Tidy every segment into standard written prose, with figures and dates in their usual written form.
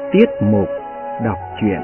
Tiết mục đọc truyện.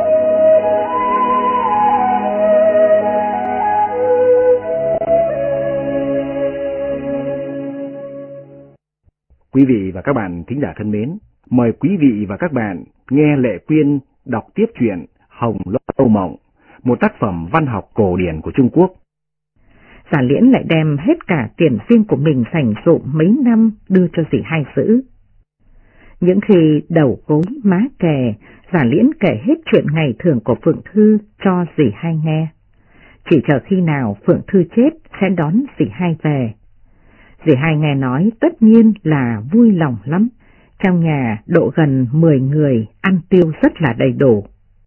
Quý vị và các bạn thính giả thân mến, mời quý vị và các bạn nghe Lệ Quyên đọc tiếp truyện Hồng Lâu Mộng, một tác phẩm văn học cổ điển của Trung Quốc. Giả Liễn lại đem hết cả tiền riêng của mình dành dụm mấy năm đưa cho dì Hai giữ. Những khi đầu gối má kè, Giả Liễn kể hết chuyện ngày thường của Phượng Thư cho dì Hai nghe. Chỉ chờ khi nào Phượng Thư chết sẽ đón dì Hai về. Dì Hai nghe nói tất nhiên là vui lòng lắm. Trong nhà độ gần 10 người, ăn tiêu rất là đầy đủ.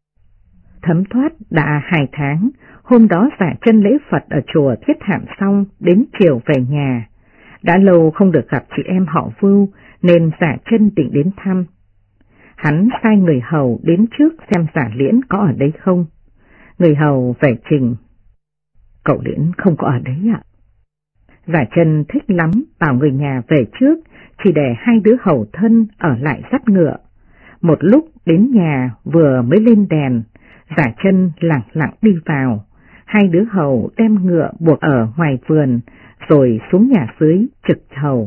Thấm thoát đã 2 tháng, hôm đó Giả Chân lễ Phật ở chùa Thiết Hạm xong đến chiều về nhà. Đã lâu không được gặp chị em họ Vưu nên Giả Chân định đến thăm. Hắn sai người hầu đến trước xem Giả Liễn có ở đấy không. Người hầu về trình: "Cậu Liễn không có ở đấy ạ." Giả Chân thích lắm, bảo người nhà về trước, chỉ để 2 đứa hầu thân ở lại dắt ngựa. Một lúc đến nhà vừa mới lên đèn, Giả Chân lặng lặng đi vào. 2 đứa hầu đem ngựa buộc ở ngoài vườn, rồi xuống nhà dưới trực hầu.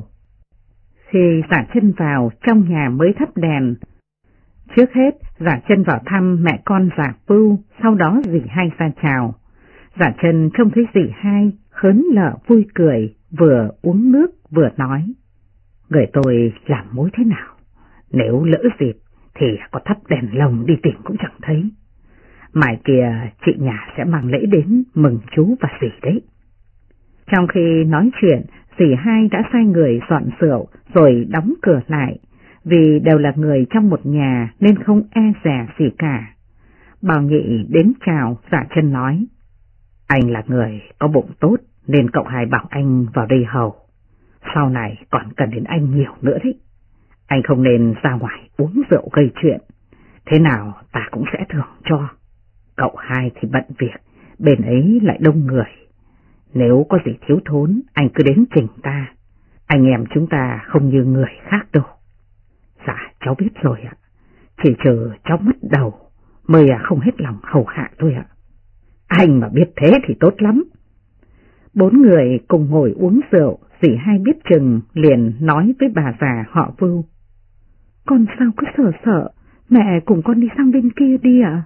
Khi Giả Chân vào, trong nhà mới thắp đèn. Trước hết, Giả Chân vào thăm mẹ con Giả Vưu, sau đó dì Hai ra chào. Giả Chân trông thấy dì Hai khớn lở vui cười, vừa uống nước vừa nói: "Người tôi làm mối thế nào? Nếu lỡ dịp thì có thắp đèn lồng đi tìm cũng chẳng thấy. Mai kia chị nhà sẽ mang lễ đến mừng chú và dì đấy." Trong khi nói chuyện, dì Hai đã sai người dọn rượu rồi đóng cửa lại, vì đều là người trong một nhà nên không e dè gì cả. Bảo Nhị đến chào, Giả Chân nói: "Anh là người có bụng tốt nên cậu Hai bảo anh vào đây hầu. Sau này còn cần đến anh nhiều nữa đấy. Anh không nên ra ngoài uống rượu gây chuyện, thế nào ta cũng sẽ thưởng cho. Cậu Hai thì bận việc, bên ấy lại đông người. Nếu có gì thiếu thốn, anh cứ đến trình ta. Anh em chúng ta không như người khác đâu." "Dạ, cháu biết rồi ạ. Chỉ trừ cháu mất đầu, mới không hết lòng hầu hạ thôi ạ." "Anh mà biết thế thì tốt lắm." 4 người cùng ngồi uống rượu, dì Hai biết chừng liền nói với bà già họ Vưu: "Con sao cứ sợ, mẹ cùng con đi sang bên kia đi ạ."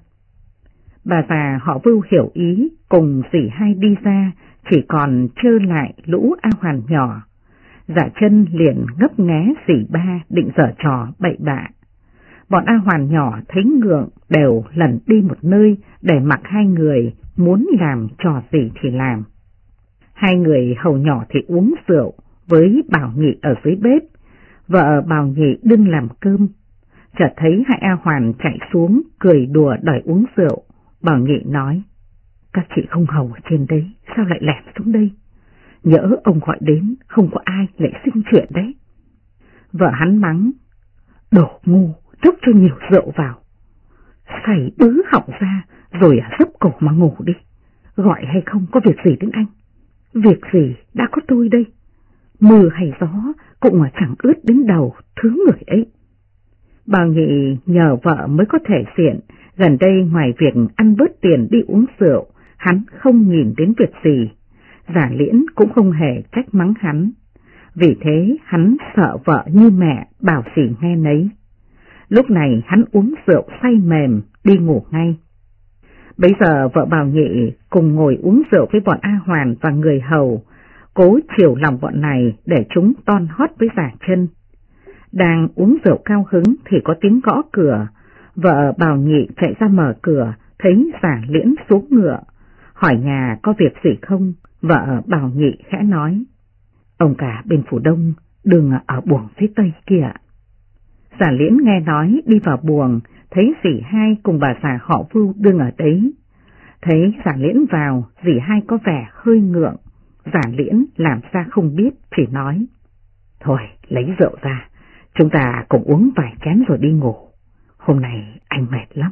Bà già họ Vưu hiểu ý, cùng dì Hai đi ra, chỉ còn trơ lại lũ A Hoàn nhỏ. Giả Chân liền ngấp nghé dì Ba định giở trò bậy bạ. Bọn A Hoàn nhỏ thấy ngượng đều lẩn đi một nơi để mặc 2 người muốn làm trò gì thì làm. 2 người hầu nhỏ thì uống rượu với Bảo Nhị ở dưới bếp. Vợ Bảo Nhị đương làm cơm. Chợt thấy 2 A Hoàn chạy xuống cười đùa đòi uống rượu. Bảo Nhị nói: "Các chị không hầu ở trên đấy, sao lại lẻn xuống đây? Nhỡ ông gọi đến, không có ai lại sinh chuyện đấy." Vợ hắn mắng: "Đồ ngu, thúc cho nhiều rượu vào. Xày bứ họng ra rồi dấp cổ mà ngủ đi. Gọi hay không có việc gì đến anh? Việc gì đã có tôi đây. Mưa hay gió cũng chẳng ướt đến đầu thứ người ấy." Bảo Nhị nhờ vợ mới có thể diện. Gần đây ngoài việc ăn bớt tiền đi uống rượu, hắn không nhìn đến việc gì. Giả Liễn cũng không hề trách mắng hắn. Vì thế hắn sợ vợ như mẹ, bảo gì nghe nấy. Lúc này hắn uống rượu say mềm, đi ngủ ngay. Bây giờ vợ Bảo Nhị cùng ngồi uống rượu với bọn A Hoàn và người hầu, cố chiều lòng bọn này để chúng ton hót với Giả Chân. Đang uống rượu cao hứng thì có tiếng gõ cửa. Vợ Bảo Nhị chạy ra mở cửa, thấy Giả Liễn xuống ngựa, hỏi nhà có việc gì không. Vợ Bảo Nhị khẽ nói: "Ông cả bên phủ đông, đường ở buồng phía tây kia." Giả Liễn nghe nói đi vào buồng, thấy dì Hai cùng bà già họ Vưu đương ở đấy. Thấy Giả Liễn vào, dì Hai có vẻ hơi ngượng. Giả Liễn làm ra không biết, chỉ nói: "Thôi lấy rượu ra, chúng ta cùng uống vài chén rồi đi ngủ. Hôm nay anh mệt lắm."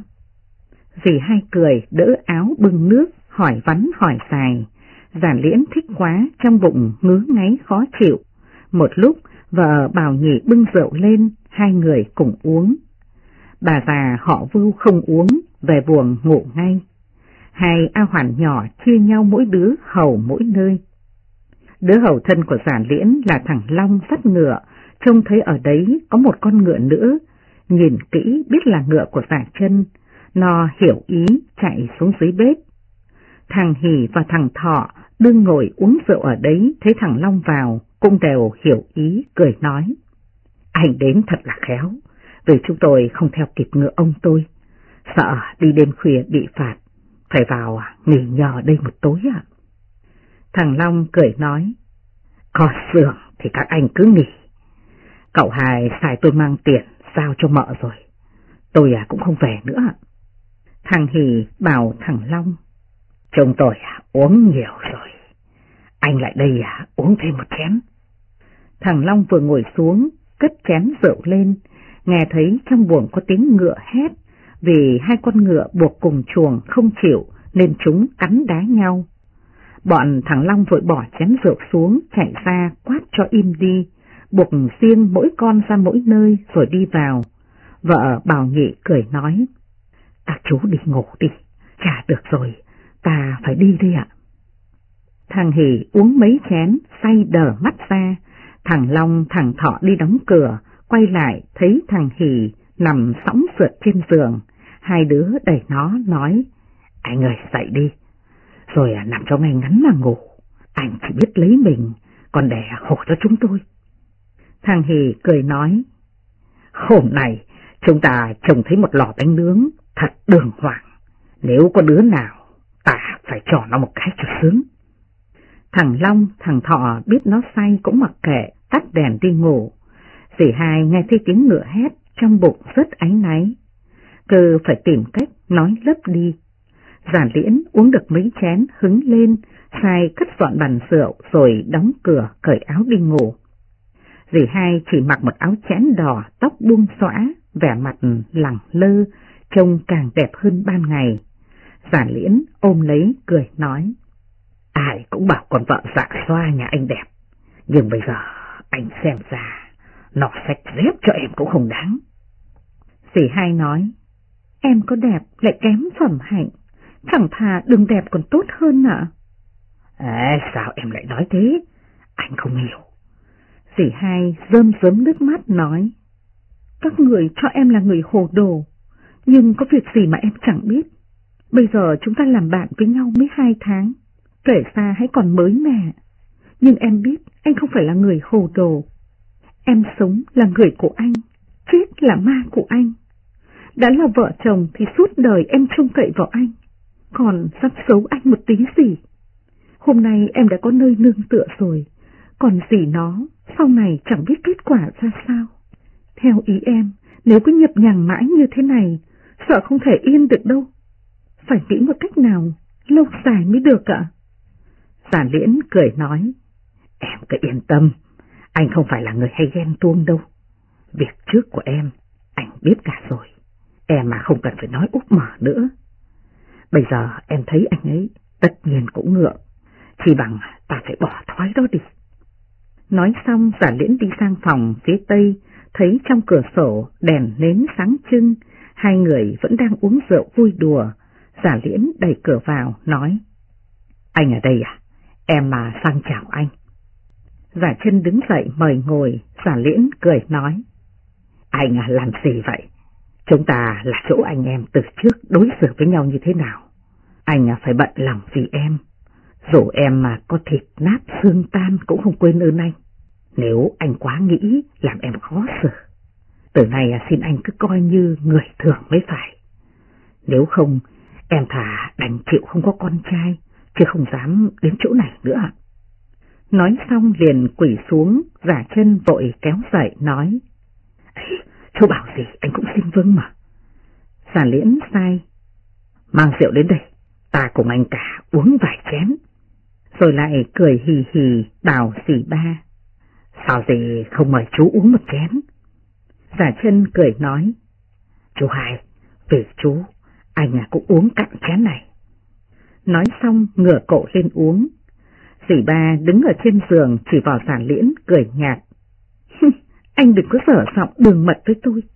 Dì Hai cười đỡ áo bưng nước, hỏi vắn hỏi dài. Giả Liễn thích quá, trong bụng ngứa ngáy khó chịu. Một lúc vợ Bảo Nhị bưng rượu lên, 2 người cùng uống. Bà già họ Vưu không uống, về buồng ngủ ngay. Hai A Hoàn nhỏ chia nhau mỗi đứa hầu mỗi nơi. Đứa hầu thân của Giả Liễn là thằng Long dắt ngựa, trông thấy ở đấy có một con ngựa nữa, nhìn kỹ biết là ngựa của Giả Chân, nó hiểu ý chạy xuống dưới bếp. Thằng Hỉ và thằng Thọ đương ngồi uống rượu ở đấy, thấy thằng Long vào cũng đều hiểu ý, cười nói: Anh đến thật là khéo, vì chúng tôi không theo kịp ngựa ông tôi, sợ đi đêm khuya bị phạt, phải vào nghỉ nhờ đây một tối ạ. Thằng Long cười nói: Có xưởng thì các anh cứ nghỉ, cậu Hai xài tôi mang tiền giao cho mợ rồi, tôi cũng không về nữa. Thằng Hỉ bảo thằng Long: Chúng tôi uống nhiều rồi, anh lại đây uống thêm một chén. Thằng Long vừa ngồi xuống, cất chén rượu lên, nghe thấy trong buồng có tiếng ngựa hét, vì hai con ngựa buộc cùng chuồng không chịu nên chúng cắn đá nhau. Bọn thằng Long vội bỏ chén rượu xuống, chạy ra quát cho im đi, buộc riêng mỗi con ra mỗi nơi rồi đi vào. Vợ Bảo Nhị cười nói: Các chú đi ngủ đi, chả được rồi, ta phải đi đây ạ. Thằng Hỉ uống mấy chén, say đờ mắt ra. Thằng Long, thằng Thọ đi đóng cửa, quay lại thấy thằng Hỉ nằm sõng sượt trên giường. Hai đứa đẩy nó nói: Anh ơi dậy đi, rồi nằm cho ngay ngắn mà ngủ, anh chỉ biết lấy mình, còn để khổ cho chúng tôi. Thằng Hỉ cười nói: Hôm nay chúng ta trông thấy một lò bánh nướng thật đường hoàng, nếu có đứa nào ta phải cho nó một cái cho sướng. Thằng Long, thằng Thọ biết nó say cũng mặc kệ, tắt đèn đi ngủ. Dì Hai nghe thấy tiếng ngựa hét, trong bụng rất áy náy, cứ phải tìm cách nói lấp đi. Giả Liễn uống được mấy chén hứng lên, sai cất dọn bàn rượu rồi đóng cửa cởi áo đi ngủ. Dì Hai chỉ mặc một áo chẽn đỏ, tóc buông xõa, vẻ mặt lẳng lơ, trông càng đẹp hơn ban ngày. Giả Liễn ôm lấy cười nói: Ai cũng bảo con vợ dạ xoa nhà anh đẹp, nhưng bây giờ anh xem ra nó xách dép cho em cũng không đáng. Dì Hai nói: Em có đẹp lại kém phẩm hạnh, chẳng thà đừng đẹp còn tốt hơn ạ. Sao em lại nói thế? Anh không hiểu. Dì Hai rơm rớm nước mắt nói: Các người cho em là người hồ đồ, nhưng có việc gì mà em chẳng biết. Bây giờ chúng ta làm bạn với nhau mới 2 tháng, kể ra hãy còn mới mẻ. Nhưng em biết anh không phải là người hồ đồ. Em sống là người của anh, chết là ma của anh. Đã là vợ chồng thì suốt đời em trông cậy vào anh, còn dám xấu anh một tí gì. Hôm nay em đã có nơi nương tựa rồi, còn gì nó sau này chẳng biết kết quả ra sao. Theo ý em, nếu cứ nhập nhằng mãi như thế này, sợ không thể yên được đâu. Phải nghĩ một cách nào lâu dài mới được ạ. Giả Liễn cười nói: Em cứ yên tâm, anh không phải là người hay ghen tuông đâu. Việc trước của em, anh biết cả rồi, em mà không cần phải nói úp mở nữa. Bây giờ em thấy anh ấy tất nhiên cũng ngượng, chỉ bằng ta phải bỏ thói đó đi. Nói xong Giả Liễn đi sang phòng phía tây, thấy trong cửa sổ đèn nến sáng trưng, hai người vẫn đang uống rượu vui đùa. Giả Liễn đẩy cửa vào, nói: Anh ở đây à? Em mà sang chào anh. Giả Chân đứng dậy mời ngồi. Giả Liễn cười nói: Anh làm gì vậy? Chúng ta là chỗ anh em từ trước đối xử với nhau như thế nào? Anh phải bận lòng vì em. Dù em mà có thịt nát xương tan cũng không quên ơn anh. Nếu anh quá nghĩ làm em khó xử, từ nay xin anh cứ coi như người thường mới phải. Nếu không, em thà đành chịu không có con trai, chứ không dám đến chỗ này nữa. Nói xong liền quỳ xuống. Giả Chân vội kéo dậy nói: Chú bảo gì anh cũng xin vâng mà. Giả Liễn sai: Mang rượu đến đây, ta cùng anh cả uống vài chén. Rồi lại cười hì hì bảo dì Ba: Sao dì không mời chú uống một chén? Giả Chân cười nói: Chú Hai, vì chú, anh cũng uống cạn chén này. Nói xong ngửa cổ lên uống. Dì Ba đứng ở trên giường chỉ vào Giả Liễn cười nhạt: Anh đừng có dở giọng đường mật với tôi.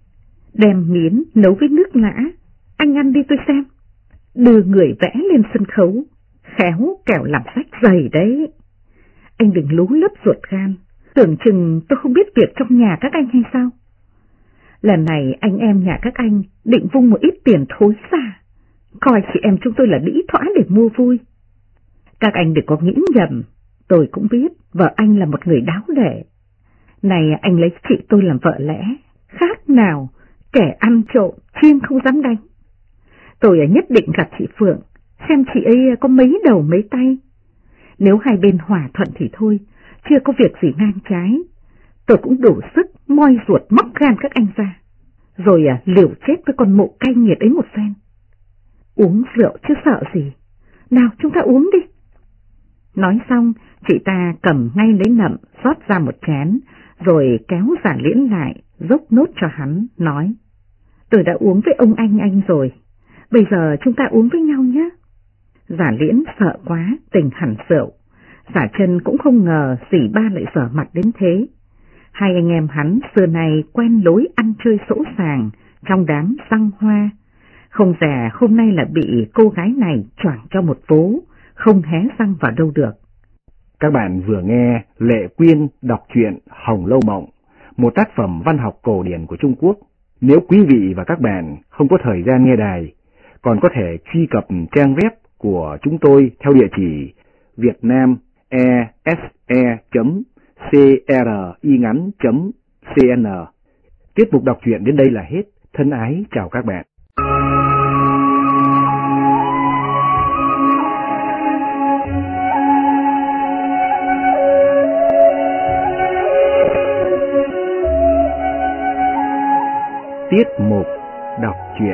Đem miến nấu với nước lã, anh ăn đi tôi xem. Đưa người vẽ lên sân khấu, khéo kẻo làm sách dày đấy. Anh đừng lú lấp ruột gan, tưởng chừng tôi không biết việc trong nhà các anh hay sao? Lần này anh em nhà các anh định vung một ít tiền thối xa, coi chị em chúng tôi là đĩ thỏa để mua vui. Các anh đừng có nghĩ nhầm, tôi cũng biết vợ anh là một người đáo để. Này anh lấy chị tôi làm vợ lẽ, khác nào kẻ ăn trộm chim không dám đánh. Tôi nhất định gặp chị Phượng, xem chị ấy có mấy đầu mấy tay. Nếu hai bên hòa thuận thì thôi, chưa có việc gì ngang trái. Tôi cũng đủ sức moi ruột móc gan các anh ra, rồi liều chết với con mụ cay nghiệt ấy một phen. Uống rượu chứ sợ gì, nào chúng ta uống đi. Nói xong, chị ta cầm ngay lấy nậm rót ra một chén, rồi kéo Giả Liễn lại, dốc nốt cho hắn, nói: Tôi đã uống với ông anh rồi, bây giờ chúng ta uống với nhau nhé. Giả Liễn sợ quá, tỉnh hẳn rượu. Giả Chân cũng không ngờ dì ba lại dở mặt đến thế. Hai anh em hắn xưa nay quen lối ăn chơi sỗ sàng trong đám răng hoa. Không dè hôm nay là bị cô gái này choảng cho một vố, không hé răng vào đâu được. Các bạn vừa nghe Lệ Quyên đọc truyện Hồng Lâu Mộng, một tác phẩm văn học cổ điển của Trung Quốc. Nếu quý vị và các bạn không có thời gian nghe đài, còn có thể truy cập trang web của chúng tôi theo địa chỉ vietnamese.cringắn.cn. Tiết mục đọc truyện đến đây là hết. Thân ái chào các bạn. Tiết mục đọc truyện.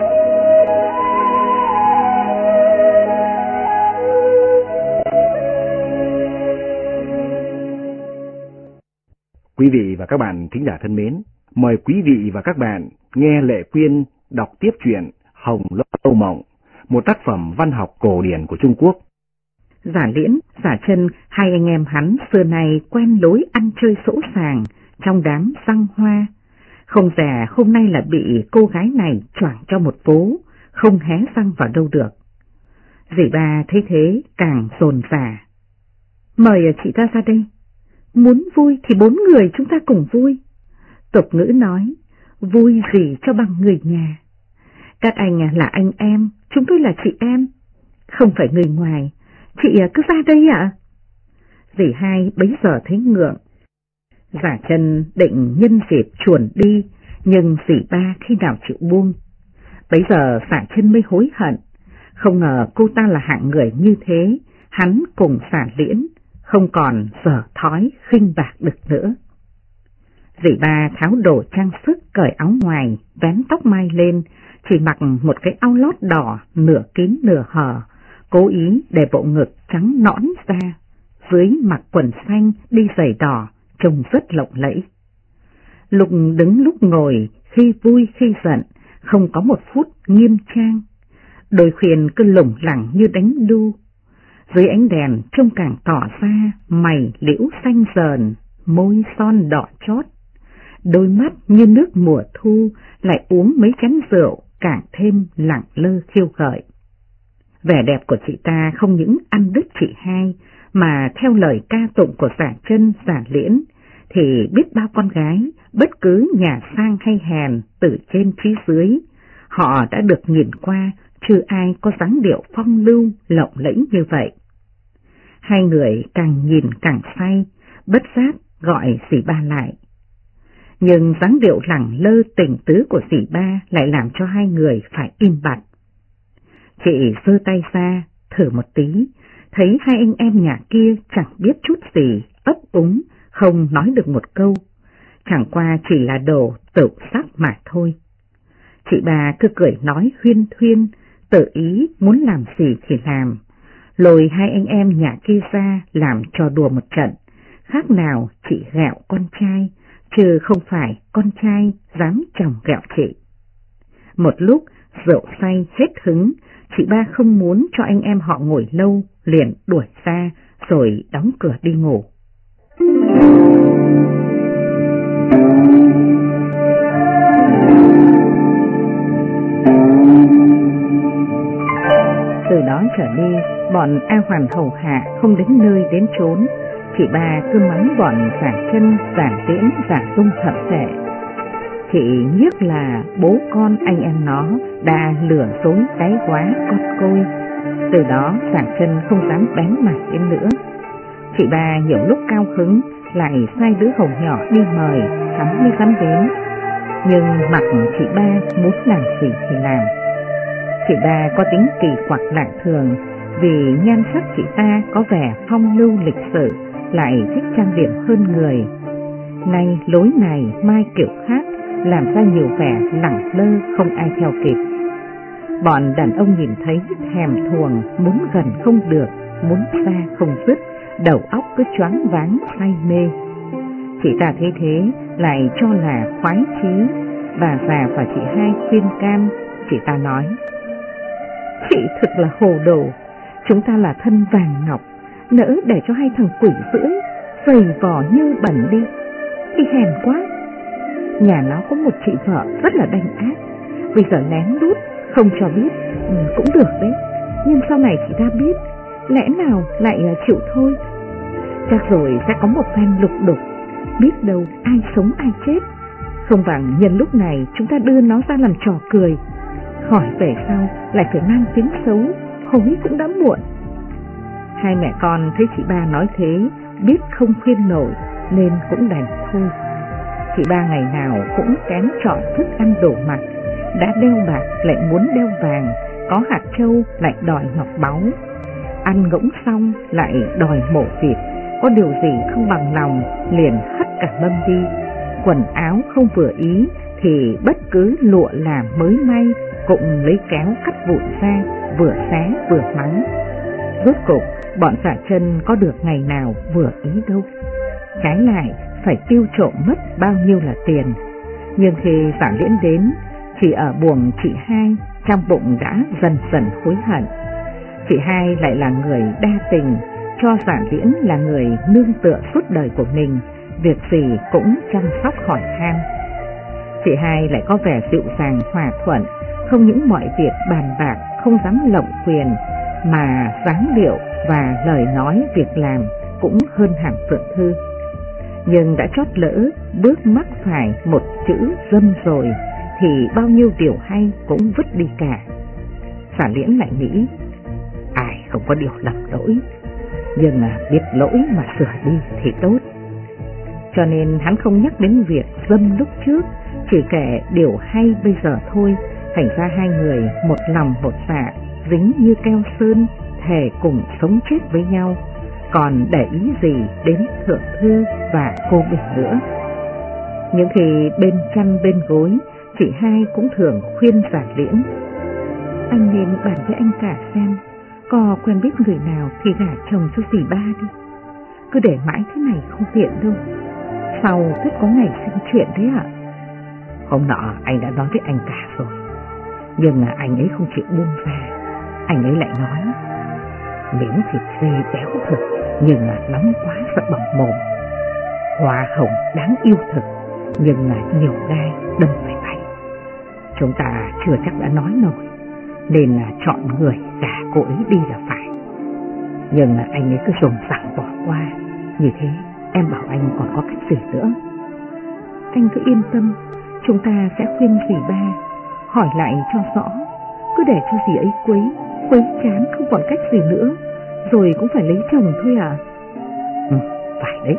Quý vị và các bạn thính giả thân mến, mời quý vị và các bạn nghe Lệ Quyên đọc tiếp truyện Hồng Lâu Mộng, một tác phẩm văn học cổ điển của Trung Quốc. Giả Liễn, Giả Chân, hai anh em hắn xưa nay quen lối ăn chơi sỗ sàng trong đám răng hoa. Không dè hôm nay là bị cô gái này choảng cho một vố, không hé răng vào đâu được. Dì ba thấy thế càng dồn dà: Mời chị ta ra đây. Muốn vui thì 4 người chúng ta cùng vui. Tục ngữ nói, vui gì cho bằng người nhà. Các anh là anh em, chúng tôi là chị em, không phải người ngoài. Chị cứ ra đây ạ. Dì hai bấy giờ thấy ngượng. Giả Chân định nhân dịp chuồn đi, nhưng dì ba khi nào chịu buông. Bấy giờ Giả Chân mới hối hận, không ngờ cô ta là hạng người như thế, hắn cùng Giả Liễn không còn dở thói khinh bạc được nữa. Dì ba tháo đồ trang sức, cởi áo ngoài, vén tóc mai lên, chỉ mặc một cái áo lót đỏ nửa kín nửa hở, cố ý để bộ ngực trắng nõn ra, dưới mặc quần xanh đi giày đỏ, trông rất lộng lẫy. Lúc đứng lúc ngồi, khi vui khi giận, không có một phút nghiêm trang. Đôi khuyên cứ lủng lẳng như đánh đu. Dưới ánh đèn trông càng tỏ ra mày liễu xanh dờn, môi son đỏ chót. Đôi mắt như nước mùa thu, lại uống mấy chén rượu càng thêm lẳng lơ khiêu gợi. Vẻ đẹp của chị ta không những ăn đứt chị hai, mà theo lời ca tụng của Giả Chân, Giả Liễn, thì biết bao con gái, bất cứ nhà sang hay hèn, từ trên chí dưới, họ đã được nhìn qua, chưa ai có dáng điệu phong lưu, lộng lẫy như vậy. Hai người càng nhìn càng say, bất giác gọi dì ba lại. Nhưng dáng điệu lẳng lơ tình tứ của dì ba lại làm cho hai người phải im bặt. Chị giơ tay ra, thử một tí, thấy hai anh em nhà kia chẳng biết chút gì, ấp úng, không nói được một câu, chẳng qua chỉ là đồ tửu sắc mà thôi. Chị ba cứ cười nói huyên thuyên, tự ý muốn làm gì thì làm, lôi hai anh em nhà kia ra làm trò đùa một trận, khác nào chị ghẹo con trai, chứ không phải con trai dám chồng ghẹo chị. Một lúc rượu say hết hứng, chị ba không muốn cho anh em họ ngồi lâu, liền đuổi ra rồi đóng cửa đi ngủ. Từ đó trở đi, bọn A Hoàn hầu hạ không đến nơi đến chốn. Chị ba cứ mắng bọn Giả Chân, Giả Tiễn, Giả Dung thậm tệ. Chị nhiếc là bố con anh em nó đã lừa dối cái quá con côi. Từ đó Giả Chân không dám bén mặt đến nữa. Chị ba nhiều lúc cao hứng lại sai đứa hầu nhỏ đi mời, hắn mới dám đến. Nhưng mặc chị ba muốn làm gì thì làm. Chị ba có tính kỳ quặc lạ thường, vì nhan sắc chị ta có vẻ phong lưu lịch sự, lại thích trang điểm hơn người. Nay lối này mai kiểu khác, làm ra nhiều vẻ lẳng lơ không ai theo kịp. Bọn đàn ông nhìn thấy thèm thuồng, muốn gần không được, muốn xa không dứt, đầu óc cứ choáng váng say mê. Chị ta thấy thế lại cho là khoái chí. Bà già và chị hai khuyên can. Chị ta nói: chị thực là hồ đồ, chúng ta là thân vàng ngọc, nỡ để cho hai thằng quỷ rưỡi giày vò như bẩn đi thì hèn quá. Nhà nó có một chị vợ rất là đanh ác, bây giờ lén lút không cho biết cũng được đấy, nhưng sau này chị ta biết, lẽ nào lại chịu thôi. Chắc rồi sẽ có một phen lục đục, biết đâu ai sống ai chết. Không bằng nhân lúc này chúng ta đưa nó ra làm trò cười, khỏi về sau lại phải mang tiếng xấu, hối cũng đã muộn. Hai mẹ con thấy chị ba nói thế, biết không khuyên nổi nên cũng đành thôi. Chị ba ngày nào cũng kén chọn thức ăn đổ mặt, đã đeo bạc lại muốn đeo vàng, có hạt trâu lại đòi ngọc báu, ăn ngỗng xong lại đòi mổ vịt, có điều gì không bằng lòng liền hất cả mâm đi. Quần áo không vừa ý thì bất cứ lụa làm mới may cũng lấy kéo cắt vụn ra, vừa xé vừa mắng. Rốt cục bọn Giả Chân có được ngày nào vừa ý đâu, trái lại phải tiêu trộm mất bao nhiêu là tiền. Nhưng khi Giả Liễn đến, chỉ ở buồng chị hai, trong bụng đã dần dần hối hận. Chị hai lại là người đa tình, cho Giả Liễn là người nương tựa suốt đời của mình, việc gì cũng chăm sóc hỏi han. Chị hai lại có vẻ dịu dàng hòa thuận, không những mọi việc bàn bạc không dám lộng quyền, mà dáng điệu và lời nói việc làm cũng hơn hẳn Phượng Thư. Nhưng đã chót lỡ bước mắc phải một chữ dâm rồi thì bao nhiêu điều hay cũng vứt đi cả. Giả Liễn lại nghĩ, ai không có điều lầm lỗi, nhưng biết lỗi mà sửa đi thì tốt. Cho nên hắn không nhắc đến việc dâm lúc trước, chỉ kể điều hay bây giờ thôi. Thành ra hai người một lòng một dạ, dính như keo sơn, thề cùng sống chết với nhau, còn để ý gì đến Thượng Thư và cô Bình nữa. Những khi bên chăn bên gối, chị hai cũng thường khuyên Giả Liễn: anh nên bàn với anh cả xem, có quen biết người nào thì gả chồng cho dì ba đi, cứ để mãi thế này không tiện đâu, sau tất có ngày sinh chuyện đấy ạ. Hôm nọ anh đã nói với anh cả rồi, nhưng anh ấy không chịu buông ra. Anh ấy lại nói: miếng thịt dê béo thực, nhưng nóng quá sợ bỏng mồm. Hoa hồng đáng yêu thực, nhưng nhiều gai đâm phải tay. Chúng ta chưa chắc đã nói nổi, nên chọn người gả cô ấy đi là phải. Nhưng anh ấy cứ dồn dẳng bỏ qua, như thế em bảo anh còn có cách gì nữa. Anh cứ yên tâm, chúng ta sẽ khuyên dì ba, hỏi lại cho rõ, cứ để cho dì ấy quấy chán không còn cách gì nữa, rồi cũng phải lấy chồng thôi à. Phải đấy.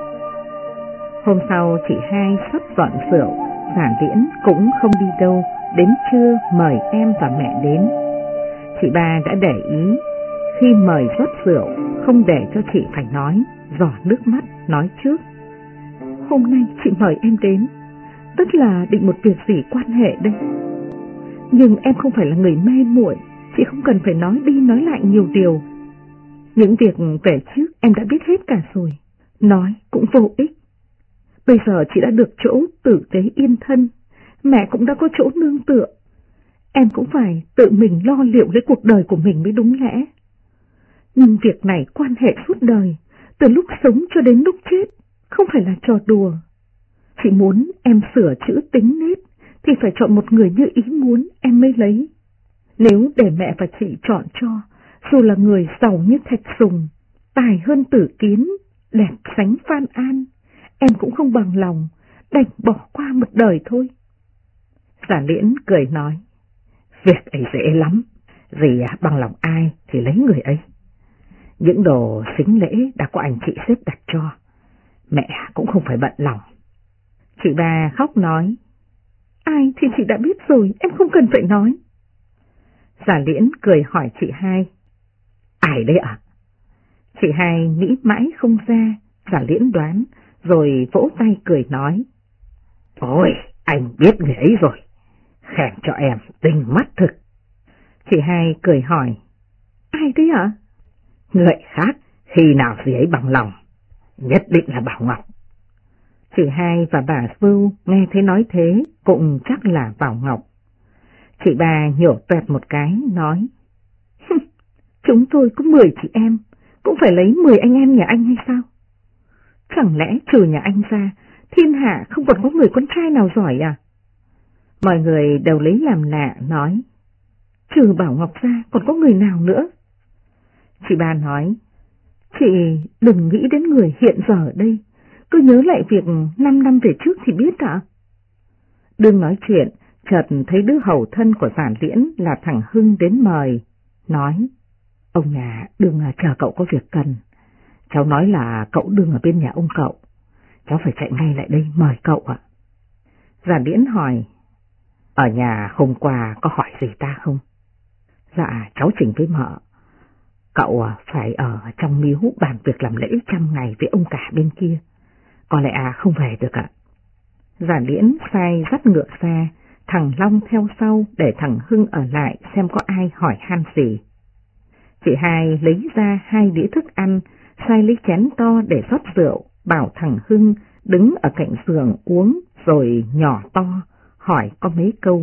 Hôm sau chị hai sắp dọn rượu, Giả Liễn cũng không đi đâu, đến trưa mời em và mẹ đến. Chị ba đã để ý, khi mời rót rượu không để cho chị phải nói, giỏ nước mắt nói trước: hôm nay chị mời em đến, tức là định một việc gì quan hệ đây. Nhưng em không phải là người mê muội, chị không cần phải nói đi nói lại nhiều điều. Những việc về trước em đã biết hết cả rồi, nói cũng vô ích. Bây giờ chị đã được chỗ tử tế yên thân, mẹ cũng đã có chỗ nương tựa, em cũng phải tự mình lo liệu lấy cuộc đời của mình mới đúng lẽ. Nhưng việc này quan hệ suốt đời, từ lúc sống cho đến lúc chết, không phải là trò đùa. Chị muốn em sửa chữ tính nết thì phải chọn một người như ý muốn em mới lấy. Nếu để mẹ và chị chọn cho, dù là người giàu như Thạch Sùng, tài hơn Tử Kiến, đẹp sánh Phan An, em cũng không bằng lòng, đành bỏ qua một đời thôi. Giả Liễn cười nói, việc ấy dễ lắm, dì bằng lòng ai thì lấy người ấy. Những đồ sính lễ đã có anh chị xếp đặt cho, mẹ cũng không phải bận lòng. Chị ba khóc nói, ai thì chị đã biết rồi, em không cần phải nói. Giả Liễn cười hỏi chị hai, ai đấy ạ? Chị hai nghĩ mãi không ra, Giả Liễn đoán, rồi vỗ tay cười nói, ôi, anh biết người ấy rồi, khen cho em tinh mắt thực. Chị hai cười hỏi, ai đấy ạ? Người khác, khi nào gì ấy bằng lòng, nhất định là Bảo Ngọc. Chị hai và bà Vưu nghe thấy nói thế, cũng chắc là Bảo Ngọc. Chị ba nhổ toẹt một cái, nói, chúng tôi có 10 chị em, cũng phải lấy 10 anh em nhà anh hay sao? Chẳng lẽ trừ nhà anh ra, thiên hạ không còn có người con trai nào giỏi à? Mọi người đều lấy làm lạ, nói, trừ Bảo Ngọc ra còn có người nào nữa? Chị ba nói, chị đừng nghĩ đến người hiện giờ ở đây, cứ nhớ lại việc 5 năm về trước thì biết ạ. Đương nói chuyện, chợt thấy đứa hầu thân của Giả Liễn là thằng Hưng đến mời, nói, ông nhà đừng chờ cậu có việc cần, cháu nói là cậu đừng ở bên nhà ông cậu, cháu phải chạy ngay lại đây mời cậu ạ. Giả Liễn hỏi, ở nhà hôm qua có hỏi gì ta không? Dạ cháu trình với mợ, cậu phải ở trong miếu bàn việc làm lễ 100 ngày với ông cả bên kia, có lẽ không về được ạ. Giả Liễn sai dắt ngựa xa, thằng Long theo sau để thằng Hưng ở lại xem có ai hỏi han gì. Chị hai lấy ra 2 đĩa thức ăn, sai lấy chén to để rót rượu, bảo thằng Hưng đứng ở cạnh giường uống, rồi nhỏ to hỏi có mấy câu.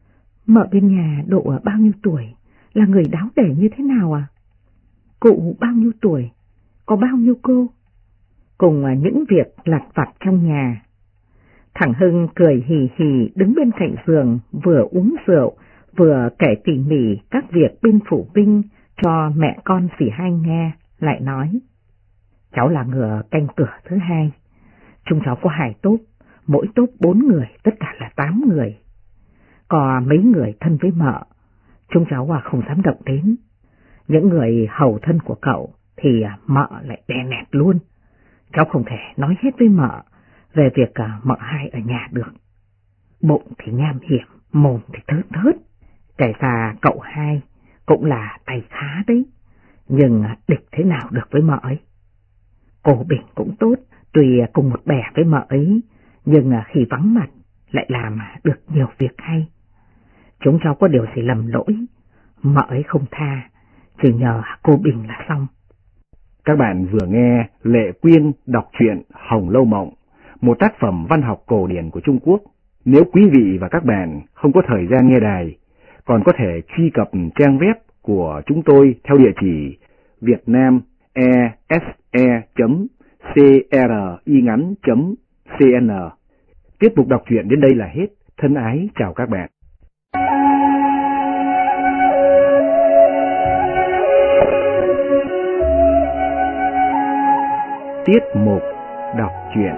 Mợ bên nhà độ bao nhiêu tuổi, là người đáo để như thế nào à? Cụ bao nhiêu tuổi, có bao nhiêu cô? Cùng những việc lặt vặt trong nhà. Thằng Hưng cười hì hì đứng bên cạnh giường, vừa uống rượu, vừa kể tỉ mỉ các việc bên phủ binh cho mẹ con dì hai nghe, lại nói, cháu là người canh cửa thứ 2, chúng cháu có 2 tốp, mỗi tốp 4 người, tất cả là 8 người. Có mấy người thân với mợ, chúng cháu không dám động đến. Những người hầu thân của cậu thì mợ lại đè nẹt luôn, cháu không thể nói hết với mợ về việc mợ hai ở nhà được. Bụng thì nham hiểm, mồm thì thớt thớt, kể ra cậu hai cũng là tay khá đấy, nhưng địch thế nào được với mợ ấy. Cô Bình cũng tốt, tuy cùng một bè với mợ ấy, nhưng khi vắng mặt lại làm được nhiều việc hay. Chúng cháu có điều gì lầm lỗi, mợ ấy không tha, chỉ nhờ cô Bình là xong. Các bạn vừa nghe Lệ Quyên đọc truyện Hồng Lâu Mộng, một tác phẩm văn học cổ điển của Trung Quốc. Nếu quý vị và các bạn không có thời gian nghe đài, còn có thể truy cập trang web của chúng tôi theo địa chỉ vietnamese.cringắn.cn. Tiếp tục đọc truyện đến đây là hết. Thân ái chào các bạn. Tiết mục đọc truyện.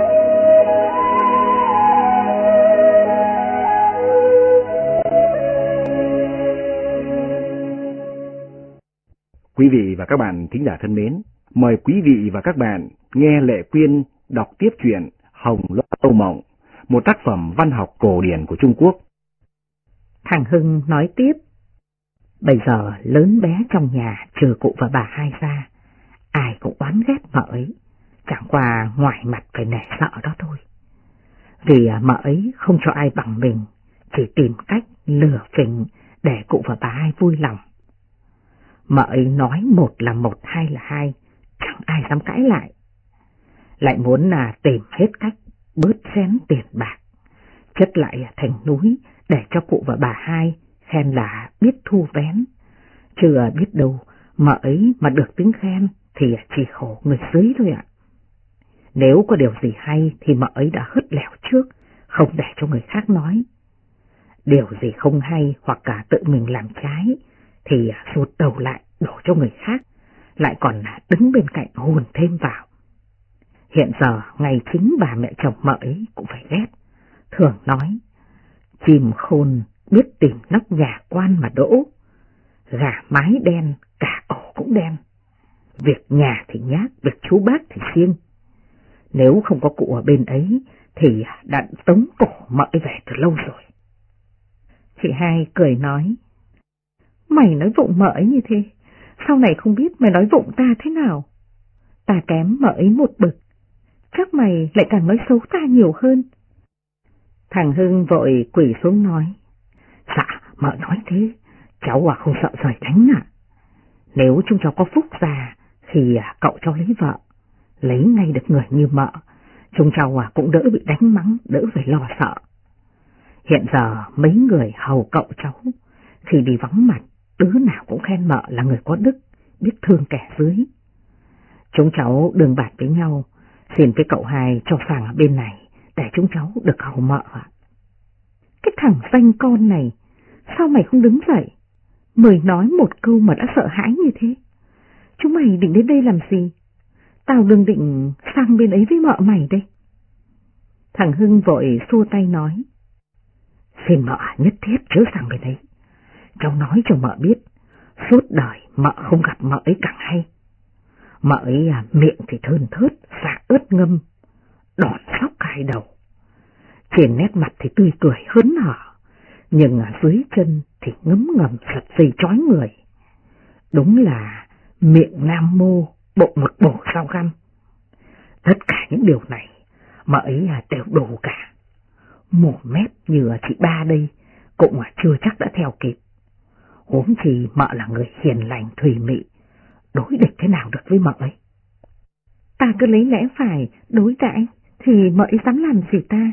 Quý vị và các bạn thính giả thân mến, mời quý vị và các bạn nghe Lệ Quyên đọc tiếp truyện Hồng Lâu Mộng, một tác phẩm văn học cổ điển của Trung Quốc. Thằng Hưng nói tiếp, bây giờ lớn bé trong nhà trừ cụ và bà hai ra, ai cũng oán ghét mợ ấy, chẳng qua ngoài mặt phải nể sợ đó thôi. Vì mợ ấy không cho ai bằng mình, chỉ tìm cách lừa phỉnh để cụ và bà hai vui lòng. Mợ ấy nói 1 là 1, 2 là 2, chẳng ai dám cãi lại. Lại muốn tìm hết cách bớt xén tiền bạc, chất lại thành núi để cho cụ và bà hai khen là biết thu vén. Chưa biết đâu mợ ấy mà được tiếng khen thì chỉ khổ người dưới thôi ạ. Nếu có điều gì hay thì mợ ấy đã hớt lèo trước, không để cho người khác nói. Điều gì không hay hoặc cả tự mình làm trái thì sụt đầu lại đổ cho người khác, lại còn đứng bên cạnh hùn thêm vào. Hiện giờ ngay chính bà mẹ chồng mợ ấy cũng phải ghét, thường nói, chim khôn biết tìm nóc nhà quan mà đỗ, gà mái đen cả ổ cũng đen, việc nhà thì nhát, việc chú bác thì siêng. Nếu không có cụ ở bên ấy thì đã tống cổ mợ về từ lâu rồi. Chị hai cười nói, mày nói vụng mợ ấy như thế, sau này không biết mày nói vụng ta thế nào. Ta kém mợ ấy một bậc, chắc mày lại càng nói xấu ta nhiều hơn. Thằng Hưng vội quỳ xuống nói, dạ mợ nói thế, cháu không sợ trời đánh à. Nếu chúng cháu có phúc già thì cậu cháu lấy vợ, lấy ngay được người như mợ, chúng cháu cũng đỡ bị đánh mắng, đỡ phải lo sợ. Hiện giờ mấy người hầu cậu cháu, khi đi vắng mặt, đứa nào cũng khen mợ là người có đức, biết thương kẻ dưới. Chúng cháu đường bạt với nhau, xin với cậu hai cho sang ở bên này, để chúng cháu được hầu mợ ạ. Cái thằng danh con này, sao mày không đứng dậy? Mời nói một câu mà đã sợ hãi như thế. Chúng mày định đến đây làm gì? Tao đừng định sang bên ấy với mợ mày đây. Thằng Hưng vội xua tay nói, xin mợ nhất thiết chớ sang bên ấy. Cháu nói cho mợ biết, suốt đời mợ không gặp mợ ấy càng hay. Mợ ấy miệng thì thơn thớt, dạ ớt ngâm, đòn sóc hai đầu. Trên nét mặt thì tươi cười hớn hở, nhưng dưới chân thì ngấm ngầm sật dây trói người. Đúng là miệng nam mô, bụng một bổ sao găm. Tất cả những điều này mợ ấy đều đủ cả. Mồm mép như chị ba đây cũng chưa chắc đã theo kịp. Huống chi mợ là người hiền lành thùy mị, đối địch thế nào được với mợ ấy. Ta cứ lấy lẽ phải đối đãi thì mợ ấy dám làm gì ta?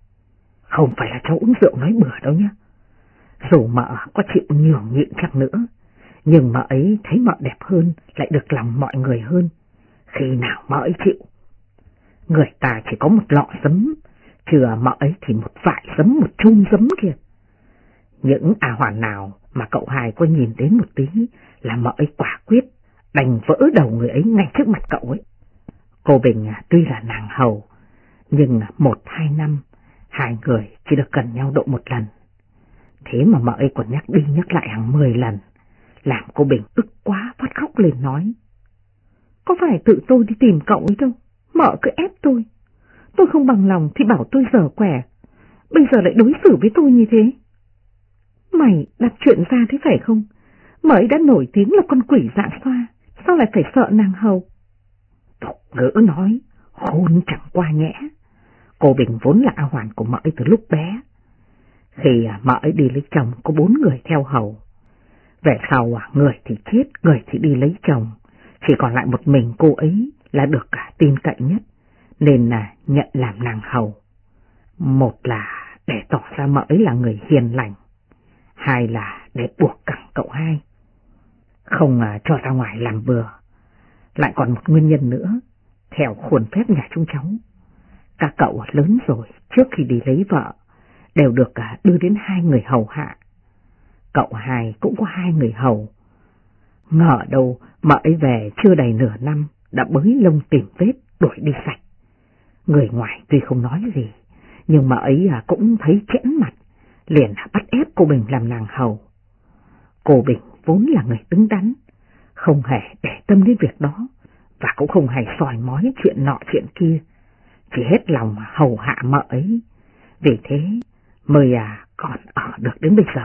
Không phải là cháu uống rượu nói bừa đâu nhá. Dù mợ có chịu nhường nhịn chăng nữa, nhưng mợ ấy thấy mợ đẹp hơn, lại được lòng mọi người hơn. Khi nào mợ ấy chịu? Người ta chỉ có một lọ giấm, chứ mợ ấy thì một vại giấm, một chum giấm kìa. Những hoàn nào mà cậu hai có nhìn đến một tí là mợ ấy quả quyết đành vỡ đầu người ấy ngay trước mặt cậu ấy. Cô Bình tuy là nàng hầu, nhưng 1-2 năm hai người chỉ được gần nhau độ một lần. Thế mà mợ ấy còn nhắc đi nhắc lại hàng 10 lần, làm cô Bình ức quá phát khóc lên nói, có phải tự tôi đi tìm cậu ấy đâu, mợ cứ ép tôi. Tôi không bằng lòng thì bảo tôi dở quẻ, bây giờ lại đối xử với tôi như thế. Mày đặt chuyện ra thế phải không? Mợ ấy đã nổi tiếng là con quỷ dạ xoa, sao lại phải sợ nàng hầu? Tục ngữ nói, khôn chẳng qua nhẽ. Cô Bình vốn là A Hoàn của mợ ấy từ lúc bé. Khi mợ ấy đi lấy chồng có 4 người theo hầu. Về sau người thì chết, người thì đi lấy chồng. Chỉ còn lại một mình cô ấy là được cả tin cậy nhất, nên là nhận làm nàng hầu. Một là để tỏ ra mợ ấy là người hiền lành, 2 là để buộc cẳng cậu hai, không cho ra ngoài làm bừa. Lại còn một nguyên nhân nữa, theo khuôn phép nhà chúng cháu, các cậu lớn rồi trước khi đi lấy vợ đều được đưa đến 2 người hầu hạ. Cậu hai cũng có 2 người hầu. Ngờ đâu mợ ấy về chưa đầy nửa năm đã bới lông tìm vết đuổi đi sạch. Người ngoài tuy không nói gì, nhưng mợ ấy cũng thấy chẽn mặt, liền bắt ép cô Bình làm nàng hầu. Cô Bình vốn là người đứng đắn, không hề để tâm đến việc đó, và cũng không hề soi mói chuyện nọ chuyện kia, chỉ hết lòng hầu hạ mợ ấy. Vì thế mới còn ở được đến bây giờ.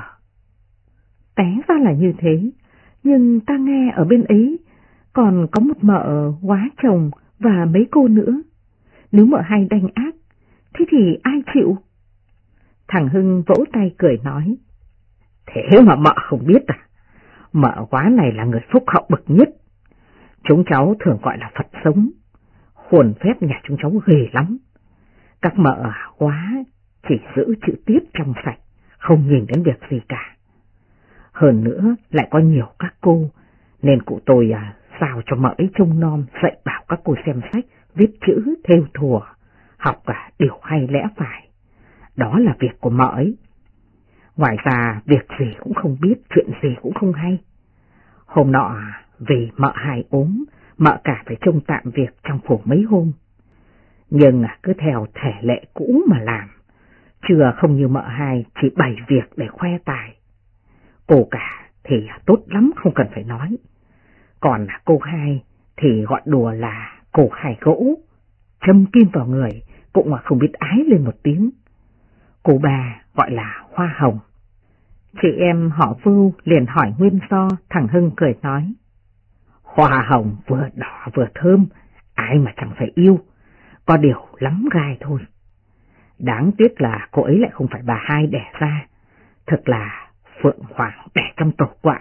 Té ra là như thế, nhưng ta nghe ở bên ấy còn có một mợ quá chồng và mấy cô nữa. Nếu mợ hai đanh ác, thế thì ai chịu? Thằng Hưng vỗ tay cười nói, thế mà mợ không biết à? Mợ quá này là người phúc hậu bậc nhất. Chúng cháu thường gọi là Phật sống. Khuôn phép nhà chúng cháu ghê lắm. Các mợ quá chỉ giữ chữ tiết trong sạch, không nhìn đến việc gì cả. Hơn nữa lại có nhiều các cô, nên cụ tôi sao cho mợ ấy trông nom, dạy bảo các cô xem sách, viết chữ, thêu thùa, học cả điều hay lẽ phải. Đó là việc của mợ ấy. Ngoài ra việc gì cũng không biết, chuyện gì cũng không hay. Hôm nọ vì mợ Hai ốm, mợ cả phải trông tạm việc trong phủ mấy hôm. Nhưng cứ theo thể lệ cũ mà làm, chứ không như mợ Hai chỉ bày việc để khoe tài. Cô cả thì tốt lắm không cần phải nói. Còn cô Hai thì gọi đùa là cô Hai gỗ, châm kim vào người cũng mà không biết ái lên một tiếng. Cô Ba gọi là Hoa Hồng. Chị em họ Vưu liền hỏi nguyên do, thằng Hưng cười nói. Hoa hồng vừa đỏ vừa thơm, ai mà chẳng phải yêu, có điều lắm gai thôi. Đáng tiếc là cô ấy lại không phải bà Hai đẻ ra, thật là phượng hoàng đẻ trong tổ quạ.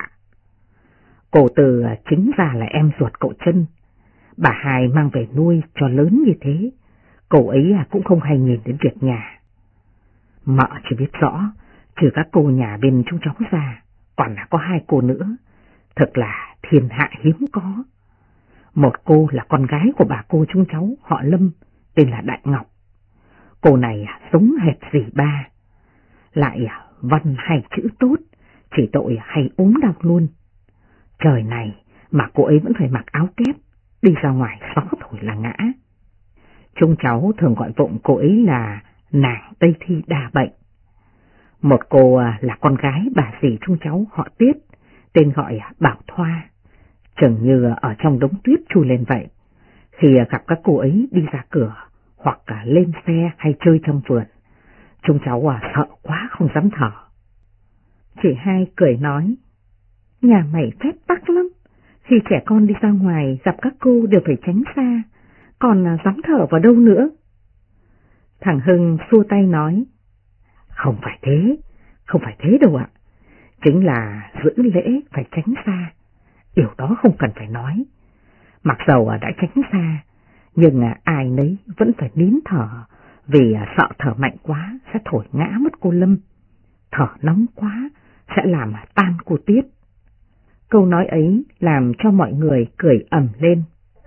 Cô Từ chính ra là em ruột cậu Trân, bà Hai mang về nuôi cho lớn như thế, cậu ấy cũng không hay nhìn đến việc nhà. Mợ chỉ biết rõ, trừ các cô nhà bên chúng cháu ra, còn có 2 cô nữa, thật là thiên hạ hiếm có. Một cô là con gái của bà cô chúng cháu họ Lâm, tên là Đại Ngọc. Cô này giống hệt dì ba, lại văn hay chữ tốt, chỉ tội hay ốm đau luôn. Trời này mà cô ấy vẫn phải mặc áo kép, đi ra ngoài gió thổi là ngã. Chúng cháu thường gọi vụng cô ấy là nàng Tây Thi đa bệnh. Một cô là con gái bà dì chúng cháu họ Tiết, tên gọi Bảo Thoa, chừng như ở trong đống tuyết chui lên vậy. Khi gặp các cô ấy đi ra cửa hoặc lên xe hay chơi trong vườn, chúng cháu sợ quá không dám thở. Chị Hai cười nói, nhà mày phép tắc lắm, khi trẻ con đi ra ngoài gặp các cô đều phải tránh xa, còn dám thở vào đâu nữa. Thằng Hưng xua tay nói, không phải thế đâu ạ. Chính là giữ lễ phải tránh xa, điều đó không cần phải nói. Mặc dầu đã tránh xa, nhưng ai nấy vẫn phải nín thở, vì sợ thở mạnh quá sẽ thổi ngã mất cô Lâm, thở nóng quá sẽ làm tan cô Tiết. Câu nói ấy làm cho mọi người cười ầm lên.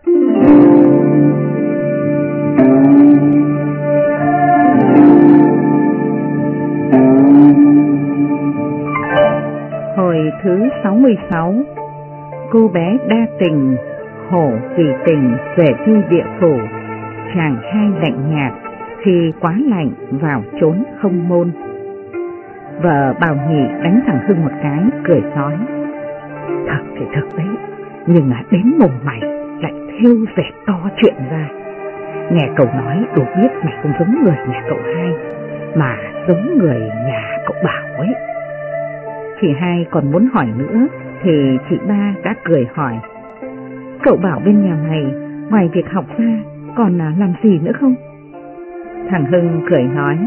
Hồi thứ 66, cô bé đa tình, hổ vì tình về vui địa phủ, chàng hai lạnh nhạt khi quá lạnh vào trốn không môn. Vợ Bào Nhị đánh thằng Hưng một cái, cười nói, thật thì thật đấy, nhưng đến mồm mày lại thêu dệt to chuyện ra. Nghe cậu nói đủ biết mày không giống người nhà cậu Hai, mà giống người nhà cậu Bảo ấy. Chị Hai còn muốn hỏi nữa thì chị Ba đã cười hỏi, cậu Bảo bên nhà mày ngoài việc học ra còn làm gì nữa không? Thằng Hưng cười nói,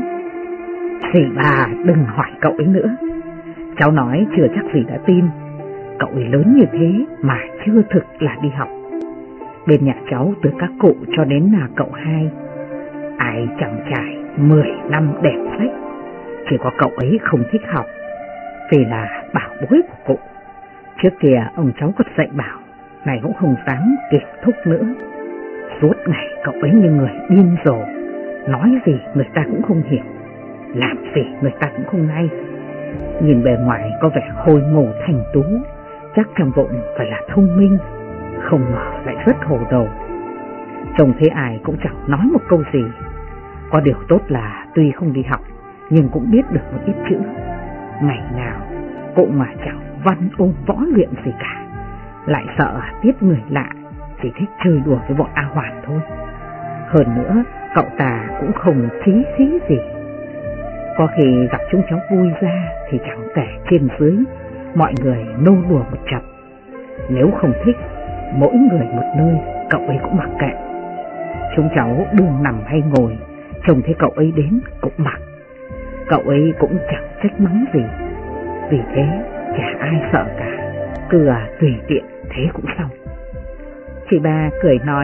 dì Ba đừng hỏi cậu ấy nữa, cháu nói chưa chắc gì đã tin. Cậu ấy lớn như thế mà chưa thực là đi học. Bên nhà cháu từ các cụ cho đến là cậu Hai, ai chẳng trải 10 năm đẹp sách, chỉ có cậu ấy không thích học, vì là bảo bối của cụ. Trước kia ông cháu có dạy bảo, này cũng không dám kịp thúc nữa. Suốt ngày cậu ấy như người điên rồ, nói gì người ta cũng không hiểu, làm gì người ta cũng không hay. Nhìn bề ngoài có vẻ khôi ngô thành tú, chắc trong bụng phải là thông minh, không ngờ lại rất hồ đồ. Trông thấy ai cũng chẳng nói một câu gì. Có điều tốt là tuy không đi học nhưng cũng biết được một ít chữ. Ngày nào cũng mà chẳng văn ôn võ luyện gì cả, lại sợ tiếp người lạ, chỉ thích chơi đùa với bọn A Hoàn thôi. Hơn nữa cậu ta cũng không chí khí gì. Có khi gặp chúng cháu vui ra thì chẳng kể trên dưới, mọi người nô đùa một chập. Nếu không thích, mỗi người một nơi, cậu ấy cũng mặc kệ. Chúng cháu đương nằm hay ngồi, trông thấy cậu ấy đến cũng mặc. Cậu ấy cũng chẳng trách mắng gì, vì thế chả ai sợ cả, cứ tùy tiện thế cũng xong. Chị Ba cười nói,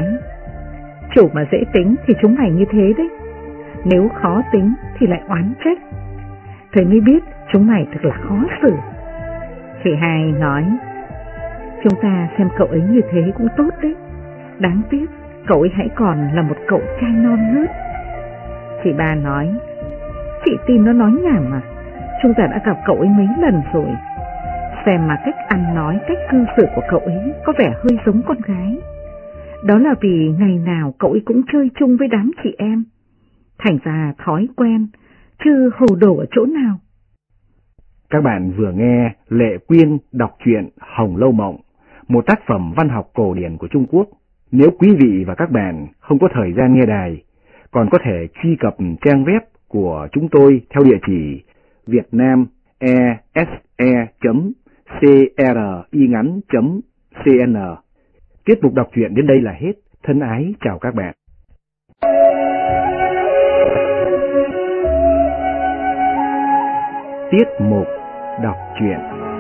chủ mà dễ tính thì chúng mày như thế đấy, nếu khó tính thì lại oán trách. Thế mới biết chúng mày thật là khó xử. Chị Hai nói, chúng ta xem cậu ấy như thế cũng tốt đấy, đáng tiếc cậu ấy hãy còn là một cậu trai non nớt. Chị Ba nói, chị tin nó nói nhảm à, chúng ta đã gặp cậu ấy mấy lần rồi, Xem mà cách ăn nói, cách cư xử của cậu ấy có vẻ hơi giống con gái. Đó là vì ngày nào cậu ấy cũng chơi chung với đám chị em, thành ra thói quen, chứ hồ đồ ở chỗ nào. Các bạn vừa nghe Lệ Quyên đọc truyện Hồng Lâu Mộng, một tác phẩm văn học cổ điển của Trung Quốc. Nếu quý vị và các bạn không có thời gian nghe đài, còn có thể truy cập trang web của chúng tôi theo địa chỉ vietnamese.cringắn.cn. Tiết mục đọc truyện đến đây là hết. Thân ái chào các bạn. Tiết mục đọc truyện.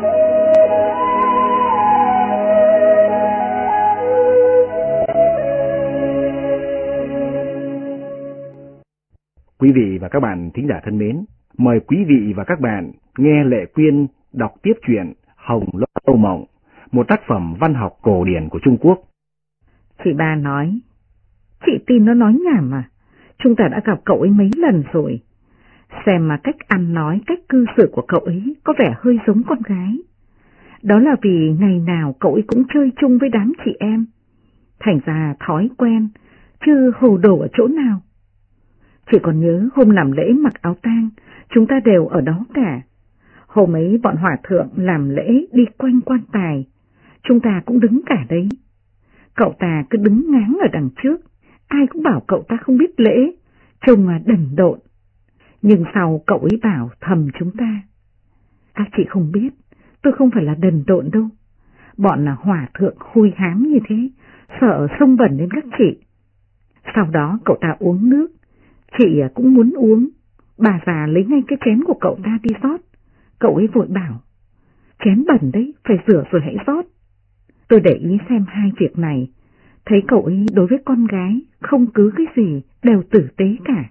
Quý vị và các bạn thính giả thân mến, mời quý vị và các bạn nghe Lệ Quyên đọc tiếp truyện Hồng Lâu Mộng, một tác phẩm văn học cổ điển của Trung Quốc. Chị ba nói, chị tin nó nói nhảm à? Chúng ta đã gặp cậu ấy mấy lần rồi. Xem mà cách ăn nói, cách cư xử của cậu ấy có vẻ hơi giống con gái. Đó là vì ngày nào cậu ấy cũng chơi chung với đám chị em, thành ra thói quen, chứ hồ đồ ở chỗ nào. Chị còn nhớ hôm làm lễ mặc áo tang, chúng ta đều ở đó cả. Hôm ấy bọn hòa thượng làm lễ đi quanh quan tài, chúng ta cũng đứng cả đấy. Cậu ta cứ đứng ngáng ở đằng trước, ai cũng bảo cậu ta không biết lễ, trông đần độn. Nhưng sau cậu ấy bảo thầm chúng ta. Các chị không biết, tôi không phải là đần độn đâu. Bọn hòa thượng hôi hám như thế, sợ xông bẩn đến các chị. Sau đó cậu ta uống nước, chị cũng muốn uống. Bà già lấy ngay cái chén của cậu ta đi rót. Cậu ấy vội bảo, chén bẩn đấy, phải rửa rồi hãy rót. Tôi để ý xem hai việc này, thấy cậu ấy đối với con gái không cứ cái gì đều tử tế cả.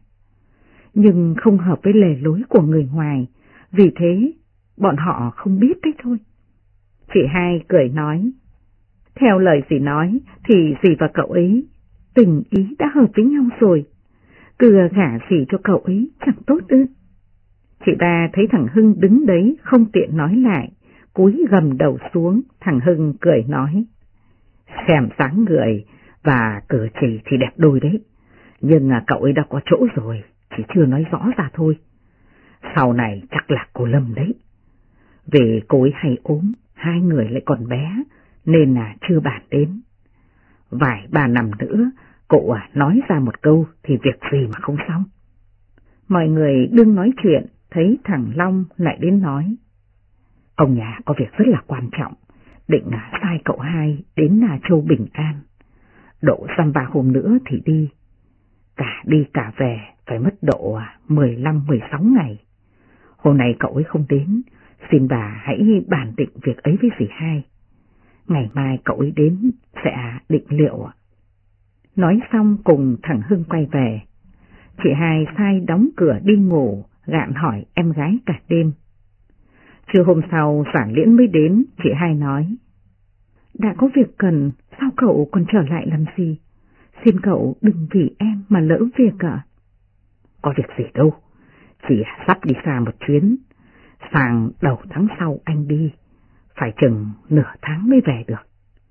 Nhưng không hợp với lề lối của người ngoài, vì thế bọn họ không biết đấy thôi. Chị hai cười nói, theo lời dì nói thì dì và cậu ấy tình ý đã hợp với nhau rồi, cứ gả dì cho cậu ấy chẳng tốt ư? Chị ba thấy thằng Hưng đứng đấy không tiện nói lại, cúi gầm đầu xuống. Thằng Hưng cười nói, xem dáng người và cử chỉ thì đẹp đôi đấy, nhưng cậu ấy đã có chỗ rồi, chỉ chưa nói rõ ra thôi. Sau này chắc là cô Lâm đấy. Vì cô ấy hay ốm, hai người lại còn bé, nên là chưa bàn đến. Vài ba năm nữa, cô nói ra một câu thì việc gì mà không xong. Mọi người đừng nói chuyện, thấy thằng Long lại đến nói, ông nhà có việc rất là quan trọng, định sai cậu hai đến Châu Bình An. Độ dăm ba hôm nữa thì đi. Cả đi cả về phải mất độ 15-16 ngày. Hôm nay cậu ấy không đến, xin bà hãy bàn định việc ấy với dì hai. Ngày mai cậu ấy đến sẽ định liệu. Nói xong cùng thằng Hưng quay về. Chị hai sai đóng cửa đi ngủ, gạn hỏi em gái cả đêm. Trưa hôm sau Giản Liễn mới đến, chị hai nói, đã có việc cần, sao cậu còn trở lại làm gì? Xin cậu đừng vì em mà lỡ việc ạ. Có việc gì đâu, chỉ sắp đi xa một chuyến, sang đầu tháng sau anh đi, phải chừng nửa tháng mới về được.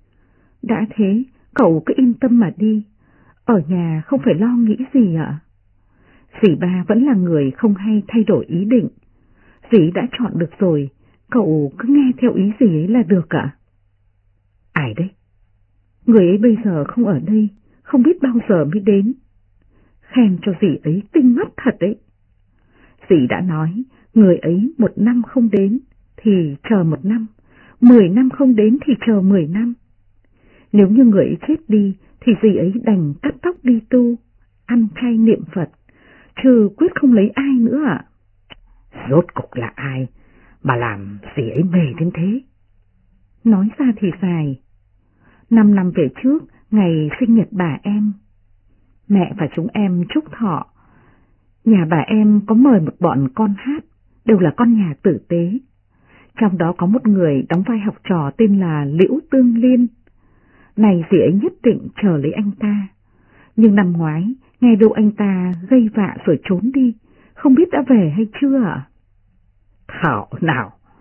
Đã thế, cậu cứ yên tâm mà đi, ở nhà không phải lo nghĩ gì ạ. Dì ba vẫn là người không hay thay đổi ý định, dì đã chọn được rồi, cậu cứ nghe theo ý dì ấy là được ạ. Ai đấy? Người ấy bây giờ không ở đây, không biết bao giờ mới đến. Khen cho dì ấy tinh mắt thật đấy. Dì đã nói, người ấy 1 năm không đến thì chờ 1 năm, 10 năm không đến thì chờ 10 năm. Nếu như người ấy chết đi thì dì ấy đành cắt tóc đi tu, ăn chay niệm Phật, chứ quyết không lấy ai nữa ạ. Rốt cục là ai mà làm dì ấy mê đến thế? Nói ra thì dài. 5 năm về trước, ngày sinh nhật bà em, mẹ và chúng em chúc thọ. Nhà bà em có mời một bọn con hát, đều là con nhà tử tế. Trong đó có một người đóng vai học trò tên là Liễu Tương Liên. Này dì ấy nhất định chờ lấy anh ta. Nhưng năm ngoái, nghe đâu anh ta gây vạ rồi trốn đi, không biết đã về hay chưa ạ? Thảo nào,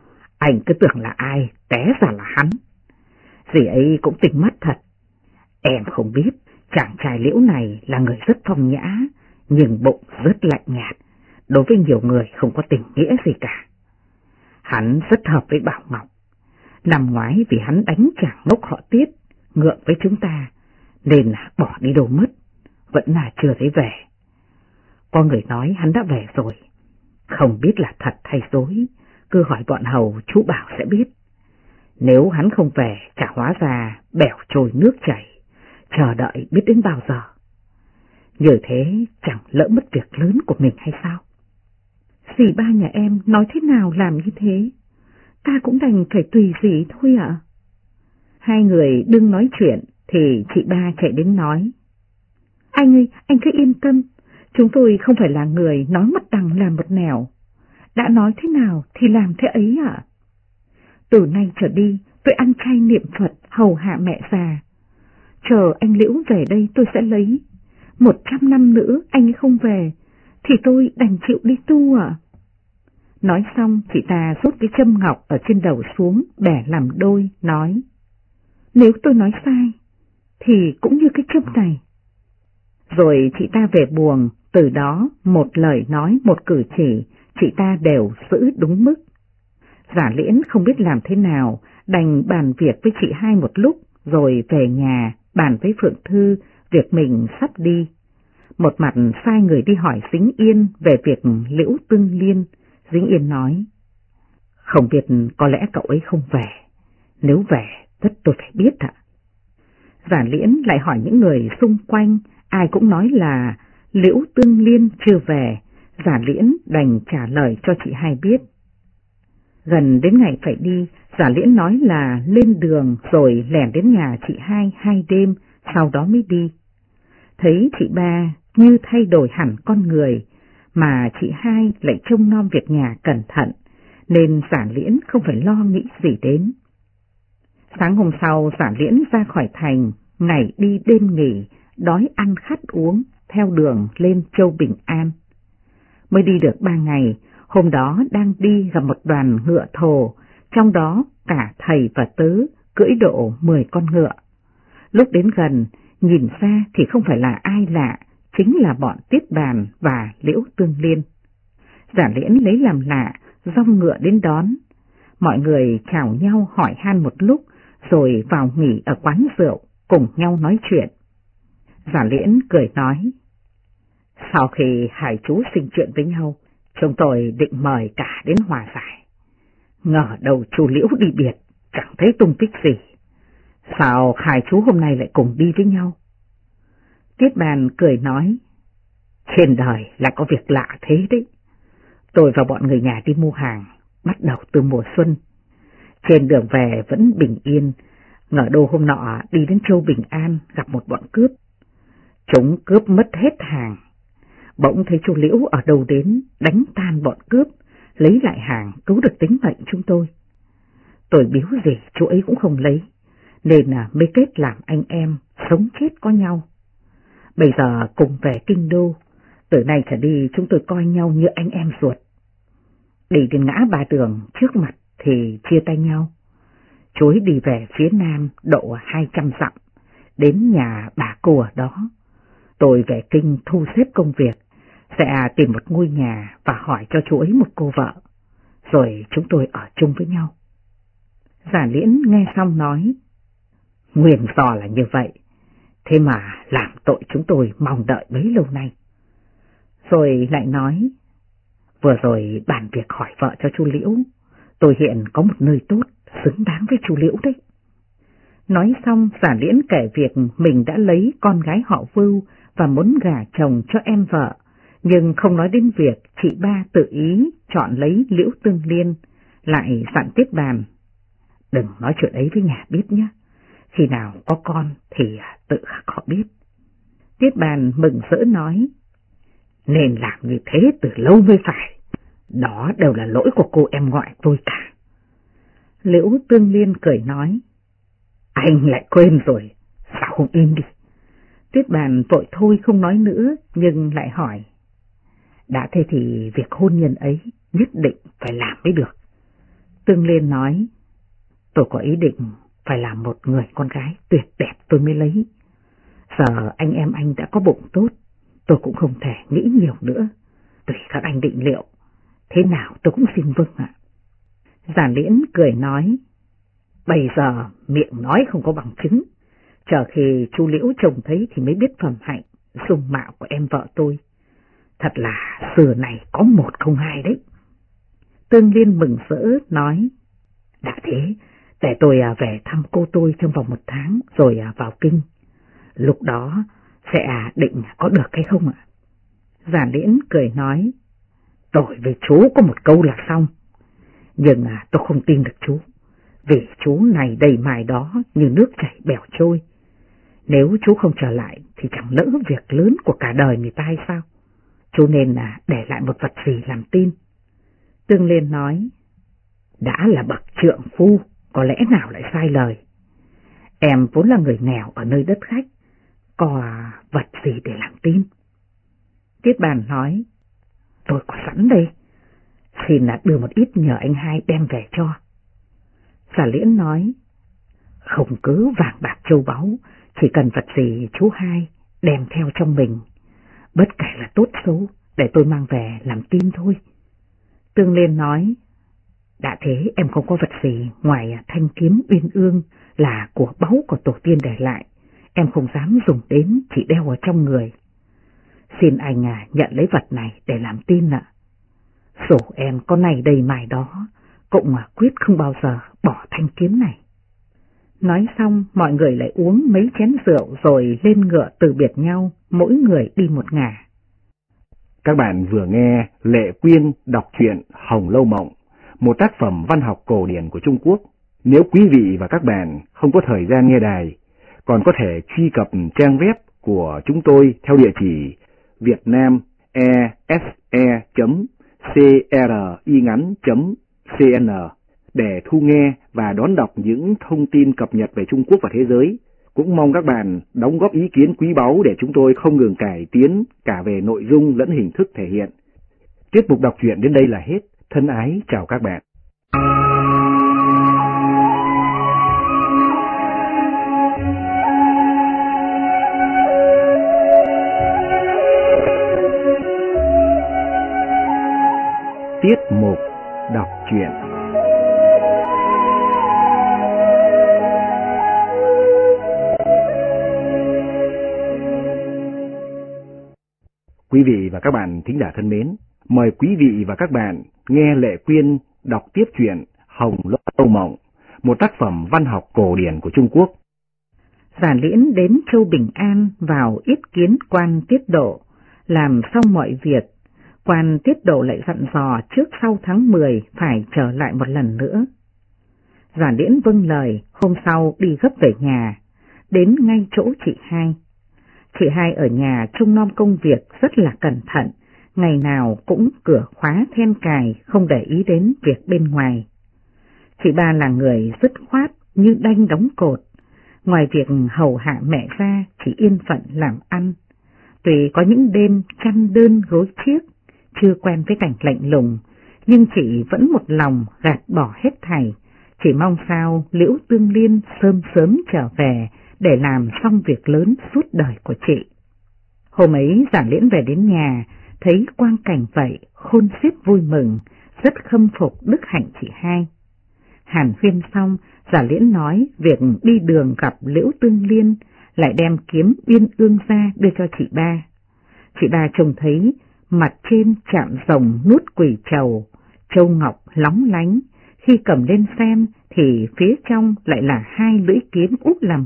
Anh cứ tưởng là ai, té ra là hắn. Dì ấy cũng tỉnh mất thật. Em không biết, chàng trai Liễu này là người rất phong nhã, nhưng bụng rất lạnh nhạt, đối với nhiều người không có tình nghĩa gì cả. Hắn rất hợp với Bảo Ngọc. Năm ngoái vì hắn đánh chàng ngốc họ Tiết, ngượng với chúng ta, nên là bỏ đi đâu mất, vẫn là chưa thấy về. Có người nói hắn đã về rồi, không biết là thật hay dối, cứ hỏi bọn hầu chú Bảo sẽ biết. Nếu hắn không về, chả hóa ra bèo trôi nước chảy, chờ đợi biết đến bao giờ. Như thế chẳng lỡ mất việc lớn của mình hay sao? Dì ba nhà em nói thế nào làm như thế, ta cũng đành phải tùy dì thôi ạ. Hai người đừng nói chuyện thì chị ba chạy đến nói. Anh ơi, anh cứ yên tâm, chúng tôi không phải là người nói một đằng làm một nẻo. Đã nói thế nào thì làm thế ấy ạ. Từ nay trở đi tôi ăn chay niệm Phật hầu hạ mẹ già. Chờ anh Liễu về đây tôi sẽ lấy. 100 năm nữa anh ấy không về thì tôi đành chịu đi tu ạ. Nói xong chị ta rút cái châm ngọc ở trên đầu xuống bẻ làm đôi, nói. Nếu tôi nói sai thì cũng như cái châm này. Rồi chị ta về buồng, từ đó một lời nói một cử chỉ chị ta đều giữ đúng mức. Giả Liễn không biết làm thế nào, đành bàn việc với chị hai một lúc, rồi về nhà bàn với Phượng Thư việc mình sắp đi. Một mặt sai người đi hỏi Dính Yên về việc Liễu Tương Liên. Dính Yên nói, không biết có lẽ cậu ấy không về, nếu về tất tôi phải biết ạ. Giả Liễn lại hỏi những người xung quanh, ai cũng nói là Liễu Tương Liên chưa về. Giả Liễn đành trả lời cho chị hai biết. Gần đến ngày phải đi, Giả Liễn nói là lên đường rồi lẻn đến nhà chị hai đêm, sau đó mới đi. Thấy chị ba như thay đổi hẳn con người, mà chị hai lại trông nom việc nhà cẩn thận, nên Giả Liễn không phải lo nghĩ gì đến. Sáng hôm sau Giả Liễn ra khỏi thành, ngày đi đêm nghỉ, đói ăn khát uống, theo đường lên Châu Bình An. Mới đi được 3 ngày, hôm đó đang đi gặp một đoàn ngựa thồ, trong đó cả thầy và tớ cưỡi độ 10 con ngựa. Lúc đến gần, nhìn xa thì không phải là ai lạ, chính là bọn Tiết Bàn và Liễu Tương Liên. Giả Liễn lấy làm lạ, dong ngựa đến đón. Mọi người chào nhau hỏi han một lúc, rồi vào nghỉ ở quán rượu, cùng nhau nói chuyện. Giả Liễn cười nói, sau khi hai chú sinh chuyện với nhau, chúng tôi định mời cả đến hòa giải. Ngờ đầu chú Liễu đi biệt, chẳng thấy tung tích gì. Sao hai chú hôm nay lại cùng đi với nhau? Tiết Bàn cười nói, trên đời lại có việc lạ thế đấy. Tôi và bọn người nhà đi mua hàng, bắt đầu từ mùa xuân. Trên đường về vẫn bình yên, ngờ đâu hôm nọ đi đến Châu Bình An gặp một bọn cướp. Chúng cướp mất hết hàng. Bỗng thấy chú Liễu ở đâu đến, đánh tan bọn cướp, lấy lại hàng, cứu được tính mệnh chúng tôi. Tôi biếu gì chú ấy cũng không lấy, nên mới kết làm anh em, sống chết có nhau. Bây giờ cùng về kinh đô, từ nay trở đi chúng tôi coi nhau như anh em ruột. Đi đến ngã ba đường trước mặt thì chia tay nhau. Chú ấy đi về phía nam độ 200 dặm, đến nhà bà cô ở đó. Tôi về kinh thu xếp công việc, sẽ tìm một ngôi nhà và hỏi cho chú ấy một cô vợ, rồi chúng tôi ở chung với nhau. Giả Liễn nghe xong nói, nguyên do là như vậy, thế mà làm tội chúng tôi mong đợi bấy lâu nay. Rồi lại nói, vừa rồi bàn việc hỏi vợ cho chú Liễu, tôi hiện có một nơi tốt, xứng đáng với chú Liễu đấy. Nói xong Giả Liễn kể việc mình đã lấy con gái họ Vưu và muốn gả chồng cho em vợ, nhưng không nói đến việc chị ba tự ý chọn lấy Liễu Tương Liên, lại dặn Tiết Bàn, đừng nói chuyện ấy với nhà biết nhé, khi nào có con thì tự khắc họ biết. Tiết Bàn mừng rỡ nói, nên làm như thế từ lâu mới phải, đó đều là lỗi của cô em ngoại tôi cả. Liễu Tương Liên cười nói, anh lại quên rồi, sao không im đi. Tiết Bàn vội thôi không nói nữa, nhưng lại hỏi, đã thế thì việc hôn nhân ấy nhất định phải làm mới được. Tương Liên nói, tôi có ý định phải làm một người con gái tuyệt đẹp tôi mới lấy. Giờ anh em anh đã có bụng tốt, tôi cũng không thể nghĩ nhiều nữa. Tùy các anh định liệu, thế nào tôi cũng xin vâng ạ. Giản Liễn cười nói, bây giờ miệng nói không có bằng chứng, chờ khi chú Liễu trông thấy thì mới biết phẩm hạnh, dung mạo của em vợ tôi. Thật là xưa này có một không hai đấy. Tương Liên mừng rỡ nói, đã thế, để tôi về thăm cô tôi trong vòng 1 tháng rồi vào kinh. Lúc đó sẽ định có được hay không ạ? Giản Liễn cười nói, tôi với chú có một câu là xong. Nhưng tôi không tin được chú, vì chú này đầy mài đó như nước chảy bèo trôi. Nếu chú không trở lại thì chẳng lỡ việc lớn của cả đời người ta hay sao? Chú nên để lại một vật gì làm tin. Tương Liên nói, đã là bậc trượng phu, có lẽ nào lại sai lời. Em vốn là người nghèo ở nơi đất khách, có vật gì để làm tin? Tiết Bàn nói, tôi có sẵn đây, xin đưa một ít nhờ anh hai đem về cho. Giản Liễn nói, không cứ vàng bạc châu báu, chỉ cần vật gì chú hai đem theo trong mình, bất kể là tốt xấu, để tôi mang về làm tin thôi. Tương Liên nói, đã thế em không có vật gì ngoài thanh kiếm uyên ương là của báu của tổ tiên để lại, em không dám dùng đến, chỉ đeo ở trong người. Xin anh nhận lấy vật này để làm tin ạ. Sổ em có này đầy mài đó, cũng quyết không bao giờ bỏ thanh kiếm này. Nói xong mọi người lại uống mấy chén rượu rồi lên ngựa từ biệt nhau, mỗi người đi một ngả. Các bạn vừa nghe Lệ Quyên đọc truyện Hồng Lâu Mộng, một tác phẩm văn học cổ điển của Trung Quốc. Nếu quý vị và các bạn không có thời gian nghe đài, còn có thể truy cập trang web của chúng tôi theo địa chỉ vietnamese.cringắn.cn để thu nghe và đón đọc những thông tin cập nhật về Trung Quốc và thế giới. Cũng mong các bạn đóng góp ý kiến quý báu để chúng tôi không ngừng cải tiến cả về nội dung lẫn hình thức thể hiện. Tiết mục đọc truyện đến đây là hết. Thân ái chào các bạn. Tiết mục đọc truyện. Quý vị và các bạn thính giả thân mến, mời quý vị và các bạn nghe Lệ Quyên đọc tiếp truyện Hồng Lâu Mộng, một tác phẩm văn học cổ điển của Trung Quốc. Giản Liễn đến Châu Bình An vào yết kiến quan Tiết Độ, làm xong mọi việc, quan Tiết Độ lại dặn dò trước sau tháng 10 phải trở lại một lần nữa. Giản Liễn vâng lời, hôm sau đi gấp về nhà, đến ngay chỗ chị hai. Chị hai ở nhà trông nom công việc rất là cẩn thận, ngày nào cũng cửa khóa then cài, không để ý đến việc bên ngoài. Chị ba là người dứt khoát như đanh đóng cột, ngoài việc hầu hạ mẹ ra chỉ yên phận làm ăn. Tuy có những đêm chăn đơn gối chiếc, chưa quen với cảnh lạnh lùng, nhưng chị vẫn một lòng gạt bỏ hết thảy, chỉ mong sao Liễu Tương Liên sớm trở về để làm xong việc lớn suốt đời của chị. Hôm ấy Giản Liễn về đến nhà, thấy quang cảnh vậy, khôn xiết vui mừng, rất khâm phục đức hạnh chị hai. Hàn huyên xong, Giản Liễn nói việc đi đường gặp Liễu Tương Liên, lại đem kiếm uyên ương ra đưa cho chị ba. Chị ba trông thấy mặt trên chạm rồng nút quỷ trầu, châu ngọc lóng lánh, khi cầm lên xem thì phía trong lại là 2 lưỡi kiếm úp làm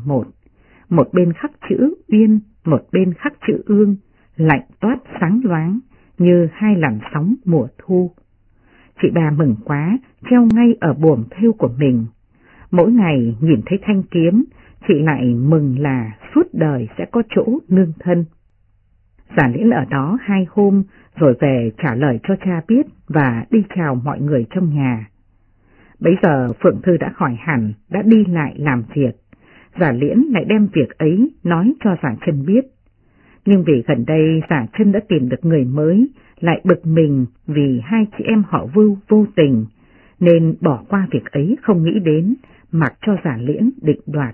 một bên khắc chữ uyên, một bên khắc chữ ương, lạnh toát sáng loáng như 2 làn sóng mùa thu. Chị ba mừng quá, treo ngay ở buồm thêu của mình. Mỗi ngày nhìn thấy thanh kiếm, chị lại mừng là suốt đời sẽ có chỗ nương thân. Giản Liễn ở đó 2 hôm rồi về trả lời cho cha biết và đi chào mọi người trong nhà. Bấy giờ Phượng Thư đã khỏi hẳn, đã đi lại làm việc. Giản Liễn lại đem việc ấy nói cho Giả Chân biết. Nhưng vì gần đây Giả Chân đã tìm được người mới, lại bực mình vì 2 chị em họ Vưu vô tình, nên bỏ qua việc ấy không nghĩ đến, mặc cho Giả Liễn định đoạt.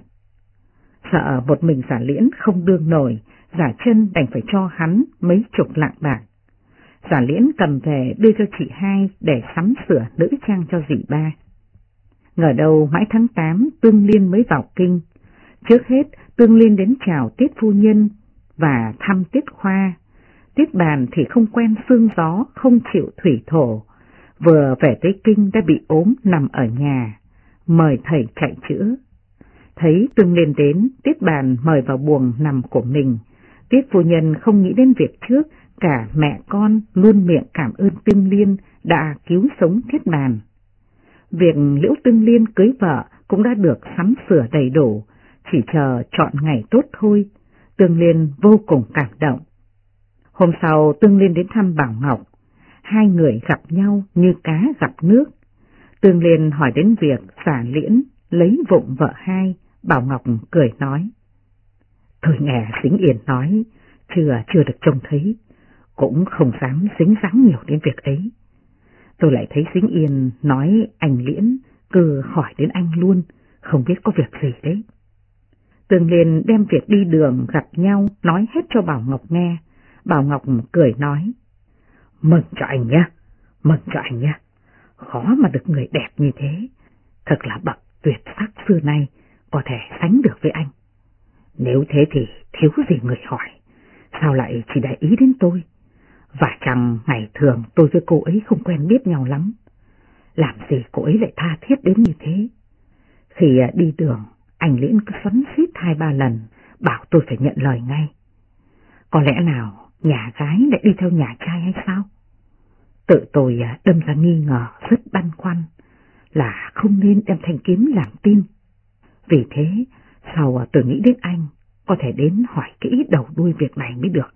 Sợ một mình Giả Liễn không đương nổi, Giả Chân đành phải cho hắn mấy chục lạng bạc. Giả Liễn cầm về đưa cho chị hai để sắm sửa nữ trang cho dì ba. Ngờ đâu mãi tháng 8 Tương Liên mới vào kinh. Trước hết Tương Liên đến chào Tiết phu nhân và thăm Tiết Khoa. Tiết Bàn thì không quen sương gió, không chịu thủy thổ, vừa về tới kinh đã bị ốm nằm ở nhà, mời thầy chạy chữa. Thấy Tương Liên đến, Tiết Bàn mời vào buồng nằm của mình. Tiết phu nhân không nghĩ đến việc trước, cả mẹ con luôn miệng cảm ơn Tương Liên đã cứu sống Tiết Bàn. Việc Liễu Tương Liên cưới vợ cũng đã được sắm sửa đầy đủ, chỉ chờ chọn ngày tốt thôi. Tương Liên vô cùng cảm động. Hôm sau Tương Liên đến thăm Bảo Ngọc, hai người gặp nhau như cá gặp nước. Tương Liên hỏi đến việc Giả Liễn lấy vụng vợ hai, Bảo Ngọc cười nói: Tôi nghe Sính Yên nói, chưa được trông thấy, cũng không dám dính dáng nhiều đến việc ấy. Tôi lại thấy Sính Yên nói anh Liễn, cứ hỏi đến anh luôn, không biết có việc gì đấy. Tương Liên đem việc đi đường gặp nhau nói hết cho Bảo Ngọc nghe. Bảo Ngọc cười nói: Mừng cho anh nhá, mừng cho anh nhá. Khó mà được người đẹp như thế, thật là bậc tuyệt sắc xưa nay, có thể sánh được với anh. Nếu thế thì thiếu gì người hỏi, sao lại chỉ để ý đến tôi? Và chẳng ngày thường tôi với cô ấy không quen biết nhau lắm, làm gì cô ấy lại tha thiết đến như thế? Khi đi đường, anh Liễn cứ xoắn xuýt 2-3 lần, bảo tôi phải nhận lời ngay. Có lẽ nào nhà gái lại đi theo nhà trai hay sao? Tự tôi đâm ra nghi ngờ rất băn khoăn là không nên đem thanh kiếm làm tin. Vì thế, sau tôi nghĩ đến anh, có thể đến hỏi kỹ đầu đuôi việc này mới được.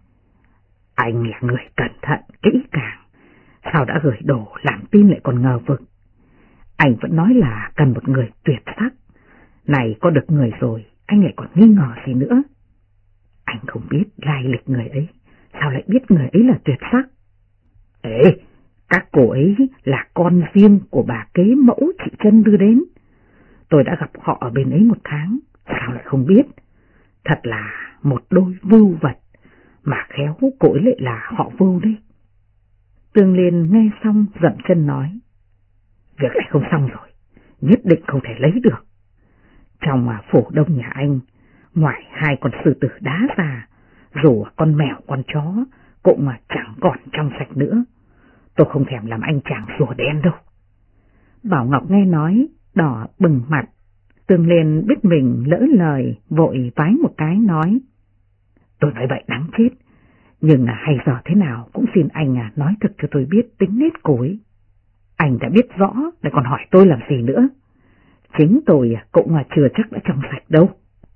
Anh là người cẩn thận, kỹ càng, sao đã gửi đồ làm tin lại còn ngờ vực? Anh vẫn nói là cần một người tuyệt sắc, này có được người rồi, anh lại còn nghi ngờ gì nữa? Anh không biết lai lịch người ấy, sao lại biết người ấy là tuyệt sắc? Ê, các cô ấy là con riêng của bà kế mẫu chị Trân đưa đến. Tôi đã gặp họ ở bên ấy 1 tháng, sao lại không biết? Thật là một đôi vưu vật, mà khéo cô ấy lại là họ Vưu đấy. Tương Liên nghe xong dậm chân nói: Việc này không xong rồi, nhất định không thể lấy được. Trong phủ đông nhà anh, ngoài 2 con sư tử đá ra, dù con mèo con chó cũng chẳng còn trong sạch nữa. Tôi không thèm làm anh chàng rùa đen đâu. Bảo Ngọc nghe nói, đỏ bừng mặt. Tương Liên biết mình lỡ lời, vội vái một cái nói: Tôi nói vậy đáng chết, nhưng hay giờ thế nào cũng xin anh nói thật cho tôi biết tính nết cô ấy. Anh đã biết rõ, lại còn hỏi tôi làm gì nữa? Chính tôi cũng chưa chắc đã trong sạch đâu.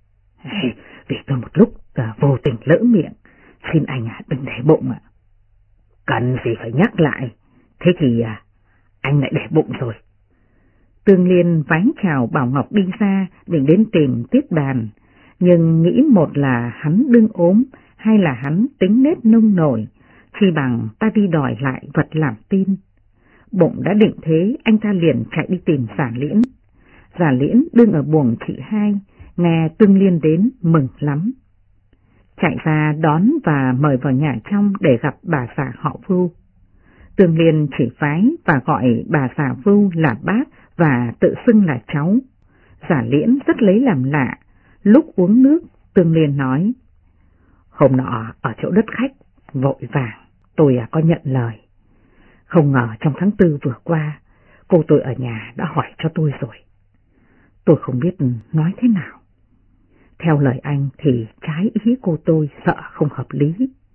Vì tôi một lúc vô tình lỡ miệng, xin anh đừng để bụng ạ. Cần gì phải nhắc lại, thế thì anh lại để bụng rồi. Tương Liên vái chào Bảo Ngọc đi ra, định đến tìm Tiết Bàn, nhưng nghĩ một là hắn đương ốm, hay là hắn tính nết nông nổi, chi bằng ta đi đòi lại vật làm tin. Bụng đã định thế, anh ta liền chạy đi tìm Giả Liễn. Giả Liễn đương ở buồng chị hai, nghe Tương Liên đến mừng lắm. Chạy ra đón và mời vào nhà trong để gặp bà già họ Vưu. Tương Liên chỉ phái và gọi bà già Vưu là bác và tự xưng là cháu. Giả Liễn rất lấy làm lạ, lúc uống nước Tương Liên nói: Hôm nọ ở chỗ đất khách, vội vàng, tôi có nhận lời. Không ngờ trong tháng 4 vừa qua, cô tôi ở nhà đã hỏi cho tôi rồi. Tôi không biết nói thế nào. Theo lời anh thì trái ý cô tôi sợ không hợp lý.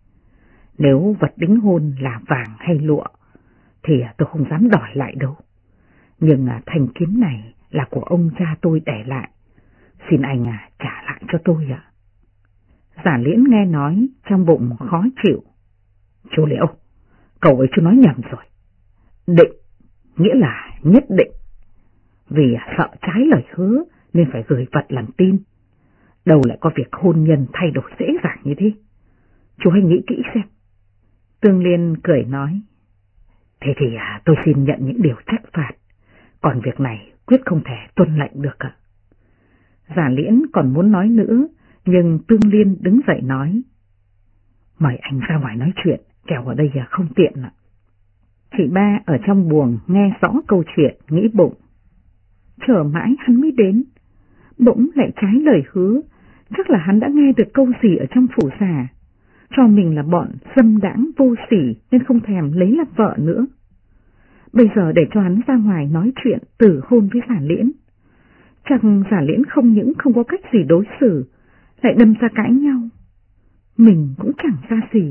Nếu vật đính hôn là vàng hay lụa thì tôi không dám đòi lại đâu. Nhưng thanh kiếm này là của ông cha tôi để lại, xin anh trả lại cho tôi ạ. Giả Liễn nghe nói trong bụng khó chịu. Chú Liễu, cậu ấy chưa nói nhầm rồi. Định nghĩa là nhất định. Vì sợ trái lời hứa nên phải gửi vật làm tin. Đâu lại có việc hôn nhân thay đổi dễ dàng như thế. Chú hãy nghĩ kỹ xem. Tương Liên cười nói: Thế thì tôi xin nhận những điều trách phạt. còn việc này quyết không thể tuân lệnh được ạ. Giả Liễn còn muốn nói nữa, nhưng Tương Liên đứng dậy nói: Mời anh ra ngoài nói chuyện, kẻo ở đây không tiện ạ. Chị Ba ở trong buồng nghe rõ câu chuyện, nghĩ bụng: chờ mãi hắn mới đến, bỗng lại trái lời hứa, chắc là hắn đã nghe được câu gì ở trong phủ già, cho mình là bọn dâm đãng vô sỉ nên không thèm lấy làm vợ nữa. Bây giờ để cho hắn ra ngoài nói chuyện tử hôn với Giả Liễn, chắc Giả Liễn không những không có cách gì đối xử, lại đâm ra cãi nhau, mình cũng chẳng ra gì.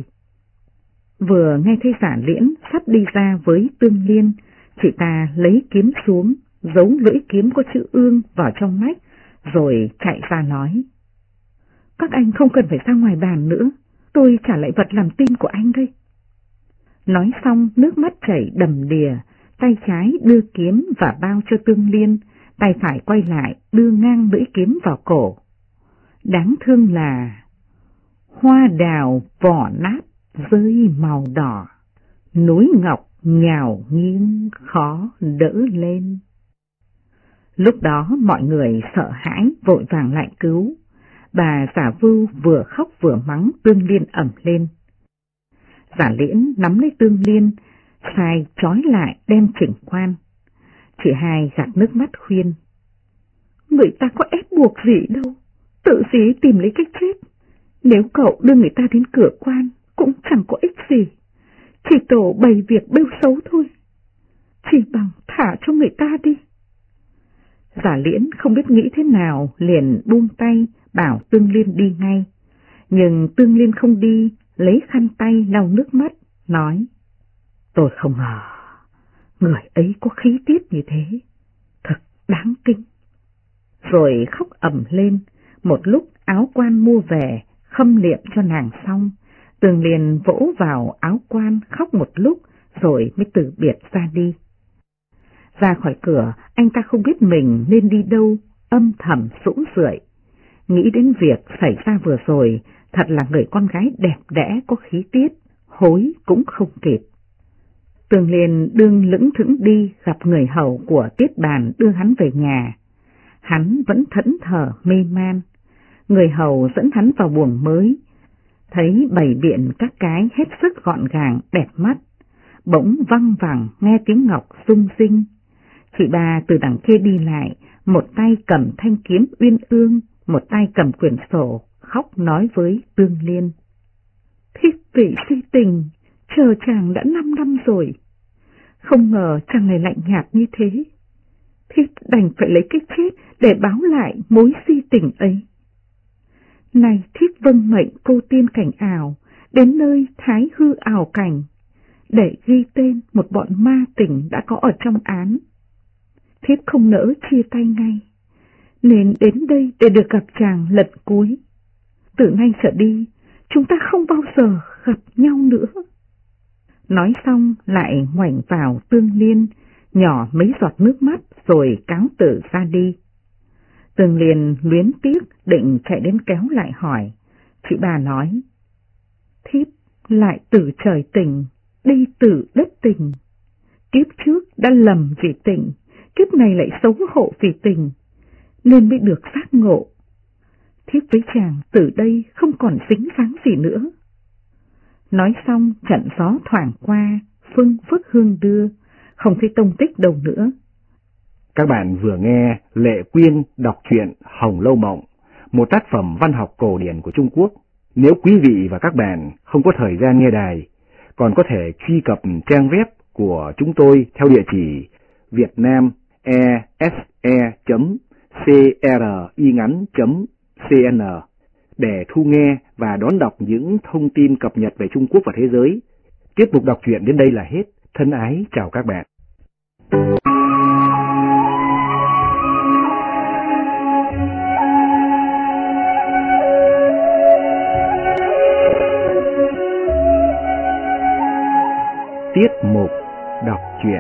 Vừa nghe thấy Giả Liễn sắp đi ra với Tương Liên, chị ta lấy kiếm xuống, giấu lưỡi kiếm có chữ ương vào trong nách, rồi chạy ra nói: Các anh không cần phải ra ngoài bàn nữa, tôi trả lại vật làm tin của anh đây. Nói xong nước mắt chảy đầm đìa, tay trái đưa kiếm và bao cho Tương Liên, tay phải quay lại đưa ngang lưỡi kiếm vào cổ. Đáng thương là hoa đào vỏ nát rơi màu đỏ, núi ngọc nhào nghiêng khó đỡ lên. Lúc đó mọi người sợ hãi vội vàng lại cứu. Bà Giả Vưu vừa khóc vừa mắng Tương Liên ẩm lên. Giả Liễn nắm lấy Tương Liên, sai trói lại đem chỉnh quan. Chị hai gạt nước mắt khuyên: Người ta có ép buộc gì đâu, tự dí tìm lấy cái chết. Nếu cậu đưa người ta đến cửa quan cũng chẳng có ích gì, chỉ tổ bày việc bêu xấu thôi. Chỉ bằng thả cho người ta đi. Giả Liễn không biết nghĩ thế nào, liền buông tay bảo Tương Liên đi ngay. Nhưng Tương Liên không đi, lấy khăn tay lau nước mắt, nói: Tôi không ngờ người ấy có khí tiết như thế, thật đáng kinh. Rồi khóc ầm lên. Một lúc áo quan mua về, khâm liệm cho nàng xong, Tương Liên vỗ vào áo quan khóc một lúc, rồi mới từ biệt ra đi. Ra khỏi cửa, anh ta không biết mình nên đi đâu, âm thầm sũng rượi. Nghĩ đến việc xảy ra vừa rồi, thật là người con gái đẹp đẽ có khí tiết, hối cũng không kịp. Tương Liên đương lững thững đi gặp người hầu của Tiết Bàn đưa hắn về nhà. Hắn vẫn thẫn thờ mê man. Người hầu dẫn hắn vào buồng mới, thấy bày biện các cái hết sức gọn gàng đẹp mắt. Bỗng văng vẳng nghe tiếng ngọc rung rinh. Chị Ba từ đằng kia đi lại, một tay cầm thanh kiếm uyên ương, một tay cầm quyển sổ, khóc nói với Tương Liên: Thiếp vị si tình, chờ chàng đã 5 năm rồi, không ngờ chàng này lạnh nhạt như thế. Thiếp đành phải lấy cái chết để báo lại mối si tình ấy. Này thiếp vâng mệnh cô tiên cảnh ảo, đến nơi thái hư ảo cảnh, để ghi tên một bọn ma tình đã có ở trong án. Thiếp không nỡ chia tay ngay, nên đến đây để được gặp chàng lần cuối. Từ nay trở đi, chúng ta không bao giờ gặp nhau nữa. Nói xong lại ngoảnh vào Tương Liên, nhỏ mấy giọt nước mắt rồi cáo từ ra đi. Tương Liên luyến tiếc định chạy đến kéo lại hỏi. Chị Ba nói: Thiếp lại từ trời tình, đi từ đất tình. Kiếp trước đã lầm vì tình, kiếp này lại xấu hổ vì tình, nên mới được giác ngộ. Thiếp với chàng từ đây không còn dính dáng gì nữa. Nói xong trận gió thoảng qua, phương phất hương đưa, không thấy tông tích đâu nữa. Các bạn vừa nghe Lệ Quyên đọc truyện Hồng Lâu Mộng, một tác phẩm văn học cổ điển của Trung Quốc. Nếu quý vị và các bạn không có thời gian nghe đài, còn có thể truy cập trang web của chúng tôi theo địa chỉ vietnamese.cringắn.cn để thu nghe và đón đọc những thông tin cập nhật về Trung Quốc và thế giới. Tiếp tục đọc truyện đến đây là hết. Thân ái chào các bạn. Tiết mục đọc truyện.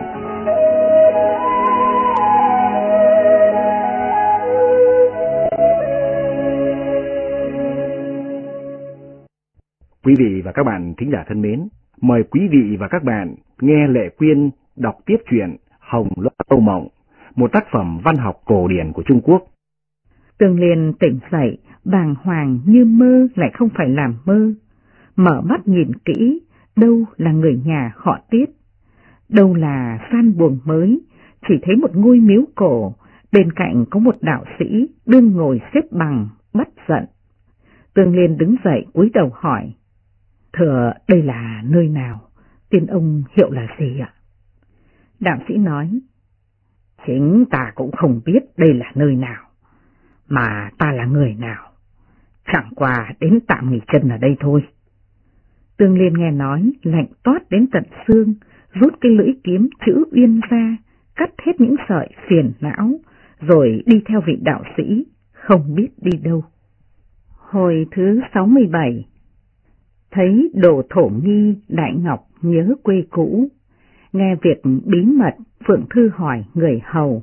Quý vị và các bạn thính giả thân mến, mời quý vị và các bạn nghe Lệ Quyên đọc tiếp truyện Hồng Lâu Mộng, một tác phẩm văn học cổ điển của Trung Quốc. Tương Liên tỉnh dậy, bàng hoàng như mơ lại không phải làm mơ. Mở mắt nhìn kỹ, đâu là người nhà họ Tiết, đâu là san buồng mới, chỉ thấy một ngôi miếu cổ, bên cạnh có một đạo sĩ đương ngồi xếp bằng, bất giận. Tương Liên đứng dậy cúi đầu hỏi, thưa đây là nơi nào, tên ông hiệu là gì ạ? Đạo sĩ nói, chính ta cũng không biết đây là nơi nào, mà ta là người nào, chẳng qua đến tạm nghỉ chân ở đây thôi. Tương Liên nghe nói, lạnh toát đến tận xương, rút cái lưỡi kiếm chữ Uyên ra, cắt hết những sợi phiền não, rồi đi theo vị đạo sĩ, không biết đi đâu. Hồi thứ 67. Thấy Đồ Thổ Nghi, Đại Ngọc nhớ quê cũ, nghe việc bí mật, Phượng Thư hỏi người hầu.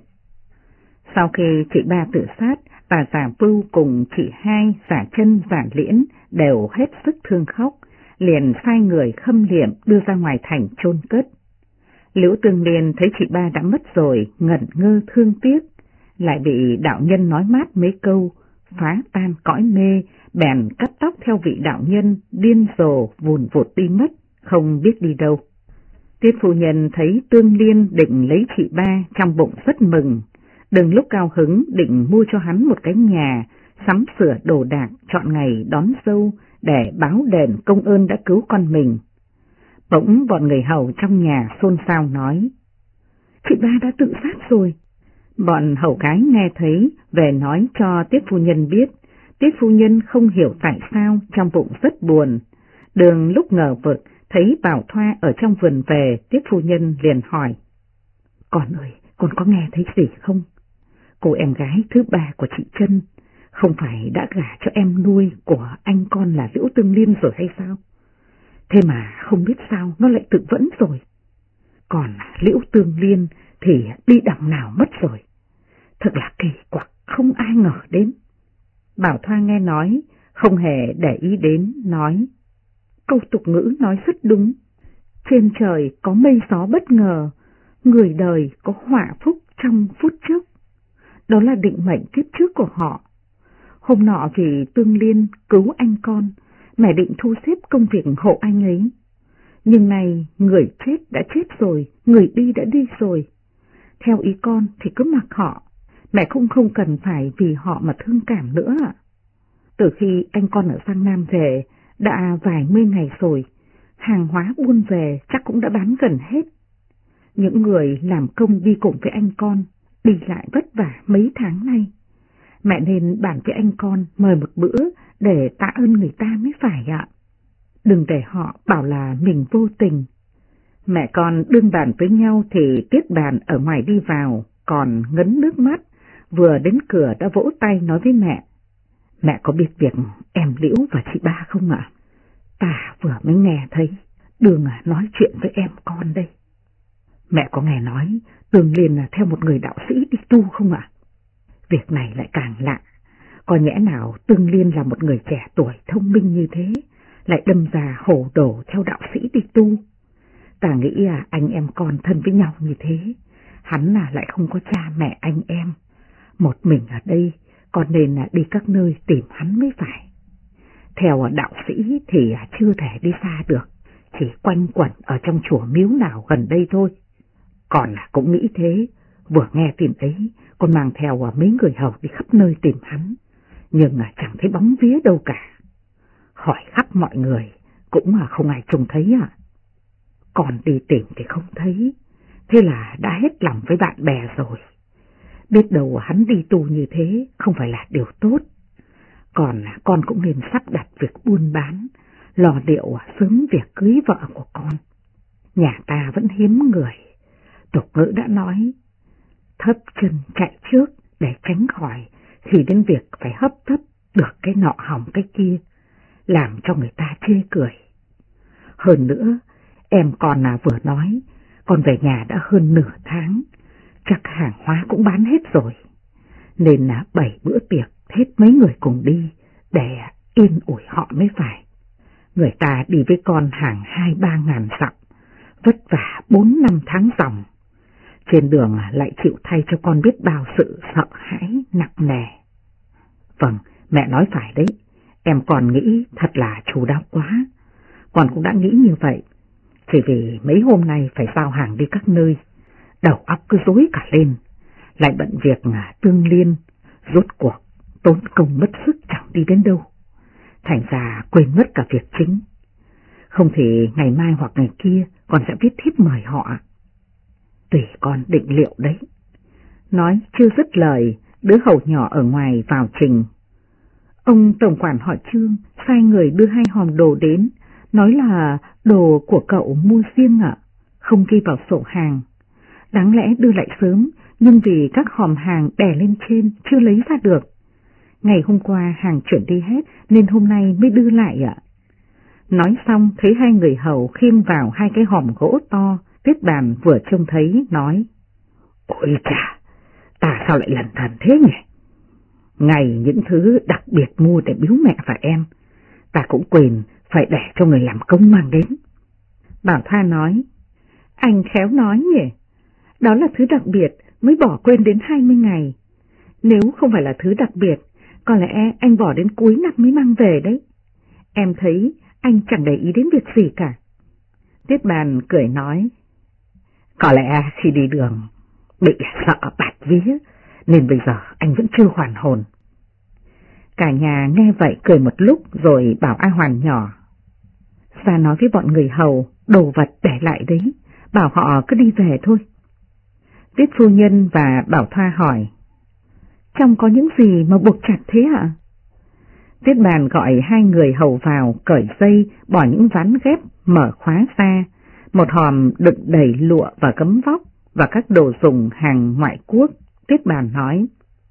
Sau khi chị Ba tự sát, bà Giả Vưu cùng chị Hai, Giả Chân, Giả Liễn đều hết sức thương khóc, liền sai người khâm liệm đưa ra ngoài thành chôn cất. Liễu Tương Liên thấy chị Ba đã mất rồi, ngẩn ngơ thương tiếc, lại bị đạo nhân nói mát mấy câu, phá tan cõi mê, bèn cắt tóc theo vị đạo nhân, điên rồ vùn vụt đi mất, không biết đi đâu. Tiết phu nhân thấy Tương Liên định lấy chị Ba, trong bụng rất mừng, đừng lúc cao hứng định mua cho hắn một cái nhà, sắm sửa đồ đạc, chọn ngày đón dâu để báo đền công ơn đã cứu con mình. Bỗng bọn người hầu trong nhà xôn xao nói, chị Ba đã tự sát rồi. Bọn hầu gái nghe thấy về nói cho Tiết phu nhân biết. Tiết phu nhân không hiểu tại sao, trong bụng rất buồn. Đường lúc ngờ vực thấy Bảo Thoa ở trong vườn về, Tiết phu nhân liền hỏi, con ơi, con có nghe thấy gì không? Cô em gái thứ ba của chị Trân không phải đã gả cho em nuôi của anh con là Liễu Tương Liên rồi hay sao? Thế mà không biết sao nó lại tự vẫn rồi. Còn Liễu Tương Liên thì đi đằng nào mất rồi. Thật là kỳ quặc, không ai ngờ đến. Bảo Thoa nghe nói, không hề để ý đến, nói, câu tục ngữ nói rất đúng. Trên trời có mây gió bất ngờ, người đời có họa phúc trong phút chốc. Đó là định mệnh kiếp trước của họ. Hôm nọ vì Tương Liên cứu anh con, mẹ định thu xếp công việc hộ anh ấy. Nhưng này người chết đã chết rồi, người đi đã đi rồi. Theo ý con thì cứ mặc họ, mẹ không cần phải vì họ mà thương cảm nữa ạ. Từ khi anh con ở Giang Nam về, đã vài mươi ngày rồi, hàng hóa buôn về chắc cũng đã bán gần hết. Những người làm công đi cùng với anh con, đi lại vất vả mấy tháng nay. Mẹ nên bàn với anh con mời một bữa để tạ ơn người ta mới phải ạ. Đừng để họ bảo là mình vô tình. Mẹ con đương bàn với nhau thì Tiết Bàn ở ngoài đi vào, còn ngấn nước mắt, vừa đến cửa đã vỗ tay nói với mẹ. Mẹ có biết việc em Liễu và chị Ba không ạ? Ta vừa mới nghe thấy, Đường nói chuyện với em con đây. Mẹ có nghe nói Tương Liên là theo một người đạo sĩ đi tu không ạ? Việc này lại càng lạ, có nhẽ nào Tương Liên là một người trẻ tuổi thông minh như thế, lại đâm ra hồ đồ theo đạo sĩ đi tu? Ta nghĩ anh em con thân với nhau như thế, hắn lại không có cha mẹ anh em, một mình ở đây, còn nên đi các nơi tìm hắn mới phải. Theo đạo sĩ thì chưa thể đi xa được, chỉ quanh quẩn ở trong chùa miếu nào gần đây thôi. Còn cũng nghĩ thế, vừa nghe tin ấy, con mang theo mấy người hầu đi khắp nơi tìm hắn, nhưng chẳng thấy bóng vía đâu cả. Hỏi khắp mọi người, cũng không ai trông thấy ạ. Còn đi tìm thì không thấy, thế là đã hết lòng với bạn bè rồi. Biết đâu hắn đi tu như thế không phải là điều tốt. Còn con cũng nên sắp đặt việc buôn bán, lò điệu sớm việc cưới vợ của con. Nhà ta vẫn hiếm người, tục ngữ đã nói, thấp chân chạy trước để tránh khỏi thì đến việc phải hấp tấp được cái nọ hỏng cái kia, làm cho người ta chê cười. Hơn nữa, em con vừa nói, con về nhà đã hơn nửa tháng, chắc hàng hóa cũng bán hết rồi, nên 7 bữa tiệc hết mấy người cùng đi để yên ủi họ mới phải. Người ta đi với con hàng 2-3 ngàn dặm, vất vả 4-5 tháng dòng, trên đường lại chịu thay cho con biết bao sự sợ hãi nặng nề. Vâng, mẹ nói phải đấy, em còn nghĩ thật là chu đáo quá. Con cũng đã nghĩ như vậy, chỉ vì mấy hôm nay phải giao hàng đi các nơi, đầu óc cứ rối cả lên, lại bận việc tương liên, rốt cuộc tốn công mất sức chẳng đi đến đâu, thành ra quên mất cả việc chính. Không thì ngày mai hoặc ngày kia con sẽ viết thiếp mời họ. Tùy con định liệu đấy. Nói chưa dứt lời, đứa hầu nhỏ ở ngoài vào trình. Ông tổng quản họ Trương sai người đưa 2 hòm đồ đến, nói là đồ của cậu mua riêng ạ, không ghi vào sổ hàng. Đáng lẽ đưa lại sớm, nhưng vì các hòm hàng đè lên trên chưa lấy ra được. Ngày hôm qua hàng chuyển đi hết nên hôm nay mới đưa lại ạ. Nói xong thấy 2 người hầu khiêng vào 2 cái hòm gỗ to, Tiết Bàn vừa trông thấy nói: Ôi chà, ta sao lại lẩn thẩn thế nhỉ? Ngày những thứ đặc biệt mua để biếu mẹ và em, ta cũng quên phải để cho người làm công mang đến. Bảo Thoa nói: Anh khéo nói nhỉ, đó là thứ đặc biệt mới bỏ quên đến 20 ngày. Nếu không phải là thứ đặc biệt, có lẽ anh bỏ đến cuối năm mới mang về đấy. Em thấy anh chẳng để ý đến việc gì cả. Tiết Bàn cười nói: Có lẽ khi đi đường bị sợ bạt vía, nên bây giờ anh vẫn chưa hoàn hồn. Cả nhà nghe vậy cười một lúc rồi bảo A Hoàn nhỏ: Ra nói với bọn người hầu, đồ vật để lại đấy, bảo họ cứ đi về thôi. Tiết phu nhân và Bảo Thoa hỏi: Trong có những gì mà buộc chặt thế ạ? Tiết Bàn gọi 2 người hầu vào, cởi dây, bỏ những ván ghép, mở khóa ra. Một hòm đựng đầy lụa và gấm vóc và các đồ dùng hàng ngoại quốc. Tiết Bàn nói: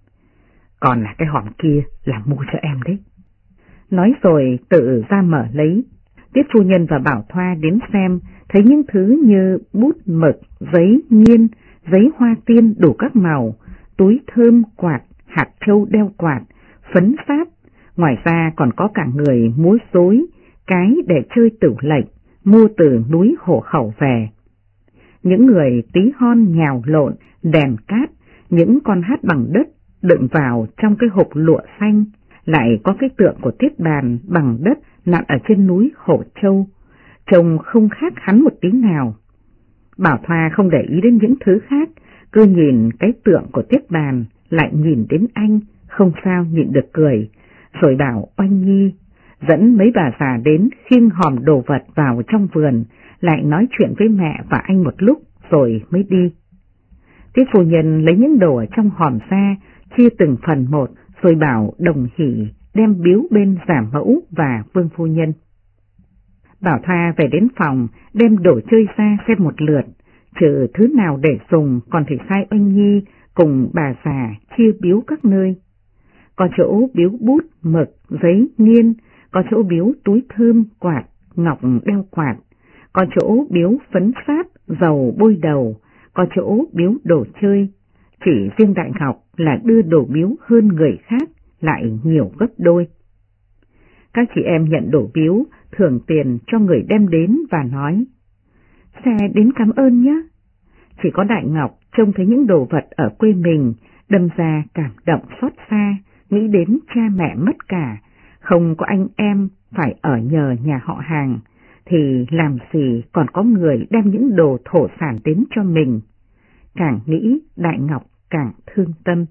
Còn là cái hòm kia là mua cho em đấy. Nói rồi tự ra mở lấy. Tiết phu nhân và Bảo Thoa đến xem, thấy những thứ như bút mực, giấy nghiên, giấy hoa tiên đủ các màu, túi thơm, quạt, hạt châu đeo quạt, phấn sáp. Ngoài ra còn có cả người múa rối, cái để chơi tửu lệnh, mua từ núi Hổ Khẩu về. Những người tí hon nhào lộn, đèn cát, những con hát bằng đất đựng vào trong cái hộp lụa xanh, lại có cái tượng của Tiết Bàn bằng đất nặn ở trên núi Hổ Châu, trông không khác hắn một tí nào. Bảo Thoa không để ý đến những thứ khác, cứ nhìn cái tượng của Tiết Bàn, lại nhìn đến anh, không sao nhịn được cười, rồi bảo Oanh Nhi dẫn mấy bà già đến khiêng hòm đồ vật vào trong vườn, lại nói chuyện với mẹ và anh một lúc rồi mới đi. Tiết phu nhân lấy những đồ ở trong hòm ra, chia từng phần một, rồi bảo Đồng Hỷ đem biếu bên giả mẫu và Vương phu nhân. Bảo Thoa về đến phòng, đem đồ chơi ra xem một lượt, trừ thứ nào để dùng còn phải sai Oanh Nhi cùng bà già chia biếu các nơi. Có chỗ biếu bút, mực, giấy nghiên, có chỗ biếu túi thơm, quạt, ngọc đeo quạt, có chỗ biếu phấn sáp, dầu bôi đầu, có chỗ biếu đồ chơi. Chỉ riêng Đại Ngọc là đưa đồ biếu hơn người khác, lại nhiều gấp đôi. Các chị em nhận đồ biếu, thưởng tiền cho người đem đến và nói: Xe đến cảm ơn nhé. Chỉ có Đại Ngọc trông thấy những đồ vật ở quê mình, đâm ra cảm động xót xa, nghĩ đến cha mẹ mất cả, không có anh em phải ở nhờ nhà họ hàng, thì làm gì còn có người đem những đồ thổ sản đến cho mình. Càng nghĩ Đại Ngọc càng thương tâm.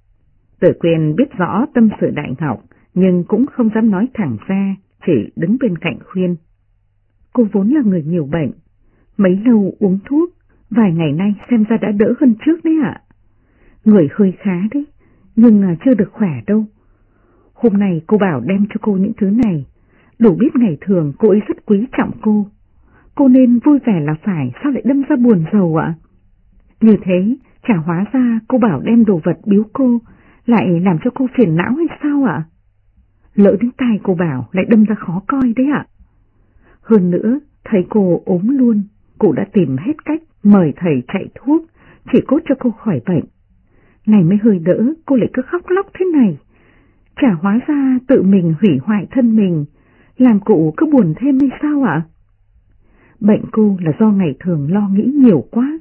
Tử Quyên biết rõ tâm sự Đại Ngọc, nhưng cũng không dám nói thẳng ra, chỉ đứng bên cạnh khuyên: Cô vốn là người nhiều bệnh, mấy lâu uống thuốc, vài ngày nay xem ra đã đỡ hơn trước đấy ạ. Người hơi khá đấy, nhưng chưa được khỏe đâu. Hôm nay cô bảo đem cho cô những thứ này, đủ biết ngày thường cô ấy rất quý trọng cô. Cô nên vui vẻ là phải, sao lại đâm ra buồn rầu ạ? Như thế, chả hóa ra cô bảo đem đồ vật biếu cô, lại làm cho cô phiền não hay sao ạ? Lỡ đến tai cô bảo lại đâm ra khó coi đấy ạ. Hơn nữa, thấy cô ốm luôn, cụ đã tìm hết cách mời thầy chạy thuốc, chỉ cốt cho cô khỏi bệnh. Này mới hơi đỡ, cô lại cứ khóc lóc thế này. Chả hóa ra tự mình hủy hoại thân mình, làm cụ cứ buồn thêm hay sao ạ? Bệnh cô là do ngày thường lo nghĩ nhiều quá,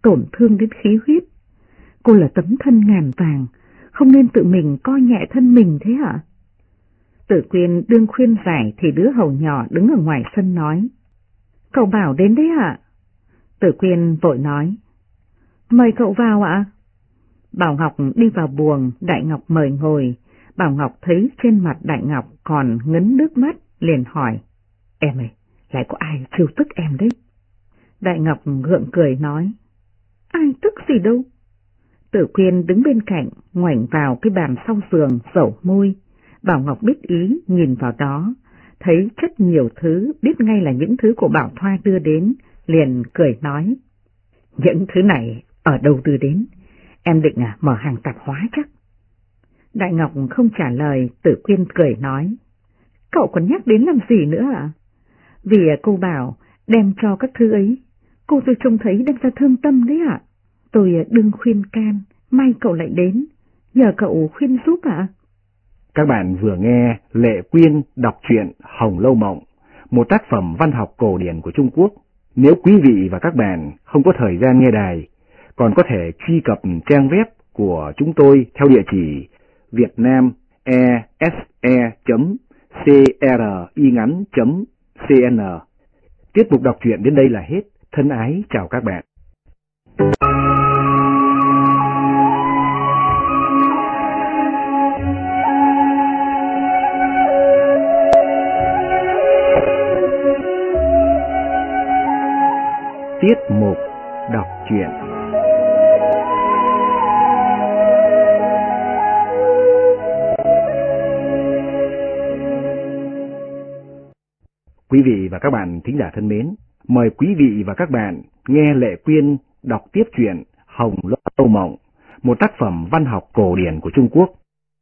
tổn thương đến khí huyết. Cô là tấm thân ngàn vàng, không nên tự mình coi nhẹ thân mình thế hả? Tử Quyên đương khuyên giải thì đứa hầu nhỏ đứng ở ngoài sân nói. Cậu Bảo đến đấy hả? Tử Quyên vội nói. Mời cậu vào ạ. Bảo Ngọc đi vào buồng, Đại Ngọc mời ngồi. Bảo Ngọc thấy trên mặt Đại Ngọc còn ngấn nước mắt, liền hỏi. Em ơi, lại có ai trêu tức em đấy? Đại Ngọc gượng cười nói. Ai tức gì đâu. Tử Quyên đứng bên cạnh, ngoảnh vào cái bàn sau giường, dẩu môi. Bảo Ngọc biết ý, nhìn vào đó, thấy rất nhiều thứ, biết ngay là những thứ của Bảo Thoa đưa đến, liền cười nói. Những thứ này ở đâu đưa đến? Em định mở hàng tạp hóa chắc? Đại Ngọc không trả lời, Tử Quyên cười nói. Cậu còn nhắc đến làm gì nữa ạ? Vì cô bảo đem cho các thứ ấy, cô tôi trông thấy đem ra thương tâm đấy ạ. Tôi đừng khuyên can, mai cậu lại đến, nhờ cậu khuyên giúp ạ. Các bạn vừa nghe Lệ Quyên đọc truyện Hồng Lâu Mộng, một tác phẩm văn học cổ điển của Trung Quốc. Nếu quý vị và các bạn không có thời gian nghe đài, còn có thể truy cập trang web của chúng tôi theo địa chỉ vietnamese.cringắn.cn. Tiếp tục đọc truyện đến đây là hết. Thân ái chào các bạn. Tiết mục đọc truyện. Quý vị và các bạn thính giả thân mến, mời quý vị và các bạn nghe Lệ Quyên đọc tiếp truyện Hồng Lâu Mộng, một tác phẩm văn học cổ điển của Trung Quốc.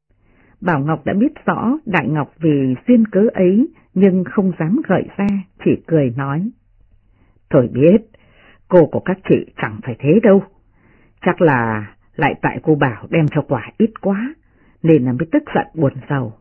Bảo Ngọc đã biết rõ Đại Ngọc vì duyên cớ ấy, nhưng không dám gợi ra, chỉ cười nói. Tôi biết, cô của các chị chẳng phải thế đâu. Chắc là lại tại cô bảo đem cho quà ít quá, nên là mới tức giận buồn rầu.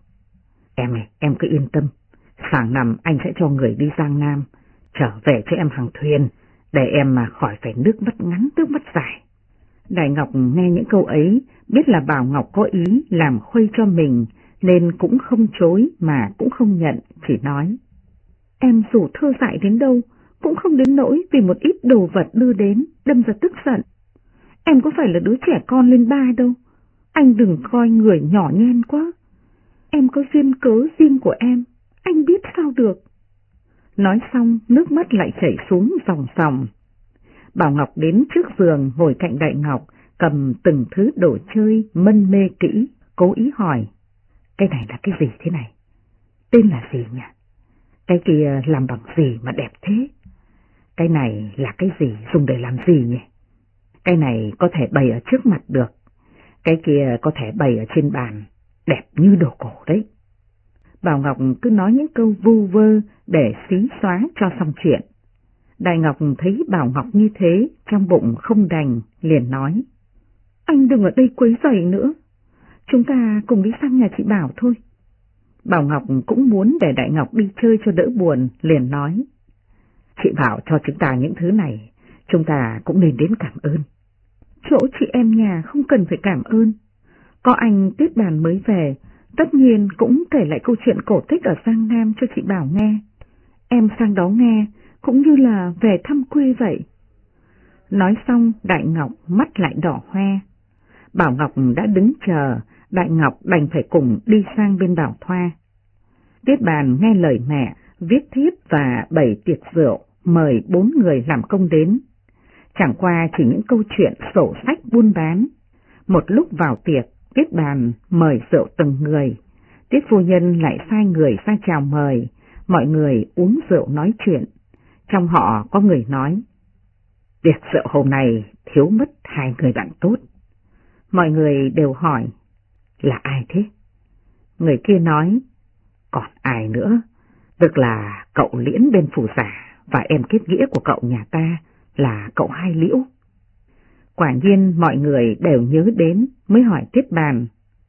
Em cứ yên tâm, sáng năm anh sẽ cho người đi Giang Nam, trở về cho em hàng thuyền, để em mà khỏi phải nước mắt ngắn nước mắt dài. Đại Ngọc nghe những câu ấy, biết là Bảo Ngọc có ý làm khuây cho mình, nên cũng không chối mà cũng không nhận, chỉ nói. Em dù thơ dại đến đâu, cũng không đến nỗi vì một ít đồ vật đưa đến, đâm ra tức giận. Em có phải là đứa trẻ con lên ba đâu, anh đừng coi người nhỏ nhen quá. Em có duyên cớ riêng của em, anh biết sao được. Nói xong, nước mắt lại chảy xuống ròng ròng. Bảo Ngọc đến trước giường ngồi cạnh Đại Ngọc, cầm từng thứ đồ chơi mân mê kỹ, cố ý hỏi. Cái này là cái gì thế này? Tên là gì nhỉ? Cái kia làm bằng gì mà đẹp thế? Cái này là cái gì, dùng để làm gì nhỉ? Cái này có thể bày ở trước mặt được, cái kia có thể bày ở trên bàn, đẹp như đồ cổ đấy. Bảo Ngọc cứ nói những câu vu vơ để xí xóa cho xong chuyện. Đại Ngọc thấy Bảo Ngọc như thế, trong bụng không đành, liền nói. Anh đừng ở đây quấy rầy nữa, chúng ta cùng đi sang nhà chị Bảo thôi. Bảo Ngọc cũng muốn để Đại Ngọc đi chơi cho đỡ buồn, liền nói. Chị Bảo cho chúng ta những thứ này, chúng ta cũng nên đến cảm ơn. Chỗ chị em nhà không cần phải cảm ơn. Có anh Tiết Bàn mới về, tất nhiên cũng kể lại câu chuyện cổ tích ở Giang Nam cho chị Bảo nghe. Em sang đó nghe, cũng như là về thăm quê vậy. Nói xong, Đại Ngọc mắt lại đỏ hoe. Bảo Ngọc đã đứng chờ, Đại Ngọc đành phải cùng đi sang bên Bảo Thoa. Tiết Bàn nghe lời mẹ, viết thiếp và bày tiệc rượu, mời 4 người làm công đến. Chẳng qua chỉ những câu chuyện sổ sách buôn bán. Một lúc vào tiệc, Tiết Bàn mời rượu từng người. Tiết phu nhân lại sai người ra chào mời, mọi người uống rượu nói chuyện. Trong họ có người nói, tiệc rượu hôm nay thiếu mất 2 người bạn tốt. Mọi người đều hỏi, là ai thế? Người kia nói, còn ai nữa, tức là cậu Liễn bên Phủ Giả và em kết nghĩa của cậu nhà ta là cậu Hai Liễu. Quả nhiên mọi người đều nhớ đến, mới hỏi Tiết Bàn,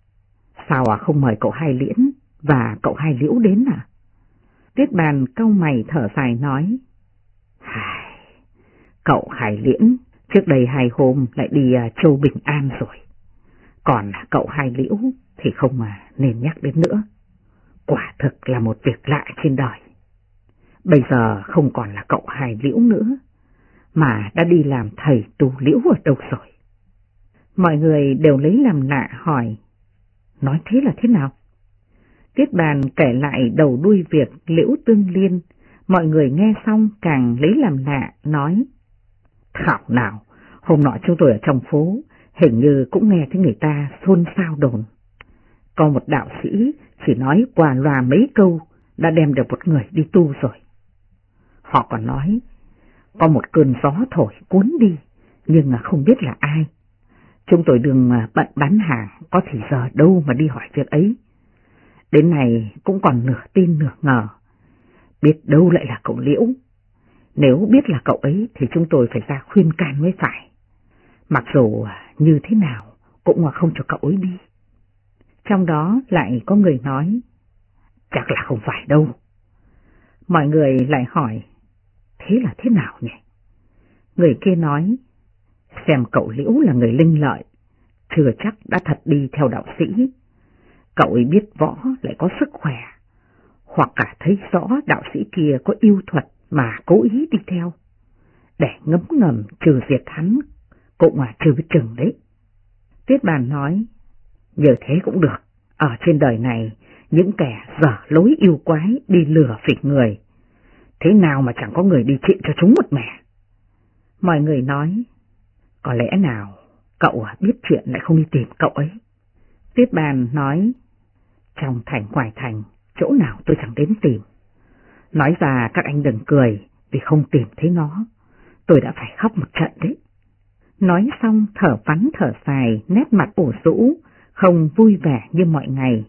sao không mời cậu Hai Liễn và cậu Hai Liễu đến à? Tiết Bàn cau mày thở dài nói, cậu Hai Liễn Trước đây 2 hôm lại đi Châu Bình An rồi. Còn cậu Hai Liễu thì không mà nên nhắc đến nữa. Quả thực là một việc lạ trên đời. Bây giờ không còn là cậu Hai Liễu nữa, mà đã đi làm thầy tu Liễu ở đâu rồi. Mọi người đều lấy làm lạ hỏi, nói thế là thế nào? Tiết Bàn kể lại đầu đuôi việc Liễu Tương Liên, mọi người nghe xong càng lấy làm lạ, nói, thảo nào, hôm nọ chúng tôi ở trong phố, hình như cũng nghe thấy người ta xôn xao đồn. Có một đạo sĩ chỉ nói qua loa mấy câu đã đem được một người đi tu rồi. Họ còn nói, có một cơn gió thổi cuốn đi, nhưng không biết là ai. Chúng tôi đừng bận bán hàng, có thì giờ đâu mà đi hỏi việc ấy. Đến này cũng còn nửa tin nửa ngờ, biết đâu lại là cậu Liễu. Nếu biết là cậu ấy thì chúng tôi phải ra khuyên can mới phải. Mặc dù như thế nào cũng không cho cậu ấy đi. Trong đó lại có người nói, chắc là không phải đâu. Mọi người lại hỏi, thế là thế nào nhỉ? Người kia nói, xem cậu Liễu là người linh lợi, chưa chắc đã thật đi theo đạo sĩ. Cậu ấy biết võ lại có sức khỏe, hoặc cả thấy rõ đạo sĩ kia có yêu thuật mà cố ý đi theo, để ngấm ngầm trừ diệt hắn, cũng chưa biết chừng đấy. Tiết Bàn nói, như thế cũng được, ở trên đời này những kẻ dở lối yêu quái đi lừa phỉnh người, thế nào mà chẳng có người đi trị cho chúng một mẻ. Mọi người nói, có lẽ nào cậu biết chuyện lại không đi tìm cậu ấy. Tiết Bàn nói, trong thành ngoài thành, chỗ nào tôi chẳng đến tìm. Nói ra các anh đừng cười, vì không tìm thấy nó, tôi đã phải khóc một trận đấy. Nói xong thở vắn thở dài, nét mặt ủ rũ, không vui vẻ như mọi ngày.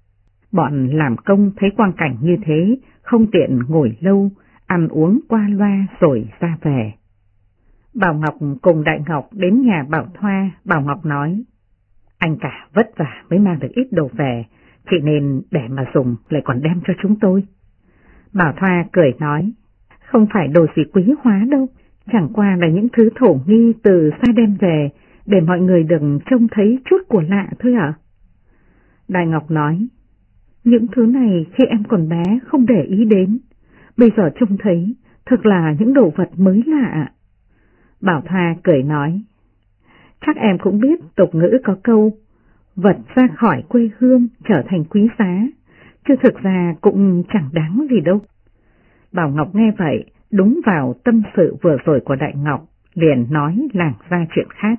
Bọn làm công thấy quang cảnh như thế, không tiện ngồi lâu, ăn uống qua loa rồi ra về. Bảo Ngọc cùng Đại Ngọc đến nhà Bảo Thoa. Bảo Ngọc nói, anh cả vất vả mới mang được ít đồ về, chị nên để mà dùng lại còn đem cho chúng tôi. Bảo Thoa cười nói, không phải đồ gì quý hóa đâu, chẳng qua là những thứ thổ nghi từ xa đem về, để mọi người đừng trông thấy chút của lạ thôi ạ. Đại Ngọc nói, những thứ này khi em còn bé không để ý đến, bây giờ trông thấy thực là những đồ vật mới lạ. Bảo Thoa cười nói, chắc em cũng biết tục ngữ có câu, vật ra khỏi quê hương trở thành quý giá, chứ thực ra cũng chẳng đáng gì đâu. Bảo Ngọc nghe vậy, đúng vào tâm sự vừa rồi của Đại Ngọc, liền nói làng ra chuyện khác.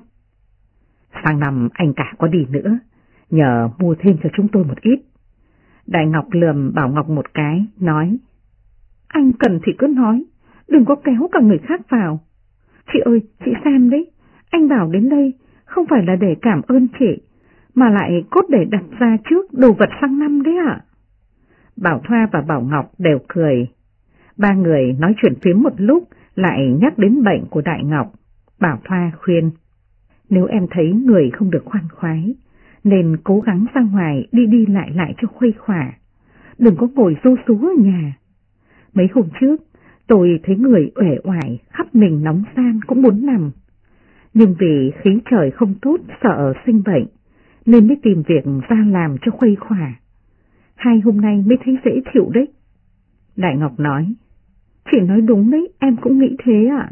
Sang năm anh cả có đi nữa, nhờ mua thêm cho chúng tôi một ít. Đại Ngọc lườm Bảo Ngọc một cái, nói, anh cần thì cứ nói, đừng có kéo cả người khác vào. Chị ơi, chị xem đấy, anh bảo đến đây không phải là để cảm ơn chị, mà lại cốt để đặt ra trước đồ vật sang năm đấy ạ. Bảo Thoa và Bảo Ngọc đều cười. Ba người nói chuyện phiếm một lúc, lại nhắc đến bệnh của Đại Ngọc. Bảo Thoa khuyên, nếu em thấy người không được khoan khoái, nên cố gắng ra ngoài đi đi lại cho khuây khỏa, đừng có ngồi ru rú ở nhà. Mấy hôm trước, tôi thấy người uể oải khắp mình nóng ran cũng muốn nằm, nhưng vì khí trời không tốt sợ sinh bệnh, nên mới tìm việc ra làm cho khuây khỏa. 2 hôm nay mới thấy dễ chịu đấy. Đại Ngọc nói, chị nói đúng đấy, em cũng nghĩ thế ạ.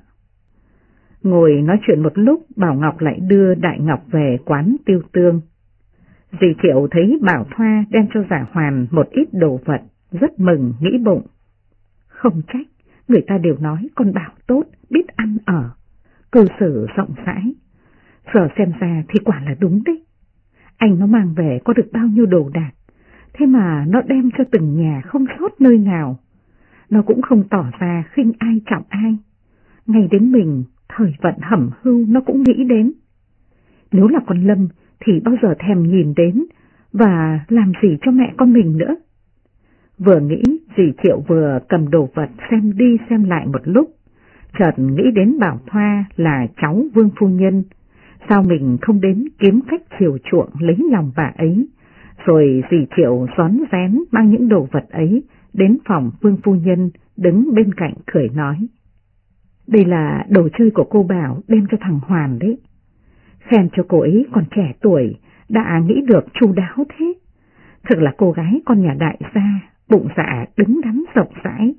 Ngồi nói chuyện một lúc, Bảo Ngọc lại đưa Đại Ngọc về quán Tiêu Tương. Dì Triệu thấy Bảo Thoa đem cho Giả Hoàn một ít đồ vật, rất mừng, nghĩ bụng. Không trách, người ta đều nói con Bảo tốt, biết ăn ở, cư xử rộng rãi. Giờ xem ra thì quả là đúng đấy. Anh nó mang về có được bao nhiêu đồ đạc, thế mà nó đem cho từng nhà không sót nơi nào. Nó cũng không tỏ ra khinh ai trọng ai. Ngay đến mình, thời vận hẩm hưu nó cũng nghĩ đến. Nếu là con Lâm thì bao giờ thèm nhìn đến và làm gì cho mẹ con mình nữa. Vừa nghĩ, dì Triệu vừa cầm đồ vật xem đi xem lại một lúc, chợt nghĩ đến Bảo Thoa là cháu Vương phu nhân, sao mình không đến kiếm cách chiều chuộng lấy lòng bà ấy. Rồi dì Triệu rón rén mang những đồ vật ấy đến phòng Vương phu nhân, đứng bên cạnh cười nói, Đây là đồ chơi của cô Bảo đem cho thằng Hoàn đấy. Khen cho cô ấy còn trẻ tuổi, đã nghĩ được chu đáo thế. Thực là cô gái con nhà đại gia, bụng dạ đứng đắn rộng rãi.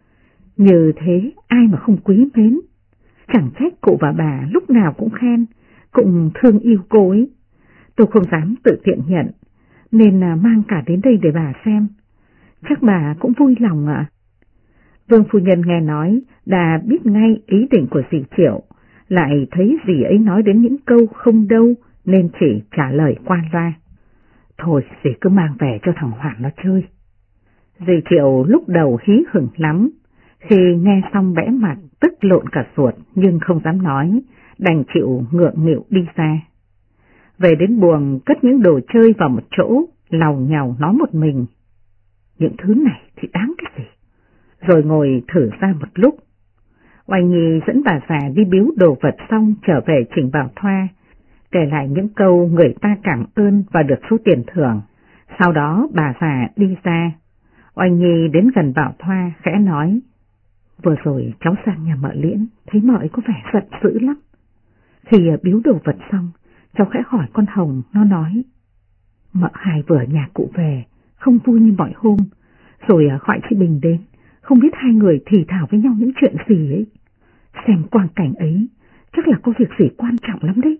Như thế ai mà không quý mến. Chẳng trách cụ và bà lúc nào cũng khen, cũng thương yêu cô ấy. Tôi không dám tự tiện nhận, nên mang cả đến đây để bà xem. Chắc bà cũng vui lòng ạ. Vương phu nhân nghe nói đã biết ngay ý định của dì Triệu, lại thấy dì ấy nói đến những câu không đâu nên chỉ trả lời qua loa. Thôi dì cứ mang về cho thằng Hoàn nó chơi. Dì Triệu lúc đầu hí hửng lắm, khi nghe xong bẽ mặt tức lộn cả ruột nhưng không dám nói, đành chịu ngượng nghịu đi ra. Về đến buồng cất những đồ chơi vào một chỗ, làu nhàu nói một mình. Những thứ này thì đáng cái gì? Rồi ngồi thử ra một lúc. Oanh Nhi dẫn bà già đi biếu đồ vật xong trở về trình Bảo Thoa, kể lại những câu người ta cảm ơn và được số tiền thưởng. Sau đó bà già đi ra. Oanh Nhi đến gần Bảo Thoa khẽ nói, vừa rồi cháu sang nhà mợ Liễn, thấy mợ ấy có vẻ giận dữ lắm. Khi biếu đồ vật xong, cháu khẽ hỏi con Hồng, nó nói, mợ Hai vừa nhà cụ về, không vui như mọi hôm, rồi gọi chị Bình đến, không biết hai người thì thảo với nhau những chuyện gì ấy. Xem quang cảnh ấy, chắc là có việc gì quan trọng lắm đấy.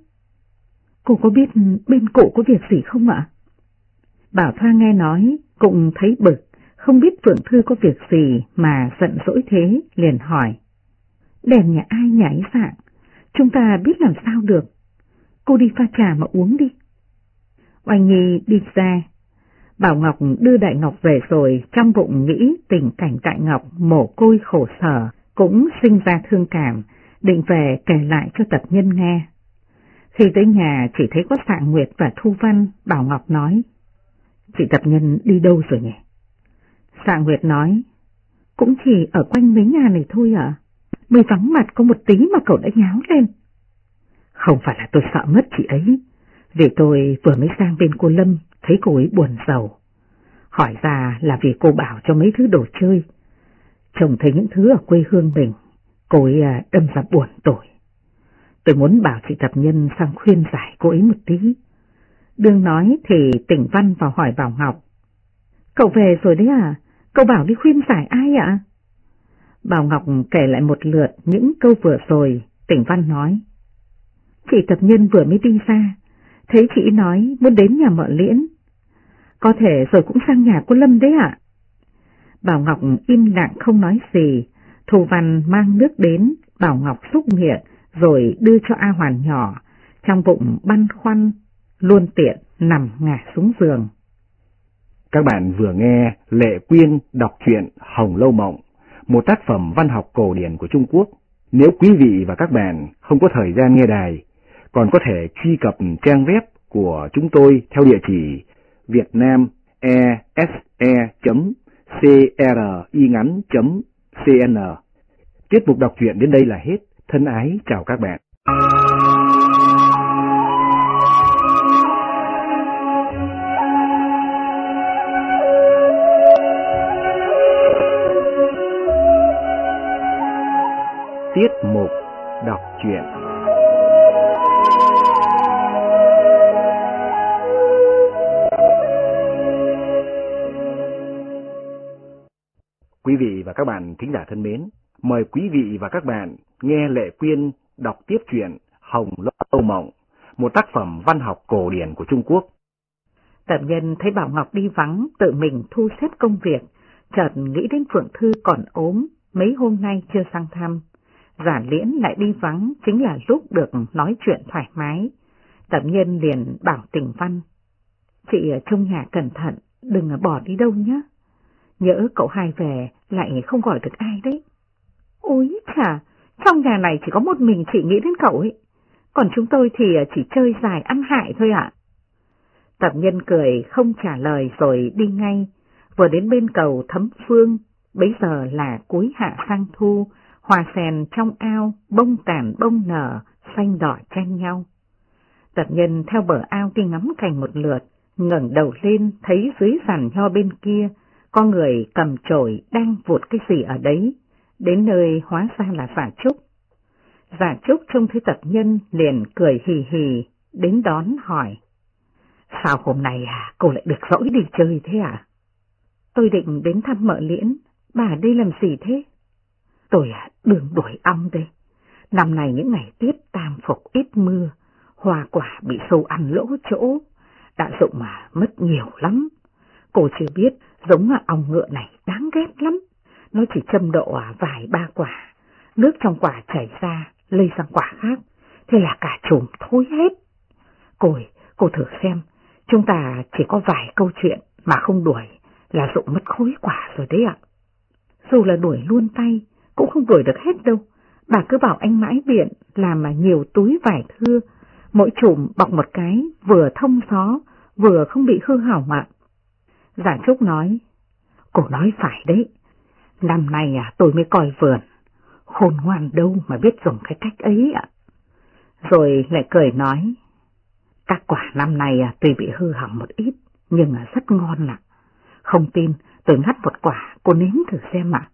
Cô có biết bên cụ có việc gì không ạ? Bảo Thoa nghe nói, cũng thấy bực, không biết Phượng Thư có việc gì mà giận dỗi thế, liền hỏi. Đèn nhà ai nhà ấy dạng, chúng ta biết làm sao được. Cô đi pha trà mà uống đi. Oanh Nhi đi ra. Bảo Ngọc đưa Đại Ngọc về rồi, trong bụng nghĩ tình cảnh Đại Ngọc mồ côi khổ sở, cũng sinh ra thương cảm, định về kể lại cho Tập Nhân nghe. Khi tới nhà chỉ thấy có Sạng Nguyệt và Thu Văn, Bảo Ngọc nói, chị Tập Nhân đi đâu rồi nhỉ? Sạng Nguyệt nói, cũng chỉ ở quanh mấy nhà này thôi ạ. Mới vắng mặt có một tí mà cậu đã nháo lên. Không phải là tôi sợ mất chị ấy, vì tôi vừa mới sang bên cô Lâm, thấy cô ấy buồn rầu. Hỏi ra là vì cô bảo cho mấy thứ đồ chơi. Chồng thấy những thứ ở quê hương mình, cô ấy đâm ra buồn tủi. Tôi muốn bảo chị Tập Nhân sang khuyên giải cô ấy một tí. Đương nói thì Tỉnh Văn vào hỏi Bảo Ngọc. Cậu về rồi đấy à? Cậu bảo đi khuyên giải ai ạ? Bảo Ngọc kể lại một lượt những câu vừa rồi. Tỉnh Văn nói, chị Tập Nhân vừa mới đi ra, thấy chị nói muốn đến nhà mợ Liễn. Có thể rồi cũng sang nhà cô Lâm đấy ạ. Bảo Ngọc im lặng không nói gì. Thu Văn mang nước đến, Bảo Ngọc xúc miệng rồi đưa cho A Hoàn nhỏ, trong bụng băn khoăn, luôn tiện nằm ngả xuống giường. Các bạn vừa nghe Lệ Quyên đọc truyện Hồng Lâu Mộng, một tác phẩm văn học cổ điển của Trung Quốc. Nếu quý vị và các bạn không có thời gian nghe đài, còn có thể truy cập trang web của chúng tôi theo địa chỉ vietnamese.cringắn.cn. Tiết mục đọc truyện đến đây là hết. Thân ái chào các bạn. Tiết mục đọc truyện. Quý vị và các bạn thính giả thân mến, mời quý vị và các bạn nghe Lệ Quyên đọc tiếp truyện Hồng Lâu Mộng, một tác phẩm văn học cổ điển của Trung Quốc. Tập Nhân thấy Bảo Ngọc đi vắng, tự mình thu xếp công việc, chợt nghĩ đến Phượng Thư còn ốm, mấy hôm nay chưa sang thăm. Giả Liễn lại đi vắng chính là lúc được nói chuyện thoải mái. Tập Nhân liền bảo Tỉnh Văn, chị ở trong nhà cẩn thận, đừng bỏ đi đâu nhé. Nhỡ cậu Hai về lại không gọi được ai đấy. Ôi chà, trong nhà này chỉ có một mình chị nghĩ đến cậu ấy, còn chúng tôi thì chỉ chơi dài ăn hại thôi ạ. Tập Nhân cười không trả lời rồi đi ngay. Vừa đến bên cầu Thấm Phương, bấy giờ là cuối hạ sang thu, hoa sen trong ao bông tàn bông nở, xanh đỏ chen nhau. Tập Nhân theo bờ ao đi ngắm cảnh một lượt, ngẩng đầu lên thấy dưới giàn nho bên kia có người cầm chổi đang vụt cái gì ở đấy, đến nơi hóa ra là Giả Trúc. Giả Trúc trông thấy Tập Nhân liền cười hì hì, đến đón hỏi. Sao hôm nay cô lại được rỗi đi chơi thế à? Tôi định đến thăm Mợ Liễn, bà đây làm gì thế? Tôi đường đuổi ong đây. Năm nay những ngày tiết tam phục ít mưa, hoa quả bị sâu ăn lỗ chỗ, đã dụng mà mất nhiều lắm. Cô chưa biết giống ong ngựa này đáng ghét lắm, nó chỉ châm độ vài ba quả, nước trong quả chảy ra lây sang quả khác, thế là cả chùm thối hết. Cô thử xem, chúng ta chỉ có vài câu chuyện mà không đuổi là dụng mất khối quả rồi đấy ạ. Dù là đuổi luôn tay cũng không đuổi được hết đâu. Bà cứ bảo anh mãi biện làm mà nhiều túi vải thưa, mỗi chùm bọc một cái, vừa thông gió, vừa không bị hư hỏng ạ. Giả Trúc nói, cô nói phải đấy, năm nay tôi mới coi vườn, khôn ngoan đâu mà biết dùng cái cách ấy ạ. Rồi lại cười nói, các quả năm nay tuy bị hư hỏng một ít, nhưng rất ngon ạ. Không tin, tôi ngắt một quả, cô nếm thử xem ạ.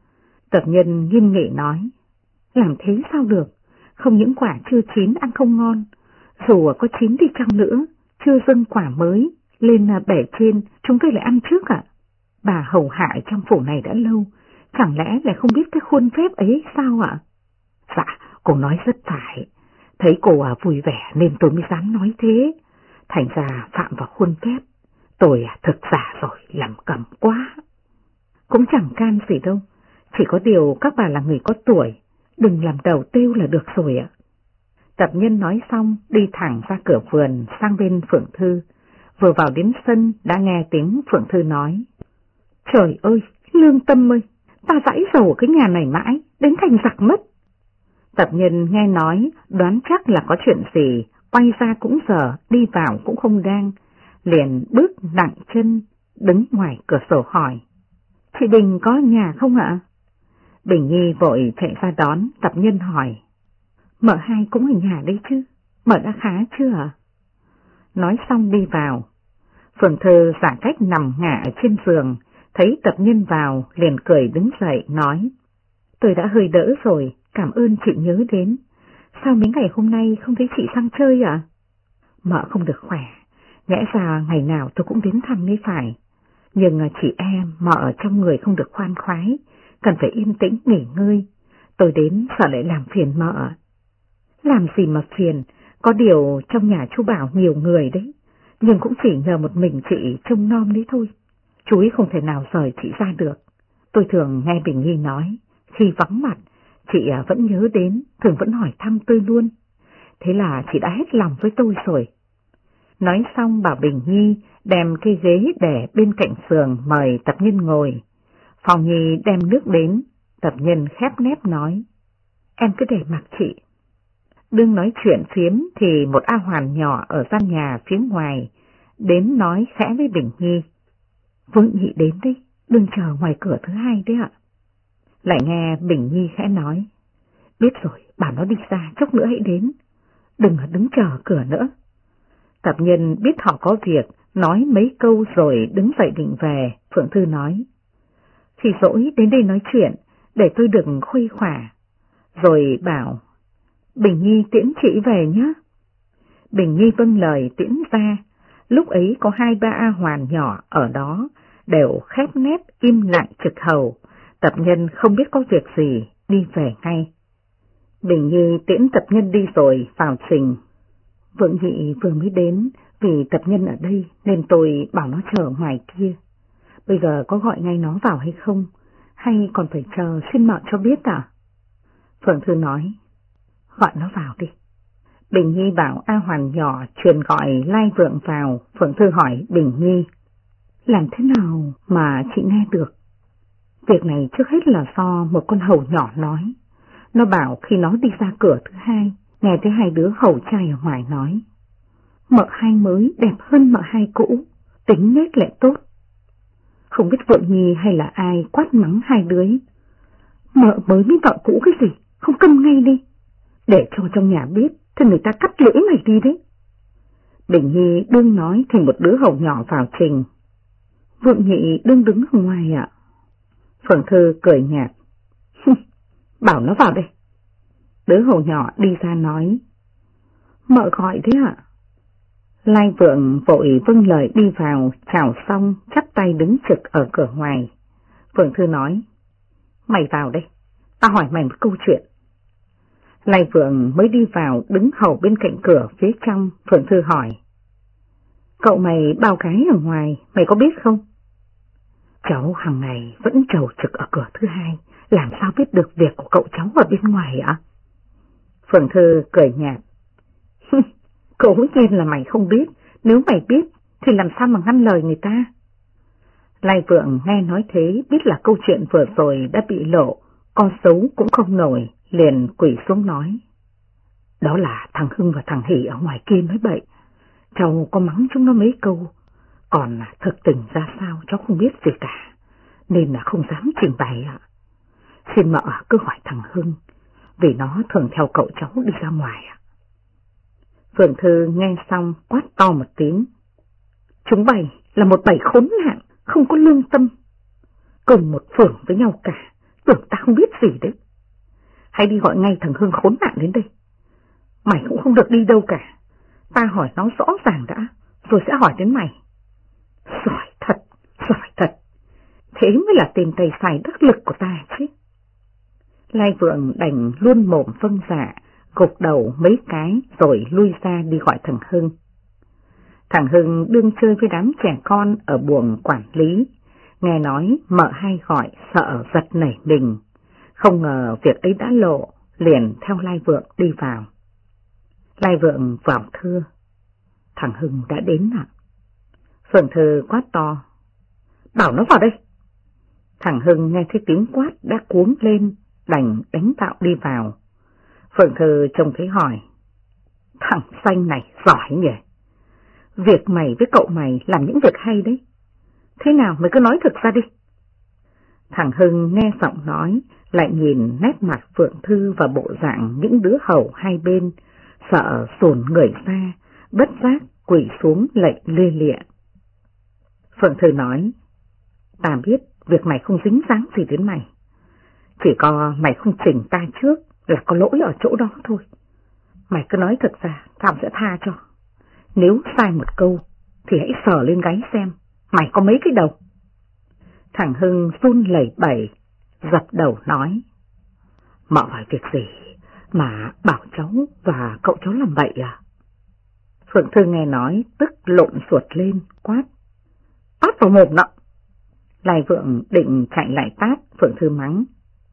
Tập Nhân nghiêm nghị nói, làm thế sao được, không những quả chưa chín ăn không ngon, dù có chín đi chăng nữa, chưa dâng quả mới, lên bể trên, chúng tôi lại ăn trước ạ. Bà hầu hạ trong phủ này đã lâu, chẳng lẽ lại không biết cái khuôn phép ấy sao ạ? Dạ, cô nói rất phải, thấy cô vui vẻ nên tôi mới dám nói thế, thành ra phạm vào khuôn phép. Tôi thực giả rồi, làm cẩm quá. Cũng chẳng can gì đâu, chỉ có điều các bà là người có tuổi, đừng làm đầu têu là được rồi ạ. Tập Nhân nói xong đi thẳng ra cửa vườn sang bên Phượng Thư, vừa vào đến sân đã nghe tiếng Phượng Thư nói. Trời ơi, Lương Tâm ơi, ta dãi dầu ở cái nhà này mãi, đến thành giặc mất. Tập Nhân nghe nói, đoán chắc là có chuyện gì, quay ra cũng giờ, đi vào cũng không đang, liền bước nặng chân, đứng ngoài cửa sổ hỏi. Chị Bình có nhà không ạ? Bình Nhi vội chạy ra đón, Tập Nhân hỏi. Mợ hai cũng ở nhà đấy chứ, mợ đã khá chưa ạ? Nói xong đi vào. Phượng Thư giả cách nằm ngả ở trên giường, thấy Tập Nhân vào liền cười đứng dậy nói. Tôi đã hơi đỡ rồi, cảm ơn chị nhớ đến. Sao mấy ngày hôm nay không thấy chị sang chơi ạ? Mợ không được khỏe, lẽ ra ngày nào tôi cũng đến thăm mới phải. Nhưng chị em mợ ở trong người không được khoan khoái, cần phải yên tĩnh nghỉ ngơi. Tôi đến sợ lại làm phiền mợ. Làm gì mà phiền, có điều trong nhà chú Bảo nhiều người đấy, nhưng cũng chỉ nhờ một mình chị trông nom đấy thôi. Chú ấy không thể nào rời chị ra được. Tôi thường nghe Bình Nhi nói, khi vắng mặt, chị vẫn nhớ đến, thường vẫn hỏi thăm tôi luôn. Thế là chị đã hết lòng với tôi rồi. Nói xong bảo Bình Nhi đem cái ghế để bên cạnh giường mời Tập Nhân ngồi. Phong Nhi đem nước đến, Tập Nhân khép nép nói. Em cứ để mặc chị. Đương nói chuyện phiếm thì một A Hoàn nhỏ ở gian nhà phía ngoài, đến nói khẽ với Bình Nhi. Vương Nhị đến đấy, đừng chờ ngoài cửa thứ hai đấy ạ. Lại nghe Bình Nhi khẽ nói. Biết rồi, bảo nó đi ra, chốc nữa hãy đến. Đừng đứng chờ cửa nữa. Tập Nhân biết họ có việc, nói mấy câu rồi đứng dậy định về. Phượng Thư nói. Thì dỗi đến đây nói chuyện, để tôi đừng khuây khỏa. Rồi bảo. Bình Nhi tiễn chị về nhé. Bình Nhi vâng lời tiễn ra. Lúc ấy có 2-3 A Hoàn nhỏ ở đó, đều khép nép im lặng trực hầu. Tập Nhân không biết có việc gì, đi về ngay. Bình Nhi tiễn Tập Nhân đi rồi vào trình. Vượng Nhị vừa mới đến, vì Tập Nhân ở đây nên tôi bảo nó chờ ngoài kia. Bây giờ có gọi ngay nó vào hay không, hay còn phải chờ xin mợ cho biết à? Phượng Thư nói, gọi nó vào đi. Bình Nhi bảo A Hoàn nhỏ truyền gọi Lai Vượng vào. Phượng Thư hỏi Bình Nhi, làm thế nào mà chị nghe được? Việc này trước hết là do một con hầu nhỏ nói. Nó bảo khi nó đi ra cửa thứ hai, nghe thấy 2 đứa hầu trai ở ngoài nói. Mợ hai mới đẹp hơn mợ hai cũ, tính nết lại tốt. Không biết Vượng Nhi hay là ai quát mắng 2 đứa. Mợ mới với vợ cũ cái gì, không câm ngay đi. Để cho trong nhà biết, thì người ta cắt lưỡi mày đi đấy. Bình Nhi đương nói thì một đứa hầu nhỏ vào trình. Vượng Nhị đương đứng ở ngoài ạ. Phượng Thư cười nhạt. Bảo nó vào đây. đứa hầu nhỏ đi ra nói, mợ gọi thế ạ? Lai Vượng vội vâng lời đi vào, chào xong chắp tay đứng trực ở cửa ngoài. Phượng Thư nói, mày vào đây, ta hỏi mày một câu chuyện. Lai Vượng mới đi vào đứng hầu bên cạnh cửa phía trong. Phượng Thư hỏi, cậu mày bao gái ở ngoài, mày có biết không? Cháu hàng ngày vẫn trầu trực ở cửa thứ hai, làm sao biết được việc của cậu cháu ở bên ngoài ạ? Phượng Thư cười nhạt, cố nhiên là mày không biết, nếu mày biết thì làm sao mà ngăn lời người ta. Lai Vượng nghe nói thế biết là câu chuyện vừa rồi đã bị lộ, con xấu cũng không nổi, liền quỳ xuống nói, đó là thằng Hưng và thằng Hỷ ở ngoài kia nói bậy, cháu có mắng chúng nó mấy câu, còn thực tình ra sao cháu không biết gì cả, nên là không dám trình bày ạ. Xin mợ cứ hỏi thằng Hưng, vì nó thường theo cậu cháu đi ra ngoài ạ. Phượng Thư nghe xong quát to một tiếng, chúng bày là một bầy khốn nạn, không có lương tâm, cùng một phường với nhau cả, tưởng ta không biết gì đấy. Hãy đi gọi ngay thằng Hưng khốn nạn đến đây. Mày cũng không được đi đâu cả, ta hỏi nó rõ ràng đã, rồi sẽ hỏi đến mày. Giỏi thật, thế mới là tên tay sai đắc lực của ta chứ. Lai Vượng đành luôn mồm vâng dạ, gục đầu mấy cái rồi lui ra đi gọi thằng Hưng. Thằng Hưng đương chơi với đám trẻ con ở buồng quản lý, nghe nói mợ hay gọi sợ giật nảy mình, không ngờ việc ấy đã lộ, liền theo Lai Vượng đi vào. Lai Vượng vào thưa, thằng Hưng đã đến ạ. Phượng Thư quát to, bảo nó vào đây. Thằng Hưng nghe thấy tiếng quát đã cuống lên, đành đánh tạo đi vào. Phượng Thư trông thấy hỏi, thằng xanh này giỏi nhỉ, việc mày với cậu mày làm những việc hay đấy, thế nào mày cứ nói thực ra đi. Thằng Hưng nghe giọng nói, lại nhìn nét mặt Phượng Thư và bộ dạng những đứa hầu hai bên, sợ sồn người ra, bất giác quỳ xuống lạy lia lịa. Phượng Thư nói, ta biết việc mày không dính dáng gì đến mày, chỉ có mày không chỉnh ta trước là có lỗi ở chỗ đó thôi. Mày cứ nói thật ra, tao sẽ tha cho. Nếu sai một câu thì hãy sờ lên gáy xem, mày có mấy cái đầu. Thằng Hưng run lẩy bẩy, dập đầu nói, mợ hỏi việc gì mà bảo cháu và cậu cháu làm bậy à? Phượng Thư nghe nói tức lộn ruột lên, quát, tát vào mồm nọ. Lai Vượng định chạy lại tát, Phượng Thư mắng,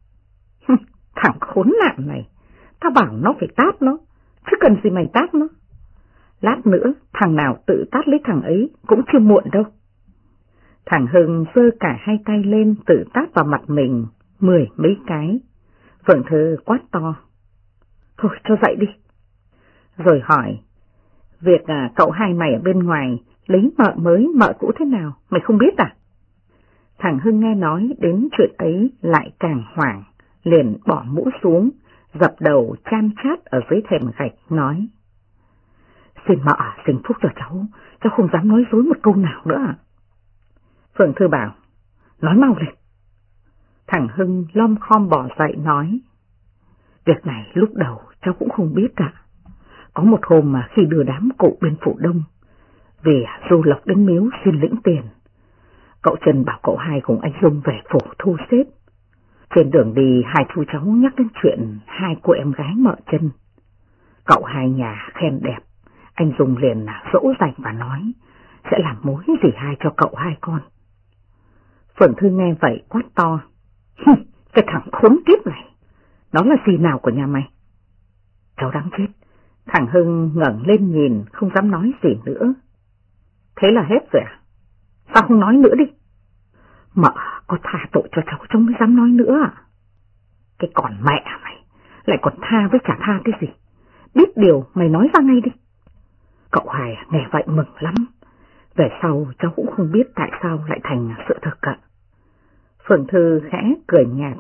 thằng khốn nạn này, tao bảo nó phải tát nó, chứ cần gì mày tát nó. Lát nữa thằng nào tự tát lấy thằng ấy cũng chưa muộn đâu. Thằng Hưng giơ cả hai tay lên tự tát vào mặt mình 10 mấy cái. Phượng Thư quát to, thôi cho dậy đi. Rồi hỏi, việc cậu hai mày ở bên ngoài lấy mợ mới mợ cũ thế nào, mày không biết à? Thằng Hưng nghe nói đến chuyện ấy lại càng hoảng, liền bỏ mũ xuống, dập đầu chan chát ở dưới thềm gạch, nói, xin mợ sinh phúc cho cháu không dám nói dối một câu nào nữa. Phượng Thư bảo, nói mau lên. Thằng Hưng lom khom bỏ dậy nói, việc này lúc đầu cháu cũng không biết cả. Có một hôm mà khi đưa đám cụ bên Phủ Đông về du lộc đến miếu xin lĩnh tiền, cậu Trần bảo cậu hai cùng anh Dung về phủ thu xếp. Trên đường đi hai chú cháu nhắc đến chuyện hai cô em gái mợ Trân. Cậu hai nhà khen đẹp, anh Dung liền dỗ dành và nói sẽ làm mối gì hai cho cậu hai con. Phượng Thư nghe vậy quát to, cái thằng khốn kiếp này, nó là gì nào của nhà mày? Cháu đáng chết. Thằng Hưng ngẩng lên nhìn, không dám nói gì nữa. Thế là hết rồi à? Sao không nói nữa đi? Mợ có tha tội cho cháu mới dám nói nữa à? Cái còn mẹ mày, lại còn tha với chả tha cái gì? Biết điều mày nói ra ngay đi. Cậu hai nghe vậy mừng lắm. Về sau cháu cũng không biết tại sao lại thành sự thật ạ. Phượng Thư khẽ cười nhạt.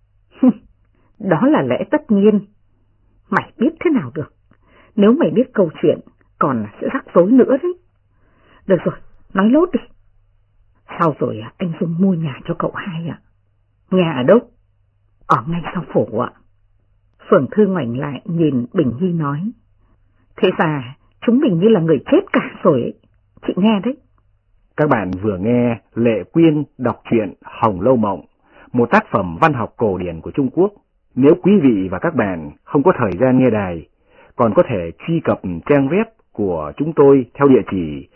Đó là lẽ tất nhiên. Mày biết thế nào được? Nếu mày biết câu chuyện còn sẽ rắc rối nữa đấy. Được rồi, nói lốt đi. Sao rồi anh Dung mua nhà cho cậu hai ạ? Nhà ở đâu? Ở ngay sau phủ ạ. Phượng Thư ngoảnh lại nhìn Bình Nhi nói, thế ra chúng mình như là người chết cả rồi ấy. Chị nghe đấy. Các bạn vừa nghe Lệ Quyên đọc truyện Hồng Lâu Mộng, một tác phẩm văn học cổ điển của Trung Quốc. Nếu quý vị và các bạn không có thời gian nghe đài, còn có thể truy cập trang web của chúng tôi theo địa chỉ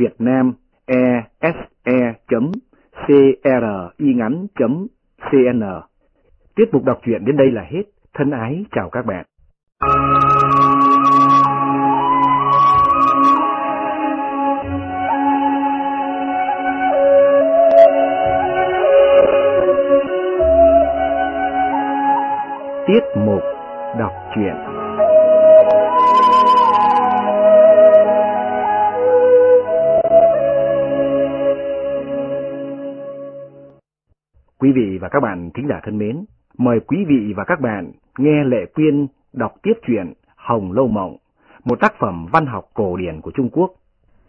vietnamese.cringắn.cn. Tiết mục đọc truyện đến đây là hết. Thân ái chào các bạn. Tiết mục đọc truyện. Quý vị và các bạn thính giả thân mến, mời quý vị và các bạn nghe Lệ Quyên đọc tiếp truyện Hồng Lâu Mộng, một tác phẩm văn học cổ điển của Trung Quốc.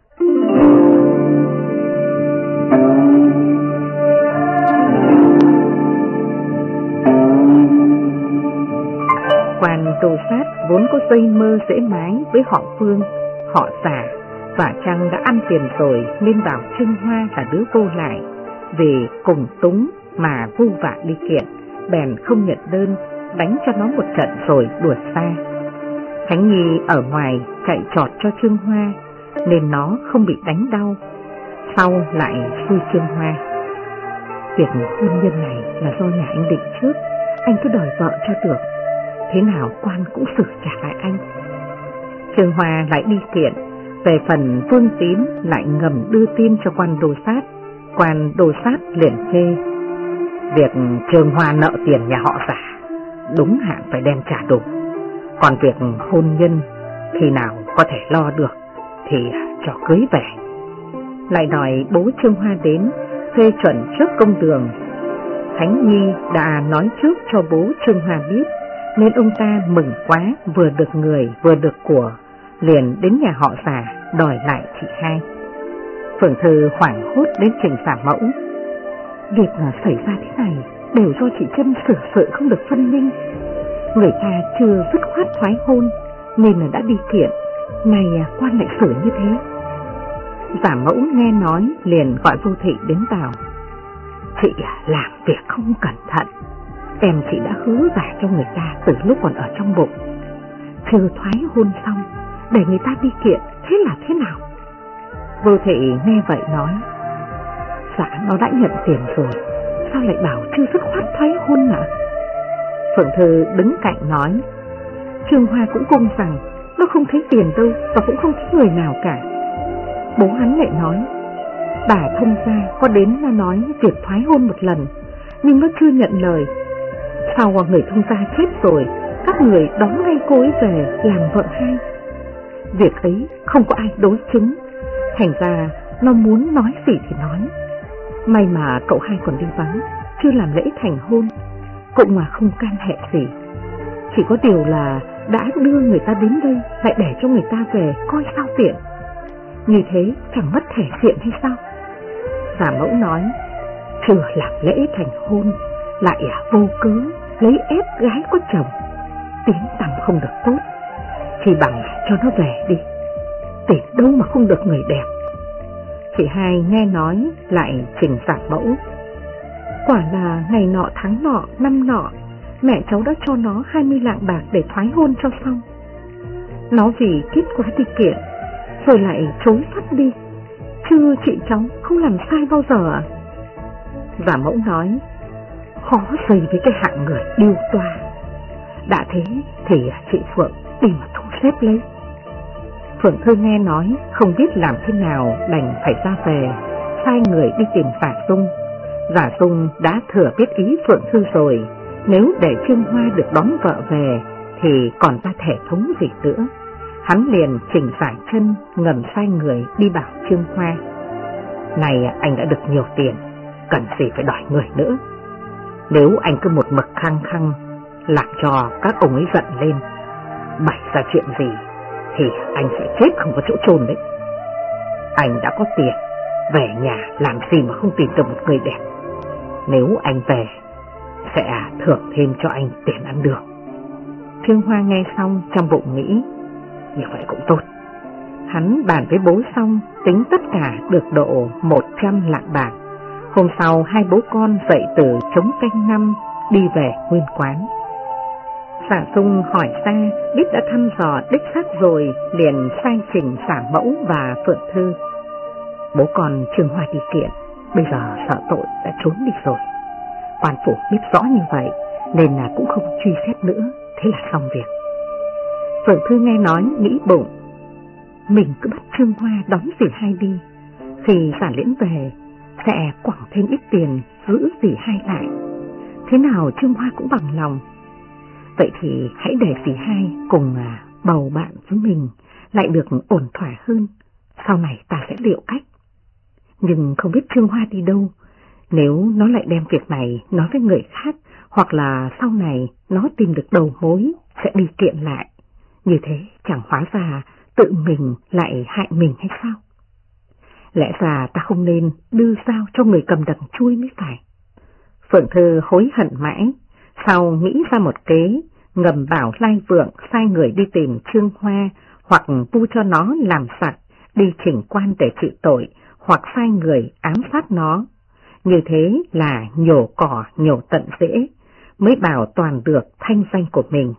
Quan Đồ Sát vốn có dây mơ dễ mái với họ Phương, họ Giả, và chăng đã ăn tiền rồi nên bảo Trương Hoa là đứa vô lại, vì cùng túng mà vu vạ đi kiện, bèn không nhận đơn, đánh cho nó một trận rồi đuổi xa. Khánh Nhi ở ngoài chạy trọt cho Trương Hoa nên nó không bị đánh đau, sau lại xui Trương Hoa. Việc hôn nhân này là do nhà anh định trước, anh cứ đòi vợ cho được, thế nào quan cũng xử trả lại anh. Trương Hoa lại đi kiện, về phần Vương Tín lại ngầm đưa tin cho quan Đồ Sát. Quan Đồ Sát liền chê, việc Trương Hoa nợ tiền nhà họ Giả, đúng hạn phải đem trả đủ, còn việc hôn nhân khi nào có thể lo được thì cho cưới về. Lại đòi bố Trương Hoa đến phê chuẩn trước công đường. Khánh Nhi đã nói trước cho bố Trương Hoa biết, nên ông ta mừng quá, vừa được người vừa được của, liền đến nhà họ Giả đòi lại chị hai. Phượng Thư hoảng hốt đến trình Giả Mẫu. Việc xảy ra thế này đều do chị Trân xử sự không được phân minh, người ta chưa dứt khoát thoái hôn nên là đã đi kiện, này quan lại xử như thế. Giả Mẫu nghe nói liền gọi Vô Thị đến bảo, chị làm việc không cẩn thận, em chị đã hứa gả cho người ta từ lúc còn ở trong bụng, chưa thoái hôn xong để người ta đi kiện, thế là thế nào? Vô Thị nghe vậy nói, dạ nó đã nhận tiền rồi, sao lại bảo chưa dứt khoát thoái hôn ạ? Phượng Thư đứng cạnh nói, Trương Hoa cũng cung rằng nó không thấy tiền đâu và cũng không thấy người nào cả. Bố hắn lại nói, bà thông gia có đến là nói việc thoái hôn một lần, nhưng nó chưa nhận lời. Sau người thông gia chết rồi, các người đón ngay cô ấy về làm vợ hai. Việc ấy không có ai đối chứng, thành ra nó muốn nói gì thì nói. May mà cậu hai còn đi vắng, chưa làm lễ thành hôn, cũng mà không can hệ gì. Chỉ có điều là đã đưa người ta đến đây lại để cho người ta về coi sao tiện. Như thế chẳng mất thể diện hay sao? Giả Mẫu nói, chưa làm lễ thành hôn lại vô cớ lấy ép gái có chồng, tiếng tăm không được tốt, thì bằng cho nó về đi, tìm đâu mà không được người đẹp. Chị hai nghe nói lại trình Giả Mẫu, quả là ngày nọ tháng nọ năm nọ mẹ cháu đã cho nó 20 lạng bạc để thoái hôn cho xong. Nó vì kết quá đi kiện rồi lại chối phát đi, chứ chị cháu không làm sai bao giờ ạ. Giả Mẫu nói, khó dây với cái hạng người điêu toa. Đã thế thì chị Phượng đi mà thu xếp lấy. Phượng Thư nghe nói không biết làm thế nào, đành phải ra về, sai người đi tìm Giả Dung. Giả Dung đã thừa biết ý Phượng Thư rồi, nếu để Trương Hoa được đón vợ về thì còn ra thể thống gì nữa. Hắn liền chỉnh giải chân, ngầm sai người đi bảo Trương Hoa, này anh đã được nhiều tiền, cần gì phải đòi người nữa. Nếu anh cứ một mực khăng khăng làm cho các ông ấy giận lên, bày ra chuyện gì thì anh sẽ chết không có chỗ chôn đấy. Anh đã có tiền, về nhà làm gì mà không tìm được một người đẹp. Nếu anh về sẽ thưởng thêm cho anh tiền ăn đường. Trương Hoa nghe xong trong bụng nghĩ, như vậy cũng tốt. Hắn bàn với bố xong, tính tất cả được độ 100 lạng bạc. Hôm sau hai bố con dậy từ trống canh năm đi về nguyên quán. Giả Sung hỏi ra biết đã thăm dò đích xác rồi, liền sai trình Giả Mẫu và Phượng Thư. Bố con Trương Hoa đi kiện, bây giờ sợ tội đã trốn đi rồi. Quan phủ biết rõ như vậy nên là cũng không truy xét nữa, thế là xong việc. Phượng Thư nghe nói nghĩ bụng, mình cứ bắt Trương Hoa đón dì hai đi, khi Giả Liễn về sẽ quẳng thêm ít tiền giữ dì hai lại, thế nào Trương Hoa cũng bằng lòng. Vậy thì hãy để dì hai cùng bầu bạn với mình lại được ổn thỏa hơn, sau này ta sẽ liệu cách. Nhưng không biết Trương Hoa đi đâu, nếu nó lại đem việc này nói với người khác, hoặc là sau này nó tìm được đầu mối sẽ đi kiện lại, như thế chẳng hóa ra tự mình lại hại mình hay sao? Lẽ ra ta không nên đưa dao cho người cầm đằng chuôi mới phải. Phượng Thư hối hận mãi, sau nghĩ ra một kế, ngầm bảo Lai Vượng sai người đi tìm Trương Hoa, hoặc vu cho nó làm sặc, đi chỉnh quan để trị tội, hoặc sai người ám sát nó. Như thế là nhổ cỏ nhổ tận rễ, mới bảo toàn được thanh danh của mình.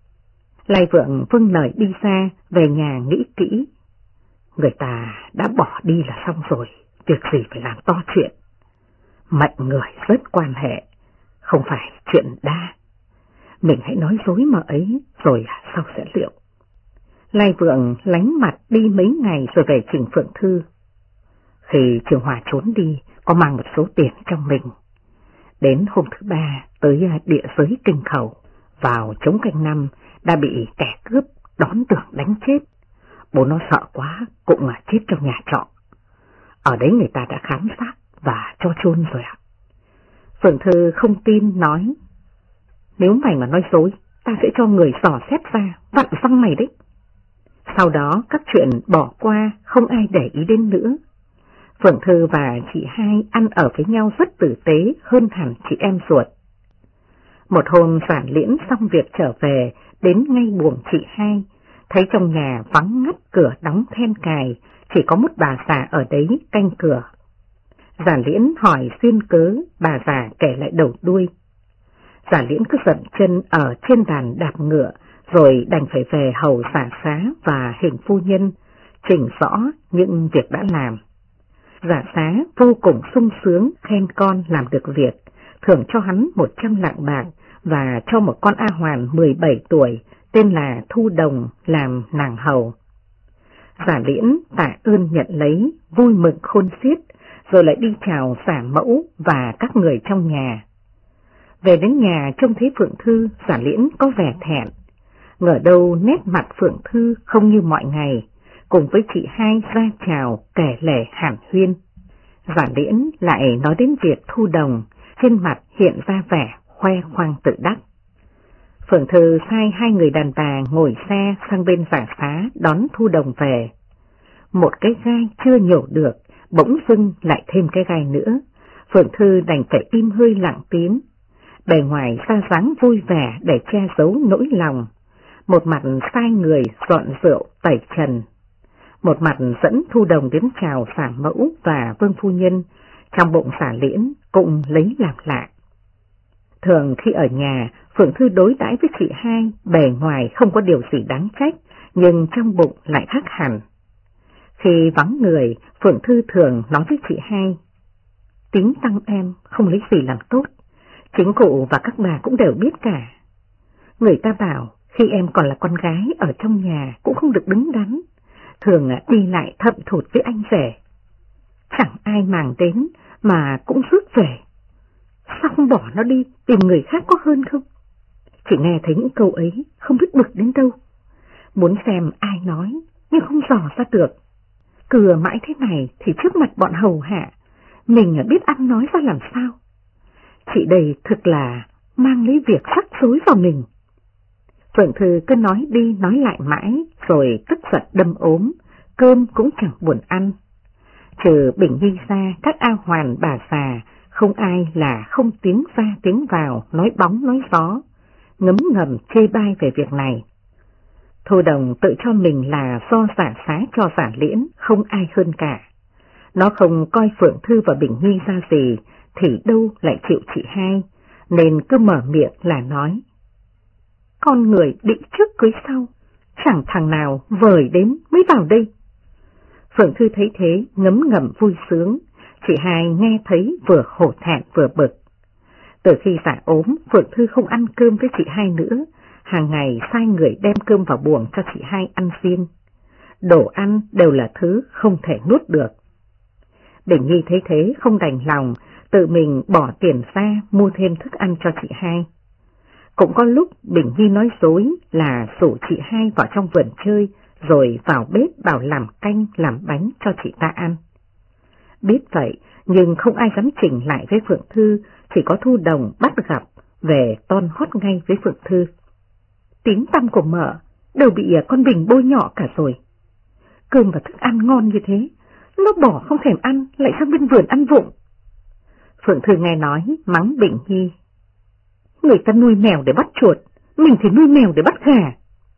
Lai Vượng vâng lời đi ra, về nhà nghĩ kỹ. Người ta đã bỏ đi là xong rồi, việc gì phải làm to chuyện. Mệnh người rất quan hệ, không phải chuyện đa. Mình hãy nói dối mà ấy, rồi sau sẽ liệu. Lai Vượng lánh mặt đi mấy ngày rồi về trình Phượng Thư. Khi Trương Hoa trốn đi, có mang một số tiền trong mình. Đến hôm thứ ba tới địa giới Kinh Khẩu, vào trống canh năm đã bị kẻ cướp đón tưởng đánh chết. Bố nó sợ quá, cũng chết trong nhà trọ. Ở đấy người ta đã khám xác và cho chôn rồi ạ. Phượng Thư không tin nói, nếu mày mà nói dối, ta sẽ cho người dò xét ra, vặn răng mày đấy. Sau đó các chuyện bỏ qua, không ai để ý đến nữa. Phượng Thư và chị hai ăn ở với nhau rất tử tế hơn hẳn chị em ruột. Một hôm Giả Liễn xong việc trở về, đến ngay buồng chị hai, thấy trong nhà vắng ngắt, cửa đóng then cài, chỉ có một bà già ở đấy canh cửa. Giả Liễn hỏi duyên cớ, bà già kể lại đầu đuôi. Giả Liễn cứ dậm chân ở trên đàn đạp ngựa, rồi đành phải về hầu Giả Xá và Hình phu nhân, trình rõ những việc đã làm. Giả Xá vô cùng sung sướng, khen con làm được việc, thưởng cho hắn 100 lạng bạc và cho một con A Hoàn 17 tuổi, tên là Thu Đồng, làm nàng hầu. Giả Liễn tạ ơn nhận lấy, vui mừng khôn xiết, rồi lại đi chào Giả Mẫu và các người trong nhà. Về đến nhà trông thấy Phượng Thư, Giả Liễn có vẻ thẹn. Ngờ đâu nét mặt Phượng Thư không như mọi ngày, cùng với chị hai ra chào kể lể hàn huyên. Giả Liễn lại nói đến việc Thu Đồng, trên mặt hiện ra vẻ khoe khoang tự đắc. Phượng Thư sai hai người đàn bà ngồi xe sang bên Giả Xá đón Thu Đồng về. Một cái gai chưa nhổ được, bỗng dưng lại thêm cái gai nữa. Phượng Thư đành phải im hơi lặng tiếng, bề ngoài ra dáng vui vẻ để che giấu nỗi lòng. Một mặt sai người dọn rượu tẩy trần, một mặt dẫn Thu Đồng đến chào Giả Mẫu và Vương phu nhân, trong bụng Giả Liễn cũng lấy làm lạ. Thường khi ở nhà, Phượng Thư đối đãi với chị hai, bề ngoài không có điều gì đáng trách, nhưng trong bụng lại khác hẳn. Khi vắng người, Phượng Thư thường nói với chị hai, tính tăng em không lấy gì làm tốt, chính cụ và các bà cũng đều biết cả. Người ta bảo khi em còn là con gái ở trong nhà cũng không được đứng đắn, thường đi lại thậm thụt với anh rể. Chẳng ai màng đến mà cũng rước về. Sao không bỏ nó đi tìm người khác có hơn không? Chỉ nghe thấy những câu ấy không biết bực đến đâu. Muốn xem ai nói nhưng không dò ra được. Cừa mãi thế này thì trước mặt bọn hầu hạ, mình biết ăn nói ra làm sao. Chị đây thực là mang lấy việc rắc rối vào mình. Phượng Thư cứ nói đi nói lại mãi, rồi tức giận đâm ốm, cơm cũng chẳng buồn ăn. Trừ Bình Nhi ra, các A Hoàn bà già, không ai là không tiếng ra tiếng vào, nói bóng nói gió. ngấm ngầm chê bai về việc này. Thu Đồng tự cho mình là do giả xá cho Giả Liễn, không ai hơn cả. Nó không coi Phượng Thư và Bình Nhi ra gì, thì đâu lại chịu chị hai, nên cứ mở miệng là nói. Con người định trước cưới sau, chẳng thằng nào vời đến mới vào đây. Phượng Thư thấy thế ngấm ngầm vui sướng, chị hai nghe thấy vừa hổ thẹn vừa bực. Từ khi Giả ốm, Phượng Thư không ăn cơm với chị hai nữa, hàng ngày sai người đem cơm vào buồng cho chị hai ăn riêng. Đồ ăn đều là thứ không thể nuốt được. Bình Nhi thấy thế không đành lòng, tự mình bỏ tiền ra mua thêm thức ăn cho chị hai. Cũng có lúc Bình Nhi nói dối là rủ chị hai vào trong vườn chơi, rồi vào bếp bảo làm canh làm bánh cho chị ta ăn. Biết vậy, nhưng không ai dám chỉnh lại với Phượng Thư, chỉ có Thu Đồng bắt gặp về ton hót ngay với Phượng Thư. Tiếng tăm của mợ đều bị con Bình bôi nhọ cả rồi. Cơm và thức ăn ngon như thế, nó bỏ không thèm ăn, lại sang bên vườn ăn vụng. Phượng Thư nghe nói, mắng Bình Nhi. Người ta nuôi mèo để bắt chuột, mình thì nuôi mèo để bắt gà.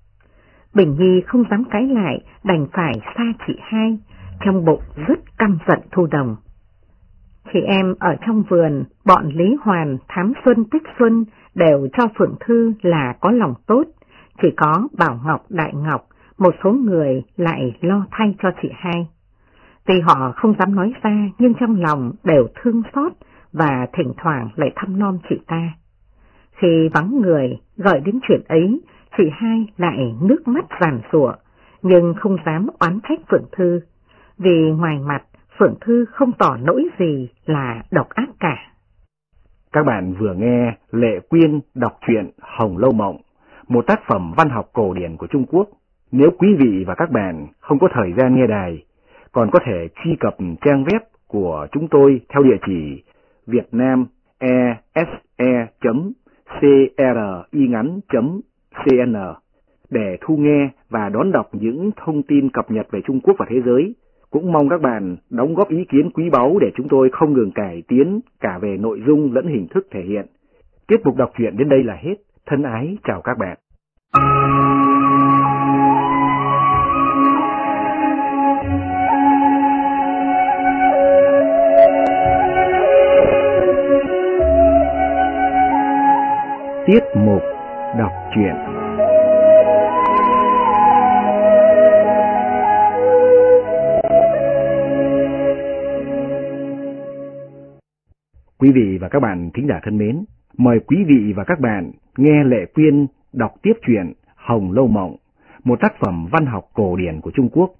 Bình Nhi không dám cãi lại, đành phải xa chị hai, trong bụng rất căm giận Thu Đồng. Chị em ở trong vườn, bọn Lý Hoàn, Thám Xuân, Tích Xuân đều cho Phượng Thư là có lòng tốt, chỉ có Bảo Ngọc, Đại Ngọc, một số người lại lo thay cho chị hai. Tuy họ không dám nói ra, nhưng trong lòng đều thương xót và thỉnh thoảng lại thăm nom chị ta. Khi vắng người gọi đến chuyện ấy, chị hai lại nước mắt giàn giụa, nhưng không dám oán trách Phượng Thư, vì ngoài mặt Phượng Thư không tỏ nỗi gì là độc ác cả. Các bạn vừa nghe Lệ Quyên đọc truyện Hồng Lâu Mộng, một tác phẩm văn học cổ điển của Trung Quốc. Nếu quý vị và các bạn không có thời gian nghe đài, còn có thể truy cập trang web của chúng tôi theo địa chỉ vietnamese.cringắn.cn để thu nghe và đón đọc những thông tin cập nhật về Trung Quốc và thế giới. Cũng mong các bạn đóng góp ý kiến quý báu để chúng tôi không ngừng cải tiến cả về nội dung lẫn hình thức thể hiện. Tiết mục đọc truyện đến đây là hết. Thân ái chào các bạn. Tiết mục đọc truyện. Quý vị và các bạn thính giả thân mến, mời quý vị và các bạn nghe Lệ Quyên đọc tiếp truyện Hồng Lâu Mộng, một tác phẩm văn học cổ điển của Trung Quốc.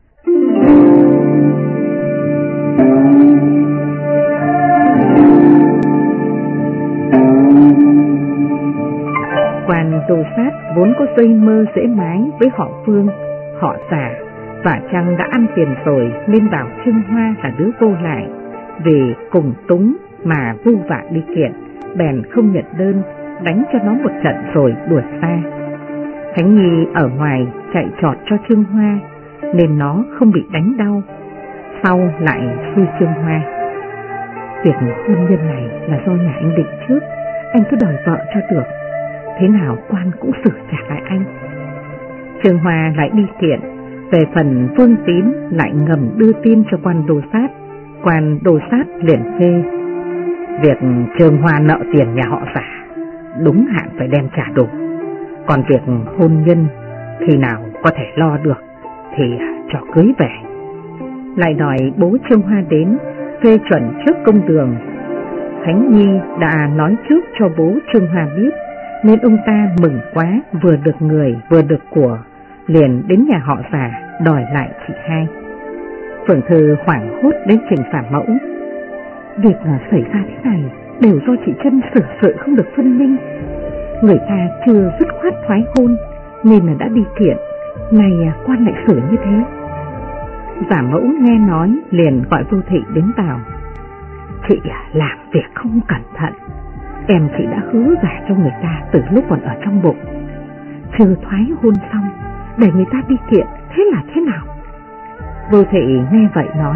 Quan Đồ Sát vốn có dây mơ dễ mái với họ Phương, họ Giả, và chăng đã ăn tiền rồi nên bảo Trương Hoa là đứa vô lại, vì cùng túng mà vu vạ đi kiện, bèn không nhận đơn, đánh cho nó một trận rồi đuổi xa. Khánh Nhi ở ngoài chạy trọt cho Trương Hoa, nên nó không bị đánh đau. Sau lại xui Trương Hoa. Việc hôn nhân này là do nhà anh định trước, anh cứ đòi vợ cho được, thế nào quan cũng xử trả lại anh. Trương Hoa lại đi kiện, về phần Vương Tín lại ngầm đưa tin cho quan Đồ Sát. Quan Đồ Sát liền phê, việc Trương Hoa nợ tiền nhà họ Giả, đúng hạn phải đem trả đủ. Còn việc hôn nhân khi nào có thể lo được thì cho cưới về. Lại đòi bố Trương Hoa đến phê chuẩn trước công đường. Khánh Nhi đã nói trước cho bố Trương Hoa biết, nên ông ta mừng quá, vừa được người vừa được của, liền đến nhà họ Giả đòi lại chị hai. Phượng Thư hoảng hốt đến trình phả mẫu. Việc xảy ra thế này đều do chị Trân sửa sợi không được phân minh. Người ta chưa dứt khoát thoái hôn nên là đã đi kiện, này quan lại xử như thế. Giả mẫu nghe nói liền gọi Vô Thị đến tào. Chị làm việc không cẩn thận, em chị đã hứa gả cho người ta từ lúc còn ở trong bụng, chưa thoái hôn xong để người ta đi kiện, thế là thế nào? Vô Thị nghe vậy nói,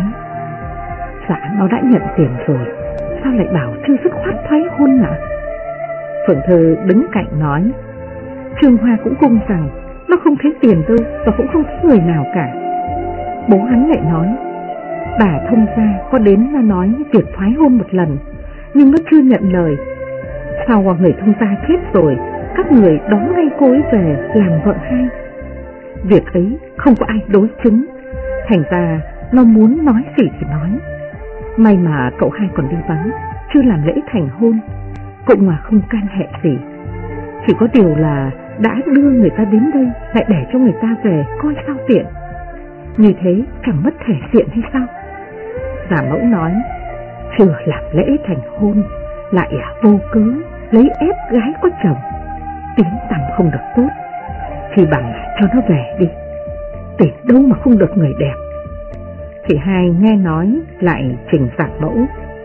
dạ nó đã nhận tiền rồi, sao lại bảo chưa dứt khoát thoái hôn à? Phượng Thư đứng cạnh nói, Trương Hoa cũng cung rằng nó không thấy tiền đâu và cũng không thấy người nào cả. Bố hắn lại nói, bà thông gia có đến nó nói việc thoái hôn một lần, nhưng nó chưa nhận lời. Sau người thông gia chết rồi, các người đón ngay cô ấy về làm vợ hai. Việc ấy không có ai đối chứng, thành ra nó muốn nói gì thì nói. May mà cậu hai còn đi vắng, chưa làm lễ thành hôn, cũng mà không can hệ gì. Chỉ có điều là đã đưa người ta đến đây lại để cho người ta về coi sao tiện. Như thế chẳng mất thể diện hay sao? Giả mẫu nói, chưa làm lễ thành hôn lại vô cớ lấy ép gái có chồng, tiếng tăm không được tốt, thì bằng cho nó về đi, tiền đâu mà không được người đẹp. Chị hai nghe nói lại trình giả mẫu,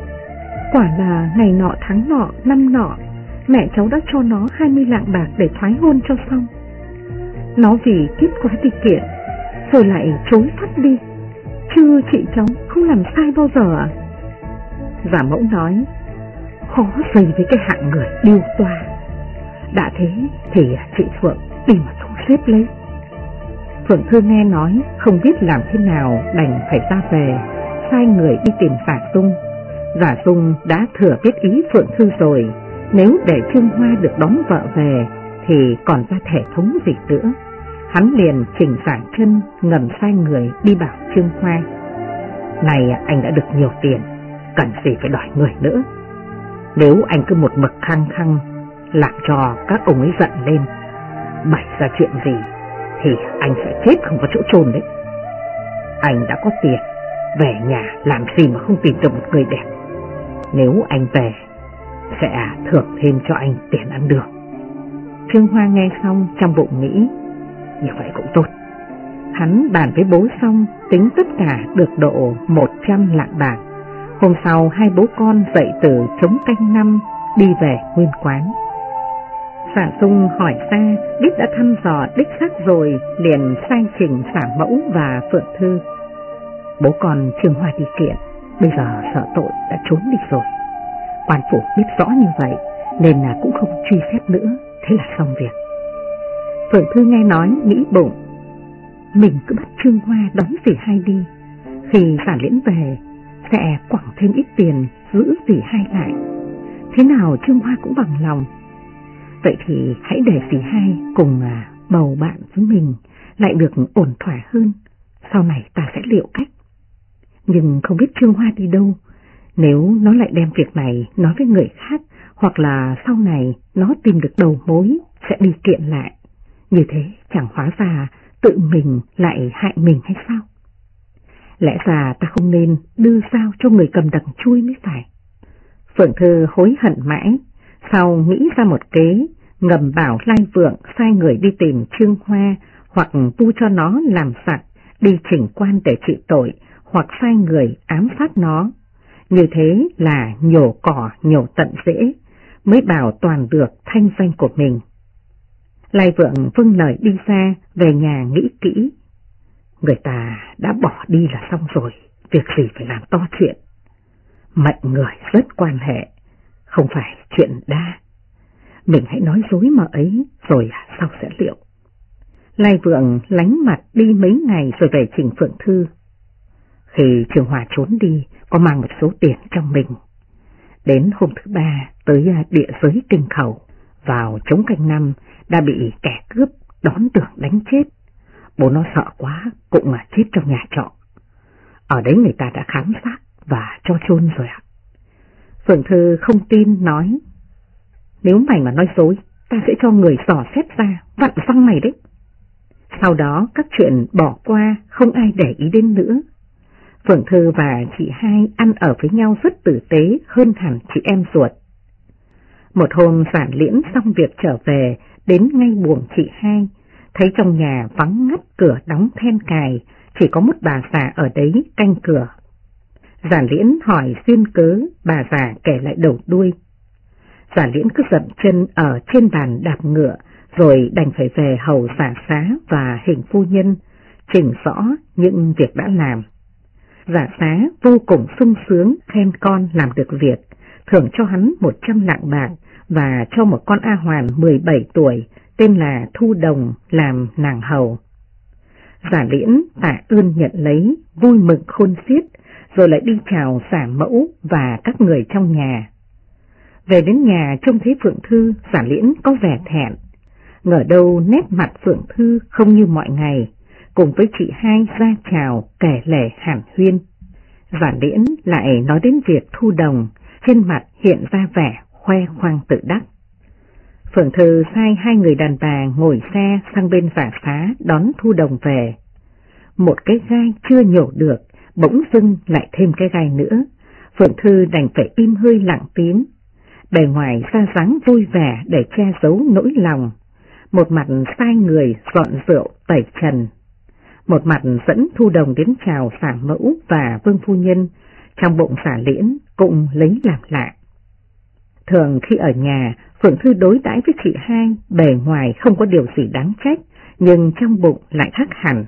quả là ngày nọ tháng nọ năm nọ mẹ cháu đã cho nó 20 lạng bạc để thoái hôn cho xong. Nó vì kết quá đi kiện rồi lại chối phát đi, chứ chị cháu không làm sai bao giờ ạ. Giả mẫu nói, khó dây với cái hạng người điêu toa. Đã thế thì chị Phượng đi mà thu xếp lấy. Phượng Thư nghe nói không biết làm thế nào, đành phải ra về, sai người đi tìm Giả Dung. Giả Dung đã thừa biết ý Phượng Thư rồi, nếu để Trương Hoa được đón vợ về thì còn ra thể thống gì nữa. Hắn liền chỉnh giảng chân, ngầm sai người đi bảo Trương Hoa, này anh đã được nhiều tiền, cần gì phải đòi người nữa. Nếu anh cứ một mực khăng khăng làm cho các ông ấy giận lên, bày ra chuyện gì thì anh sẽ chết không có chỗ chôn đấy. Anh đã có tiền, về nhà làm gì mà không tìm được một người đẹp. Nếu anh về sẽ thưởng thêm cho anh tiền ăn đường. Trương Hoa nghe xong trong bụng nghĩ, như vậy cũng tốt. Hắn bàn với bố xong, tính tất cả được độ 100 lạng bạc. Hôm sau hai bố con dậy từ trống canh năm đi về nguyên quán. Giả Dung hỏi ra biết đã thăm dò đích xác rồi, liền sai trình Giả Mẫu và Phượng Thư. Bố con Trương Hoa đi kiện, bây giờ sợ tội đã trốn đi rồi. Quan phủ biết rõ như vậy nên là cũng không truy xét nữa, thế là xong việc. Phượng Thư nghe nói nghĩ bụng, mình cứ bắt Trương Hoa đón dì hai đi, khi Giả Liễn về sẽ quẳng thêm ít tiền giữ dì hai lại, thế nào Trương Hoa cũng bằng lòng. Vậy thì hãy để dì hai cùng bầu bạn với mình lại được ổn thỏa hơn, sau này ta sẽ liệu cách. Nhưng không biết Trương Hoa đi đâu, nếu nó lại đem việc này nói với người khác, hoặc là sau này nó tìm được đầu mối sẽ đi kiện lại, như thế chẳng hóa ra tự mình lại hại mình hay sao? Lẽ ra ta không nên đưa dao cho người cầm đằng chui mới phải. Phượng Thư hối hận mãi, sau nghĩ ra một kế, ngầm bảo Lai Vượng sai người đi tìm Trương Hoa, hoặc tu cho nó làm sặc, đi chỉnh quan để trị tội, hoặc sai người ám sát nó. Như thế là nhổ cỏ nhổ tận rễ, mới bảo toàn được thanh danh của mình. Lai Vượng vâng lời đi ra, về nhà nghĩ kỹ. Người ta đã bỏ đi là xong rồi, việc gì phải làm to chuyện. Mệnh người rất quan hệ, không phải chuyện đa. Mình hãy nói dối mà ấy, rồi sau sẽ liệu. Lai Vượng lánh mặt đi mấy ngày rồi về trình Phượng Thư. Khi Trương Hoa trốn đi, có mang một số tiền trong mình. Đến hôm thứ ba tới địa giới Kinh Khẩu, vào trống canh năm đã bị kẻ cướp đón tưởng đánh chết. Bố nó sợ quá cũng chết trong nhà trọ. Ở đấy người ta đã khám xác và cho chôn rồi ạ. Phượng Thư không tin nói, nếu mày mà nói dối, ta sẽ cho người dò xét ra, vặn răng mày đấy. Sau đó các chuyện bỏ qua, không ai để ý đến nữa. Phượng Thư và chị hai ăn ở với nhau rất tử tế hơn hẳn chị em ruột. Một hôm Giả Liễn xong việc trở về, đến ngay buồng chị hai, thấy trong nhà vắng ngắt, cửa đóng then cài, chỉ có một bà già ở đấy canh cửa. Giả Liễn hỏi duyên cớ, bà già kể lại đầu đuôi. Giả Liễn cứ dậm chân ở trên bàn đạp ngựa, rồi đành phải về hầu Giả Xá và Hình phu nhân, chỉnh rõ những việc đã làm. Giả Xá vô cùng sung sướng, khen con làm được việc, thưởng cho hắn 100 lạng bạc và cho một con A Hoàn 17 tuổi tên là Thu Đồng làm nàng hầu. Giả Liễn tạ ơn nhận lấy, vui mừng khôn xiết, rồi lại đi chào giả mẫu và các người trong nhà. Về đến nhà trông thấy Phượng Thư, Giả Liễn có vẻ thẹn. Ngờ đâu nét mặt Phượng Thư không như mọi ngày, cùng với chị hai ra chào kể lể hàn huyên. Giả Liễn lại nói đến việc Thu Đồng, trên mặt hiện ra vẻ khoe khoang tự đắc. Phượng Thư sai hai người đàn bà ngồi xe sang bên Giả Xá đón Thu Đồng về. Một cái gai chưa nhổ được, bỗng dưng lại thêm cái gai nữa, Phượng Thư đành phải im hơi lặng tiếng. Bề ngoài ra dáng vui vẻ để che giấu nỗi lòng, một mặt sai người dọn rượu tẩy trần, một mặt dẫn Thu Đồng đến chào giả mẫu và vương phu nhân, trong bụng Giả Liễn cũng lấy làm lạ. Thường khi ở nhà, Phượng Thư đối đãi với chị hai, bề ngoài không có điều gì đáng trách, nhưng trong bụng lại khác hẳn.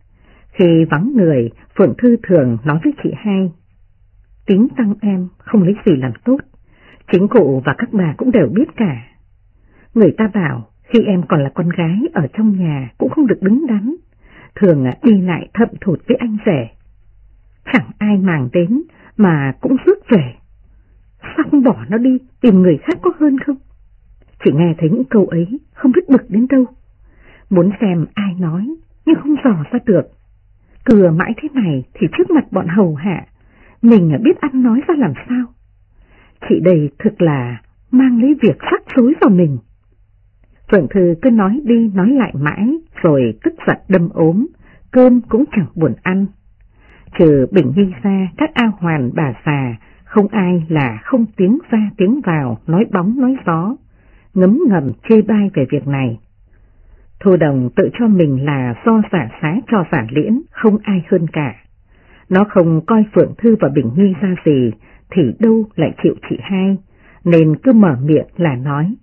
Khi vắng người, Phượng Thư thường nói với chị hai: tính Tăng em không lấy gì làm tốt, chính cụ và các bà cũng đều biết cả. Người ta bảo khi em còn là con gái ở trong nhà cũng không được đứng đắn, thường đi lại thậm thụt với anh rể. Chẳng ai màng đến mà cũng rước về. Sao không bỏ nó đi tìm người khác có hơn không? Chỉ nghe thấy những câu ấy không biết bực đến đâu. Muốn xem ai nói nhưng không dò ra được. Cừa mãi thế này thì trước mặt bọn hầu hạ, mình biết ăn nói ra làm sao? Chị đây thực là mang lấy việc rắc rối vào mình. Phượng Thư cứ nói đi nói lại mãi, rồi tức giận đâm ốm, cơm cũng chẳng buồn ăn. Trừ Bình Nhi ra, các A Hoàn bà già, không ai là không tiếng ra tiếng vào, nói bóng nói gió, ngấm ngầm chê bai về việc này. Thu Đồng tự cho mình là do Giả Xá cho Giả Liễn, không ai hơn cả. Nó không coi Phượng Thư và Bình Nhi ra gì, thì đâu lại chịu chị hai, nên cứ mở miệng là nói: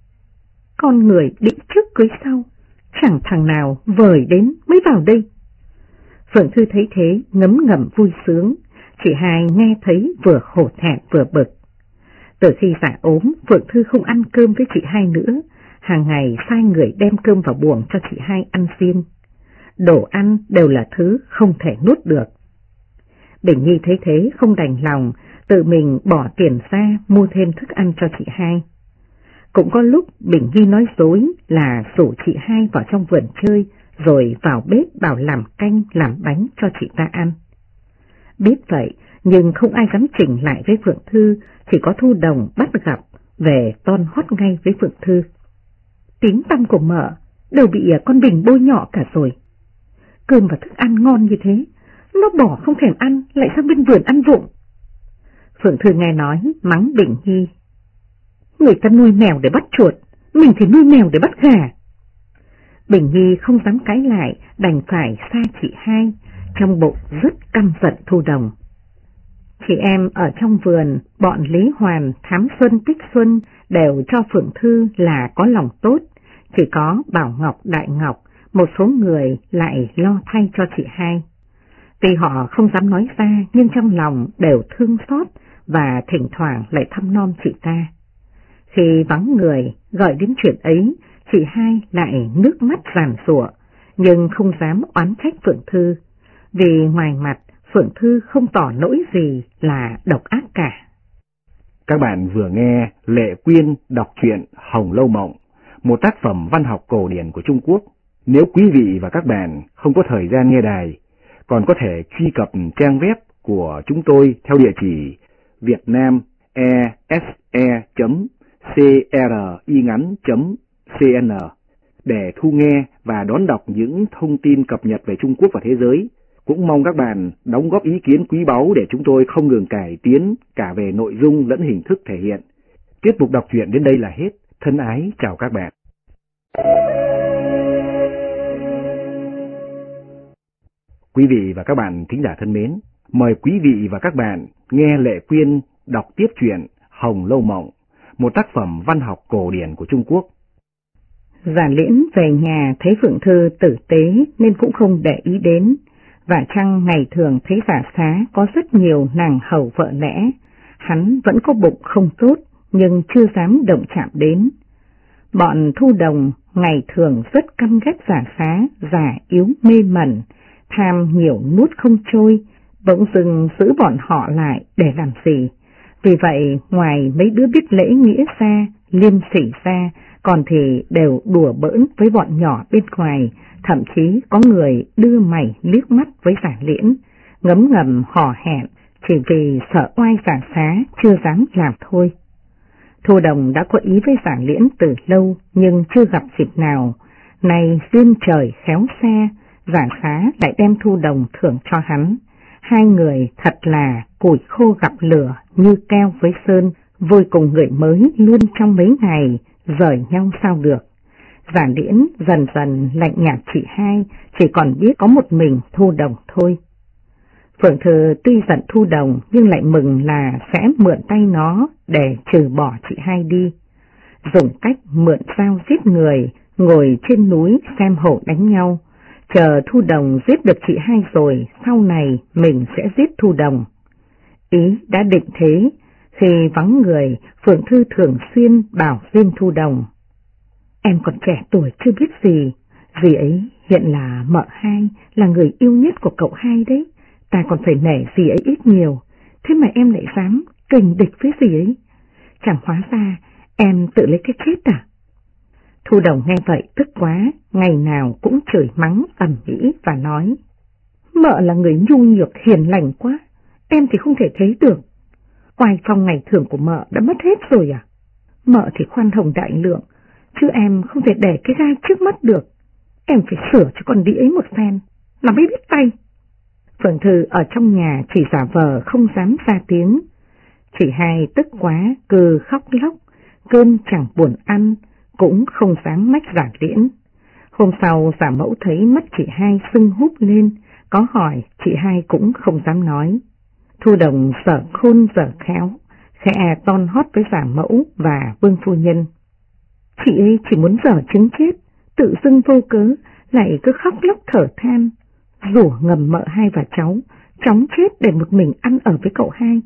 con người định trước cưới sau, chẳng thằng nào vời đến mới vào đây. Phượng Thư thấy thế ngấm ngầm vui sướng, chị hai nghe thấy vừa hổ thẹn vừa bực. Từ khi Giả ốm, Phượng Thư không ăn cơm với chị hai nữa, hàng ngày sai người đem cơm vào buồng cho chị hai ăn riêng. Đồ ăn đều là thứ không thể nuốt được. Bình Nhi thấy thế không đành lòng, tự mình bỏ tiền ra mua thêm thức ăn cho chị hai. Cũng có lúc Bình Nhi nói dối là rủ chị hai vào trong vườn chơi, rồi vào bếp bảo làm canh làm bánh cho chị ta ăn. Biết vậy nhưng không ai dám chỉnh lại với Phượng Thư, chỉ có Thu Đồng bắt gặp về ton hót ngay với Phượng Thư. Tiếng tăm của mợ đều bị con Bình bôi nhọ cả rồi. Cơm và thức ăn ngon như thế, nó bỏ không thèm ăn lại sang bên vườn ăn vụng. Phượng Thư nghe nói mắng Bình Nhi: người ta nuôi mèo để bắt chuột, mình thì nuôi mèo để bắt gà. Bình Nhi không dám cãi lại, đành phải xa chị hai, trong bụng rất căm giận Thu Đồng. Chị em ở trong vườn, bọn Lý Hoàn, Thám Xuân, Tích Xuân đều cho Phượng Thư là có lòng tốt, chỉ có Bảo Ngọc, Đại Ngọc, một số người lại lo thay cho chị hai. Tuy họ không dám nói ra nhưng trong lòng đều thương xót và thỉnh thoảng lại thăm nom chị ta. Khi vắng người gọi đến chuyện ấy, chị hai lại nước mắt giàn giụa, nhưng không dám oán trách Phượng Thư, vì ngoài mặt Phượng Thư không tỏ nỗi gì là độc ác cả. Các bạn vừa nghe Lệ Quyên đọc truyện Hồng Lâu Mộng, một tác phẩm văn học cổ điển của Trung Quốc. Nếu quý vị và các bạn không có thời gian nghe đài, còn có thể truy cập trang web của chúng tôi theo địa chỉ vietnamese.cringắn.cn để thu nghe và đón đọc những thông tin cập nhật về Trung Quốc và thế giới. Cũng mong các bạn đóng góp ý kiến quý báu để chúng tôi không ngừng cải tiến cả về nội dung lẫn hình thức thể hiện. Tiết mục đọc truyện đến đây là hết. Thân ái chào các bạn. Quý vị và các bạn thính giả thân mến, mời quý vị và các bạn nghe Lệ Quyên đọc tiếp truyện Hồng Lâu Mộng, một tác phẩm văn học cổ điển của Trung Quốc. Giả Liễn về nhà thấy Phượng Thư tử tế nên cũng không để ý đến, và chăng ngày thường thấy Giả Xá có rất nhiều nàng hầu vợ lẽ, hắn vẫn có bụng không tốt nhưng chưa dám động chạm đến. Bọn Thu Đồng ngày thường rất căm ghét Giả Xá, già yếu mê mẩn, tham nhiều nuốt không trôi, bỗng dưng giữ bọn họ lại để làm gì. Vì vậy, ngoài mấy đứa biết lễ nghĩa ra, liêm sỉ ra, còn thì đều đùa bỡn với bọn nhỏ bên ngoài, thậm chí có người đưa mày liếc mắt với Giả Liễn, ngấm ngầm hò hẹn, chỉ vì sợ oai Giả Xá chưa dám làm thôi. Thu Đồng đã có ý với Giả Liễn từ lâu nhưng chưa gặp dịp nào, nay duyên trời khéo xe, Giả Xá lại đem Thu Đồng thưởng cho hắn. Hai người thật là củi khô gặp lửa, như keo với sơn, vui cùng người mới luôn trong mấy ngày, rời nhau sao được. Giả Liễn dần dần lạnh nhạt chị hai, chỉ còn biết có một mình Thu Đồng thôi. Phượng Thư tuy giận Thu Đồng nhưng lại mừng là sẽ mượn tay nó để trừ bỏ chị hai đi. Dùng cách mượn dao giết người, ngồi trên núi xem hổ đánh nhau. Chờ Thu Đồng giết được chị hai rồi, sau này mình sẽ giết Thu Đồng. Ý đã định thế, khi vắng người, Phượng Thư thường xuyên bảo riêng Thu Đồng. Em còn trẻ tuổi chưa biết gì, dì ấy hiện là mợ hai, là người yêu nhất của cậu hai đấy. Ta còn phải nể dì ấy ít nhiều, thế mà em lại dám kình địch với dì ấy. Chẳng hóa ra em tự lấy cái chết à? Thu Đồng nghe vậy tức quá, ngày nào cũng chửi mắng ầm ĩ và nói: Mợ là người nhu nhược hiền lành quá, em thì không thể thấy được. Oai phong ngày thường của mợ đã mất hết rồi à? Mợ thì khoan hồng đại lượng, chứ em không thể để cái gai trước mắt được. Em phải sửa cho con đĩ ấy một phen, là mới biết tay. Phượng Thư ở trong nhà chỉ giả vờ không dám ra tiếng. Chị hai tức quá, cứ khóc lóc, cơm chẳng buồn ăn, cũng không dám mách Giả Liễn. Hôm sau Giả Mẫu thấy mắt chị hai sưng húp lên, có hỏi chị hai cũng không dám nói. Thu Đồng dở khôn dở khéo, khẽ ton hót với Giả Mẫu và Vương phu nhân. Chị ấy chỉ muốn dở trứng chết, tự dưng vô cớ, lại cứ khóc lóc thở than, rủa ngầm mợ hai và cháu, chóng chết để một mình ăn ở với cậu hai.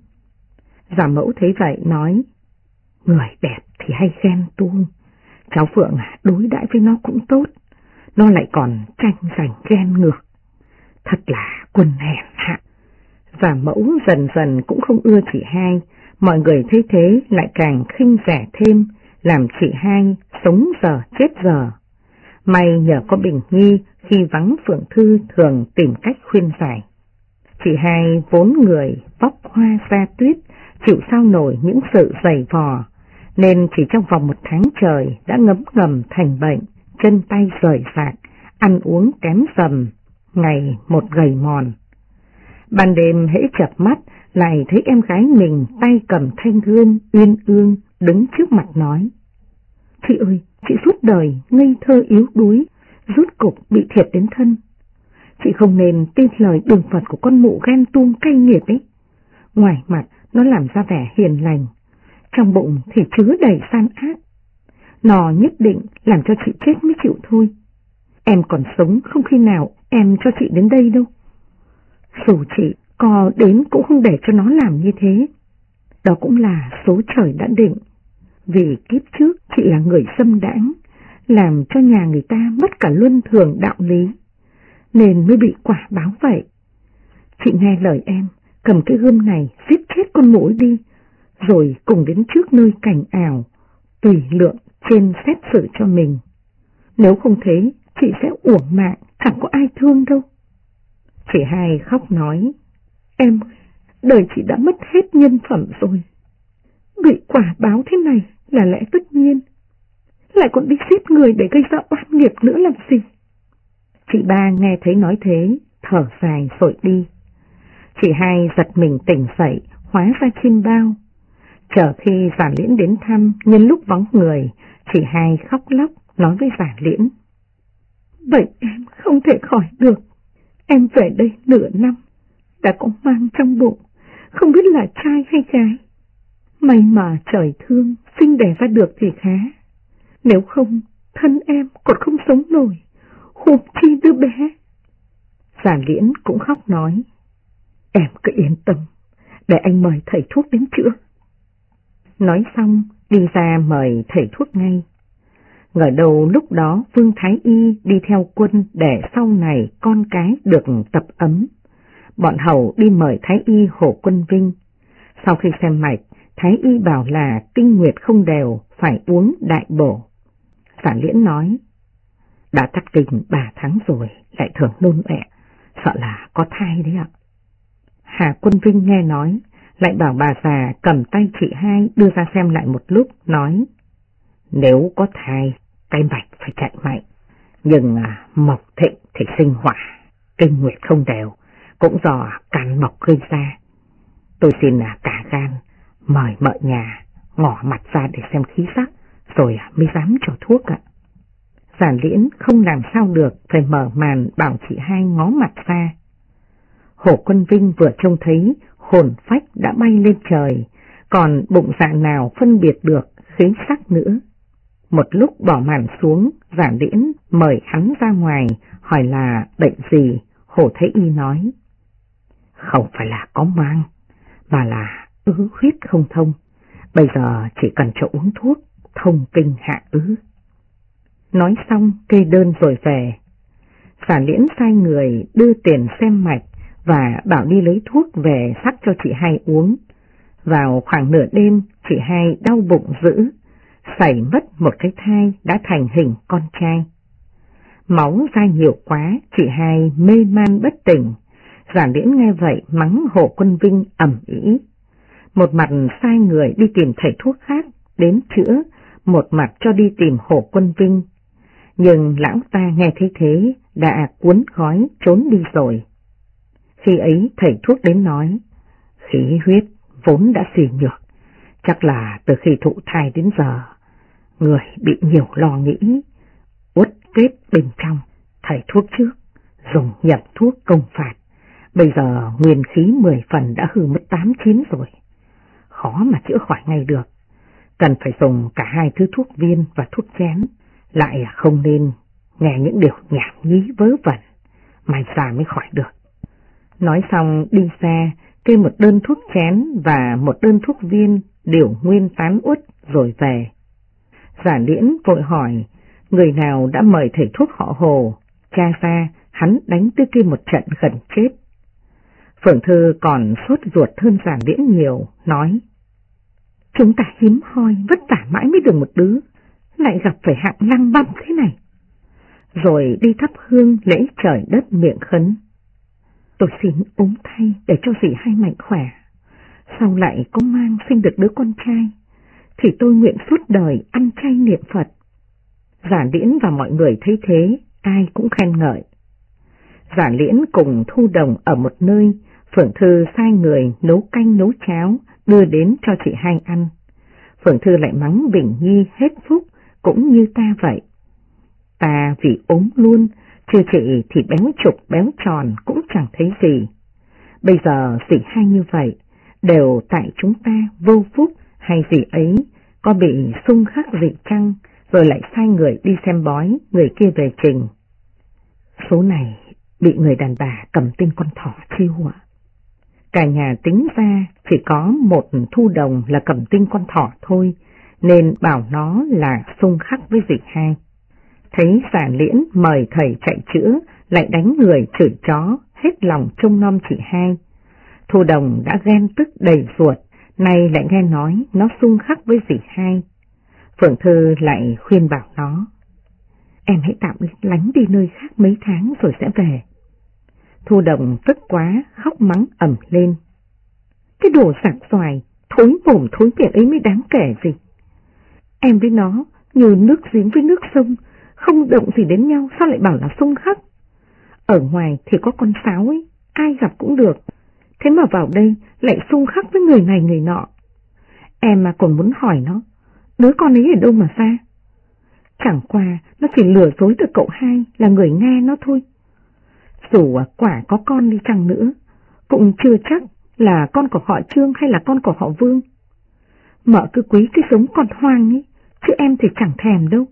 Giả Mẫu thấy vậy nói: Người đẹp thì hay ghen tuông, cháu Phượng đối đãi với nó cũng tốt, nó lại còn tranh giành ghen ngược, thật là quân hèn hạ. Giả Mẫu dần dần cũng không ưa chị hai, mọi người thấy thế lại càng khinh rẻ thêm, làm chị hai sống giờ chết giờ. May nhờ có Bình Nhi, khi vắng Phượng Thư thường tìm cách khuyên giải. Chị hai vốn người vóc hoa da tuyết, chịu sao nổi những sự dày vò, nên chỉ trong vòng 1 tháng trời đã ngấm ngầm thành bệnh, chân tay rời rạc, ăn uống kém dầm, ngày một gầy mòn. Ban đêm hễ chợp mắt lại thấy em gái mình tay cầm thanh gươm uyên ương đứng trước mặt nói: Chị ơi, chị suốt đời ngây thơ yếu đuối, rốt cục bị thiệt đến thân. Chị không nên tin lời đường Phật của con mụ ghen tuông cay nghiệt ấy. Ngoài mặt nó làm ra vẻ hiền lành, trong bụng thì chứa đầy gian ác. Nó nhất định làm cho chị chết mới chịu thôi. Em còn sống không khi nào em cho chị đến đây đâu. Dù chị có đến cũng không để cho nó làm như thế. Đó cũng là số trời đã định. Vì kiếp trước chị là người xâm đãng, làm cho nhà người ta mất cả luân thường đạo lý, nên mới bị quả báo vậy. Chị nghe lời em, cầm cái gươm này giết chết con muỗi đi, rồi cùng đến trước nơi cảnh ảo, tùy lượng trên xét xử cho mình. Nếu không thế, chị sẽ uổng mạng, chẳng có ai thương đâu. Chị hai khóc nói: Em, đời chị đã mất hết nhân phẩm rồi. Bị quả báo thế này là lẽ tất nhiên, lại còn đi giết người để gây ra oan nghiệp nữa làm gì. Chị ba nghe thấy nói thế, thở dài rồi đi. Chị hai giật mình tỉnh dậy, hóa ra chim bao. Chờ khi Giả Liễn đến thăm, nhân lúc vắng người, chị hai khóc lóc nói với Giả Liễn: Vậy em không thể khỏi được. Em về đây nửa năm, đã có mang trong bụng, không biết là trai hay gái. May mà trời thương, sinh đẻ ra được thì khá. Nếu không, thân em còn không sống nổi, huống chi đứa bé. Giả Liễn cũng khóc nói: Em cứ yên tâm, để anh mời thầy thuốc đến chữa. Nói xong, đi ra mời thầy thuốc ngay. Ngờ đâu lúc đó Vương Thái Y đi theo quân để sau này con cái được tập ấm. Bọn hầu đi mời Thái Y Hồ Quân Vinh. Sau khi xem mạch, Thái Y bảo là kinh nguyệt không đều, phải uống đại bổ. Giả Liễn nói, đã tắc kinh 3 tháng rồi, lại thường nôn ọe, sợ là có thai đấy ạ. Hà Quân Vinh nghe nói, lại bảo bà già cầm tay chị hai đưa ra xem lại một lúc, nói, nếu có thai, cái mạch phải chạy mạnh, nhưng mộc thịnh thì sinh hỏa, kinh nguyệt không đều, cũng do can mộc gây ra. Tôi xin cả gan mời mợ nhà ngỏ mặt ra để xem khí sắc, rồi mới dám cho thuốc ạ. Giả Liễn không làm sao được, phải mở màn bảo chị hai ngó mặt ra. Hồ Quân Vinh vừa trông thấy hồn phách đã bay lên trời, còn bụng dạ nào phân biệt được khí sắc nữa. Một lúc bỏ màn xuống, Giả Liễn mời hắn ra ngoài, hỏi là bệnh gì. Hồ Thái Y nói, không phải là có mang, mà là ứ huyết không thông, bây giờ chỉ cần cho uống thuốc, thông kinh hạ ứ. Nói xong kê đơn rồi về. Giả Liễn sai người đưa tiền xem mạch và bảo đi lấy thuốc về sắc cho chị hai uống. Vào khoảng nửa đêm, chị hai đau bụng dữ, xảy mất một cái thai đã thành hình con trai. Máu ra nhiều quá, chị hai mê man bất tỉnh. Giả Liễn nghe vậy mắng Hồ Quân Vinh ầm ĩ. Một mặt sai người đi tìm thầy thuốc khác đến chữa, một mặt cho đi tìm Hồ Quân Vinh. Nhưng lão ta nghe thấy thế đã cuốn gói trốn đi rồi. Khi ấy thầy thuốc đến nói, khí huyết vốn đã suy nhược, chắc là từ khi thụ thai đến giờ, người bị nhiều lo nghĩ, uất kết bên trong. Thầy thuốc trước dùng nhập thuốc công phạt, bây giờ nguyên khí 10 phần đã hư mất 8-9 rồi, khó mà chữa khỏi ngay được. Cần phải dùng cả 2 thứ thuốc viên và thuốc chén, lại không nên nghe những điều nhảm nhí vớ vẩn, mai già mới khỏi được. Nói xong đi ra, kê một đơn thuốc chén và một đơn thuốc viên, điều nguyên tán uất rồi về. Giả Liễn vội hỏi, người nào đã mời thầy thuốc họ Hồ, tra ra hắn đánh tới kia một trận gần chết. Phượng Thư còn sốt ruột hơn Giả Liễn nhiều, nói, chúng ta hiếm hoi vất vả mãi mới được một đứa, lại gặp phải hạng lăng băm thế này. Rồi đi thắp hương lễ trời đất miệng khấn, tôi xin ốm thay để cho dì hai mạnh khỏe, sau lại có mang sinh được đứa con trai, thì tôi nguyện suốt đời ăn chay niệm Phật. Giả Liễn và mọi người thấy thế, ai cũng khen ngợi. Giả Liễn cùng Thu Đồng ở một nơi, Phượng Thư sai người nấu canh nấu cháo, đưa đến cho chị hai ăn. Phượng Thư lại mắng Bình Nhi hết phúc, cũng như ta vậy. Ta vì ốm luôn, chưa chị thì béo trục béo tròn cũng chẳng thấy gì. Bây giờ dì hai như vậy, đều tại chúng ta vô phúc, hay dì ấy có bị xung khắc gì chăng, rồi lại sai người đi xem bói, người kia về trình. Số này bị người đàn bà cầm tên con thỏ chiêu ạ. Cả nhà tính ra chỉ có một Thu Đồng là cầm tinh con thỏ thôi, nên bảo nó là xung khắc với dì hai. Thấy Giả Liễn mời thầy chạy chữa, lại đánh người chửi chó, hết lòng trông nom chị hai. Thu Đồng đã ghen tức đầy ruột, nay lại nghe nói nó xung khắc với dì hai. Phượng Thư lại khuyên bảo nó, em hãy tạm lánh đi nơi khác mấy tháng rồi sẽ về. Thu Đồng tức quá, khóc mắng ầm lên. Cái đồ sảng xoài, thối mồm thối miệng ấy mới đáng kể gì. Em với nó như nước giếng với nước sông, không động gì đến nhau, sao lại bảo là xung khắc. Ở ngoài thì có con sáo ấy, ai gặp cũng được, thế mà vào đây lại xung khắc với người này người nọ. Em mà còn muốn hỏi nó, đứa con ấy ở đâu mà ra? Chẳng qua nó chỉ lừa dối từ cậu hai là người nghe nó thôi. Dù quả có con đi chăng nữa, cũng chưa chắc là con của họ Trương hay là con của họ Vương. Mợ cứ quý cái giống con hoang ấy, chứ em thì chẳng thèm đâu.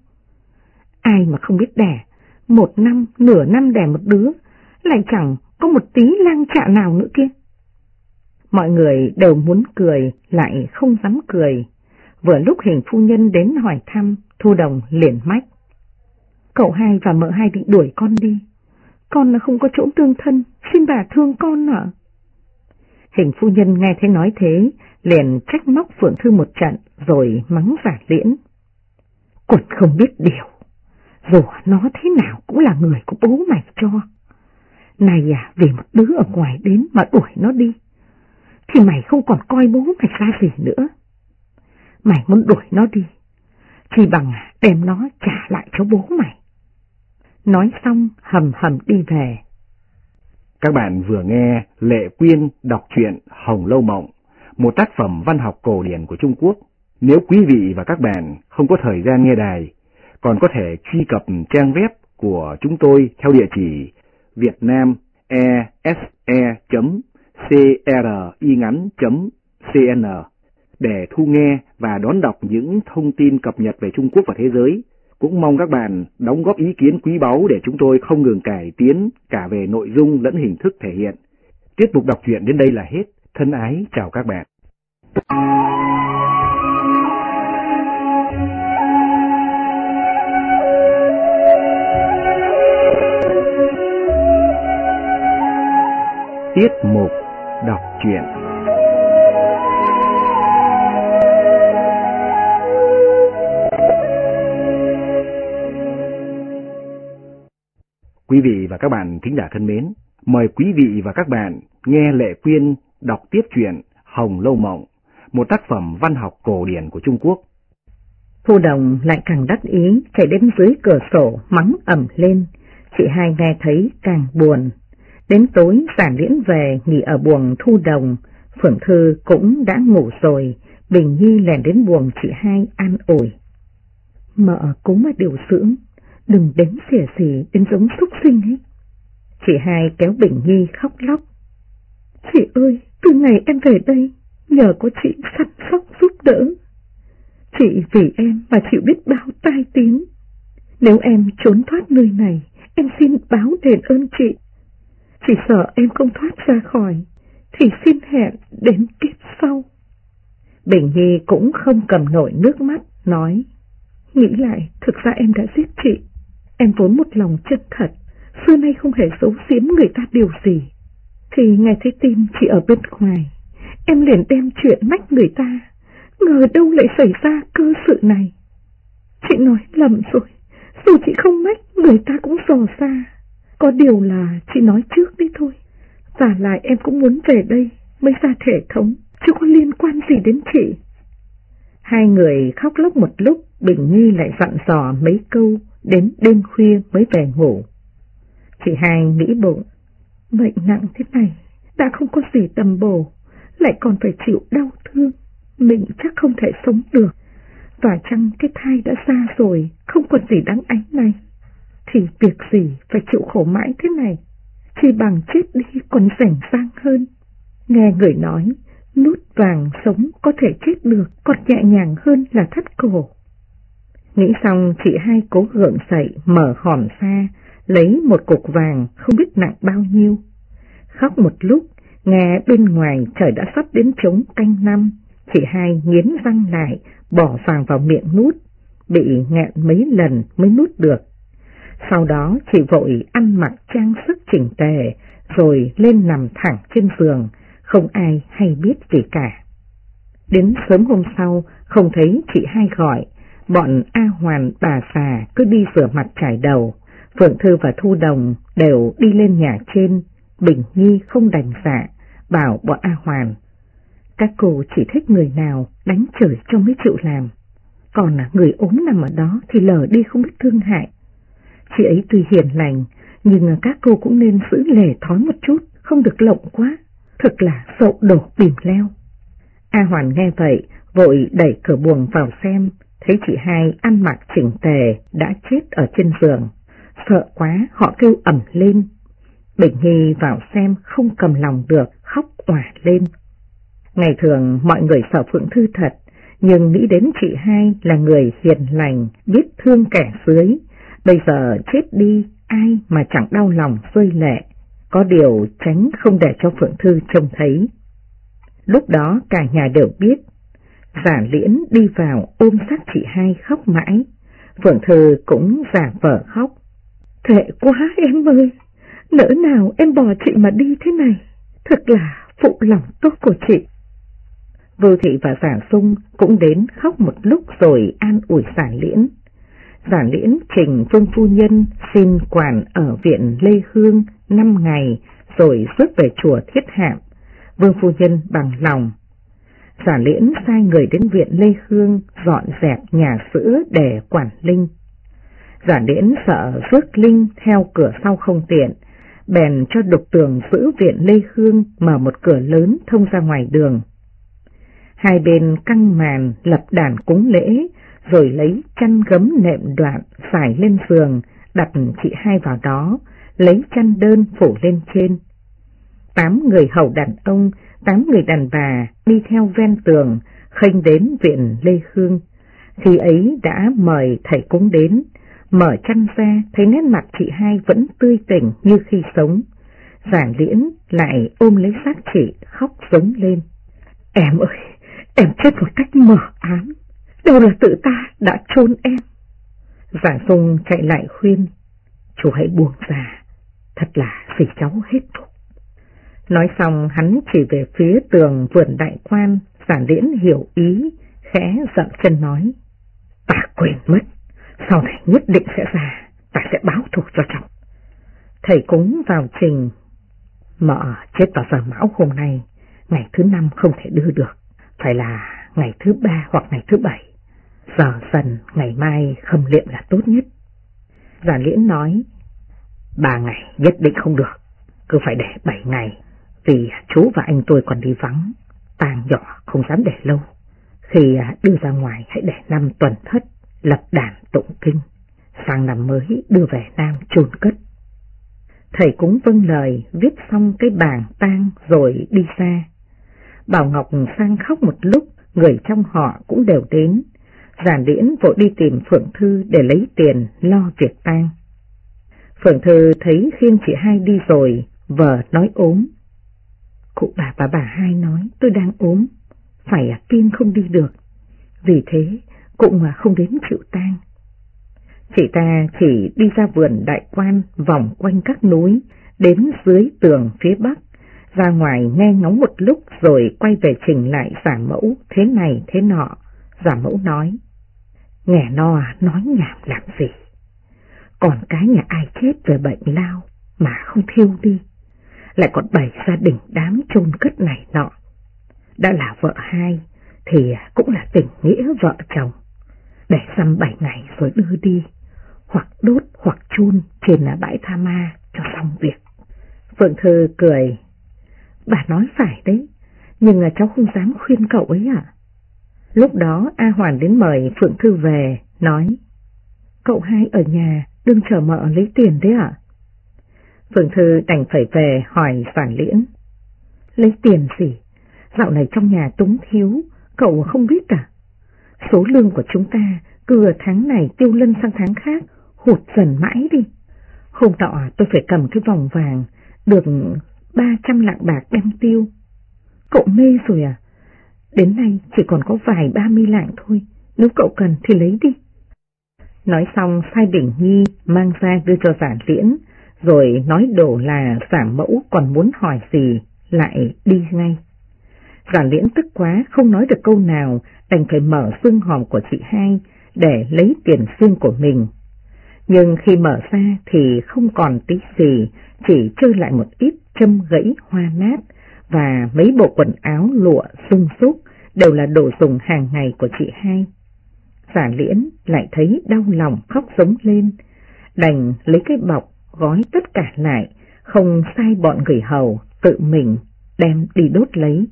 Ai mà không biết đẻ, 1 năm, nửa năm đẻ một đứa, lại chẳng có một tí lang chạ nào nữa kia. Mọi người đều muốn cười, lại không dám cười. Vừa lúc Hình phu nhân đến hỏi thăm, Thu Đồng liền mách: Cậu hai và mợ hai định đuổi con đi. Con là không có chỗ tương thân, xin bà thương con ạ. Hình phu nhân nghe thấy nói thế, liền trách móc Phượng Thư một trận rồi mắng Giả Liễn: Còn không biết điều, dù nó thế nào cũng là người của bố mày cho. Này à, vì một đứa ở ngoài đến mà đuổi nó đi, thì mày không còn coi bố mày ra gì nữa. Mày muốn đuổi nó đi, chỉ bằng đem nó trả lại cho bố mày. Nói xong hầm hầm đi về. Các bạn vừa nghe Lệ Quyên đọc truyện Hồng Lâu Mộng, một tác phẩm văn học cổ điển của Trung Quốc. Nếu quý vị và các bạn không có thời gian nghe đài, còn có thể truy cập trang web của chúng tôi theo địa chỉ vietnamese.cringắn.cn để thu nghe và đón đọc những thông tin cập nhật về Trung Quốc và thế giới. Cũng mong các bạn đóng góp ý kiến quý báu để chúng tôi không ngừng cải tiến cả về nội dung lẫn hình thức thể hiện. Tiết mục đọc truyện đến đây là hết. Thân ái chào các bạn. Tiết mục đọc truyện. Quý vị và các bạn thính giả thân mến, mời quý vị và các bạn nghe Lệ Quyên đọc tiếp truyện Hồng Lâu Mộng, một tác phẩm văn học cổ điển của Trung Quốc. Thu Đồng lại càng đắc ý, chạy đến dưới cửa sổ mắng ầm lên. Chị hai nghe thấy càng buồn. Đến tối Giả Liễn về nghỉ ở buồng Thu Đồng, Phượng Thư cũng đã ngủ rồi. Bình Nhi lèn đến buồng chị hai an ủi: Mợ cố mà điều dưỡng, đừng đến xỉa xỉ đến giống súc sinh ấy. Chị hai kéo Bình Nhi khóc lóc: Chị ơi, từ ngày em về đây, nhờ có chị săn sóc giúp đỡ. Chị vì em mà chịu biết bao tai tiếng. Nếu em trốn thoát nơi này, em xin báo đền ơn chị. Chỉ sợ em không thoát ra khỏi, thì xin hẹn đến kiếp sau. Bình Nhi cũng không cầm nổi nước mắt, nói: Nghĩ lại, thực ra em đã giết chị. Em vốn một lòng chân thật, xưa nay không hề giấu giếm người ta điều gì. Thì nghe thấy tin chị ở bên ngoài, em liền đem chuyện mách người ta, ngờ đâu lại xảy ra cơ sự này. Chị nói lầm rồi, dù chị không mách, người ta cũng dò ra. Có điều là chị nói trước đi thôi. Và lại em cũng muốn về đây mới ra thể thống, chứ có liên quan gì đến chị. Hai người khóc lóc một lúc, Bình Nhi lại dặn dò mấy câu, đến đêm khuya mới về ngủ. Chị hai nghĩ bụng: Bệnh nặng thế này, đã không có gì tầm bổ, lại còn phải chịu đau thương, mình chắc không thể sống được. Và chăng cái thai đã ra rồi, không còn gì đáng áy này, thì việc gì phải chịu khổ mãi thế này, chỉ bằng chết đi còn rảnh rang hơn. Nghe người nói, nút vàng sống có thể chết được, còn nhẹ nhàng hơn là thắt cổ. Nghĩ xong, chị hai cố gượng dậy, mở hòm ra, lấy một cục vàng không biết nặng bao nhiêu. Khóc một lúc, nghe bên ngoài trời đã sắp đến trống canh năm, chị hai nghiến răng lại, bỏ vàng vào miệng nút, bị nghẹn mấy lần mới nút được. Sau đó chị vội ăn mặc trang sức chỉnh tề, rồi lên nằm thẳng trên giường, không ai hay biết gì cả. Đến sớm hôm sau, không thấy chị hai gọi, bọn A Hoàn bà xà cứ đi rửa mặt chải đầu. Phượng Thư và Thu Đồng đều đi lên nhà trên. Bình Nhi không đành dạ, bảo bọn A Hoàn: Các cô chỉ thích người nào đánh chửi cho mới chịu làm, còn người ốm nằm ở đó thì lờ đi không biết thương hại. Chị ấy tuy hiền lành, nhưng các cô cũng nên giữ lề thói một chút, không được lộng quá, thật là sậu đổ bìm leo. A Hoàn nghe vậy, vội đẩy cửa buồng vào xem, thấy chị hai ăn mặc chỉnh tề đã chết ở trên giường. Sợ quá, họ kêu ầm lên. Bình Nhi vào xem không cầm lòng được, khóc òa lên. Ngày thường mọi người sợ Phượng Thư thật, nhưng nghĩ đến chị hai là người hiền lành, biết thương kẻ dưới, bây giờ chết đi ai mà chẳng đau lòng rơi lệ. Có điều tránh không để cho Phượng Thư trông thấy. Lúc đó cả nhà đều biết, Giả Liễn đi vào ôm xác chị hai khóc mãi. Phượng Thư cũng giả vờ khóc. Thệ quá em ơi, nỡ nào em bỏ chị mà đi thế này, thật là phụ lòng tốt của chị. Vưu Thị và Giả Sung cũng đến khóc một lúc rồi an ủi Giả Liễn. Giả Liễn trình Vương phu nhân xin quản ở viện Lê Hương 5 ngày rồi rước về chùa Thiết Hạm. Vương phu nhân bằng lòng. Giả Liễn sai người đến viện Lê Hương dọn dẹp nhà sữa để quản linh. Giả Liễn sợ rước linh theo cửa sau không tiện, bèn cho Đục Tường giữ viện Lê Hương mở một cửa lớn thông ra ngoài đường. Hai bên căng màn lập đàn cúng lễ, rồi lấy chăn gấm nệm đoạn xải lên giường, đặt chị hai vào đó, lấy chăn đơn phủ lên trên. 8 người hầu đàn ông, 8 người đàn bà đi theo ven tường, khênh đến viện Lê Hương. Khi ấy đã mời thầy cúng đến, mở chăn ra thấy nét mặt chị hai vẫn tươi tỉnh như khi sống. Giả Liễn lại ôm lấy xác chị khóc rống lên. Em ơi, em chết một cách mờ ám, đâu là tự ta đã chôn em. Giả Sung chạy lại khuyên, chú hãy buông ra, thật là vì cháu hết thuốc. Nói xong hắn chỉ về phía tường vườn đại quan. Giả Liễn hiểu ý, khẽ dậm chân nói, ta quên mất, sau này nhất định sẽ ra, ta sẽ báo thù cho cháu. Thầy cúng vào trình, mợ chết vào giờ mão hôm nay, ngày thứ 5 không thể đưa được, phải là ngày thứ 3 hoặc ngày thứ 7, giờ dần ngày mai khâm liệm là tốt nhất. Giả Liễn nói, 3 ngày nhất định không được, cứ phải để 7 ngày, vì chú và anh tôi còn đi vắng, tang nhỏ không dám để lâu. Khi đưa ra ngoài hãy để 5 tuần thất, lập đàn tụng kinh, sang năm mới đưa về Nam chôn cất. Thầy cúng vâng lời, viết xong cái bảng tang rồi đi xa. Bảo Ngọc sang khóc một lúc, người trong họ cũng đều đến. Giả Liễn vội đi tìm Phượng Thư để lấy tiền lo việc tang. Phượng Thư thấy khiêng chị hai đi rồi, vợ nói ốm. Cụ bà và bà hai nói tôi đang ốm, phải kiêng không đi được, vì thế cụ không đến chịu tang. Chị ta chỉ đi ra vườn đại quan, vòng quanh các núi, đến dưới tường phía bắc, ra ngoài nghe ngóng một lúc rồi quay về trình lại Giả Mẫu thế này thế nọ. Giả Mẫu nói, nghe no nói nhảm làm gì, còn cái nhà ai chết về bệnh lao mà không thiêu đi, lại còn bày gia đình đám chôn cất này nọ. Đã là vợ hai thì cũng là tình nghĩa vợ chồng, để dăm 7 ngày rồi đưa đi, hoặc đốt hoặc chôn trên bãi tha ma cho xong việc. Phượng Thư cười, bà nói phải đấy, nhưng cháu không dám khuyên cậu ấy ạ. Lúc đó A Hoàn đến mời Phượng Thư về, nói, cậu hai ở nhà đừng chờ mợ lấy tiền đấy ạ. Phượng Thư đành phải về hỏi Giả Liễn, lấy tiền gì, dạo này trong nhà túng thiếu, cậu không biết à? Số lương của chúng ta cứ tháng này tiêu lân sang tháng khác, hụt dần mãi đi. Hôm nọ tôi phải cầm cái vòng vàng, được 300 lạng bạc đem tiêu. Cậu mê rồi à? Đến nay chỉ còn có vài 30 lạng thôi, nếu cậu cần thì lấy đi. Nói xong sai Bình Nhi mang ra đưa cho Giả Liễn, rồi nói đổ là Giả Mẫu còn muốn hỏi gì, lại đi ngay. Giả Liễn tức quá không nói được câu nào, đành phải mở xương hòm của chị hai để lấy tiền riêng của mình. Nhưng khi mở ra thì không còn tí gì, chỉ trơ lại một ít châm gãy hoa nát và mấy bộ quần áo lụa sung súc, đều là đồ dùng hàng ngày của chị hai. Giả Liễn lại thấy đau lòng khóc rống lên, đành lấy cái bọc gói tất cả lại, không sai bọn người hầu, tự mình đem đi đốt lấy.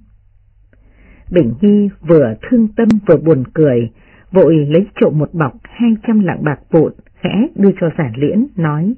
Bình Nhi vừa thương tâm vừa buồn cười, vội lấy trộm một bọc 200 lạng bạc vụn, khẽ đưa cho Giả Liễn, nói,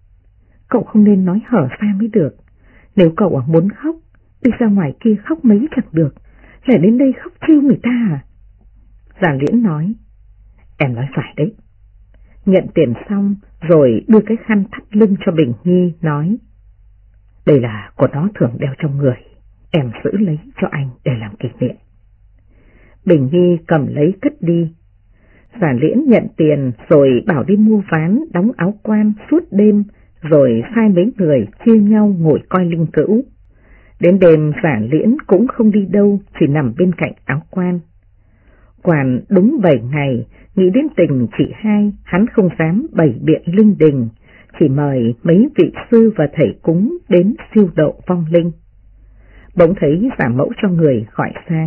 cậu không nên nói hở ra mới được, nếu cậu muốn khóc, đi ra ngoài kia khóc mấy chẳng được, lại đến đây khóc trêu người ta à? Giả Liễn nói, em nói phải đấy. Nhận tiền xong rồi đưa cái khăn thắt lưng cho Bình Nhi, nói, đây là của nó thường đeo trong người, em giữ lấy cho anh để làm kỷ niệm. Bình Nhi cầm lấy cất đi. Giả Liễn nhận tiền rồi bảo đi mua ván đóng áo quan suốt đêm, rồi sai mấy người chia nhau ngồi coi linh cữu. Đến đêm Giả Liễn cũng không đi đâu, chỉ nằm bên cạnh áo quan. Quản đúng 7 ngày, nghĩ đến tình chị hai, hắn không dám bày biện linh đình, chỉ mời mấy vị sư và thầy cúng đến siêu độ vong linh. Bỗng thấy Giả Mẫu cho người gọi sang.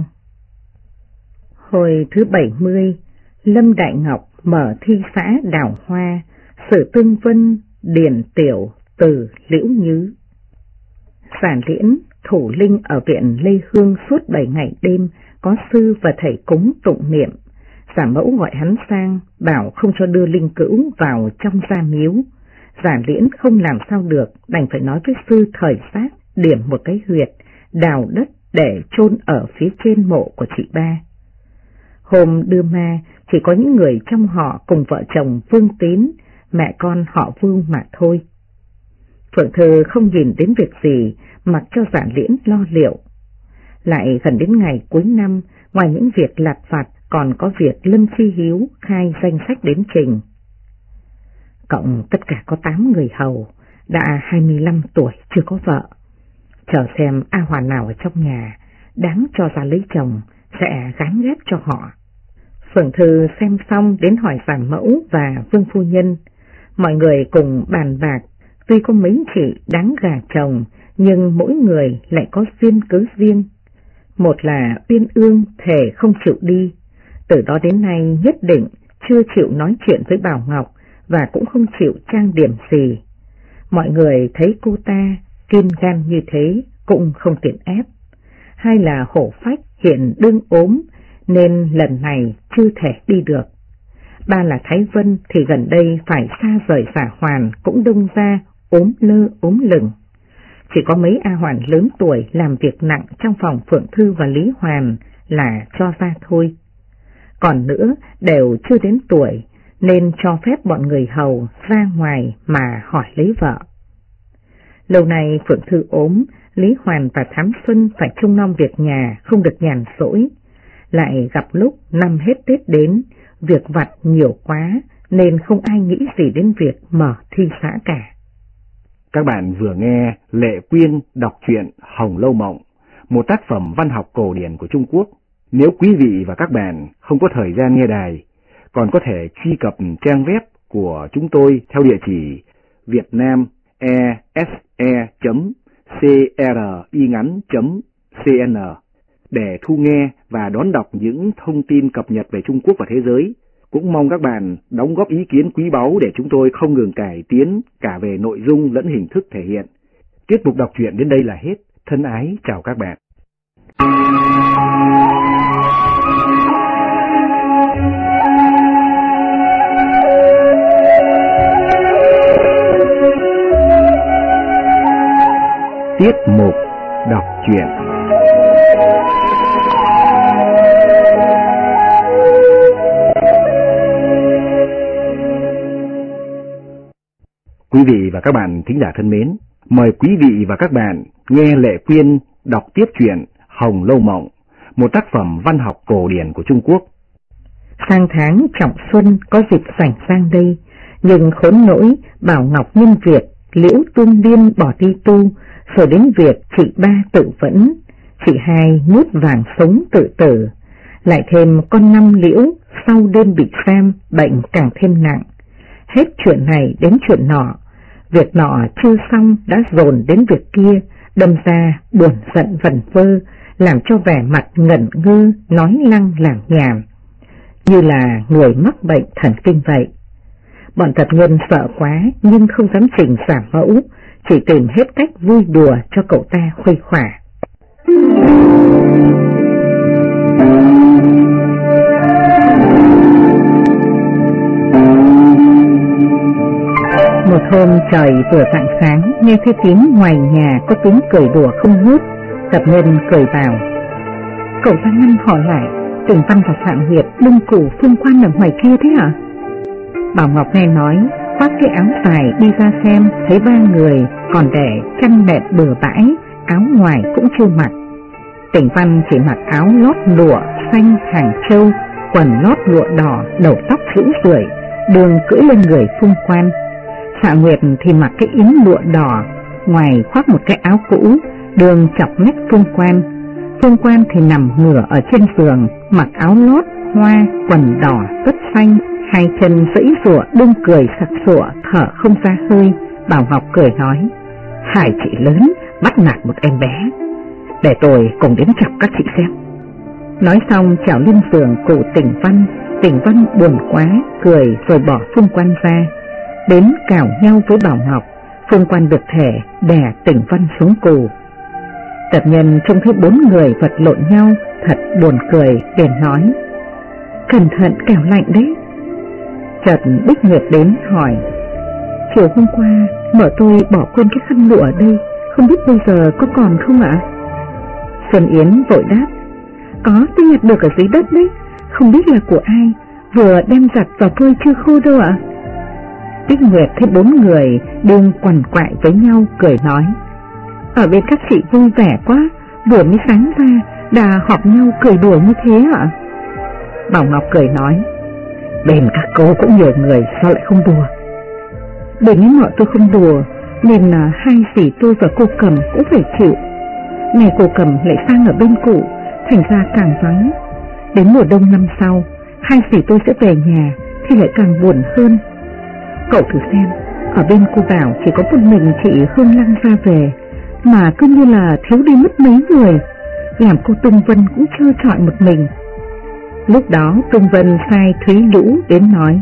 Hồi thứ 70, Lâm Đại Ngọc mở thi xã Đào Hoa, Sử Tương Vân, Điền Tiểu, Từ Liễu Nhứ. Giả Liễn thủ linh ở viện Lê Hương suốt 7 ngày đêm, có sư và thầy cúng tụng niệm. Giả Mẫu gọi hắn sang, bảo không cho đưa linh cữu vào trong gia miếu. Giả Liễn không làm sao được, đành phải nói với sư thời xác điểm một cái huyệt, đào đất để chôn ở phía trên mộ của chị ba. Hôm đưa ma, chỉ có những người trong họ cùng vợ chồng Vương Tín, mẹ con họ Vương mà thôi. Phượng Thư không nhìn đến việc gì, mặc cho Giả Liễn lo liệu. Lại gần đến ngày cuối năm, ngoài những việc lặt vặt còn có việc Lâm Phi Hiếu khai danh sách đến trình. Cộng tất cả có 8 người hầu, đã 25 tuổi chưa có vợ. Chờ xem A Hoàn nào ở trong nhà, đáng cho ra lấy chồng, sẽ gán ghép cho họ. Phượng Thư xem xong đến hỏi Giả Mẫu và Vương Phu Nhân. Mọi người cùng bàn bạc, tuy có mấy chị đáng gả chồng, nhưng mỗi người lại có duyên cớ riêng. Một là Uyên Ương thề không chịu đi, từ đó đến nay nhất định chưa chịu nói chuyện với Bảo Ngọc và cũng không chịu trang điểm gì. Mọi người thấy cô ta kiên gan như thế cũng không tiện ép. Hai là Hổ Phách hiện đương ốm nên lần này chưa thể đi được. Ba là Thái Vân thì gần đây phải xa rời Giả Hoàn cũng đông ra ốm lơ ốm lửng. Chỉ có mấy A Hoàn lớn tuổi làm việc nặng trong phòng Phượng Thư và Lý Hoàn là cho ra thôi. Còn nữa đều chưa đến tuổi nên cho phép bọn người hầu ra ngoài mà hỏi lấy vợ. Lâu nay Phượng Thư ốm, Lý Hoàn và Thám Xuân phải trông nom việc nhà không được nhàn rỗi. Lại gặp lúc năm hết Tết đến, việc vặt nhiều quá nên không ai nghĩ gì đến việc mở thi xã cả. Các bạn vừa nghe Lệ Quyên đọc truyện Hồng Lâu Mộng, một tác phẩm văn học cổ điển của Trung Quốc. Nếu quý vị và các bạn không có thời gian nghe đài, còn có thể truy cập trang web của chúng tôi theo địa chỉ vietnamese.cringắn.cn để thu nghe và đón đọc những thông tin cập nhật về Trung Quốc và thế giới. Cũng mong các bạn đóng góp ý kiến quý báu để chúng tôi không ngừng cải tiến cả về nội dung lẫn hình thức thể hiện. Tiết mục đọc truyện đến đây là hết. Thân ái chào các bạn. Tiết mục đọc truyện. Quý vị và các bạn thính giả thân mến, mời quý vị và các bạn nghe Lệ Quyên đọc tiếp truyện Hồng Lâu Mộng, một tác phẩm văn học cổ điển của Trung Quốc. Sang tháng Trọng Xuân có dịp rảnh sang đây, nhưng khốn nỗi Bảo Ngọc nhân việc Liễu Tương Liên bỏ đi tu, rồi đến việc chị ba tự vẫn, chị hai nuốt vàng sống tự tử, lại thêm con năm Liễu sau đêm bị giam, bệnh càng thêm nặng. Hết chuyện này đến chuyện nọ, việc nọ chưa xong đã dồn đến việc kia, đâm ra buồn giận vẩn vơ, làm cho vẻ mặt ngẩn ngơ, nói lăng lảng nhảm, như là người mắc bệnh thần kinh vậy. Bọn tập nhân sợ quá nhưng không dám trình Giả Mẫu, chỉ tìm hết cách vui đùa cho cậu ta khuây khỏa. Một hôm trời vừa rạng sáng, nghe thấy tiếng ngoài nhà có tiếng cười đùa không ngớt. Tập nhân cười vào. Cậu ta ngăn hỏi lại, Tình Văn và Phạm Hiệp lưng củ Phương Quan ở ngoài kia thế hả? Bảo Ngọc nghe nói, khoác cái áo dài đi ra xem, thấy ba người còn để chăn nệm bừa bãi, áo ngoài cũng chưa mặc. Tình Văn chỉ mặc áo lót lụa xanh hàng trâu, quần lót lụa đỏ, đầu tóc rũ rượi, đường cưỡi lên người Phương Quan. Xạ Nguyệt thì mặc cái yếm lụa đỏ, ngoài khoác một cái áo cũ, đường chọc nách Phương Quan. Phương Quan thì nằm ngửa ở trên giường, mặc áo lót hoa, quần đỏ rất xanh, hai chân giãy giụa, đương cười sặc sụa, thở không ra hơi. Bảo Ngọc cười nói: hai chị lớn bắt nạt một em bé, để tôi cùng đến chọc các chị xem. Nói xong trèo lên giường cụ Tỉnh Văn. Tỉnh Văn buồn quá, cười rồi bỏ Phương Quan ra, đến cào nhau với Bảo Ngọc. Phương Quan được thể đè Tỉnh Văn xuống cù. Tập nhân trông thấy bốn người vật lộn nhau, thật buồn cười, liền nói: cẩn thận kẻo lạnh đấy. Chợt Bích Nguyệt đến hỏi: chiều hôm qua mợ tôi bỏ quên cái khăn lụa ở đây, không biết bây giờ có còn không ạ? Xuân Yến vội đáp: có, tôi nhặt được ở dưới đất đấy, không biết là của ai, vừa đem giặt vào phơi chưa khô đâu ạ. Bích Nguyệt thấy bốn người đương quằn quại với nhau, cười nói: ở bên các chị vui vẻ quá, vừa mới sáng ra đã họp nhau cười đùa như thế ạ. Bảo Ngọc cười nói: bên các cô cũng nhiều người, sao lại không đùa? Bởi những mọi tôi không đùa nên là hai dì tôi và cô Cầm cũng phải chịu. Này cô Cầm lại sang ở bên cụ, thành ra càng vắng. Đến mùa đông năm sau, hai dì tôi sẽ về nhà thì lại càng buồn hơn. Cậu thử xem, ở bên cô Bảo chỉ có một mình chị Hương Lăng ra về, mà cứ như là thiếu đi mất mấy người, làm cô Tung Vân cũng trơ trọi một mình. Lúc đó Tung Vân sai Thúy Lũ đến nói: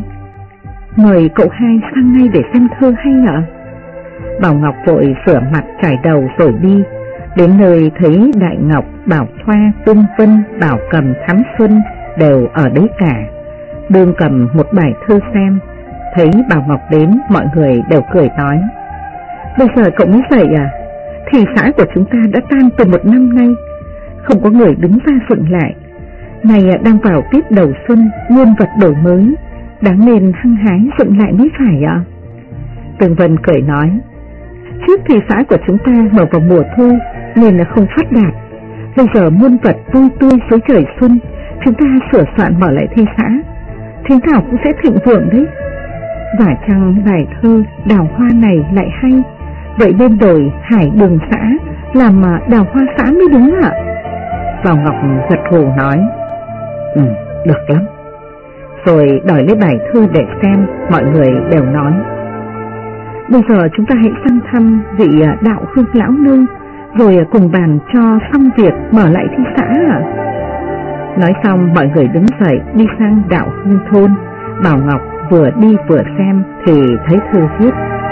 mời cậu hai sang ngay để xem thơ hay ạ. Bảo Ngọc vội sửa mặt trải đầu rồi đi. Đến nơi thấy Đại Ngọc, Bảo Thoa, Tung Vân, Bảo Cầm, Thám Xuân đều ở đấy cả. Đương cầm một bài thơ xem. Thấy Bảo Ngọc đến, mọi người đều cười nói: bây giờ cậu mới dậy à? Thì xã của chúng ta đã tan từ một năm nay, không có người đứng ra dựng lại. Này đang vào tiết đầu xuân, muôn vật đổi mới, đáng nên hăng hái dựng lại mới phải ạ. Tường Vân cười nói: trước thì xã của chúng ta mở vào mùa thu nên là không phát đạt, bây giờ muôn vật vui tươi dưới trời xuân, chúng ta sửa soạn mở lại thi xã, thế nào cũng sẽ thịnh vượng đấy. Và chăng bài thơ đào hoa này lại hay, vậy bên đồi Hải Đường xã làm đào hoa xã mới đúng ạ. Bảo Ngọc gật gù nói: được lắm. Rồi đòi lấy bài thơ để xem. Mọi người đều nói: bây giờ chúng ta hãy sang thăm vị đạo Hương lão nương, rồi cùng bàn cho xong việc mở lại thi xã ạ. Nói xong mọi người đứng dậy đi sang đạo Hương thôn. Bảo Ngọc vừa đi vừa xem thì thấy thư viết: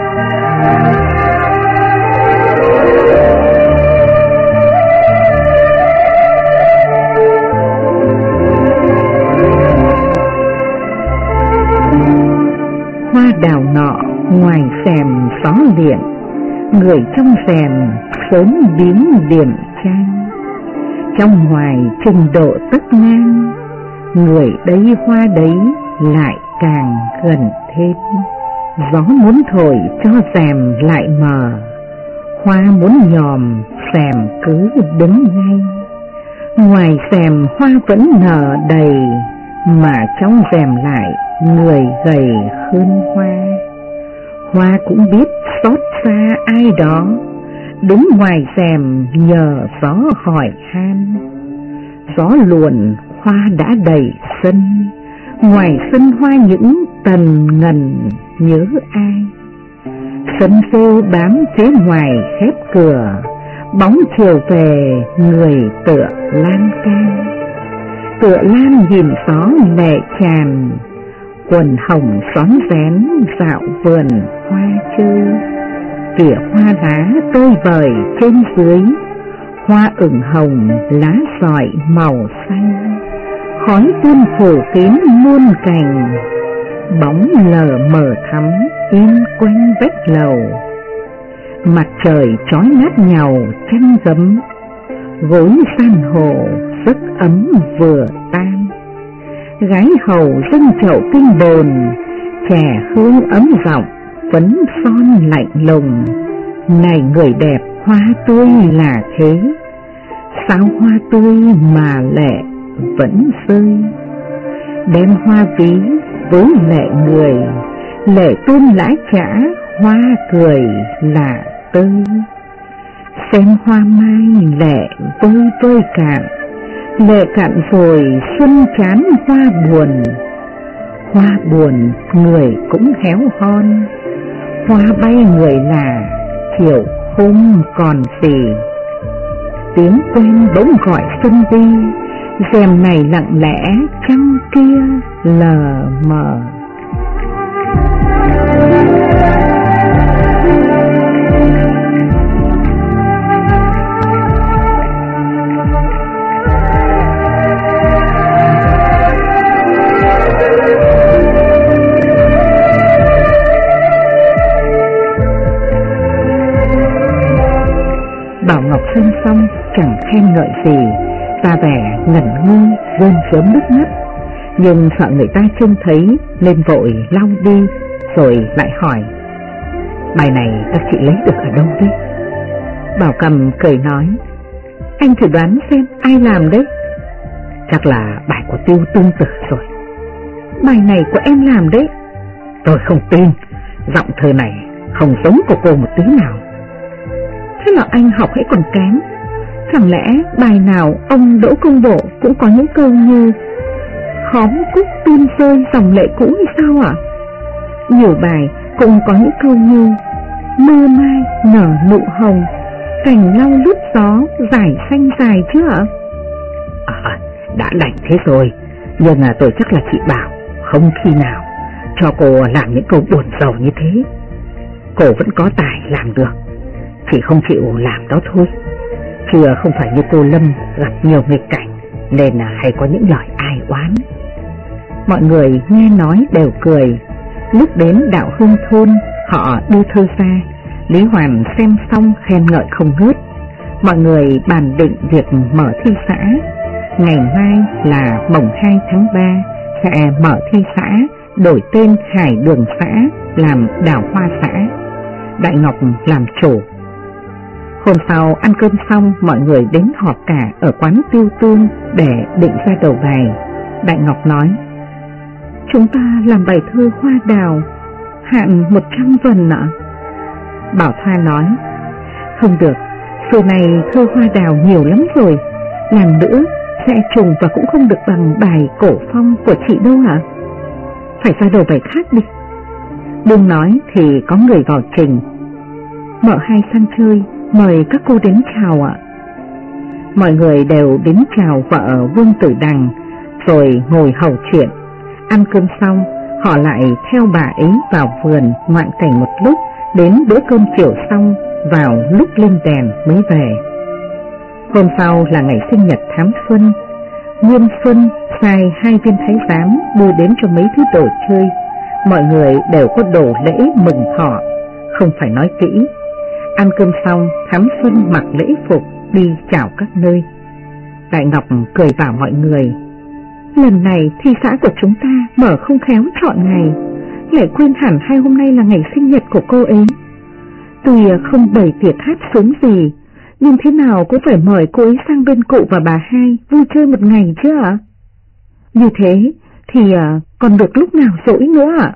hoa đào nọ ngoài rèm gió liệng, người trong rèm sớm biếm điểm trang. Trong ngoài trình độ tất ngang, người đấy hoa đấy lại càng gần thêm. Gió muốn thổi cho rèm lại mờ, hoa muốn nhòm rèm cứ đứng ngay. Ngoài rèm hoa vẫn nở đầy, mà trong rèm lại người gầy hơn hoa. Hoa cũng biết xót xa ai đó, đứng ngoài rèm nhờ gió hỏi han. Gió luồn hoa đã đầy sân, ngoài sân hoa những tần ngần nhớ ai. Sân rêu bám phía ngoài khép cửa, bóng chiều về người tựa lan can. Tựa lan nhìn gió lệ tràn, quần hồng xón rén dạo vườn hoa chơi. Tỉa hoa lá tơi bời trên dưới, hoa ửng hồng lá sỏi màu xanh. Khói tuôn phủ kín muôn cành, bóng lờ mờ thắm in quanh vách lầu. Mặt trời chói ngát nhàu chăn gấm, gối san hồ giấc ấm vừa tan. Gái hầu dâng chậu kinh bồn, trẻ hương ấm giọng phấn son lạnh lùng. Này người đẹp hoa tươi là thế, sao hoa tươi mà lệ vẫn rơi. Đem hoa ví với lệ người, lệ tuôn lã chã, hoa cười lạ tơi. Xem hoa mai lệ vơi vơi cạn, lệ cạn rồi xuân chán hoa buồn. Hoa buồn người cũng héo hon, hoa bay người là chiều không còn gì. Tiếng quen bỗng gọi xuân đi, rèm này lặng lẽ trăng kia lờ mờ. Bảo Ngọc xem xong chẳng khen ngợi gì, ra vẻ ngẩn ngơ rơm rớm nước mắt, nhưng sợ người ta trông thấy nên vội lau đi, rồi lại hỏi: bài này các chị lấy được ở đâu đấy? Bảo Cầm cười nói: anh thử đoán xem ai làm đấy. Chắc là bài của Tiêu Tương Tử rồi. Bài này của em làm đấy. Tôi không tin, giọng thơ này không giống của cô một tí nào. Thế là anh học hãy còn kém. Chẳng lẽ bài nào ông Đỗ Công Bộ cũng có những câu như khóm cúc tuôn rơi dòng lệ cũ hay sao ạ? Nhiều bài cũng có những câu như mưa mai nở nụ hồng, cành lau lướt gió dài xanh dài chứ ạ? Đã đành thế rồi, nhưng tôi chắc là chị Bảo không khi nào cho cô làm những câu buồn rầu như thế. Cô vẫn có tài làm được, chỉ không chịu làm đó thôi. Chưa không phải như cô Lâm gặp nhiều nghịch cảnh nên hay có những lời ai oán. Mọi người nghe nói đều cười. Lúc đến đạo hương thôn, họ đưa thơ ra, Lý Hoàn xem xong khen ngợi không ngớt. Mọi người bàn định việc mở thi xã. Ngày mai là mồng 2 tháng 3 sẽ mở thi xã, đổi tên Hải Đường xã làm Đào Hoa xã. Đại Ngọc làm chủ. Hôm sau ăn cơm xong, mọi người đến họp cả ở quán Tiêu Tương để định ra đầu bài. Đại Ngọc nói: chúng ta làm bài thơ hoa đào, hạn 100 vần ạ. Bảo Thoa nói: không được, xưa này thơ hoa đào nhiều lắm rồi, làm nữa sẽ trùng và cũng không được bằng bài Cổ Phong của chị đâu ạ. Phải ra đầu bài khác đi. Đừng nói thì có người vào trình: mợ hai sang chơi, mời các cô đến chào ạ. Mọi người đều đến chào vợ Vương Tử Đằng, rồi ngồi hầu chuyện. Ăn cơm xong, họ lại theo bà ấy vào vườn ngoạn cảnh một lúc, đến bữa cơm chiều xong, vào lúc lên đèn mới về. Hôm sau là ngày sinh nhật Thám Xuân. Nguyên Xuân sai 2 viên thái giám đưa đến cho mấy thứ đồ chơi. Mọi người đều có đồ lễ mừng thọ, không phải nói kỹ. Ăn cơm xong, Thám Xuân mặc lễ phục đi chào các nơi. Đại Ngọc cười bảo mọi người: lần này thi xã của chúng ta mở không khéo chọn ngày, lại quên hẳn hay hôm nay là ngày sinh nhật của cô ấy. Tuy không bày tiệc hát sướng gì, nhưng thế nào cũng phải mời cô ấy sang bên cụ và bà hai vui chơi một ngày chứ ạ. Như thế thì còn được lúc nào rỗi nữa ạ.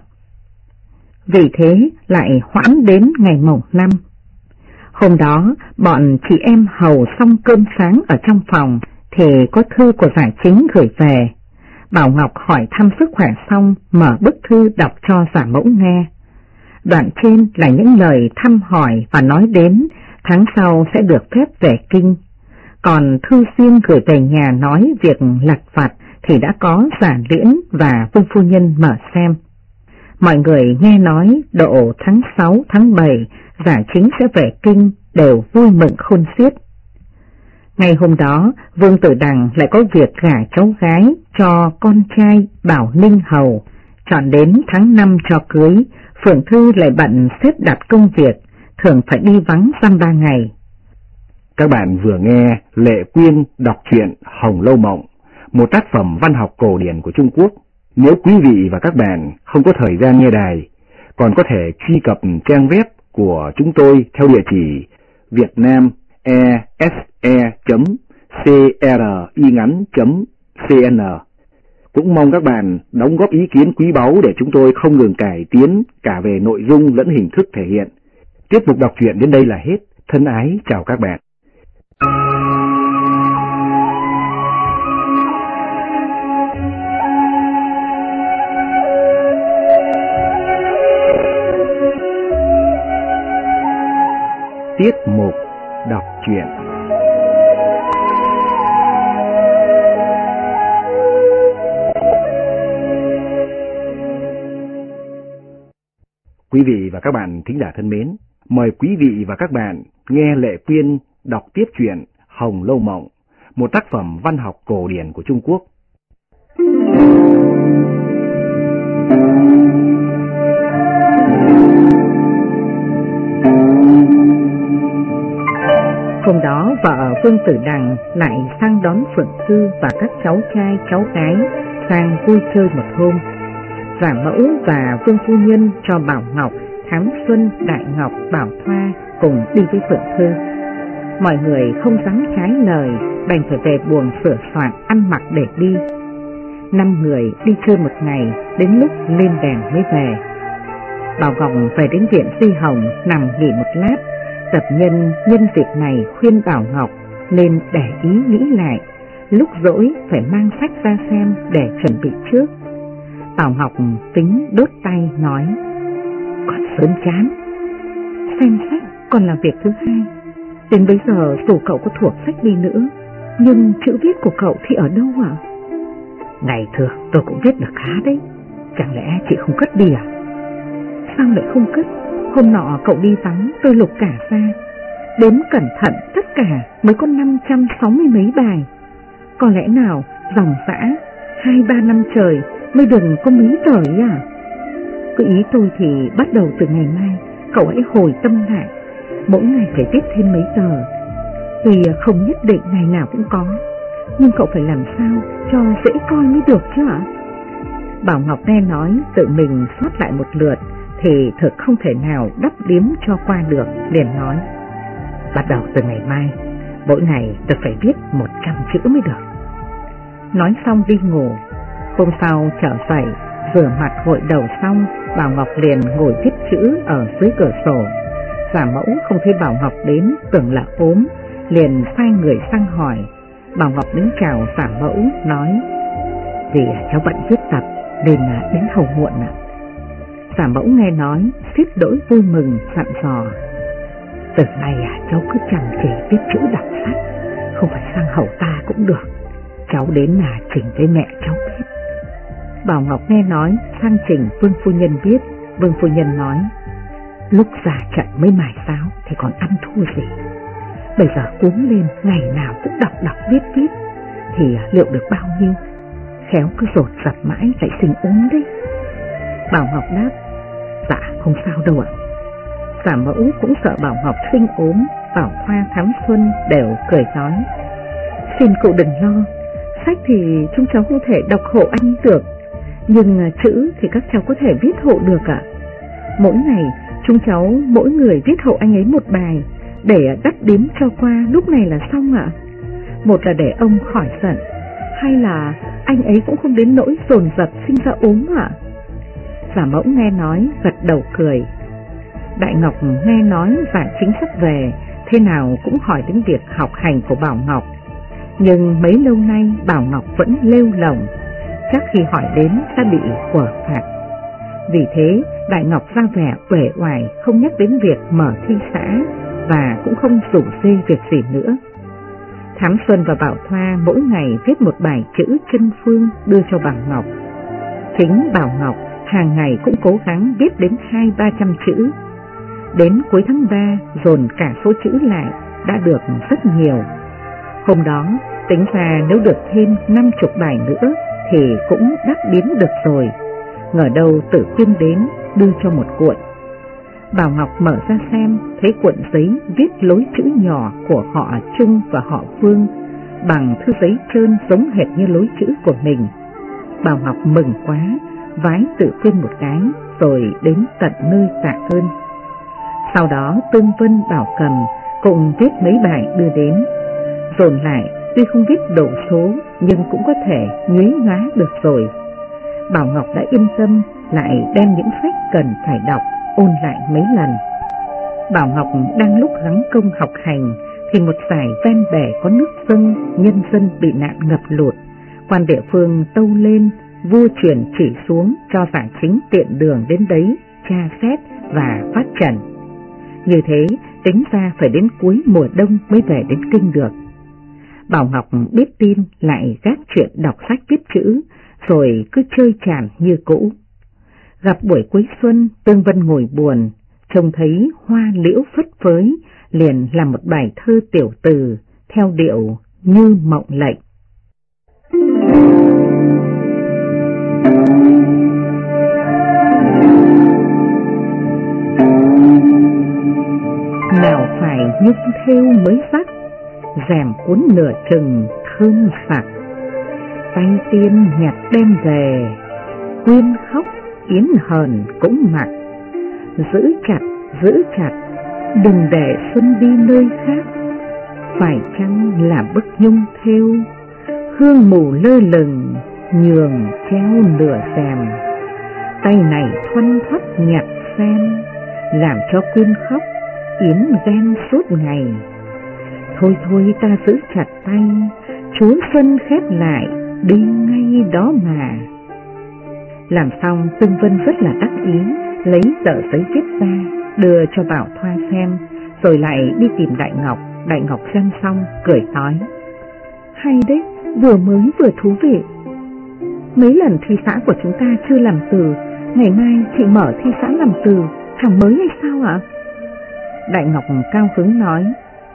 Vì thế lại hoãn đến ngày mồng 5. Hôm đó bọn chị em hầu xong cơm sáng ở trong phòng thì có thư của Giải Chính gửi về. Bảo Ngọc hỏi thăm sức khỏe xong, mở bức thư đọc cho Giả Mẫu nghe. Đoạn trên là những lời thăm hỏi và nói đến tháng sau sẽ được phép về kinh. Còn thư riêng gửi về nhà nói việc lặt vặt thì đã có Giả Liễn và Vương phu nhân mở xem. Mọi người nghe nói độ tháng 6, tháng 7 Giả Chính sẽ về kinh đều vui mừng khôn xiết. Ngày hôm đó, Vương Tử Đằng lại có việc gả cháu gái cho con trai Bảo Ninh Hầu, chọn đến tháng 5 cho cưới. Phượng Thư lại bận xếp đặt công việc, thường phải đi vắng dăm 3 ngày. Các bạn vừa nghe Lệ Quyên đọc truyện Hồng Lâu Mộng, một tác phẩm văn học cổ điển của Trung Quốc. Nếu quý vị và các bạn không có thời gian nghe đài, còn có thể truy cập trang web của chúng tôi theo địa chỉ vietnamese.cringắn.com www.radiocom.cn. Cũng mong các bạn đóng góp ý kiến quý báu để chúng tôi không ngừng cải tiến cả về nội dung lẫn hình thức thể hiện. Tiết mục đọc truyện đến đây là hết. Thân ái chào các bạn. Tiết mục đọc truyện. Quý vị và các bạn thính giả thân mến, mời quý vị và các bạn nghe Lệ Quyên đọc tiếp truyện Hồng Lâu Mộng, một tác phẩm văn học cổ điển của Trung Quốc. Hôm đó vợ Vương Tử Đằng lại sang đón Phượng Thư và các cháu trai cháu gái sang vui chơi một hôm. Giả Mẫu và Vương Phu Nhân cho Bảo Ngọc, Thám Xuân, Đại Ngọc, Bảo Thoa cùng đi với Phượng Thư. Mọi người không dám trái lời, đành phải về buồng sửa soạn ăn mặc để đi. 5 người đi chơi một ngày, đến lúc lên đèn mới về. Bảo Ngọc về đến viện Di Hồng nằm nghỉ một lát. Tập nhân dịp này khuyên Bảo Ngọc nên để ý nghĩ lại, lúc rỗi phải mang sách ra xem để chuẩn bị trước. Bảo Ngọc tính đốt tay nói: "Còn sớm chán, xem sách còn là việc thứ hai. Đến bây giờ dù cậu có thuộc sách đi nữa, nhưng chữ viết của cậu thì ở đâu ạ?" "Ngày thường tôi cũng viết được khá đấy, chẳng lẽ chị không cất đi à?" "Sao lại không cất? Hôm nọ cậu đi vắng tôi lục cả ra, đếm cẩn thận tất cả mới có 560 mấy bài. Có lẽ nào dòng dã 2-3 năm trời mới đừng có mấy tờ ấy à? Cứ ý tôi thì bắt đầu từ ngày mai cậu hãy hồi tâm lại, mỗi ngày phải viết thêm mấy tờ. Tuy không nhất định ngày nào cũng có, nhưng cậu phải làm sao cho dễ coi mới được chứ ạ?" Bảo Ngọc nghe nói tự mình soát lại một lượt thì thực không thể nào đắp điếm cho qua được, liền nói: "Bắt đầu từ ngày mai, mỗi ngày tôi phải viết 100 chữ mới được." Nói xong đi ngủ. Hôm sau trở dậy, rửa mặt gội đầu xong, Bảo Ngọc liền ngồi viết chữ ở dưới cửa sổ. Giả Mẫu không thấy Bảo Ngọc đến, tưởng là ốm, liền sai người sang hỏi. Bảo Ngọc đến chào Giả Mẫu, nói: "Vì cháu bận viết tập nên đến hầu muộn ạ." Giả Mẫu nghe nói, xiết đỗi vui mừng, dặn dò: "Từ nay cháu cứ chăm chỉ viết chữ đọc sách, không phải sang hầu ta cũng được. Cháu đến là chỉnh với mẹ cháu biết." Bảo Ngọc nghe nói, sang trình Vương Phu Nhân biết. Vương Phu Nhân nói: "Lúc ra trận mới mài sáo thì còn ăn thua gì. Bây giờ cuống lên ngày nào cũng đọc viết thì liệu được bao nhiêu? Khéo cứ dột dập mãi lại sinh ốm đấy." Bảo Ngọc đáp: "Dạ không sao đâu ạ." Giả Mẫu cũng sợ Bảo Ngọc sinh ốm. Bảo Thoa, Thám Xuân đều cười nói: "Xin cậu đừng lo, sách thì chúng cháu không thể đọc hộ anh được, nhưng chữ thì các cháu có thể viết hộ được ạ. Mỗi ngày chúng cháu mỗi người viết hộ anh ấy một bài để đắp điếm cho qua lúc này là xong ạ. Một là để ông khỏi giận, hay là anh ấy cũng không đến nỗi dồn dập sinh ra ốm ạ." Giả Mẫu nghe nói gật đầu cười. Đại Ngọc nghe nói Giả Chính sắp về, thế nào cũng hỏi đến việc học hành của Bảo Ngọc. Nhưng mấy lâu nay Bảo Ngọc vẫn lêu lỏng, chắc khi hỏi đến đã bị quở phạt. Vì thế Đại Ngọc ra vẻ uể oải, không nhắc đến việc mở thi xã và cũng không rủ rê việc gì nữa. Thám Xuân và Bảo Thoa mỗi ngày viết một bài chữ chân phương đưa cho Bảo Ngọc. Chính Bảo Ngọc hàng ngày cũng cố gắng viết đến 200-300 chữ. Đến cuối tháng 3 dồn cả số chữ lại đã được rất nhiều. Hôm đó tính ra nếu được thêm 50 bài nữa thì cũng đắp điếm được rồi. Ngờ đâu Tử Quyên đến đưa cho một cuộn. Bảo Ngọc mở ra xem, thấy cuộn giấy viết lối chữ nhỏ của họ Trung và họ Vương bằng thư giấy trơn giống hệt như lối chữ của mình. Bảo Ngọc mừng quá, vái Tử Quyên một cái rồi đến tận nơi tạ ơn. Sau đó Tương Vân, Bảo Cầm cùng viết mấy bài đưa đến. Dồn lại tuy không biết độ số nhưng cũng có thể nhuế ngá được rồi. Bảo Ngọc đã yên tâm, lại đem những sách cần phải đọc ôn lại mấy lần. Bảo Ngọc đang lúc gắng công học hành thì một dải ven bể có nước dâng, nhân dân bị nạn ngập lụt. Quan địa phương tâu lên, vua truyền chỉ xuống cho giảng chính tiện đường đến đấy tra xét và phát trần. Như thế tính ra phải đến cuối mùa đông mới về đến kinh được. Bảo Ngọc biết tin lại gác chuyện đọc sách viết chữ, rồi cứ chơi chàn như cũ. Gặp buổi cuối xuân, Tương Vân ngồi buồn, trông thấy hoa liễu phất phới, liền làm một bài thơ tiểu từ theo điệu như mộng lệnh. Nào phải nhung thêu mới sắc, rèm cuốn nửa chừng thơm sặc. Tay tiên nhặt đem về, quyên khóc yến hờn cũng mặc. Giữ chặt, đừng để xuân đi nơi khác. Phải chăng là bức nhung thêu, hương mù lơ lửng nhường treo nửa rèm. Tay này thoăn thoắt nhặt xem, làm cho quyên khóc yến ghen suốt ngày. Thôi ta giữ chặt tay, chúa xuân khép lại đi ngay đó mà. Làm xong, Tương Vân rất là đắc ý, lấy tờ giấy viết ra đưa cho Bảo Thoa xem, rồi lại đi tìm Đại Ngọc. Đại Ngọc xem xong cười nói: hay đấy, vừa mới vừa thú vị. Mấy lần thi xã của chúng ta chưa làm từ, ngày mai chị mở thi xã làm từ, hàng mới hay sao ạ? Đại Ngọc cao hứng nói: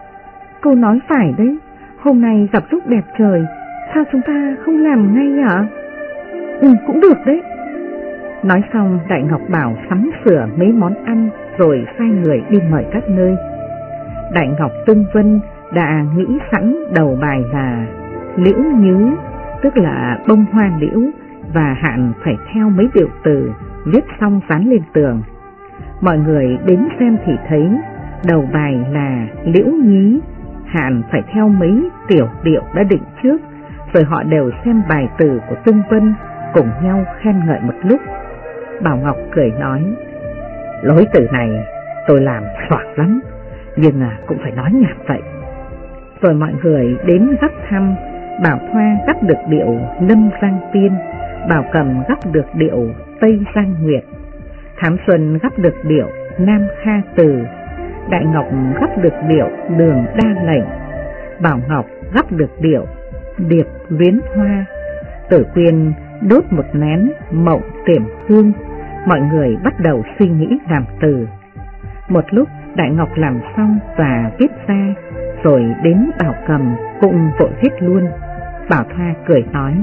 cô nói phải đấy, hôm nay gặp lúc đẹp trời, sao chúng ta không làm ngay ạ? Cũng được đấy. Nói xong, Đại Ngọc bảo sắm sửa mấy món ăn rồi sai người đi mời các nơi. Đại Ngọc Tương Vân đã nghĩ sẵn đầu bài là liễu nhứ, tức là bông hoa liễu, và hạn phải theo mấy điệu từ, viết xong dán lên tường. Mọi người đến xem thì thấy đầu bài là liễu nhí, hạn phải theo mấy tiểu điệu đã định trước, rồi họ đều xem bài từ của Tương Vân, cùng nhau khen ngợi một lúc. Bảo Ngọc cười nói: lối từ này tôi làm soạt lắm, nhưng cũng phải nói nhạc vậy. Rồi mọi người đến gấp thăm. Bảo Thoa gấp được điệu Lâm Giang Tiên, Bảo Cầm gấp được điệu Tây Giang Nguyệt, Thám Xuân gấp được điệu Nam Kha Từ, Đại Ngọc gấp được điệu Đường Đa Lệnh, Bảo Ngọc gấp được điệu Điệp Luyến Hoa, Tử Quyên đốt một nén Mộng Tiềm Hương. Mọi người bắt đầu suy nghĩ làm từ. Một lúc Đại Ngọc làm xong và viết ra, rồi đến Bảo Cầm cũng vội viết luôn. Bảo Thoa cười nói: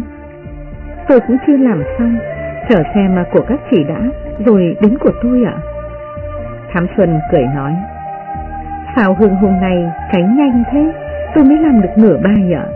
tôi cũng chưa làm xong, chờ xem của các chị đã, rồi đến của tôi ạ. Thám Xuân cười nói: sao Hương hôm nay tránh nhanh thế, tôi mới làm được nửa bài ạ.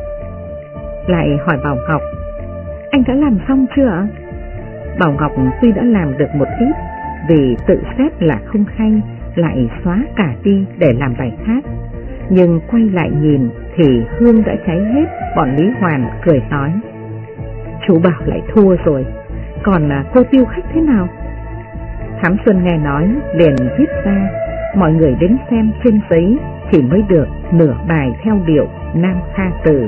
Lại hỏi Bảo Ngọc: anh đã làm xong chưa ạ? Bảo Ngọc tuy đã làm được một ít, vì tự xét là không hay, lại xóa cả đi để làm bài khác, nhưng quay lại nhìn thì hương đã cháy hết. Bọn Lý Hoàn cười nói: chú Bảo lại thua rồi, còn cô Tiêu Khách thế nào? Thám Xuân nghe nói liền viết ra. Mọi người đến xem trên giấy chỉ mới được nửa bài theo điệu Nam Kha Từ.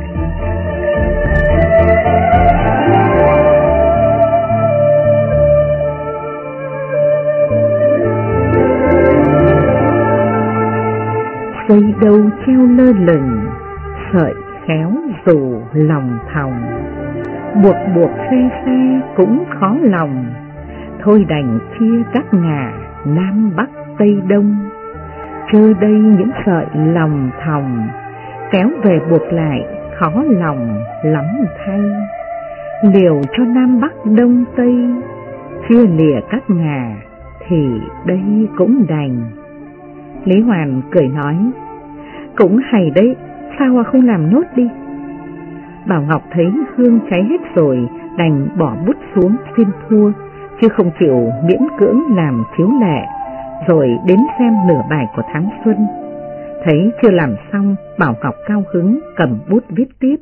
Dây đâu treo lơ lửng, sợi khéo dù lòng thòng, buộc xe cũng khó lòng, thôi đành chia các ngả Nam Bắc Tây Đông. Trơ đây những sợi lòng thòng, kéo về buộc lại khó lòng lắm thay. Liều cho Nam Bắc Đông Tây, chia lìa các ngả thì đây cũng đành. Lý Hoàn cười nói: cũng hay đấy, sao không làm nốt đi? Bảo Ngọc thấy hương cháy hết rồi, đành bỏ bút xuống xin thua, chứ không chịu miễn cưỡng làm chiếu lệ. Rồi đến xem nửa bài của Thám Xuân. Thấy chưa làm xong, Bảo Ngọc cao hứng cầm bút viết tiếp.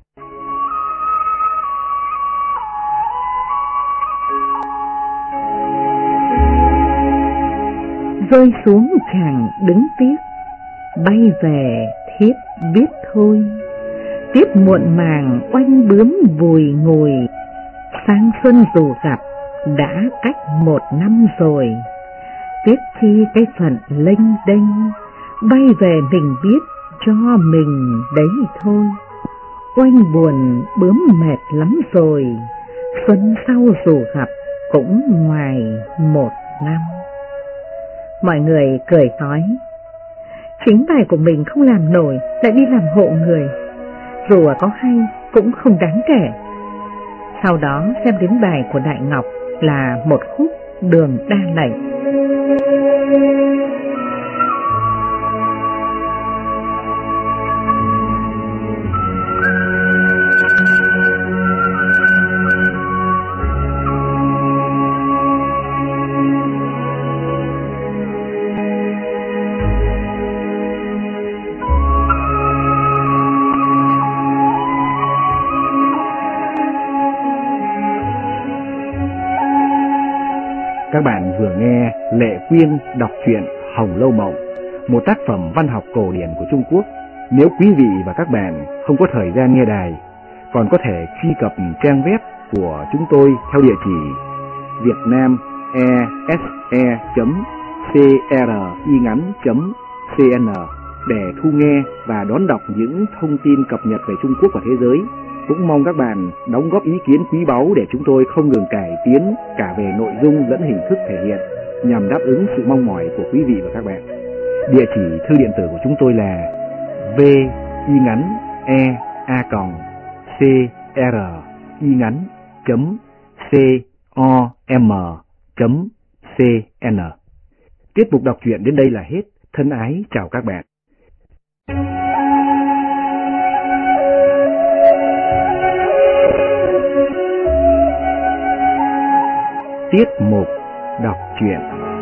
Rơi xuống chàng đứng tiếc, bay về thiếp biết thôi. Tiếp muộn màng oanh bướm vùi ngùi, sang xuân dù gặp đã cách 1 năm rồi. Tiếc chi cái phận lênh đênh, bay về mình biết cho mình đấy thôi. Oanh buồn bướm mệt lắm rồi, xuân sau dù gặp cũng ngoài 1 năm. Mọi người cười nói, chính bài của mình không làm nổi lại đi làm hộ người, dù có hay cũng không đáng kể. Sau đó xem đến bài của Đại Ngọc là một khúc Đường Đa Lệnh. Các bạn vừa nghe Lệ Quyên đọc truyện Hồng Lâu Mộng, một tác phẩm văn học cổ điển của Trung Quốc. Nếu quý vị và các bạn không có thời gian nghe đài, còn có thể truy cập trang web của chúng tôi theo địa chỉ vietnamese.cringắn.cn để thu nghe và đón đọc những thông tin cập nhật về Trung Quốc và thế giới. Cũng mong các bạn đóng góp ý kiến quý báu để chúng tôi không ngừng cải tiến cả về nội dung lẫn hình thức thể hiện, nhằm đáp ứng sự mong mỏi của quý vị và các bạn. Địa chỉ thư điện tử của chúng tôi là vingắn.cringắn.com.cn. Tiếp tục đọc truyện đến đây là hết. Thân ái chào các bạn. Tiết mục đọc truyện.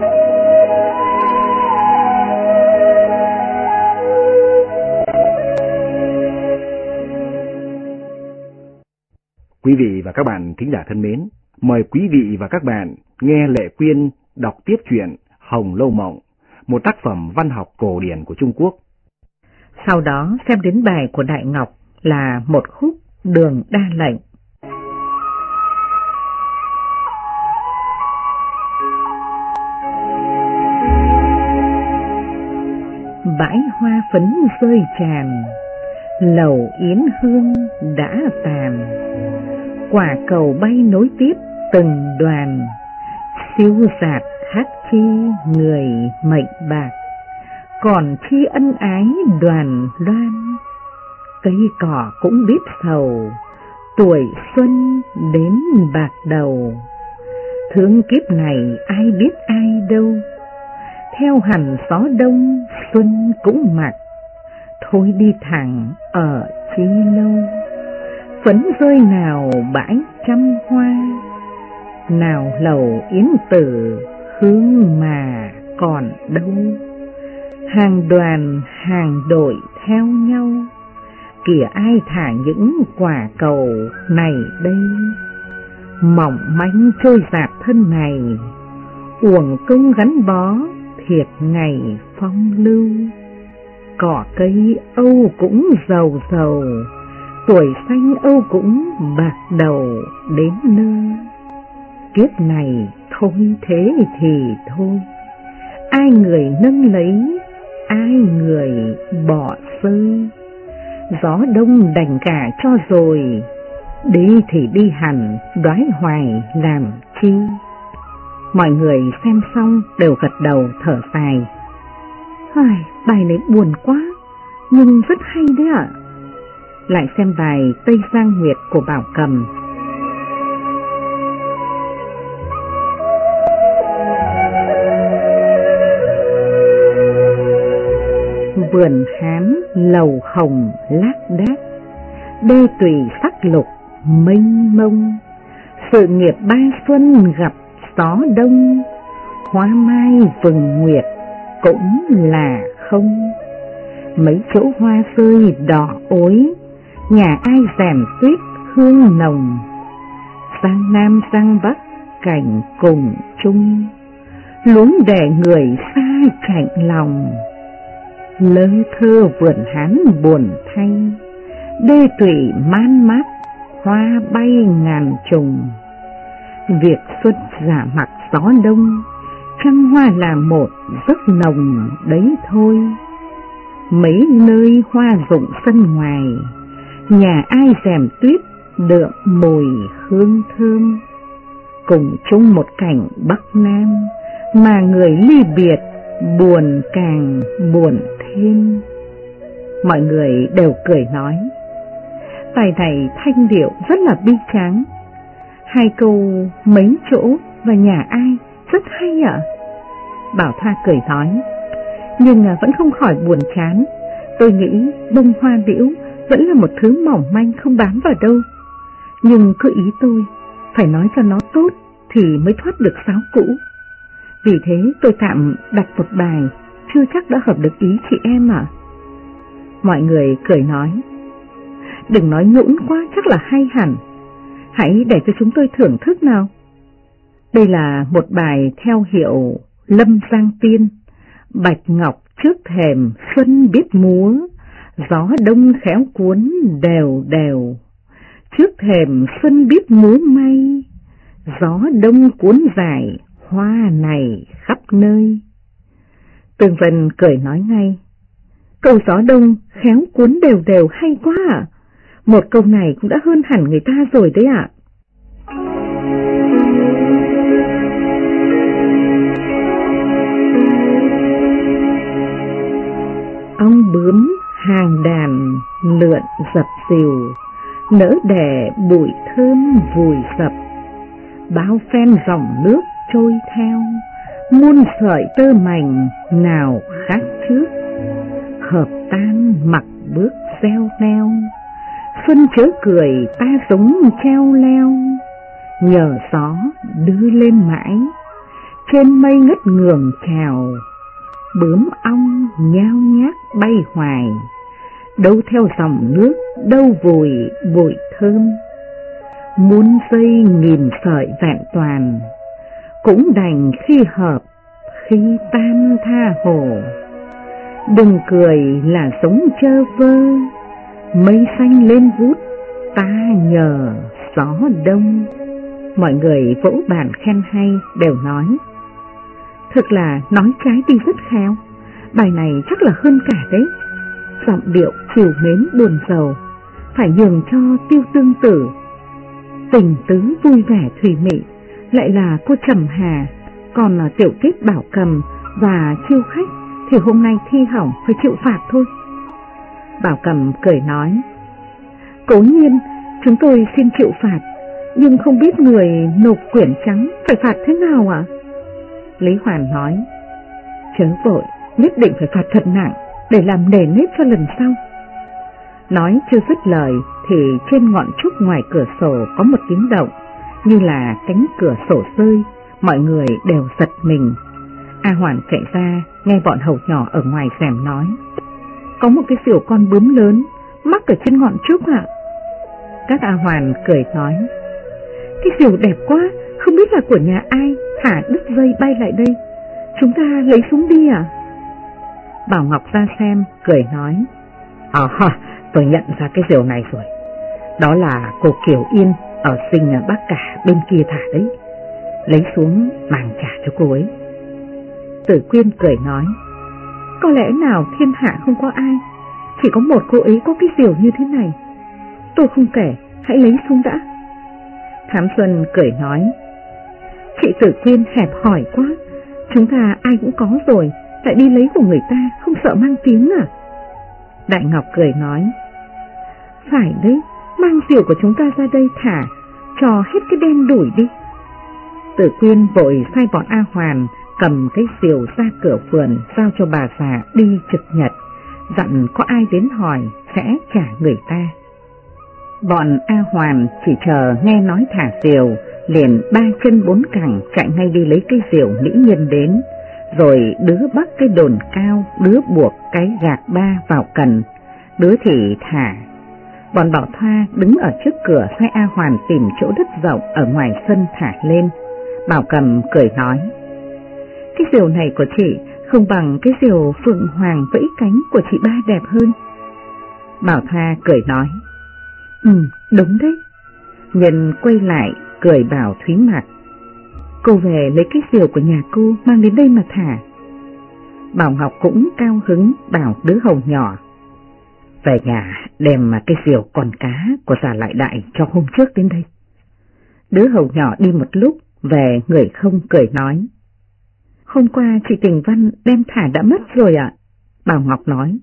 Quý vị và các bạn thính giả thân mến, mời quý vị và các bạn nghe Lệ Quyên đọc tiếp truyện Hồng Lâu Mộng, một tác phẩm văn học cổ điển của Trung Quốc. Sau đó xem đến bài của Đại Ngọc là một khúc Đường Đa Lệnh. Bãi hoa phấn rơi tràn, lầu yến hương đã tàn. Quả cầu bay nối tiếp từng đoàn, siêu dạt hát chi người mệnh bạc. Còn chi ân ái đoàn loan, cây cỏ cũng biết sầu, tuổi xuân đến bạc đầu. Thương kiếp này ai biết ai đâu, theo hẳn gió đông xuân cũng mặc. Thôi đi thẳng ở chi lâu, phấn rơi nào bãi trăm hoa. Nào lầu yến tử hương mà còn đâu, hàng đoàn hàng đội theo nhau. Kìa ai thả những quả cầu này đây, mỏng manh trôi dạt thân này. Uổng công gắn bó thiệt ngày phong lưu. Cỏ cây âu cũng giàu giàu, tuổi xanh âu cũng bạc đầu đến nơi. Kiếp này thôi thế thì thôi, ai người nâng lấy, ai người bỏ rơi. Gió đông đành cả cho rồi, đi thì đi hẳn, đoái hoài làm chi. Mọi người xem xong đều gật đầu thở dài. Bài này buồn quá, nhưng rất hay đấy ạ. Lại xem bài Tây Giang Nguyệt của Bảo Cầm. Vườn hán lầu hồng lác đác, đê tùy sắc lục mênh mông. Sự nghiệp ba xuân gặp gió đông, hoa mai vừng nguyệt cũng là không. mấy chỗ hoa rơi đỏ ối, nhà ai rèm tuyết hương nồng. Sang Nam sang Bắc cảnh cùng chung, luống để người xa chạnh lòng. Lơ thơ vườn Hán buồn thay, đê tụy man mát hoa bay ngàn trùng. Việc xuân giả mặc gió đông, trăng hoa là một giấc nồng đấy thôi. Mấy nơi hoa rụng sân ngoài, nhà ai rèm tuyết đượm mùi hương thơm. Cùng chung một cảnh Bắc Nam, mà người ly biệt buồn càng buồn thêm. Mọi người đều cười nói, bài này thanh điệu rất là bi tráng. Hai câu mấy chỗ và nhà ai rất hay ạ. Bảo Thoa cười nói, nhưng vẫn không khỏi buồn chán. Tôi nghĩ bông hoa liễu vẫn là một thứ mỏng manh không bám vào đâu. Nhưng cứ ý tôi, phải nói cho nó tốt thì mới thoát được sáo cũ. Vì thế tôi tạm đặt một bài, chưa chắc đã hợp được ý chị em ạ. Mọi người cười nói, đừng nói nhũn quá, chắc là hay hẳn. Hãy để cho chúng tôi thưởng thức nào. Đây là một bài theo hiệu Lâm Giang Tiên. Bạch ngọc trước thềm xuân biết múa, gió đông khéo cuốn đều đều. Trước thềm xuân biết múa may, gió đông cuốn dài hoa này khắp nơi. Tường Vân cười nói ngay, câu gió đông khéo cuốn đều đều hay quá ạ. Một câu này cũng đã hơn hẳn người ta rồi đấy ạ. Ong bướm hàng đàn lượn dập dìu, nỡ đẻ bụi thơm vùi dập. Bao phen dòng nước trôi theo, muôn sợi tơ mảnh nào khác trước. Hợp tan mặc bước reo neo, xuân chớ cười ta giống treo leo. Nhờ gió đưa lên mãi, trên mây ngất ngường trèo. Bướm ong nhao nhác bay hoài, đâu theo dòng nước đâu vùi bụi thơm. Muôn dây nghìn sợi vẹn toàn, cũng đành khi hợp khi tan tha hồ. Đừng cười là sống chơ vơ, mây xanh lên vút ta nhờ gió đông. Mọi người vỗ bàn khen hay, đều nói, thực là nói trái đi rất khéo. Bài này chắc là hơn cả đấy. Giọng điệu trìu mến buồn rầu, phải nhường cho Tiêu Tương Tử. Tình tứ vui vẻ thủy mị, lại là cô Trầm Hà. Còn là Tiểu Kết Bảo Cầm và Chiêu Khách thì hôm nay thi hỏng phải chịu phạt thôi. Bảo Cầm cười nói, cố nhiên chúng tôi xin chịu phạt, nhưng không biết người nộp quyển trắng phải phạt thế nào ạ? Lý Hoàn nói, chớ vội, nhất định phải phạt thật nặng để làm nề nếp cho lần sau. Nói chưa dứt lời thì trên ngọn trúc ngoài cửa sổ có một tiếng động, như là cánh cửa sổ rơi. Mọi người đều giật mình. A Hoàn chạy ra, nghe bọn hầu nhỏ ở ngoài rèm nói, có một cái diều con bướm lớn mắc ở trên ngọn trúc ạ. Các A Hoàn cười nói, cái diều đẹp quá, không biết là của nhà ai, thả đứt dây bay lại đây, chúng ta lấy xuống đi à? Bảo Ngọc ra xem, cười nói, tôi nhận ra cái diều này rồi. Đó là cô Kiều Yên ở Sinh Bắc Cả bên kia thả đấy. Lấy xuống mang trả cho cô ấy. Tử Quyên cười nói, có lẽ nào thiên hạ không có ai, chỉ có một cô ấy có cái diều như thế này. Tôi không kể, hãy lấy xuống đã. Thám Xuân cười nói, chị Tử Quyên hẹp hòi quá, chúng ta ai cũng có rồi, lại đi lấy của người ta, không sợ mang tiếng à? Đại Ngọc cười nói, phải đấy, mang diều của chúng ta ra đây thả, cho hết cái đen đủi đi. Tử Quyên vội sai bọn A Hoàn cầm cái diều ra cửa vườn giao cho bà già đi trực nhật, dặn có ai đến hỏi sẽ trả người ta. Bọn A Hoàn chỉ chờ nghe nói thả diều, liền ba chân bốn cẳng chạy ngay đi lấy cái diều mỹ nhân đến, rồi đứa bắt cái đồn cao, đứa buộc cái gạc ba vào cần, đứa thì thả. Bọn Bảo Thoa đứng ở trước cửa sai A Hoàn tìm chỗ đất rộng ở ngoài sân thả lên. Bảo Cầm cười nói: cái diều này của chị không bằng cái diều phượng hoàng vẫy cánh của chị ba đẹp hơn. Bảo Thoa cười nói: đúng đấy. Nhân quay lại cười bảo Thúy Mạc: cô về lấy cái diều của nhà cô mang đến đây mà thả. Bảo Ngọc cũng cao hứng bảo đứa hầu nhỏ: về nhà đem cái diều con cá của già Lại Đại cho hôm trước đến đây. Đứa hầu nhỏ đi một lúc về người không cười nói: hôm qua chị Tình Văn đem thả đã mất rồi ạ. Bảo Ngọc nói: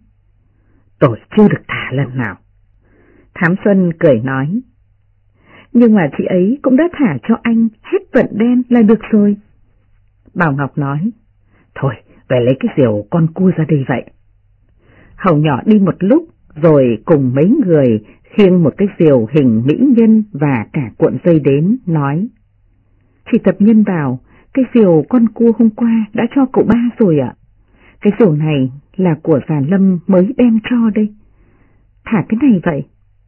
tôi chưa được thả lần nào. Thám Xuân cười nói: nhưng mà chị ấy cũng đã thả cho anh hết vận đen là được rồi. Bảo Ngọc nói: thôi về lấy cái diều con cua ra đây vậy. Hầu nhỏ đi một lúc rồi cùng mấy người khiêng một cái diều hình mỹ nhân và cả cuộn dây đến, nói: chị Tập Nhân bảo cái diều con cua hôm qua đã cho cậu ba rồi ạ. Cái diều này là của già Lâm mới đem cho đây. Thả cái này vậy.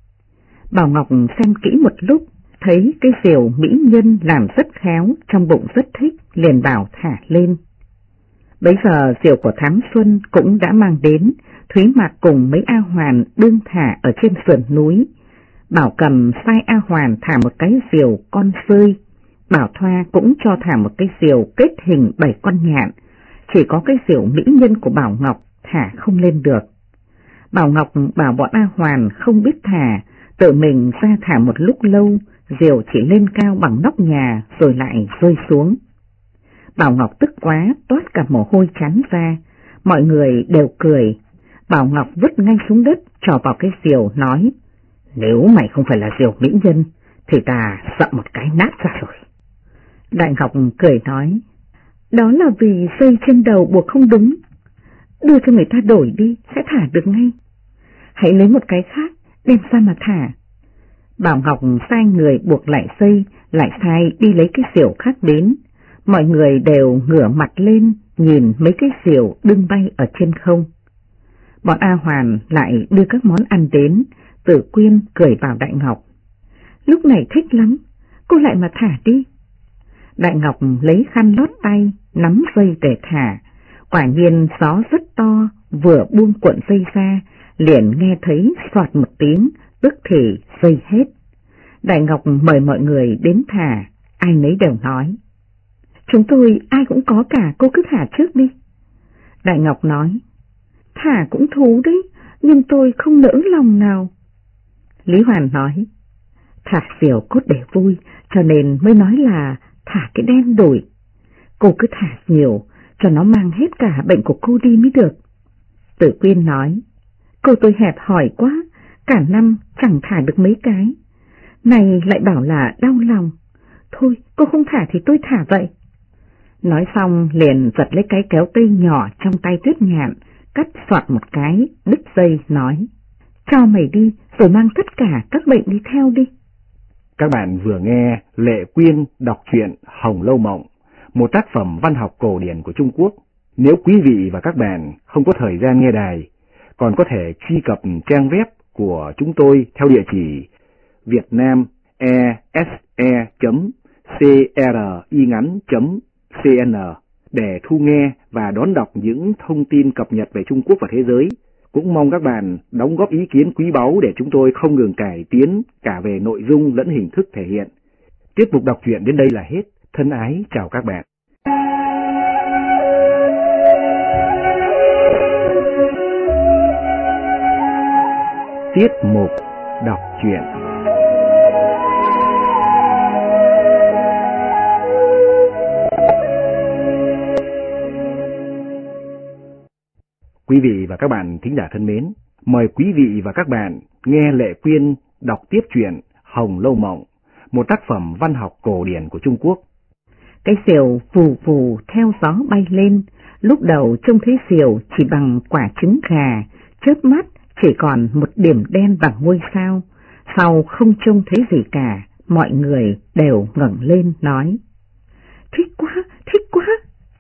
Bảo Ngọc xem kỹ một lúc, thấy cái diều mỹ nhân làm rất khéo, trong bụng rất thích, liền bảo thả lên. Bấy giờ diều của Thám Xuân cũng đã mang đến, Thúy Mạc cùng mấy A Hoàn đương thả ở trên sườn núi. Bảo Cầm sai A Hoàn thả một cái diều con sơi, Bảo Thoa cũng cho thả một cái diều kết hình 7 con nhạn, chỉ có cái diều mỹ nhân của Bảo Ngọc thả không lên được. Bảo Ngọc bảo bọn A Hoàn không biết thả, tự mình ra thả một lúc lâu, diều chỉ lên cao bằng nóc nhà rồi lại rơi xuống. Bảo Ngọc tức quá, toát cả mồ hôi chán ra, mọi người đều cười. Bảo Ngọc vứt ngay xuống đất, trò vào cái diều nói: nếu mày không phải là diều mỹ nhân thì ta dậm một cái nát ra rồi. Đại Ngọc cười nói: đó là vì dây trên đầu buộc không đúng, đưa cho người ta đổi đi sẽ thả được ngay. Hãy lấy một cái khác đem ra mà thả. Bảo Ngọc sai người buộc lại dây, lại sai đi lấy cái diều khác đến. Mọi người đều ngửa mặt lên nhìn mấy cái diều đưng bay ở trên không. Bọn A Hoàn lại đưa các món ăn đến, Tử Quyên cười bảo Đại Ngọc: lúc này thích lắm, cô lại mà thả đi. Đại Ngọc lấy khăn lót tay, nắm dây để thả. Quả nhiên gió rất to, vừa buông cuộn dây ra, liền nghe thấy xoạt một tiếng, tức thì dây hết. Đại Ngọc mời mọi người đến thả, ai nấy đều nói: chúng tôi ai cũng có cả, cô cứ thả trước đi. Đại Ngọc nói: thả cũng thú đấy, nhưng tôi không nỡ lòng nào. Lý Hoàn nói: thả diều cốt để vui, cho nên mới nói là thả cái đen đổi. Cô cứ thả nhiều, cho nó mang hết cả bệnh của cô đi mới được. Tử Quyên nói: cô tôi hẹp hòi quá, cả năm chẳng thả được mấy cái. Này lại bảo là đau lòng. Thôi cô không thả thì tôi thả vậy. Nói xong liền giật lấy cái kéo tây nhỏ trong tay Tuyết Nhạn, cắt xoạt một cái, đứt dây, nói: cho mày đi, rồi mang tất cả các bệnh đi theo đi. Các bạn vừa nghe Lệ Quyên đọc truyện Hồng Lâu Mộng, một tác phẩm văn học cổ điển của Trung Quốc. Nếu quý vị và các bạn không có thời gian nghe đài, còn có thể truy cập trang web của chúng tôi theo địa chỉ vietnamese.cringắn.cn để thu nghe và đón đọc những thông tin cập nhật về Trung Quốc và thế giới. Cũng mong các bạn đóng góp ý kiến quý báu để chúng tôi không ngừng cải tiến cả về nội dung lẫn hình thức thể hiện. Tiết mục đọc truyện đến đây là hết. Thân ái chào các bạn. Tiết mục đọc truyện. Quý vị và các bạn thính giả thân mến, mời quý vị và các bạn nghe Lệ Quyên đọc tiếp truyện Hồng Lâu Mộng, một tác phẩm văn học cổ điển của Trung Quốc. Cái diều vù vù theo gió bay lên, lúc đầu trông thấy diều chỉ bằng quả trứng gà, chớp mắt chỉ còn một điểm đen bằng ngôi sao, sau không trông thấy gì cả, mọi người đều ngẩng lên nói: thích quá, thích quá.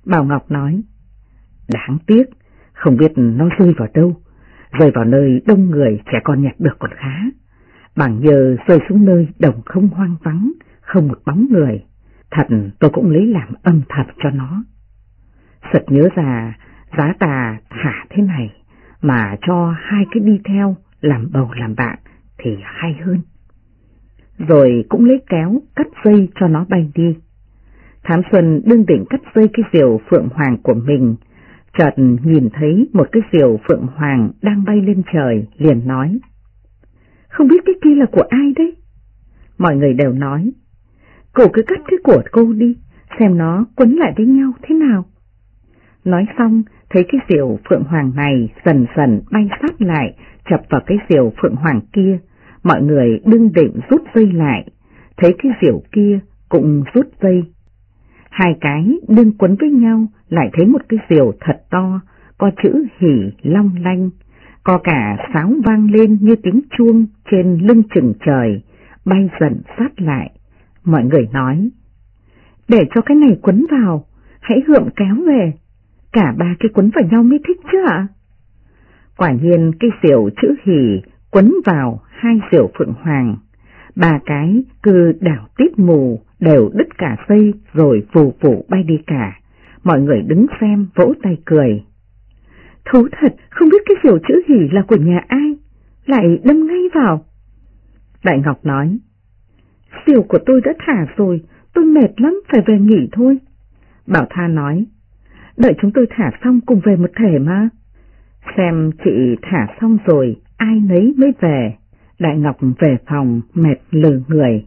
Bảo Ngọc nói, đáng tiếc, không biết nó rơi vào đâu, rơi vào nơi đông người trẻ con nhặt được còn khá, bằng nhờ rơi xuống nơi đồng không hoang vắng, không một bóng người, thật tôi cũng lấy làm âm thầm cho nó. Sực nhớ ra giá tà thả thế này mà cho hai cái đi theo làm bầu làm bạn thì hay hơn. Rồi cũng lấy kéo cắt dây cho nó bay đi. Thám Xuân đương định cắt dây cái diều phượng hoàng của mình, chợt nhìn thấy một cái diều phượng hoàng đang bay lên trời, liền nói, không biết cái kia là của ai đấy? Mọi người đều nói, cô cứ cắt cái của cô đi, xem nó quấn lại với nhau thế nào. Nói xong, thấy cái diều phượng hoàng này dần dần bay sát lại, chập vào cái diều phượng hoàng kia, mọi người đương định rút dây lại, thấy cái diều kia cũng rút dây. Hai cái đương quấn với nhau, lại thấy một cái diều thật to, có chữ hỉ long lanh, có cả sáo vang lên như tiếng chuông trên lưng chừng trời, bay dần sát lại. Mọi người nói, để cho cái này quấn vào, hãy gượng kéo về, cả ba cái quấn vào nhau mới thích chứ ạ? Quả nhiên cái diều chữ hỉ quấn vào hai diều phượng hoàng, ba cái cứ đảo tít mù, đều đứt cả dây rồi vù vù bay đi cả. Mọi người đứng xem vỗ tay cười. Thú thật, không biết cái diều chữ hỉ là của nhà ai, lại đâm ngay vào. Đại Ngọc nói, diều của tôi đã thả rồi, tôi mệt lắm, phải về nghỉ thôi. Bảo Tha nói, đợi chúng tôi thả xong cùng về một thể mà. Xem chị thả xong rồi, ai nấy mới về. Đại Ngọc về phòng mệt lừ người.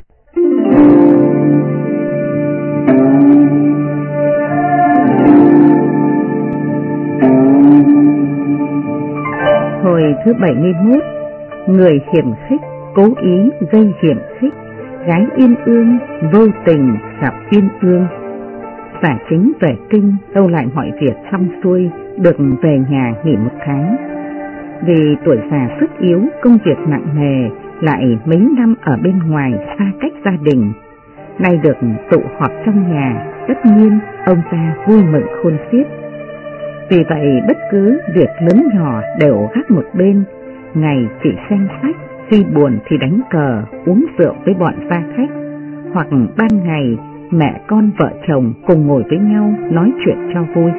Hồi thứ 71, người hiểm khích cố ý gây hiểm khích, gái uyên ương vô tình gặp uyên ương. Giả Chính về kinh âu lại mọi việc xong xuôi, được về nhà nghỉ một tháng. Vì tuổi già sức yếu, công việc nặng nề, lại mấy năm ở bên ngoài xa cách gia đình, nay được tụ họp trong nhà, tất nhiên ông ta vui mừng khôn xiết. Vì vậy bất cứ việc lớn nhỏ đều gác một bên, ngày chỉ xem sách, khi buồn thì đánh cờ, uống rượu với bọn gia khách, hoặc ban ngày mẹ con vợ chồng cùng ngồi với nhau nói chuyện cho vui.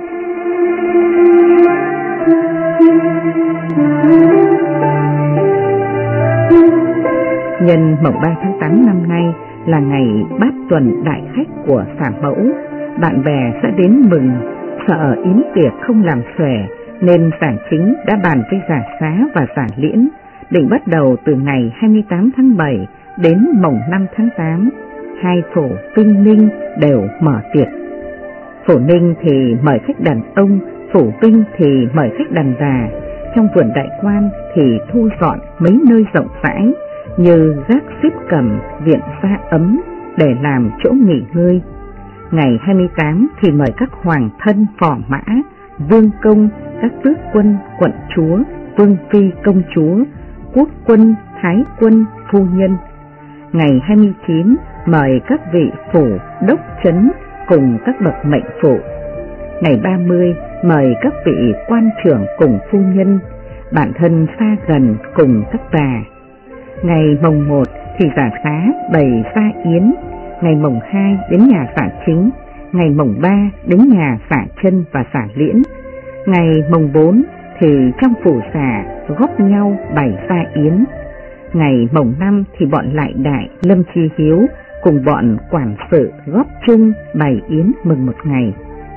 Nhân mồng 3 tháng 8 năm nay là ngày bát tuần đại khách của Xả Mẫu, bạn bè sẽ đến mừng, sợ yến tiệc không làm xuể nên Giả Chính đã bàn với Giả Xá và Giả Liễn, định bắt đầu từ ngày 28 tháng 7 đến mồng 5 tháng 8, hai phủ Vinh Ninh đều mở tiệc. Phủ Ninh thì mời khách đàn ông, phủ Vinh thì mời khách đàn bà. Trong vườn đại quan thì thu dọn mấy nơi rộng rãi như gác xếp cầm, viện gia ấm để làm chỗ nghỉ ngơi. Ngày 28 thì mời các hoàng thân phò mã, vương công, các tước quân, quận chúa, vương phi công chúa, quốc quân, thái quân, phu nhân. Ngày 29 mời các vị phủ đốc trấn cùng các bậc mệnh phụ. Ngày 30 mời các vị quan trưởng cùng phu nhân, bản thân xa gần cùng các bà. Ngày mồng 1 thì Giả Xá bày gia yến, ngày mồng 2 đến nhà Giả Chính, ngày mồng 3 đến nhà Giả Chân và Giả Liễn. Ngày mồng 4 thì trong phủ Giả góp nhau bày gia yến. Ngày mồng 5 thì bọn Lại Đại, Lâm Chi Hiếu cùng bọn quản sự góp chung bày yến mừng một ngày.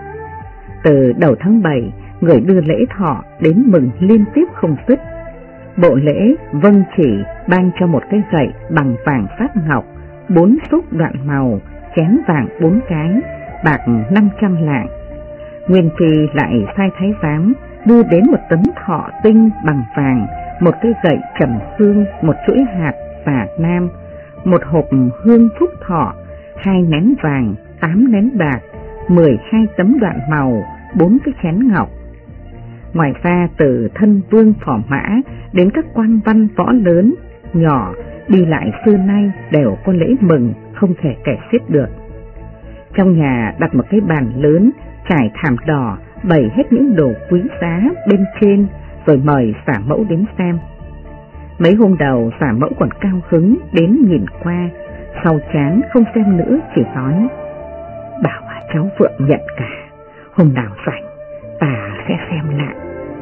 Từ đầu tháng 7, người đưa lễ thọ đến mừng liên tiếp không dứt. Bộ lễ vâng chỉ ban cho một cái gậy bằng vàng phát ngọc, 4 xúc đoạn màu, chén vàng 4 cái, bạc 500 lạng. Nguyên Phi lại sai thái giám đưa đến một tấm thọ tinh bằng vàng, một cái gậy trầm hương, một chuỗi hạt xả nam, một hộp hương phúc thọ, 2 nén vàng, 8 nén bạc, 12 tấm đoạn màu, 4 cái chén ngọc. Ngoài ra từ thân vương phò mã đến các quan văn võ lớn, nhỏ, đi lại xưa nay đều có lễ mừng không thể kể xiết được. Trong nhà đặt một cái bàn lớn, trải thảm đỏ, bày hết những đồ quý giá bên trên, rồi mời giả mẫu đến xem. Mấy hôm đầu giả mẫu còn cao hứng đến nhìn qua, sau chán không xem nữa, chỉ nói: bảo cháu Phượng nhận cả, hôm nào rảnh ta sẽ xem lại.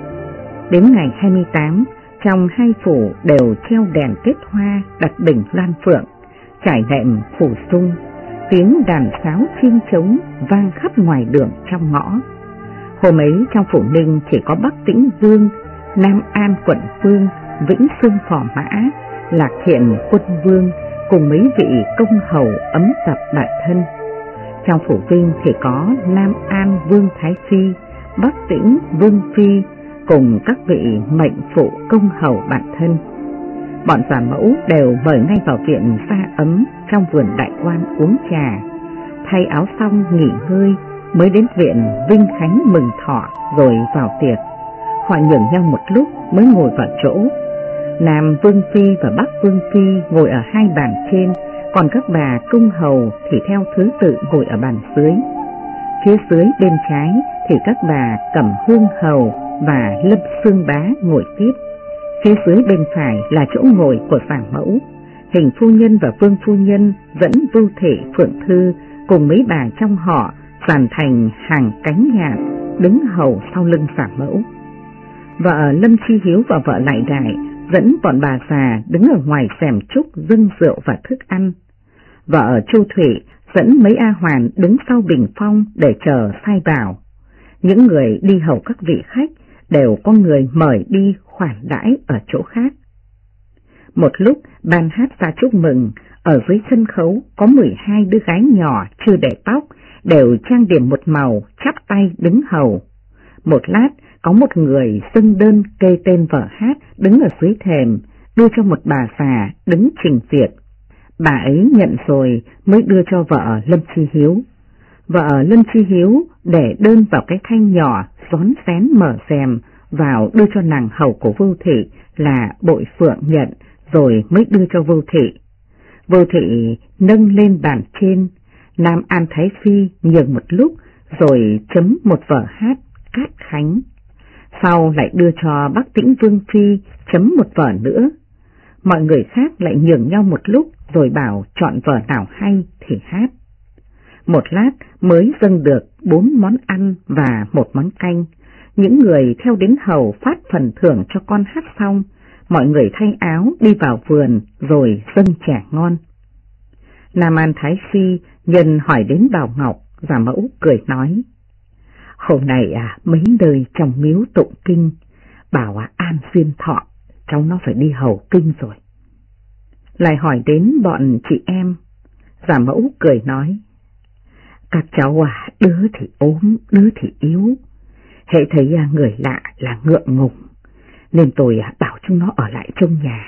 Đến ngày 28, trong hai phủ đều treo đèn kết hoa, đặt bình loan phượng, trải nệm phủ sung, tiếng đàn sáo chiêng trống vang khắp ngoài đường trong ngõ. Hôm ấy trong phủ Ninh chỉ có Bắc Tĩnh Vương, Nam An Quận Vương, Vĩnh Sương Phò Mã, Lạc Thiện Quân Vương cùng mấy vị công hầu ấm tập bạn thân. Trong phủ Vinh thì có Nam An Vương Thái Phi, Bắc Tĩnh Vương Phi cùng các vị mệnh phụ công hầu bạn thân. Bọn giả mẫu đều mời ngay vào viện pha ấm trong vườn đại quan uống trà, thay áo xong nghỉ ngơi mới đến viện vinh khánh mừng thọ rồi vào tiệc. Họ nhường nhau một lúc mới ngồi vào chỗ. Nam Vương Phi và Bắc Vương Phi ngồi ở hai bàn trên, còn các bà cung hầu thì theo thứ tự ngồi ở bàn dưới. Phía dưới bên trái thì các bà Cẩm Hương hầu và Lâm Xương Bá ngồi tiếp. Phía dưới bên phải là chỗ ngồi của giả mẫu. Hình phu nhân và Vương phu nhân dẫn Vưu Thị, Phượng Thư cùng mấy bà trong họ dàn thành hàng cánh nhạc đứng hầu sau lưng giả mẫu. Vợ Lâm Chi Hiếu và vợ Lại Đại dẫn bọn bà già đứng ở ngoài rèm trúc dâng rượu và thức ăn. Vợ Chu Thủy dẫn mấy A Hoàn đứng sau bình phong để chờ sai bảo. Những người đi hầu các vị khách đều có người mời đi khoản đãi ở chỗ khác. Một lúc ban hát ra chúc mừng, ở dưới sân khấu có 12 đứa gái nhỏ chưa để tóc, đều trang điểm một màu, chắp tay đứng hầu. Một lát có một người dâng đơn kê tên vợ hát đứng ở dưới thềm, đưa cho một bà già đứng trình việc. Bà ấy nhận rồi mới đưa cho vợ Lâm Chi Hiếu. Vợ Lâm Chi Hiếu để đơn vào cái thanh nhỏ, rón rén mở rèm vào đưa cho nàng hầu của Vưu Thị là Bội Phượng nhận, rồi mới đưa cho Vưu Thị. Vưu Thị nâng lên bàn trên, Nam An Thái Phi nhường một lúc rồi chấm một vở hát cát khánh. Sau lại đưa cho Bắc Tĩnh Vương Phi chấm một vở nữa. Mọi người khác lại nhường nhau một lúc rồi bảo chọn vở nào hay thì hát. Một lát mới dâng được 4 món ăn và 1 món canh. Những người theo đến hầu phát phần thưởng cho con hát xong, mọi người thay áo đi vào vườn rồi dâng trà ngon. Nam An Thái Phi nhân hỏi đến Bảo Ngọc, giả mẫu cười nói: hôm nay mấy nơi trong miếu tụng kinh, bảo an duyên thọ, cháu nó phải đi hầu kinh rồi. Lại hỏi đến bọn chị em, giả mẫu cười nói: các cháu đứa thì ốm, đứa thì yếu, hễ thấy người lạ là ngượng ngùng, nên tôi bảo chúng nó ở lại trong nhà.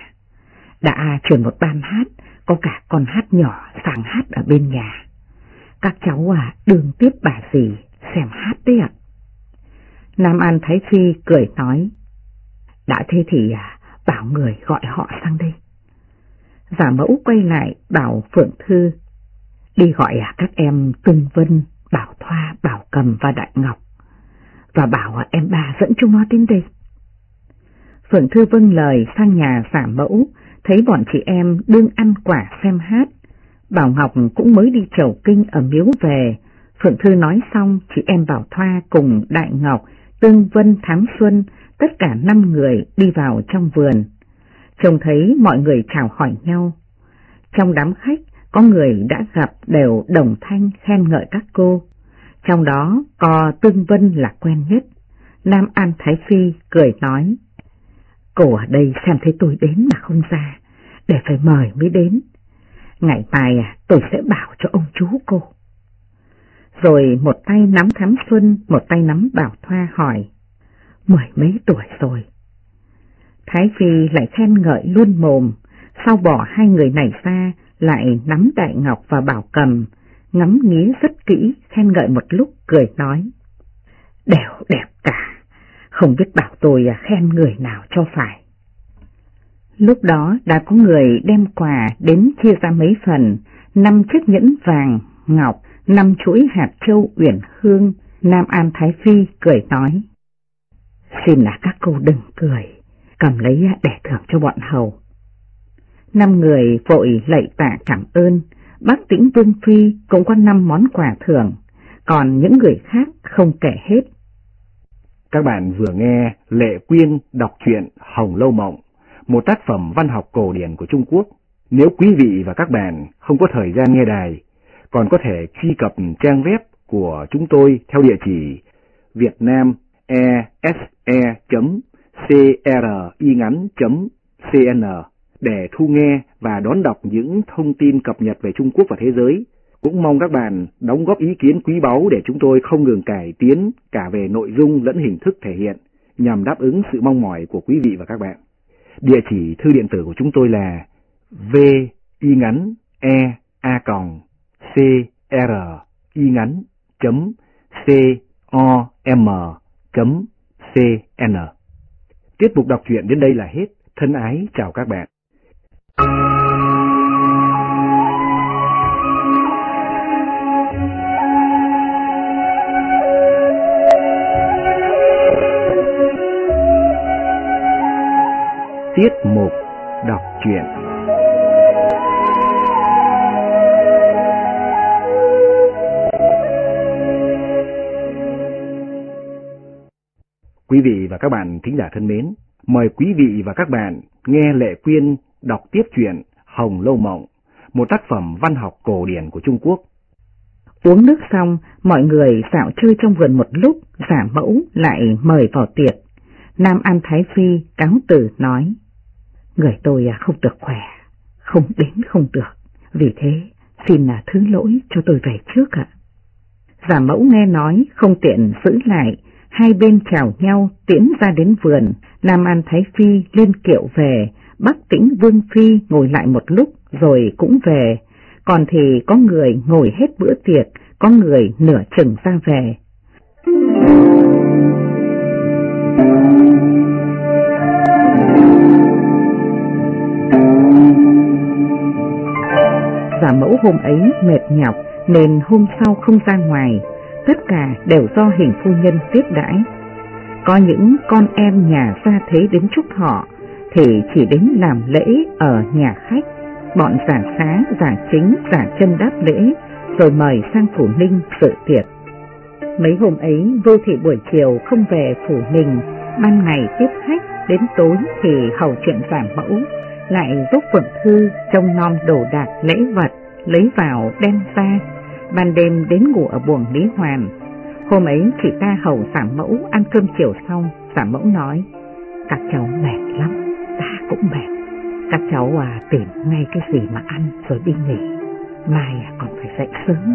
Đã chuyển một ban hát, có cả con hát nhỏ sang hát ở bên nhà. Các cháu đường tiếp bà dì xem hát đấy ạ. Nam An Thái Phi cười nói: đã thế thì bảo người gọi họ sang đây. Giả mẫu quay lại bảo Phượng Thư: đi gọi các em Tương Vân, Bảo Thoa, Bảo Cầm và Đại Ngọc, và bảo em bà dẫn chúng nó đến đây. Phượng Thư vâng lời sang nhà giả mẫu, thấy bọn chị em đương ăn quả xem hát. Bảo Ngọc cũng mới đi chầu kinh ở miếu về. Phượng Thư nói xong, chị em Bảo Thoa cùng Đại Ngọc, Tương Vân, Thám Xuân, tất cả 5 người đi vào trong vườn. Trông thấy mọi người chào hỏi nhau. Trong đám khách, có người đã gặp đều đồng thanh khen ngợi các cô. Trong đó có Tương Vân là quen nhất. Nam An Thái Phi cười nói: cô ở đây xem thấy tôi đến mà không ra, để phải mời mới đến. Ngày mai tôi sẽ bảo cho ông chú cô. Rồi một tay nắm Thám Xuân, một tay nắm Bảo Thoa hỏi: 10 mấy tuổi rồi? Thái Phi lại khen ngợi luôn mồm. Sau bỏ 2 người này ra, lại nắm Đại Ngọc và Bảo Cầm, ngắm nghía rất kỹ, khen ngợi một lúc cười nói: đều đẹp cả, không biết bảo tôi khen người nào cho phải. Lúc đó đã có người đem quà đến chia ra mấy phần: 5 chiếc nhẫn vàng ngọc, 5 chuỗi hạt châu uyển hương, Nam An Thái Phi cười nói, xin là các cô đừng cười, cầm lấy để thưởng cho bọn hầu. 5 người vội lạy tạ cảm ơn. Bắc Tĩnh Vương Phi cũng có 5 món quà thưởng, còn những người khác không kể hết. Các bạn vừa nghe Lệ Quyên đọc truyện Hồng Lâu Mộng, một tác phẩm văn học cổ điển của Trung Quốc. Nếu quý vị và các bạn không có thời gian nghe đài, còn có thể truy cập trang web của chúng tôi theo địa chỉ vietnamese.cringắn.cn để thu nghe và đón đọc những thông tin cập nhật về Trung Quốc và thế giới. Cũng mong các bạn đóng góp ý kiến quý báu để chúng tôi không ngừng cải tiến cả về nội dung lẫn hình thức thể hiện, nhằm đáp ứng sự mong mỏi của quý vị và các bạn. Địa chỉ thư điện tử của chúng tôi là vingắn.com.cn. Tiết mục đọc truyện đến đây là hết. Thân ái chào các bạn. Tiết mục đọc truyện. Quý vị và các bạn thính giả thân mến, mời quý vị và các bạn nghe Lệ Quyên đọc tiếp truyện Hồng Lâu Mộng, một tác phẩm văn học cổ điển của Trung Quốc. Uống nước xong, mọi người dạo chơi trong vườn một lúc, giả mẫu lại mời vào tiệc. Nam An Thái Phi cáo từ nói, người tôi không được khỏe, không đến không được, vì thế xin thứ lỗi cho tôi về trước ạ. Giả mẫu nghe nói không tiện giữ lại, hai bên chào nhau tiễn ra đến vườn. Nam An Thái Phi lên kiệu về, Bắc Tĩnh Vương Phi ngồi lại một lúc rồi cũng về, còn thì có người ngồi hết bữa tiệc, có người nửa chừng ra về. Giả mẫu hôm ấy mệt nhọc nên hôm sau không ra ngoài, tất cả đều do hình phu nhân tiếp đãi. Có những con em nhà gia thế đến chúc họ thì chỉ đến làm lễ ở nhà khách, bọn giả xá, giả chính, giả chân đáp lễ rồi mời sang Phủ Ninh dự tiệc. Mấy hôm ấy Vô Thị buổi chiều không về phủ mình, ban ngày tiếp khách, đến tối thì hầu chuyện giả mẫu, lại giúp Phượng Thư trông nom đồ đạc lễ vật, lấy vào đem ra, ban đêm đến ngủ ở buồng Lý Hoàn. Hôm ấy chị ta hầu giả mẫu ăn cơm chiều xong, giả mẫu nói, các cháu mệt lắm, ta cũng mệt, các cháu tìm ngay cái gì mà ăn rồi đi nghỉ, mai còn phải dậy sớm.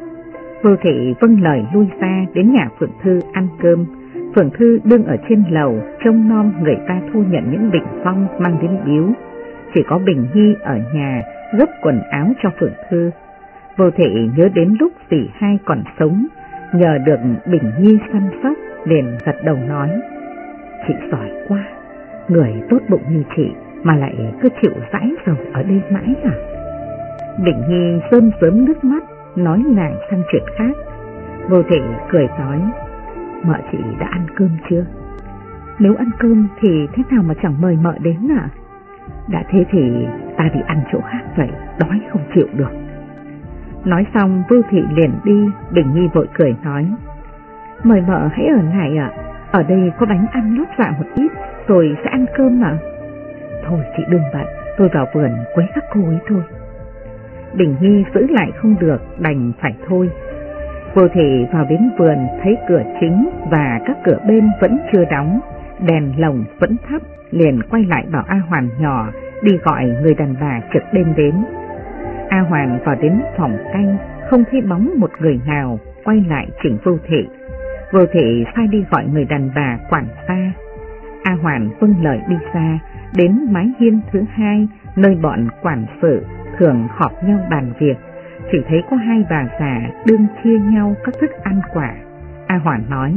Vô Thị vâng lời lui ra đến nhà Phượng Thư ăn cơm. Phượng Thư đương ở trên lầu trông nom người ta thu nhận những bình phong mang đến biếu. Chỉ có Bình Nhi ở nhà gấp quần áo cho Phượng Thư. Vô Thị nhớ đến lúc dì hai còn sống, nhờ được Bình Nhi săn sóc liền gật đầu nói, chị giỏi quá, người tốt bụng như chị mà lại cứ chịu dãi dầu ở đây mãi à? Bình Nhi rơm rớm nước mắt nói nàng sang chuyện khác. Vô Thị cười nói, mợ chị đã ăn cơm chưa? Nếu ăn cơm thì thế nào mà chẳng mời mợ đến à? Đã thế thì ta đi ăn chỗ khác vậy, đói không chịu được. Nói xong Vô Thị liền đi. Bình Nhi vội cười nói, mời mợ hãy ở lại ạ, ở đây có bánh ăn lót dạ một ít rồi sẽ ăn cơm mà. Thôi chị đừng bận, tôi vào vườn quấy các cô ấy thôi. Bình Nhi giữ lại không được, đành phải thôi. Vô Thị vào đến vườn thấy cửa chính và các cửa bên vẫn chưa đóng, đèn lồng vẫn thắp, liền quay lại bảo A Hoàn nhỏ đi gọi người đàn bà trực đêm đến. A Hoàn vào đến phòng canh, không thấy bóng một người nào, quay lại chỉnh Vô Thị. Vô Thị sai đi gọi người đàn bà quản gia. A Hoàn vâng lời đi ra, đến mái hiên thứ hai, nơi bọn quản sự thường họp nhau bàn việc. Chỉ thấy có hai bà già đương chia nhau các thức ăn quả. A Hoàn nói,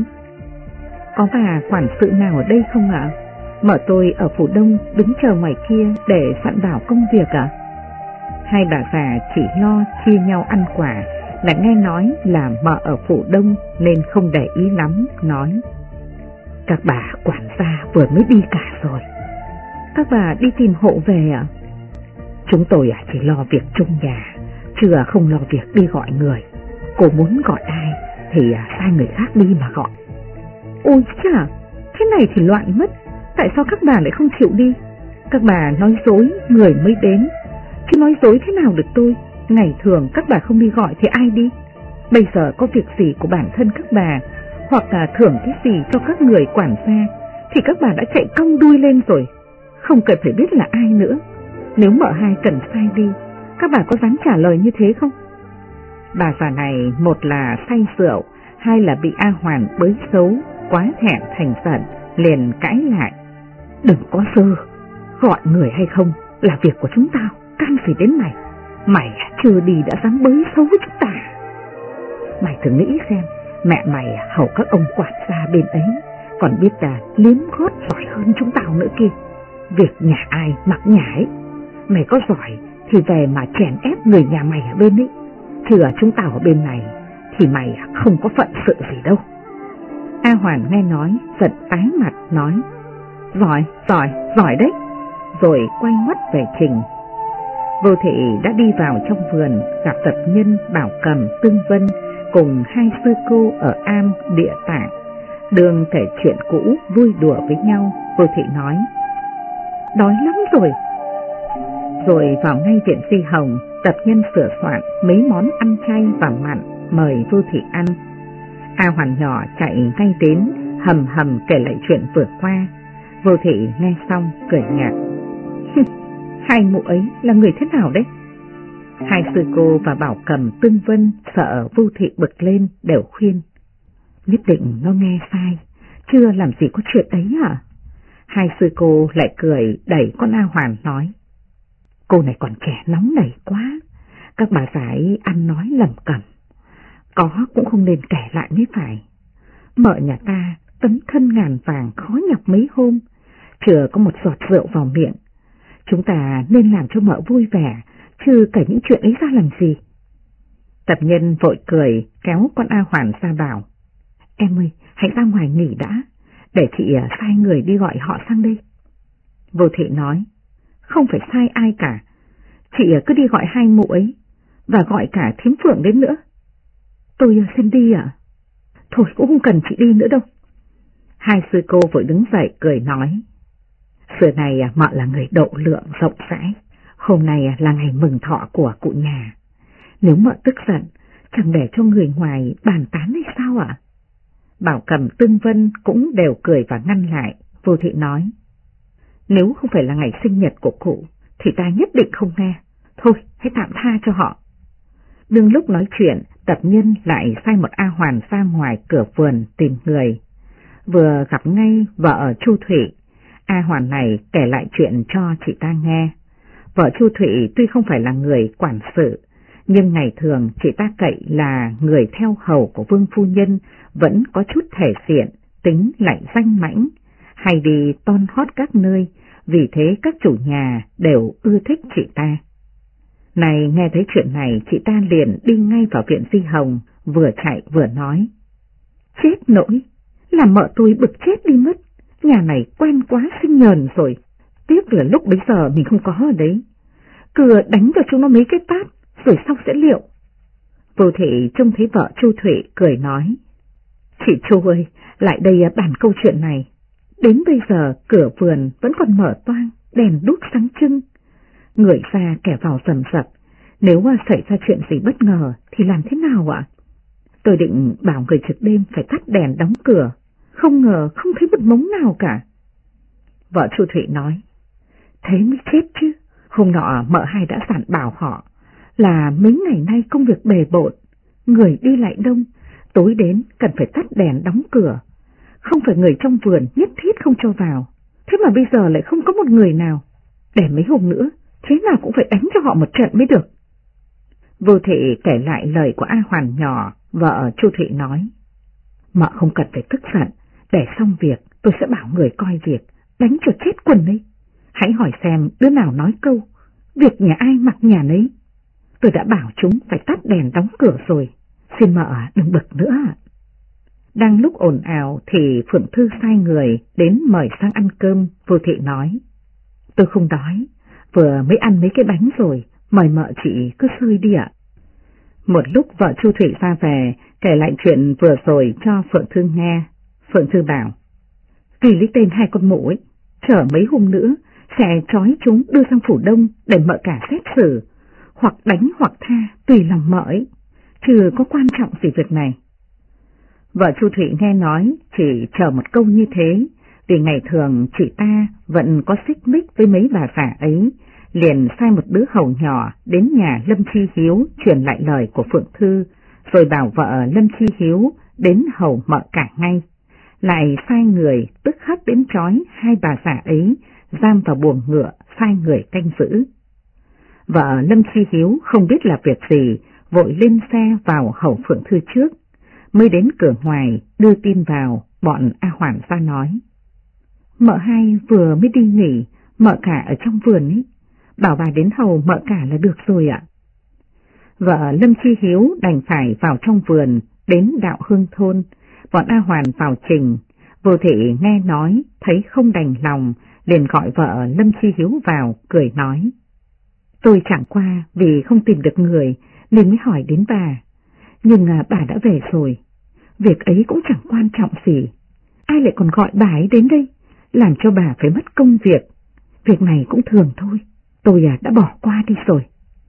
có bà quản sự nào ở đây không ạ? Mợ tôi ở phủ đông đứng chờ ngoài kia để soạn bảo công việc ạ. Hai bà già chỉ lo chia nhau ăn quả, lại nghe nói là mợ ở Phủ Đông nên không để ý lắm, nói: Các bà quản gia vừa mới đi cả rồi. Các bà đi tìm hộ về à? Chúng tôi chỉ lo việc trong nhà, chứ không lo việc đi gọi người. Cô muốn gọi ai thì sai người khác đi mà gọi. Ôi chà, thế này thì loạn mất. Tại sao các bà lại không chịu đi? Các bà nói dối người mới đến, chứ nói dối thế nào được tôi. Ngày thường các bà không đi gọi thì ai đi? Bây giờ có việc gì của bản thân các bà, hoặc là thưởng cái gì cho các người quản gia, thì các bà đã chạy cong đuôi lên rồi, không cần phải biết là ai nữa. Nếu mợ hai cần sai đi, các bà có dám trả lời như thế không? Bà già này một là say rượu, hai là bị A Hoàn bới xấu, quá thẹn thành giận, liền cãi lại: Đừng có dơ, gọi người hay không là việc của chúng tao, can gì đến mày? Mày chưa đi đã dám bới xấu với chúng ta. Mày thử nghĩ xem, mẹ mày hầu các ông quản gia bên ấy, còn biết là liếm gót giỏi hơn chúng tao nữa kia. Việc nhà ai mặc nhà ấy. Mày có giỏi thì về mà chèn ép người nhà mày ở bên ấy, chứ ở chúng tao ở bên này thì mày không có phận sự gì đâu. A Hoàn nghe nói giận tái mặt, nói: Giỏi đấy. Rồi quay mắt về Trình. Vô Thị đã đi vào trong vườn, gặp Tập Nhân, Bảo Cầm, Tương Vân cùng hai sư cô ở Am Địa Tạng, đường kể chuyện cũ vui đùa với nhau. Vô Thị nói: Đói lắm rồi. Rồi vào ngay viện Di Hồng, Tập Nhân sửa soạn mấy món ăn chay và mặn mời Vô Thị ăn. A Hoàn nhỏ chạy ngay đến, hầm hầm kể lại chuyện vừa qua. Vô Thị nghe xong cười nhạt: Hai mụ ấy là người thế nào đấy? Hai sư cô và Bảo Cầm, Tương Vân sợ Vô Thị bực lên đều khuyên: Nhất định nó nghe sai, chưa làm gì có chuyện ấy à? Hai sư cô lại cười đẩy con A Hoàn nói: Cô này còn trẻ nóng nảy quá, các bà phải ăn nói lẩm cẩm, có cũng không nên kể lại mới phải. Mợ nhà ta tấm thân ngàn vàng khó nhọc mấy hôm, chưa có một giọt rượu vào miệng. Chúng ta nên làm cho mợ vui vẻ, chứ kể những chuyện ấy ra làm gì. Tập Nhân vội cười kéo con A Hoàn ra bảo: Em ơi, hãy ra ngoài nghỉ đã, để chị sai người đi gọi họ sang đây. Vô Thị nói: Không phải sai ai cả, chị cứ đi gọi hai mụ ấy, và gọi cả thím Phượng đến nữa. Tôi xin đi à? Thôi cũng không cần chị đi nữa đâu. Hai sư cô vội đứng dậy cười nói: Xưa này mợ là người độ lượng rộng rãi, hôm nay là ngày mừng thọ của cụ nhà. Nếu mợ tức giận, chẳng để cho người ngoài bàn tán hay sao ạ? Bảo Cầm, Tương Vân cũng đều cười và ngăn lại. Vô Thị nói: Nếu không phải là ngày sinh nhật của cụ thì ta nhất định không nghe. Thôi hãy tạm tha cho họ. Đương lúc nói chuyện, Tập Nhân lại sai một A Hoàn ra ngoài cửa vườn tìm người. Vừa gặp ngay vợ Chu Thủy, A Hoàn này kể lại chuyện cho chị ta nghe. Vợ Chu Thủy tuy không phải là người quản sự, nhưng ngày thường chị ta cậy là người theo hầu của Vương phu nhân, vẫn có chút thể diện, tính lại danh mãnh, hay đi ton hót các nơi, vì thế các chủ nhà đều ưa thích chị ta. Này nghe thấy chuyện này, chị ta liền đi ngay vào viện Di Hồng, vừa chạy vừa nói: Chết nỗi, làm mợ tôi bực chết đi mất, nhà này quen quá sinh nhờn rồi, tiếc là lúc bấy giờ mình không có ở đấy, cứ đánh vào chúng nó mấy cái tát, rồi sau sẽ liệu. Vô Thị trông thấy vợ Chu Thủy cười nói: Chị Chu ơi, lại đây bàn câu chuyện này. Đến bây giờ cửa vườn vẫn còn mở toang, đèn đuốc sáng trưng, người ra kẻ vào rầm rập, nếu xảy ra chuyện gì bất ngờ thì làm thế nào ạ? Tôi định bảo người trực đêm phải tắt đèn đóng cửa, không ngờ không thấy một mống nào cả. Vợ Chu Thủy nói: Thế mới chết chứ, hôm nọ mợ hai đã dặn bảo họ là mấy ngày nay công việc bề bộn, người đi lại đông, tối đến cần phải tắt đèn đóng cửa, không phải người trong vườn nhất thiết không cho vào. Thế mà bây giờ lại không có một người nào, để mấy hôm nữa thế nào cũng phải đánh cho họ một trận mới được. Vô Thị kể lại lời của A Hoàn nhỏ. Vợ Chu Thủy nói: Mợ không cần phải tức giận, để xong việc tôi sẽ bảo người coi việc, đánh cho chết quần ấy. Hãy hỏi xem đứa nào nói câu việc nhà ai mặc nhà nấy. Tôi đã bảo chúng phải tắt đèn đóng cửa rồi, xin mợ đừng bực nữa. Đang lúc ồn ào thì Phượng Thư sai người đến mời sang ăn cơm. Vô Thị nói, tôi không đói, vừa mới ăn mấy cái bánh rồi, mời mợ chị cứ xơi đi ạ. Một lúc vợ Chu Thủy ra về, kể lại chuyện vừa rồi cho Phượng Thư nghe. Phượng Thư bảo, vì lấy tên hai con mụ ấy, chờ mấy hôm nữa sẽ trói chúng đưa sang Phủ Đông để mợ cả xét xử, hoặc đánh hoặc tha tùy lòng mợ ấy, chứ có quan trọng gì việc này. Vợ Chu Thủy nghe nói chỉ chờ một câu như thế, vì ngày thường chị ta vẫn có xích mích với mấy bà già ấy, liền sai một đứa hầu nhỏ đến nhà Lâm Chi Hiếu truyền lại lời của Phượng Thư, rồi bảo vợ Lâm Chi Hiếu đến hầu mợ cả ngay. Lại sai người tức khắc đến trói hai bà già ấy, giam vào buồng ngựa, sai người canh giữ. Vợ Lâm Chi Hiếu không biết là việc gì, vội lên xe vào hầu Phượng Thư trước, mới đến cửa ngoài đưa tin vào, bọn A Hoàn ra nói, mợ hai vừa mới đi nghỉ, mợ cả ở trong vườn ấy, bảo bà đến hầu mợ cả là được rồi ạ. Vợ Lâm Chi Hiếu đành phải vào trong vườn, đến đạo Hương thôn, bọn A Hoàn vào trình. Vô Thị nghe nói, thấy không đành lòng, liền gọi vợ Lâm Chi Hiếu vào, cười nói, tôi chẳng qua vì không tìm được người nên mới hỏi đến bà, nhưng bà đã về rồi, việc ấy cũng chẳng quan trọng gì, ai lại còn gọi bà ấy đến đây, làm cho bà phải mất công việc này cũng thường thôi, tôi đã bỏ qua đi rồi.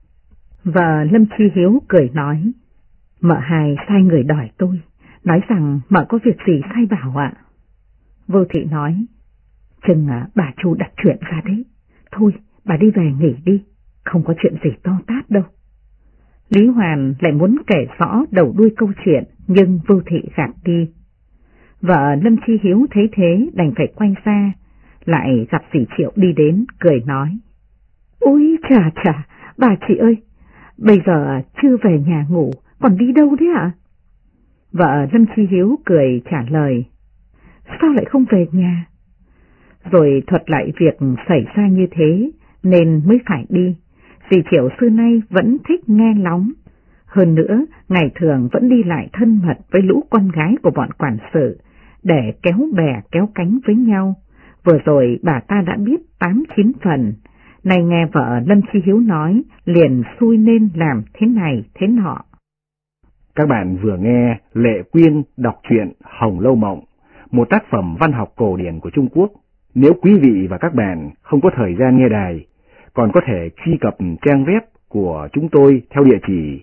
Và Lâm Chi Hiếu cười nói, mợ hai sai người đòi tôi, nói rằng mợ có việc gì sai bảo ạ. Vô Thị nói, chừng bà Chu đặt chuyện ra đấy, thôi bà đi về nghỉ đi, không có chuyện gì to tát đâu. Lý Hoàn lại muốn kể rõ đầu đuôi câu chuyện, nhưng Vô Thị gạt đi. Vợ Lâm Chi Hiếu thấy thế đành phải quay ra, lại gặp dì Triệu đi đến, cười nói, ôi chà, bà chị ơi, bây giờ chưa về nhà ngủ, còn đi đâu đấy ạ? Vợ Lâm Chi Hiếu cười trả lời, sao lại không về nhà? Rồi thuật lại việc xảy ra như thế nên mới phải đi. Dì Triệu xưa nay vẫn thích nghe lóng, hơn nữa ngày thường vẫn đi lại thân mật với lũ con gái của bọn quản sự, để kéo bè kéo cánh với nhau. Vừa rồi bà ta đã biết 8-9 phần, nay nghe vợ Lâm Chi Hiếu nói, liền xui nên làm thế này thế nọ. Các bạn vừa nghe Lệ Quyên đọc truyện Hồng Lâu Mộng, một tác phẩm văn học cổ điển của Trung Quốc. Nếu quý vị và các bạn không có thời gian nghe đài, còn có thể truy cập trang web của chúng tôi theo địa chỉ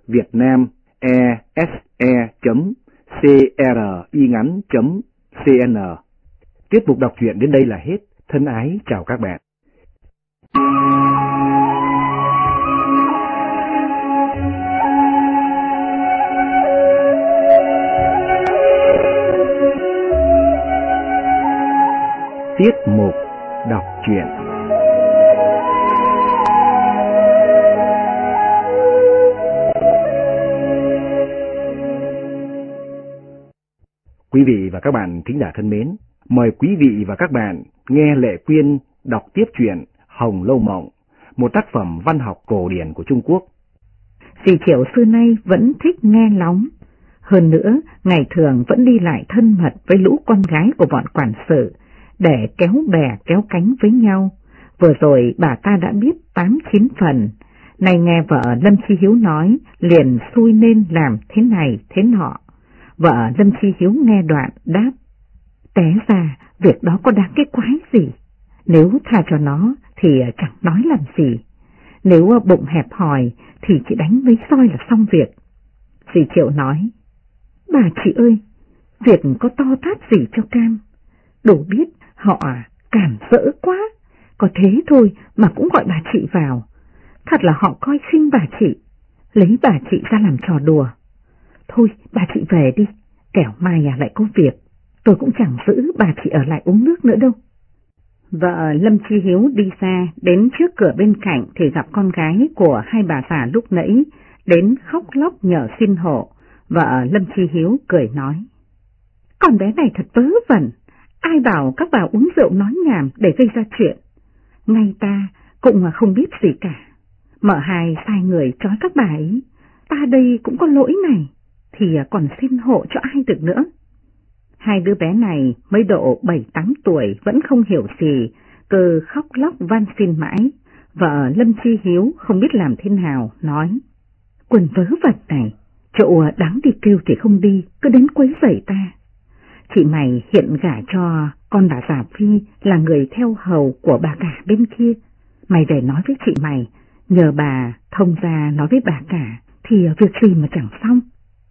vietnamese.cringắn.cn. Tiết mục đọc truyện đến đây là hết. Thân ái chào các bạn. Tiết mục đọc truyện. Quý vị và các bạn thính giả thân mến, mời quý vị và các bạn nghe Lệ Quyên đọc tiếp truyện Hồng Lâu Mộng, một tác phẩm văn học cổ điển của Trung Quốc. Dì Triệu xưa nay vẫn thích nghe lóng, hơn nữa ngày thường vẫn đi lại thân mật với lũ con gái của bọn quản sự, để kéo bè kéo cánh với nhau. Vừa rồi bà ta đã biết 8-9 phần, nay nghe vợ Lâm Chi Hiếu nói, liền xui nên làm thế này thế nọ. Vợ Lâm Chi Hiếu nghe đoạn đáp, té ra việc đó có đáng cái quái gì, nếu tha cho nó thì chẳng nói làm gì, nếu bụng hẹp hòi thì chỉ đánh mấy roi là xong việc. Dì Triệu nói, bà chị ơi, việc có to tát gì cho cam, đủ biết họ cản rỡ quá, có thế thôi mà cũng gọi bà chị vào, thật là họ coi khinh bà chị, lấy bà chị ra làm trò đùa. Thôi bà chị về đi, kẻo mai lại có việc, tôi cũng chẳng giữ bà chị ở lại uống nước nữa đâu. Vợ Lâm Chi Hiếu đi ra, đến trước cửa bên cạnh thì gặp con gái của hai bà già lúc nãy, đến khóc lóc nhờ xin hộ. Vợ Lâm Chi Hiếu cười nói, con bé này thật vớ vẩn, ai bảo các bà uống rượu nói nhảm để gây ra chuyện, ngay ta cũng không biết gì cả, Mợ Hai sai người trói các bà ấy, ta đây cũng có lỗi này, thì còn xin hộ cho ai được nữa. Hai đứa bé này mới độ 7-8 tuổi vẫn không hiểu gì, cứ khóc lóc van xin mãi. Vợ Lâm Chi Hiếu không biết làm thế nào, nói: Quần vớ vẩn này, chỗ đáng đi kêu thì không đi, cứ đến quấy rầy ta. Chị mày hiện gả cho con bà Giả Phi là người theo hầu của bà cả bên kia. Mày về nói với chị mày, nhờ bà thông ra nói với bà cả, thì việc gì mà chẳng xong.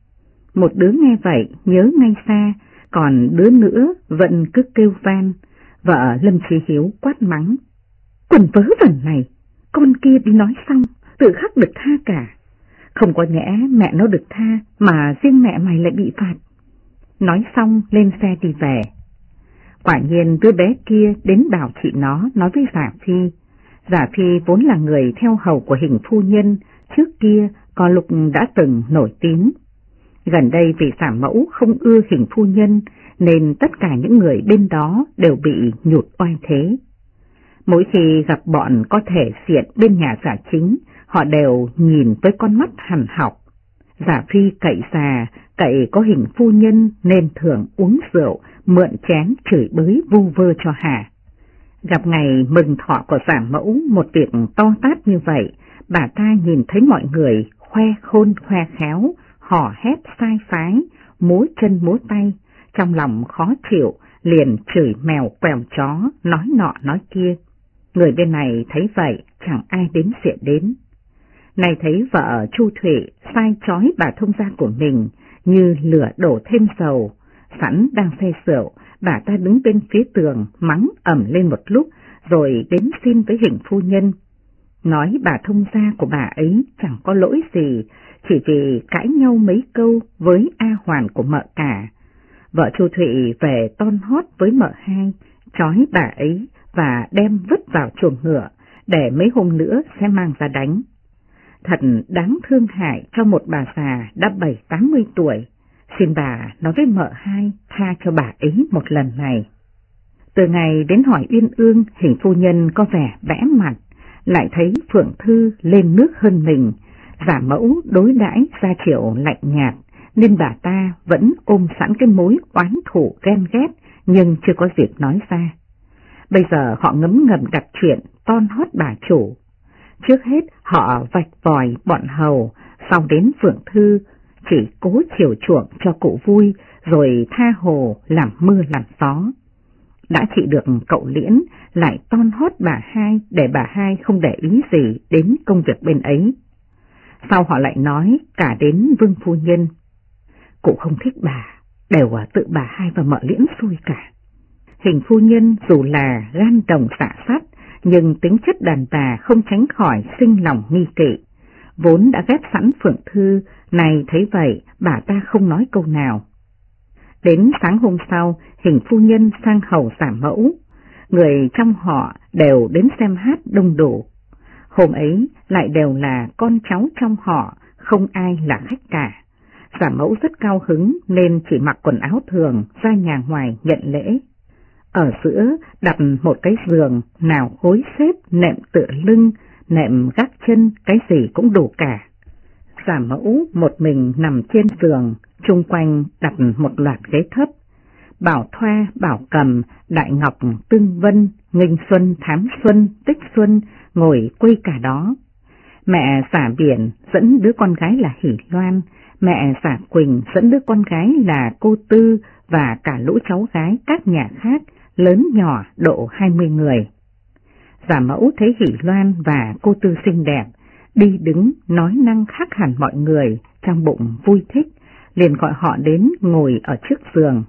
Một đứa nghe vậy nhớ ngay xa, còn đứa nữa vẫn cứ kêu van. Vợ Lâm Chí Hiếu quát mắng: Quần vớ vẩn này, con kia đi nói xong, tự khắc được tha cả. Không có nhẽ mẹ nó được tha, mà riêng mẹ mày lại bị phạt. Nói xong lên xe đi về. Quả nhiên đứa bé kia đến bảo chị nó nói với Giả Phi. Giả Phi vốn là người theo hầu của Hình phu nhân, trước kia có lúc đã từng nổi tiếng. Gần đây vì Giả mẫu không ưa Hình phu nhân, nên tất cả những người bên đó đều bị nhụt oai thế. Mỗi khi gặp bọn có thể diện bên nhà Giả Chính, họ đều nhìn với con mắt hằn học. Giả Phi cậy già, cậy có Hình phu nhân nên thường uống rượu, mượn chén chửi bới vu vơ cho hả. Gặp ngày mừng thọ của Giả mẫu một việc to tát như vậy, bà ta nhìn thấy mọi người khoe khôn khoe khéo, hò hét sai phái, múa chân múa tay, trong lòng khó chịu, liền chửi mèo quèo chó, nói nọ nói kia. Người bên này thấy vậy, chẳng ai đến diện đến. Này thấy vợ Chu Thụy sai trói bà thông gia của mình, như lửa đổ thêm dầu. Sẵn đang say rượu, bà ta đứng bên phía tường mắng ầm lên một lúc, rồi đến xin với Hình phu nhân. Nói bà thông gia của bà ấy chẳng có lỗi gì, chỉ vì cãi nhau mấy câu với A Hoàn của mợ cả. Vợ Chu Thụy về ton hót với mợ Hai, trói bà ấy và đem vứt vào chuồng ngựa, để mấy hôm nữa sẽ mang ra đánh. Thật đáng thương hại cho một bà già đã 70-80 tuổi, xin bà nói với mợ Hai tha cho bà ấy một lần này. Từ ngày đến hỏi Uyên Ương, Hình phu nhân có vẻ bẽ mặt, lại thấy Phượng Thư lên nước hơn mình, Giả mẫu đối đãi ra chiều lạnh nhạt, nên bà ta vẫn ôm sẵn cái mối oán thù ghen ghét, nhưng chưa có dịp nói ra. Bây giờ họ ngấm ngầm đặt chuyện ton hót bà chủ. Trước hết họ vạch vòi bọn hầu, sau đến Phượng Thư, chỉ cố chiều chuộng cho cụ vui, rồi tha hồ làm mưa làm gió. Đã trị được cậu Liễn, lại ton hót bà Hai để bà Hai không để ý gì đến công việc bên ấy. Sau họ lại nói cả đến Vương phu nhân. Cụ không thích bà, đều tự bà Hai và mợ Liễn xui cả. Hình phu nhân dù là gan đồng dạ sắt, nhưng tính chất đàn bà không tránh khỏi sinh lòng nghi kỵ. Vốn đã ghét sẵn Phượng Thư, này thấy vậy bà ta không nói câu nào. Đến sáng hôm sau, Hình phu nhân sang hầu Giả mẫu. Người trong họ đều đến xem hát đông đủ. Hôm ấy lại đều là con cháu trong họ, không ai là khách cả. Giả mẫu rất cao hứng nên chỉ mặc quần áo thường ra nhà ngoài nhận lễ. Ở giữa đặt một cái giường, nào gối xếp, nệm tựa lưng, nệm gác chân, cái gì cũng đủ cả. Giả mẫu một mình nằm trên giường, chung quanh đặt một loạt ghế thấp. Bảo Thoa, Bảo Cầm, Đại Ngọc, Tương Vân, Nghinh Xuân, Thám Xuân, Tích Xuân ngồi quây cả đó. Mẹ Giả Biển dẫn đứa con gái là Hỷ Loan, mẹ Giả Quỳnh dẫn đứa con gái là Cô Tư và cả lũ cháu gái các nhà khác, lớn nhỏ độ 20 người. Giả mẫu thấy Hỷ Loan và Cô Tư xinh đẹp, đi đứng nói năng khác hẳn mọi người, trong bụng vui thích, liền gọi họ đến ngồi ở trước giường.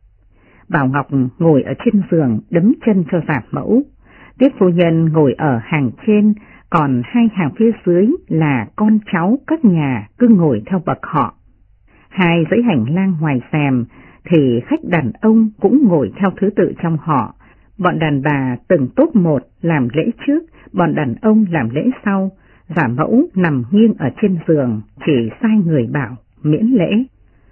Bảo Ngọc ngồi ở trên giường đấm chân cho Giả mẫu, Tiết phu nhân ngồi ở hàng trên, còn hai hàng phía dưới là con cháu các nhà cứ ngồi theo bậc họ. Hai dãy hành lang ngoài rèm thì khách đàn ông cũng ngồi theo thứ tự trong họ. Bọn đàn bà từng tốt một làm lễ trước, bọn đàn ông làm lễ sau. Giả mẫu nằm nghiêng ở trên giường, chỉ sai người bảo miễn lễ.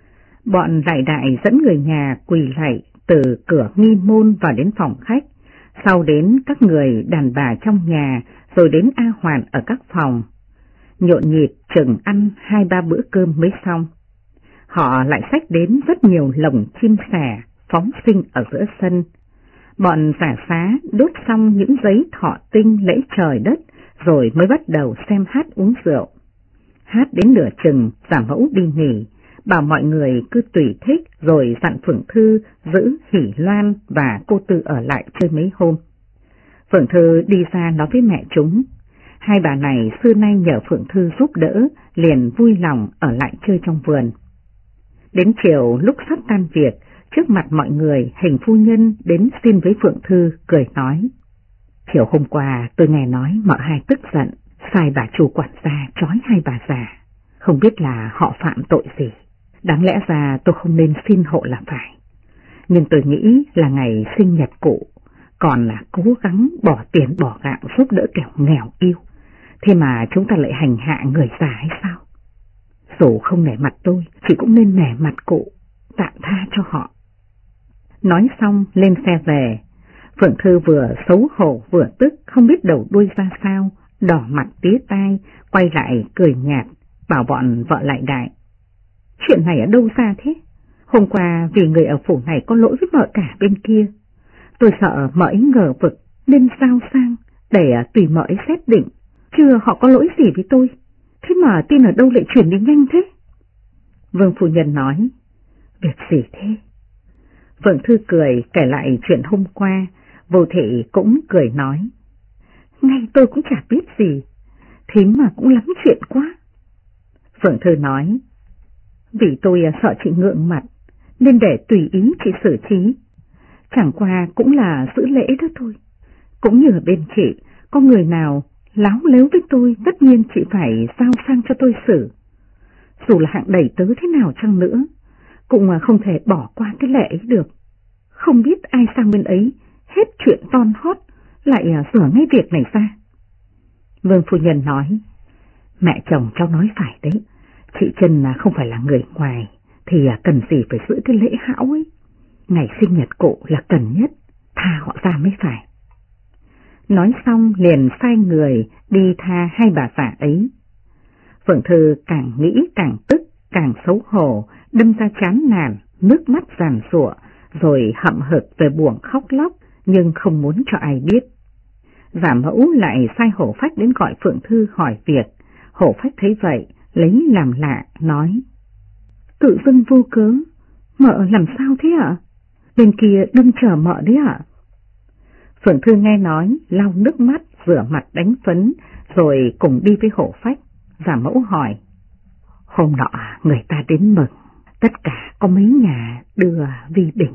Bọn đại đại dẫn người nhà quỳ lạy từ cửa nghi môn vào đến phòng khách, sau đến các người đàn bà trong nhà, rồi đến A Hoàn ở các phòng. nhộn nhịp chừng ăn 2-3 bữa cơm mới xong. Họ lại xách đến rất nhiều lồng chim sẻ phóng sinh ở giữa sân. Bọn giả xá đốt xong những giấy thọ tinh lễ trời đất rồi mới bắt đầu xem hát uống rượu. Hát đến nửa chừng, giả mẫu đi nghỉ, bảo mọi người cứ tùy thích rồi dặn Phượng Thư giữ Hỷ Loan và cô Tư ở lại chơi mấy hôm. Phượng Thư đi ra nói với mẹ chúng. Hai bà này xưa nay nhờ Phượng Thư giúp đỡ, liền vui lòng ở lại chơi trong vườn. Đến chiều lúc sắp tan việc, trước mặt mọi người Hình phu nhân đến xin với Phượng Thư, cười nói. Chiều hôm qua tôi nghe nói mợ hai tức giận, sai bà chủ quản gia trói hai bà già, không biết là họ phạm tội gì. Đáng lẽ ra tôi không nên xin hộ là phải. Nhưng tôi nghĩ là ngày sinh nhật cụ, còn là cố gắng bỏ tiền bỏ gạo giúp đỡ kẻo nghèo yêu. Thế mà chúng ta lại hành hạ người già hay sao? Dù không nể mặt tôi, thì cũng nên nể mặt cụ, tạm tha cho họ. Nói xong lên xe về, Phượng Thư vừa xấu hổ vừa tức, không biết đầu đuôi ra sao, đỏ mặt tía tai, quay lại cười nhạt, bảo bọn vợ lại đại. Chuyện này ở đâu ra thế? Hôm qua vì người ở phủ này có lỗi với mợ cả bên kia. Tôi sợ mợ ấy ngờ vực nên giao sang để tùy mợ ấy xét định, chưa họ có lỗi gì với tôi. Thế mà tin ở đâu lại chuyển đi nhanh thế? Vương phu nhân nói, việc gì thế? Phượng Thư cười kể lại chuyện hôm qua, Vô Thị cũng cười nói, ngay tôi cũng chả biết gì, thím mà cũng lắm chuyện quá. Phượng Thư nói, vì tôi sợ chị ngượng mặt, nên để tùy ý chị xử trí. Chẳng qua cũng là giữ lễ đó thôi. Cũng như ở bên chị, có người nào láo lếu với tôi, tất nhiên chị phải giao sang cho tôi xử. Dù là hạng đầy tớ thế nào chăng nữa, cũng không thể bỏ qua cái lệ ấy được. Không biết ai sang bên ấy, hết chuyện ton hót, lại sửa ngay việc này ra. Vương phu nhân nói, mẹ chồng cháu nói phải đấy, chị Trân không phải là người ngoài, thì cần gì phải giữ cái lễ hão ấy. Ngày sinh nhật cụ là cần nhất, tha họ ra mới phải. Nói xong liền sai người đi tha hai bà già ấy. Phượng Thư càng nghĩ càng tức, càng xấu hổ, đâm ra chán nản, nước mắt giàn giụa, rồi hậm hực về buồng khóc lóc, nhưng không muốn cho ai biết. Giả mẫu lại sai Hổ Phách đến gọi Phượng Thư hỏi việc. Hổ Phách thấy vậy, lấy làm lạ, nói, tự dưng vô cớ, mợ làm sao thế ạ? Bên kia đừng chờ mợ đấy ạ. Phượng Thư nghe nói, lau nước mắt, rửa mặt đánh phấn, rồi cùng đi với Hổ Phách. Giả mẫu hỏi, hôm nọ người ta đến mừng, tất cả có mấy nhà đưa vi bình?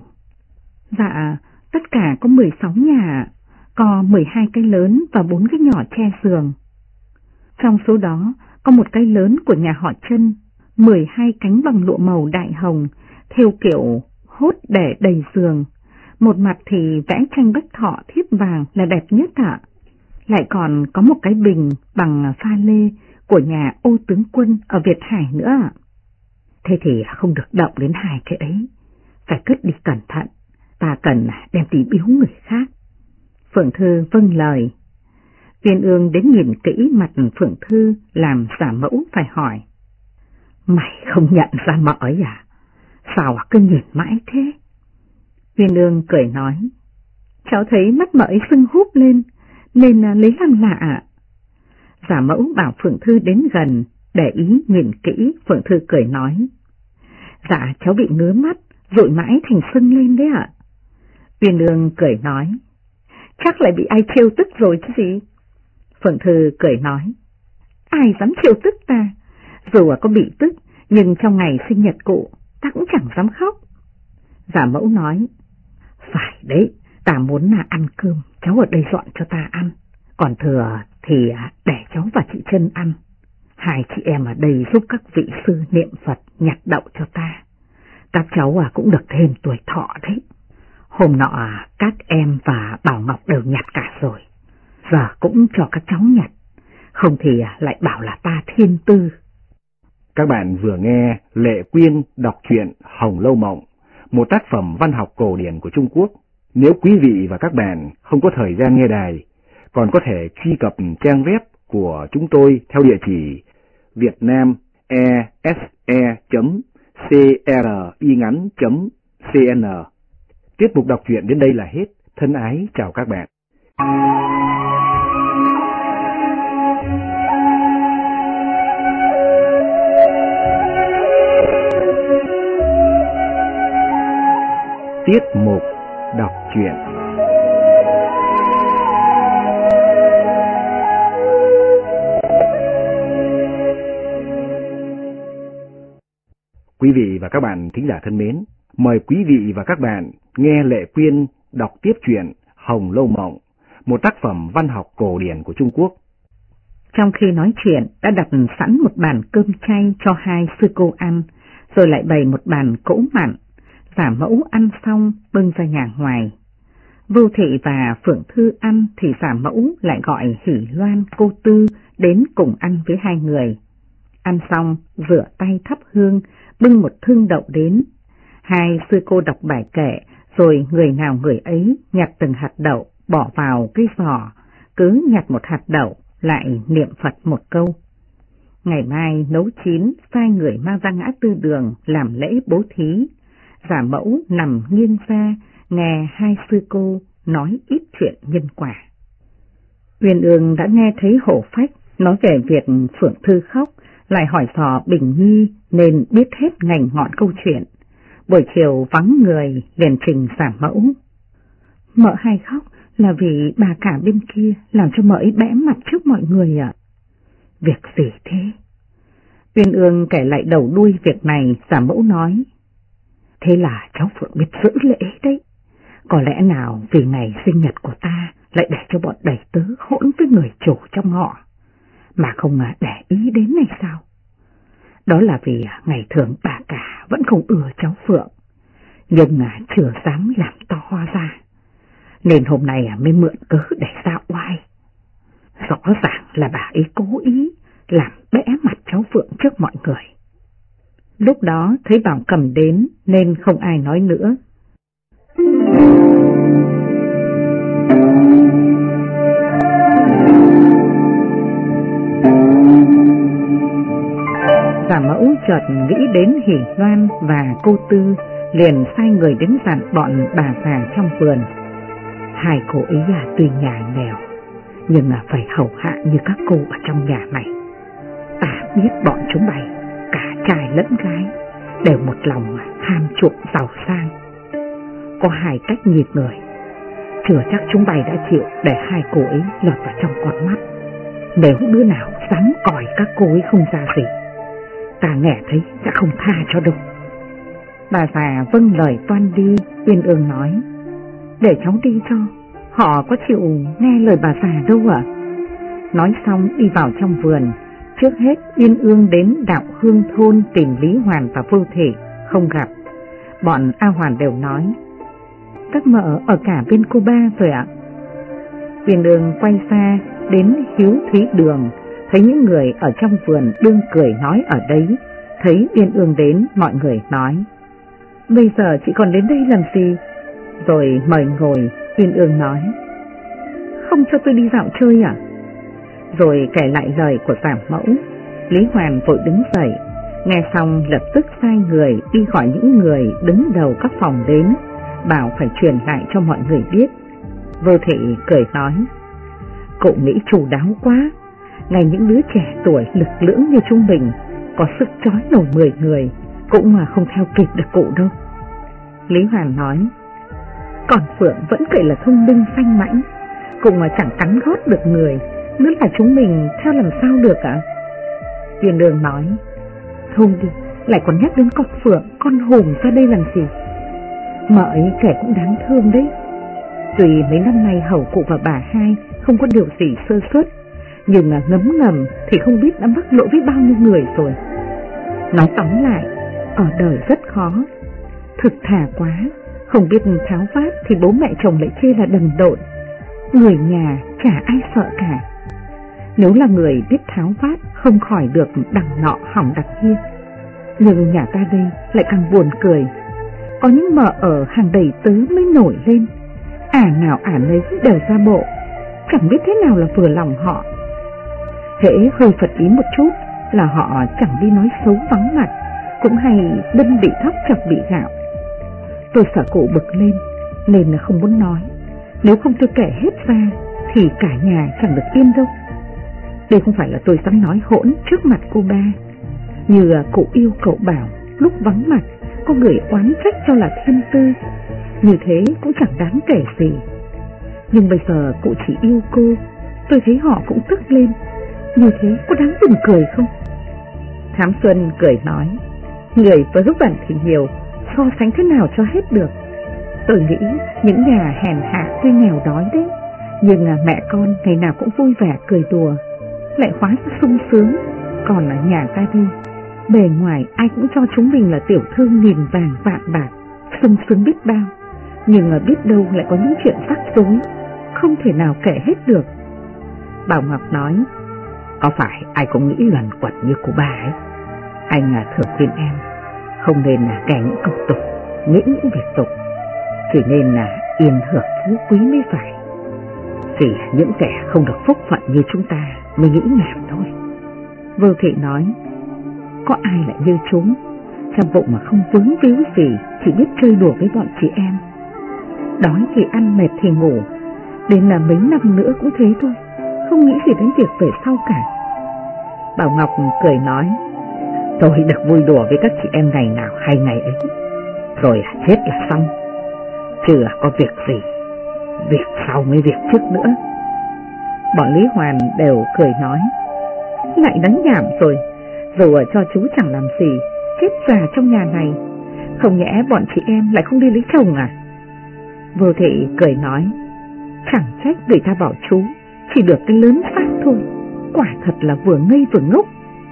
Dạ, tất cả có 16 nhà, có 12 cái lớn và 4 cái nhỏ che giường. Trong số đó có một cái lớn của nhà họ Trân, 12 cánh bằng lụa màu đại hồng, theo kiểu hốt để đầy giường. Một mặt thì vẽ tranh bách thọ thiếp vàng là đẹp nhất ạ. Lại còn có một cái bình bằng pha lê của nhà Ô Tướng Quân ở Việt Hải nữa ạ. Thế thì không được động đến hai cái ấy, phải cất đi cẩn thận, ta cần đem đi biếu người khác. Phượng Thư vâng lời. Viên Ương đến nhìn kỹ mặt Phượng Thư, làm giả mẫu phải hỏi, mày không nhận ra mợ ấy à? Sao cứ nhìn mãi thế? Viên Ương cười nói, cháu thấy mắt mợ ấy sưng húp lên, nên lấy làm lạ ạ. Giả mẫu bảo Phượng Thư đến gần, để ý nhìn kỹ. Phượng Thư cười nói, dạ cháu bị ngứa mắt, dụi mãi thành sưng lên đấy ạ. Viên Ương cười nói, chắc lại bị ai trêu tức rồi chứ gì. Phượng Thư cười nói, ai dám trêu tức ta, dù có bị tức, nhưng trong ngày sinh nhật cụ, ta cũng chẳng dám khóc. Giả mẫu nói, phải đấy, ta muốn ăn cơm, cháu ở đây dọn cho ta ăn, còn thừa thì để cháu và chị Trân ăn. Hai chị em ở đây giúp các vị sư niệm Phật nhặt đậu cho ta. Các cháu cũng được thêm tuổi thọ đấy. Hôm nọ các em và Bảo Ngọc đều nhặt cả rồi, giờ cũng cho các cháu nhặt, không thì lại bảo là ta thiên tư. Các bạn vừa nghe Lệ Quyên đọc truyện Hồng Lâu Mộng, một tác phẩm văn học cổ điển của Trung Quốc. Nếu quý vị và các bạn không có thời gian nghe đài, còn có thể truy cập trang web của chúng tôi theo địa chỉ vietnamese.cringắn.cn. Tiết mục đọc truyện đến đây là hết. Thân ái chào các bạn. Tiết mục đọc truyện. Quý vị và các bạn thính giả thân mến, mời quý vị và các bạn nghe Lệ Quyên đọc tiếp truyện Hồng Lâu Mộng, một tác phẩm văn học cổ điển của Trung Quốc. Trong khi nói chuyện đã đặt sẵn một bàn cơm chay cho hai sư cô ăn, rồi lại bày một bàn cỗ mặn. Giả Mẫu ăn xong bưng ra nhà ngoài. Vô Thị và Phượng Thư ăn thì Giả Mẫu lại gọi Hỷ Loan, cô Tư đến cùng ăn với hai người. Ăn xong rửa tay thắp hương, bưng một thương đậu đến. Hai sư cô đọc bài kệ, rồi người nào người ấy nhặt từng hạt đậu bỏ vào cái giỏ, cứ nhặt một hạt đậu lại niệm Phật một câu. Ngày mai nấu chín sai người mang ra ngã tư đường làm lễ bố thí. Giả Mẫu nằm nghiêng ra nghe hai sư cô nói ít chuyện nhân quả. Uyên Ương đã nghe thấy Hổ Phách nói về việc Phượng Thư khóc, lại hỏi dò Bình Nhi nên biết hết ngành ngọn câu chuyện. Buổi chiều vắng người liền trình Giả Mẫu. Mợ hay khóc là vì bà cả bên kia làm cho mợ ấy bẽ mặt trước mọi người ạ. Việc gì thế? Uyên Ương kể lại đầu đuôi việc này. Giả Mẫu nói: Thế là cháu Phượng biết giữ lễ đấy. Có lẽ nào vì ngày sinh nhật của ta lại để cho bọn đầy tớ hỗn với người chủ trong họ, mà không để ý đến này sao? Đó là vì ngày thường bà cả vẫn không ưa cháu Phượng, nhưng chưa dám làm to ra, nên hôm nay mới mượn cớ để ra oai. Rõ ràng là bà ấy cố ý làm bẽ mặt cháu Phượng trước mọi người. Lúc đó thấy Bảo Cầm đến nên không ai nói nữa. Giả Mẫu chợt nghĩ đến Hỷ Loan và cô Tư, liền sai người đến dặn bọn bà già trong vườn. Hai cô ấy tuy nhà nghèo, nhưng phải hầu hạ như các cô ở trong nhà này. Ta biết bọn chúng bày cả trai lẫn gái đều một lòng ham chuộng giàu sang. Có hai cách nhìn người, chưa chắc chúng bày đã chịu để hai cô ấy lọt vào trong con mắt. Nếu đứa nào dám còi các cô ấy không ra gì, ta nghe thấy sẽ không tha cho đâu. Bà già vâng lời toan đi. Uyên Ương nói: Để cháu đi cho, họ có chịu nghe lời bà già đâu ạ. Nói xong đi vào trong vườn. Trước hết Uyên Ương đến Đạo Hương thôn tìm Lý Hoàn và Vô Thị, không gặp. Bọn A Hoàn đều nói: Các mợ ở cả bên cô ba rồi ạ. Uyên Ương quay xa đến Hiếu Thúy Đường, thấy những người ở trong vườn đương cười nói ở đấy. Thấy Uyên Ương đến, mọi người nói: Bây giờ chị còn đến đây làm gì? Rồi mời ngồi. Uyên Ương nói: Không cho tôi đi dạo chơi à? Rồi kể lại lời của Giả Mẫu. Lý Hoàn vội đứng dậy, nghe xong lập tức sai người đi gọi những người đứng đầu các phòng đến, bảo phải truyền lại cho mọi người biết. Vô Thị cười nói: Cậu nghĩ chu đáo quá, ngay những đứa trẻ tuổi lực lưỡng như chúng mình có sức trói nổi 10 người cũng mà không theo kịp được cụ đâu. Lý Hoàn nói: Còn Phượng vẫn kể là thông minh xanh mãnh, cũng mà chẳng cắn gót được người, nữa là chúng mình theo làm sao được ạ? Uyên Ương nói: Thôi đi, lại còn nhắc đến con Phượng, con hùng ra đây làm gì? Mợ ấy kể cũng đáng thương đấy. Tuy mấy năm nay hầu cụ và bà hai không có điều gì sơ suất, nhưng ngấm ngầm thì không biết đã mắc lỗi với bao nhiêu người rồi. Nói tóm lại, ở đời rất khó, thực thà quá, không biết tháo vát thì bố mẹ chồng lại chê là đần độn. Người nhà chả ai sợ cả. Nếu là người biết tháo vát không khỏi được đằng nọ hỏng đằng kia. Nhưng nhà ta đây lại càng buồn cười. Có những mợ ở hàng đầy tớ mới nổi lên, nào nấy đều ra bộ, chẳng biết thế nào là vừa lòng họ. Hễ hơi phật ý một chút là họ chẳng đi nói xấu vắng mặt, cũng hay đâm bị thóc chọc bị gạo. Tôi sợ cụ bực lên nên là không muốn nói. Nếu không tôi kể hết ra thì cả nhà chẳng được yên đâu. Đây không phải là tôi dám nói hỗn trước mặt cô ba. Như cụ yêu cậu Bảo, lúc vắng mặt có người oán trách cho là thiên tư, như thế cũng chẳng đáng kể gì. Nhưng bây giờ cụ chỉ yêu cô, tôi thấy họ cũng tức lên. Như thế có đáng buồn cười không? Thám Xuân cười nói, người với lúc bản thì nhiều, so sánh thế nào cho hết được. Tôi nghĩ những nhà hèn hạ quê nghèo đói đấy, nhưng mẹ con ngày nào cũng vui vẻ cười đùa, lại hóa ra sung sướng. Còn ở nhà ta đây, bề ngoài ai cũng cho chúng mình là tiểu thư nghìn vàng vạn bạc, sung sướng biết bao, nhưng biết đâu lại có những chuyện rắc rối, không thể nào kể hết được. Bảo Ngọc nói, có phải ai cũng nghĩ luẩn quẩn như cô bà ấy. Anh thường khuyên em không nên là kể những câu tục, nghĩ những việc tục, chỉ nên là yên hưởng phú quý mới phải. Chỉ những kẻ không được phúc phận như chúng ta mới nghĩ ngảm thôi. Vô Thị nói, có ai lại như chúng, trong bụng mà không vướng víu gì, chỉ biết chơi đùa với bọn chị em. Đói thì ăn, mệt thì ngủ, đến là mấy năm nữa cũng thế thôi, không nghĩ gì đến việc về sau cả. Bảo Ngọc cười nói, tôi được vui đùa với các chị em ngày nào hay ngày ấy, rồi chết là xong, chưa có việc gì, việc sau mới việc trước nữa. Bọn Lý Hoàn đều cười nói, lại đánh nhảm rồi, dù cho chú chẳng làm gì, chết già trong nhà này, không nhẽ bọn chị em lại không đi lấy chồng à? Vô Thị cười nói, chẳng trách người ta bảo chú chỉ được cái lớn xác thôi, quả thật là vừa ngây vừa ngốc.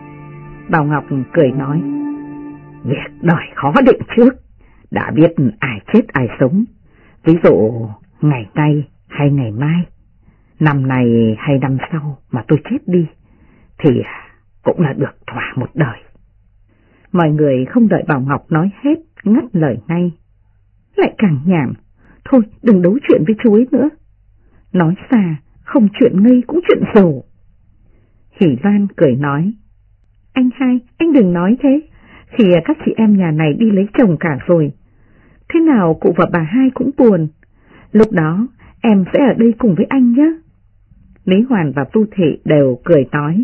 Bảo Ngọc cười nói, việc đời khó định trước, đã biết ai chết ai sống. Ví dụ ngày nay hay ngày mai, năm này hay năm sau mà tôi chết đi, thì cũng là được thỏa một đời. Mọi người không đợi Bảo Ngọc nói hết, ngắt lời ngay, lại càng nhảm, thôi đừng đấu chuyện với chú ấy nữa. Nói xa, không chuyện ngây cũng chuyện dầu. Hỷ Loan cười nói, anh hai, anh đừng nói thế, khi các chị em nhà này đi lấy chồng cả rồi, thế nào cụ và bà hai cũng buồn, lúc đó em sẽ ở đây cùng với anh nhé. Lý Hoàn và Tu Thị đều cười nói,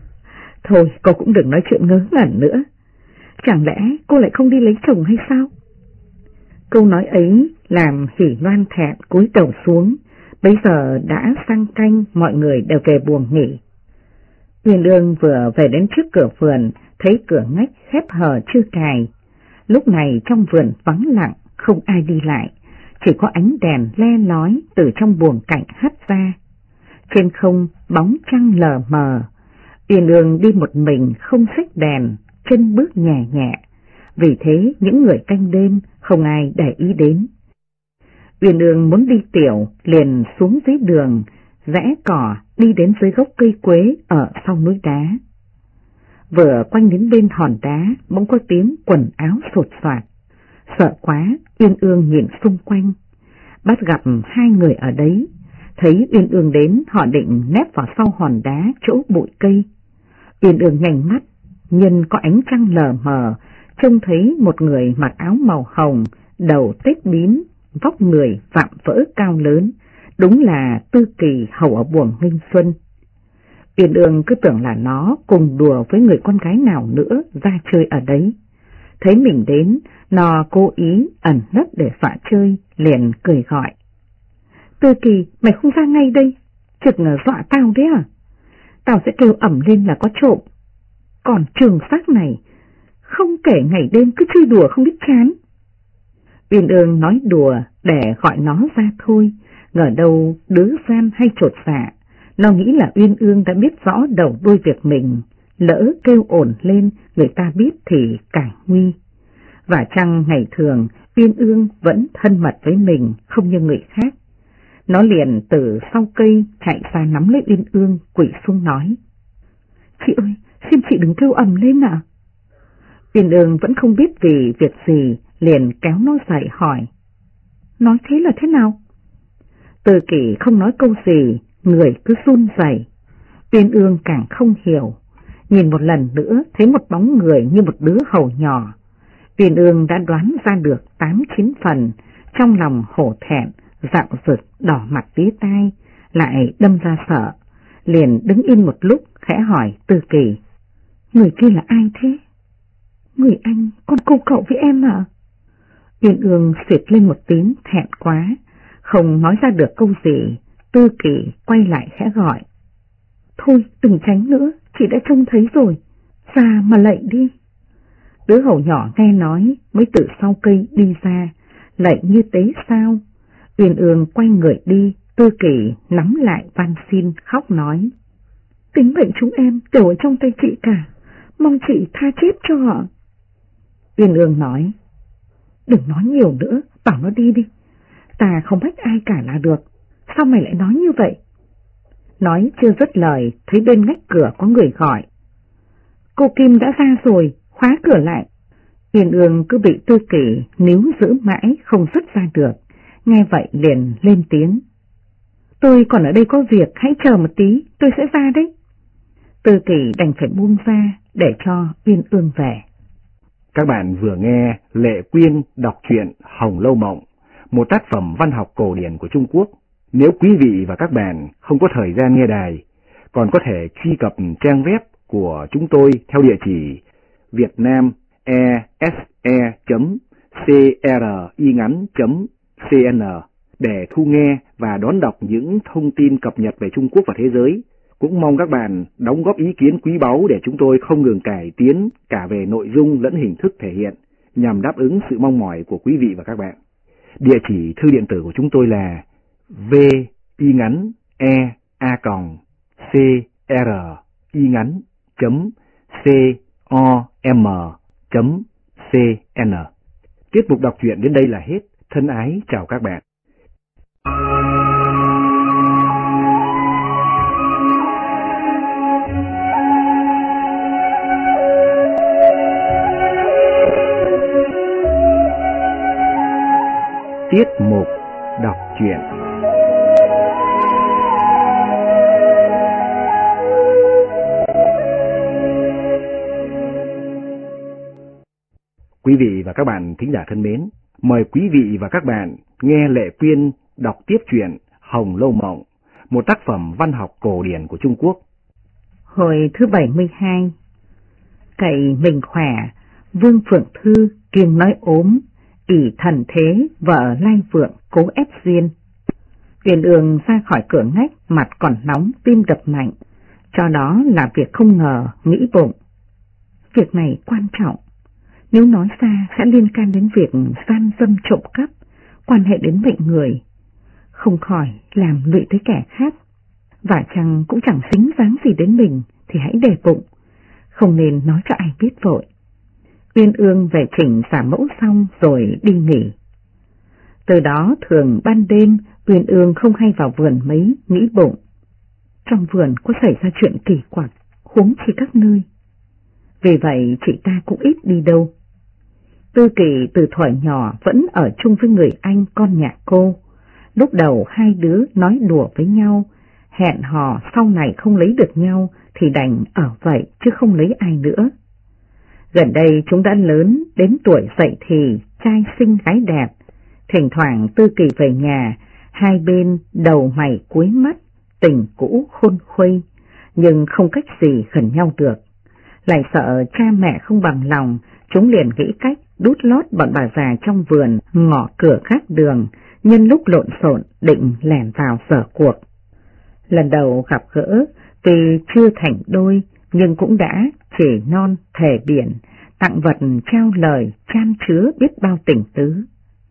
thôi cô cũng đừng nói chuyện ngớ ngẩn nữa, chẳng lẽ cô lại không đi lấy chồng hay sao? Câu nói ấy làm Hỷ Loan thẹn cúi đầu xuống. Bây giờ đã sang canh, mọi người đều về buồng nghỉ. Uyên Ương vừa về đến trước cửa vườn, thấy cửa ngách khép hờ chưa cài. Lúc này trong vườn vắng lặng, không ai đi lại, chỉ có ánh đèn le lói từ trong buồng cạnh hắt ra. Trên không bóng trăng lờ mờ, Uyên Ương đi một mình không xách đèn, chân bước nhẹ nhẹ, vì thế những người canh đêm không ai để ý đến. Uyên Ương muốn đi tiểu, liền xuống dưới đường, rẽ cỏ đi đến dưới gốc cây quế ở sau núi đá. Vừa quanh đến bên hòn đá, bỗng có tiếng quần áo sột soạt. Sợ quá, Uyên Ương nhìn xung quanh, bắt gặp hai người ở đấy. Thấy Uyên Ương đến, họ định nép vào sau hòn đá chỗ bụi cây. Uyên Ương nhanh mắt, nhân có ánh trăng lờ mờ, trông thấy một người mặc áo màu hồng, đầu tết bím, vóc người vạm vỡ cao lớn, đúng là Tư Kỳ hầu ở buồng Nghinh Xuân. Uyên Ương cứ tưởng là nó cùng đùa với người con gái nào nữa ra chơi ở đấy. Thấy mình đến, nó cố ý ẩn nấp để dọa chơi, liền cười gọi. Tư Kỳ, mày không ra ngay đây, trực dọa tao đấy à? Tao sẽ kêu ẩm lên là có trộm. Còn trường xác này, không kể ngày đêm cứ chơi đùa không biết chán. Uyên Ương nói đùa để gọi nó ra thôi, ngờ đâu đứa gian hay chột dạ. Nó nghĩ là Uyên Ương đã biết rõ đầu đuôi việc mình, lỡ kêu ổn lên người ta biết thì càng nguy. Và chăng ngày thường Uyên Ương vẫn thân mật với mình, không như người khác. Nó liền từ sau cây chạy ra nắm lấy Uyên Ương, quỳ xuống nói. Chị ơi, xin chị đừng kêu ầm lên ạ. Uyên Ương vẫn không biết vì việc gì, liền kéo nó dậy hỏi. Nói thế là thế nào? Tư Kỳ không nói câu gì, người cứ run rẩy. Uyên Ương càng không hiểu, Nhìn một lần nữa thấy một bóng người như một đứa hầu nhỏ. Uyên Ương đã đoán ra được 8-9 phần, trong lòng hổ thẹn, dạo rực, đỏ mặt tía tai, lại đâm ra sợ, liền đứng yên một lúc khẽ hỏi Tư Kỳ: người kia là ai thế? Người anh, con cô cậu với em à? Uyên Ương xịt lên một tiếng thẹn quá, không nói ra được câu gì. Tư Kỳ quay lại khẽ gọi: thôi đừng tránh nữa, chị đã trông thấy rồi, ra mà lạy đi. Đứa hầu nhỏ nghe nói mới từ sau cây đi ra, lạy như tế sao. Uyên Ương quay người đi, Tư Kỳ nắm lại van xin khóc nói: tính mệnh chúng em đều ở trong tay chị cả, mong chị tha chết cho họ. Uyên Ương nói: đừng nói nhiều nữa, bảo nó đi đi, ta không bắt ai cả là được, sao mày lại nói như vậy? Nói chưa dứt lời, thấy bên ngách cửa có người gọi: cô Kim đã ra rồi, khóa cửa lại. Uyên Ương cứ bị Tư Kỳ níu giữ mãi không dứt ra được, nghe vậy liền lên tiếng: tôi còn ở đây có việc, hãy chờ một tí, tôi sẽ ra đấy. Tư Kỳ đành phải buông ra để cho Uyên Ương về. Các bạn vừa nghe Lệ Quyên đọc truyện Hồng Lâu Mộng, một tác phẩm văn học cổ điển của Trung Quốc. Nếu quý vị và các bạn không có thời gian nghe đài, còn có thể truy cập trang web của chúng tôi theo địa chỉ vietnamese.cringắn.cn để thu nghe và đón đọc những thông tin cập nhật về Trung Quốc và thế giới. Cũng mong các bạn đóng góp ý kiến quý báu để chúng tôi không ngừng cải tiến cả về nội dung lẫn hình thức thể hiện, nhằm đáp ứng sự mong mỏi của quý vị và các bạn. Địa chỉ thư điện tử của chúng tôi là vingắn.cringắn.com.cn. Tiết mục đọc truyện đến đây là hết. Thân ái chào các bạn. Tiết mục đọc truyện. Quý vị và các bạn thính giả thân mến, mời quý vị và các bạn nghe Lệ Quyên đọc tiếp truyện Hồng Lâu Mộng, một tác phẩm văn học cổ điển của Trung Quốc. Hồi thứ 72. Cậy mình khỏe, Vương Phượng Thư kiêng nói ốm, ỷ thần thế vợ Lai Vượng cố ép duyên. Uyên Ương ra khỏi cửa ngách, mặt còn nóng, tim đập mạnh, cho đó là việc không ngờ, nghĩ bụng: việc này quan trọng, nếu nói ra sẽ liên can đến việc gian dâm trộm cắp, quan hệ đến mệnh người, không khỏi làm lụy tới kẻ khác, và chăng cũng chẳng xính dáng gì đến mình, thì hãy để bụng, không nên nói cho ai biết vội. Uyên Ương về chỉnh giả mẫu xong rồi đi nghỉ. Từ đó thường ban đêm Uyên Ương không hay vào vườn mấy, nghĩ bụng: trong vườn có xảy ra chuyện kỳ quặc, huống chi các nơi. Vì vậy chị ta cũng ít đi đâu. Tư Kỳ từ thuở nhỏ vẫn ở chung với người anh con nhà cô. Lúc đầu hai đứa nói đùa với nhau, hẹn hò sau này không lấy được nhau thì đành ở vậy chứ không lấy ai nữa. Gần đây chúng đã lớn, đến tuổi dậy thì, trai xinh gái đẹp. Thỉnh thoảng Tư Kỳ về nhà, hai bên đầu mày cuối mắt, tình cũ khôn khuây, nhưng không cách gì gần nhau được. Lại sợ cha mẹ không bằng lòng, chúng liền nghĩ cách đút lót bọn bà già trong vườn, ngỏ cửa gác đường, nhân lúc lộn xộn định lẻn vào sở cuộc. Lần đầu gặp gỡ, tuy chưa thành đôi, nhưng cũng đã chỉ non thề biển, tặng vật trao lời chan chứa biết bao tình tứ.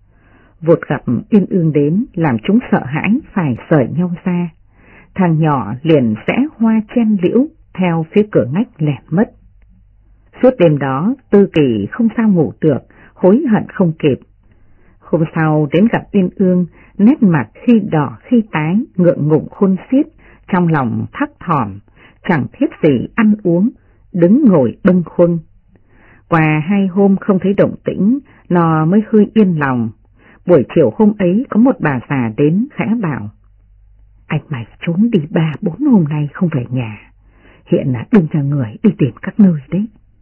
Vụt gặp Uyên Ương đến làm chúng sợ hãi phải rời nhau ra. Thằng nhỏ liền xẽ hoa chen liễu theo phía cửa ngách lẻn mất. Suốt đêm đó Tư Kỳ không sao ngủ được, hối hận không kịp. Hôm sau đến gặp Uyên Ương, nét mặt khi đỏ khi tái, ngượng ngùng khôn xiết, trong lòng thắc thỏm, chẳng thiết gì ăn uống, đứng ngồi bâng khuâng. Qua 2 hôm không thấy động tĩnh, nó mới hơi yên lòng. Buổi chiều hôm ấy có một bà già đến khẽ bảo: anh mày trốn đi 3-4 hôm nay không về nhà, hiện là đừng cho người đi tìm các nơi đấy.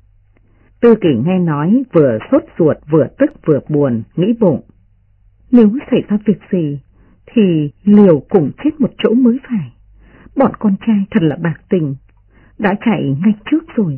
Tư Kỳ nghe nói vừa sốt ruột vừa tức vừa buồn, nghĩ bụng. Nếu xảy ra việc gì thì liều cùng chết một chỗ mới phải. Bọn con trai thật là bạc tình, đã chạy ngay trước rồi.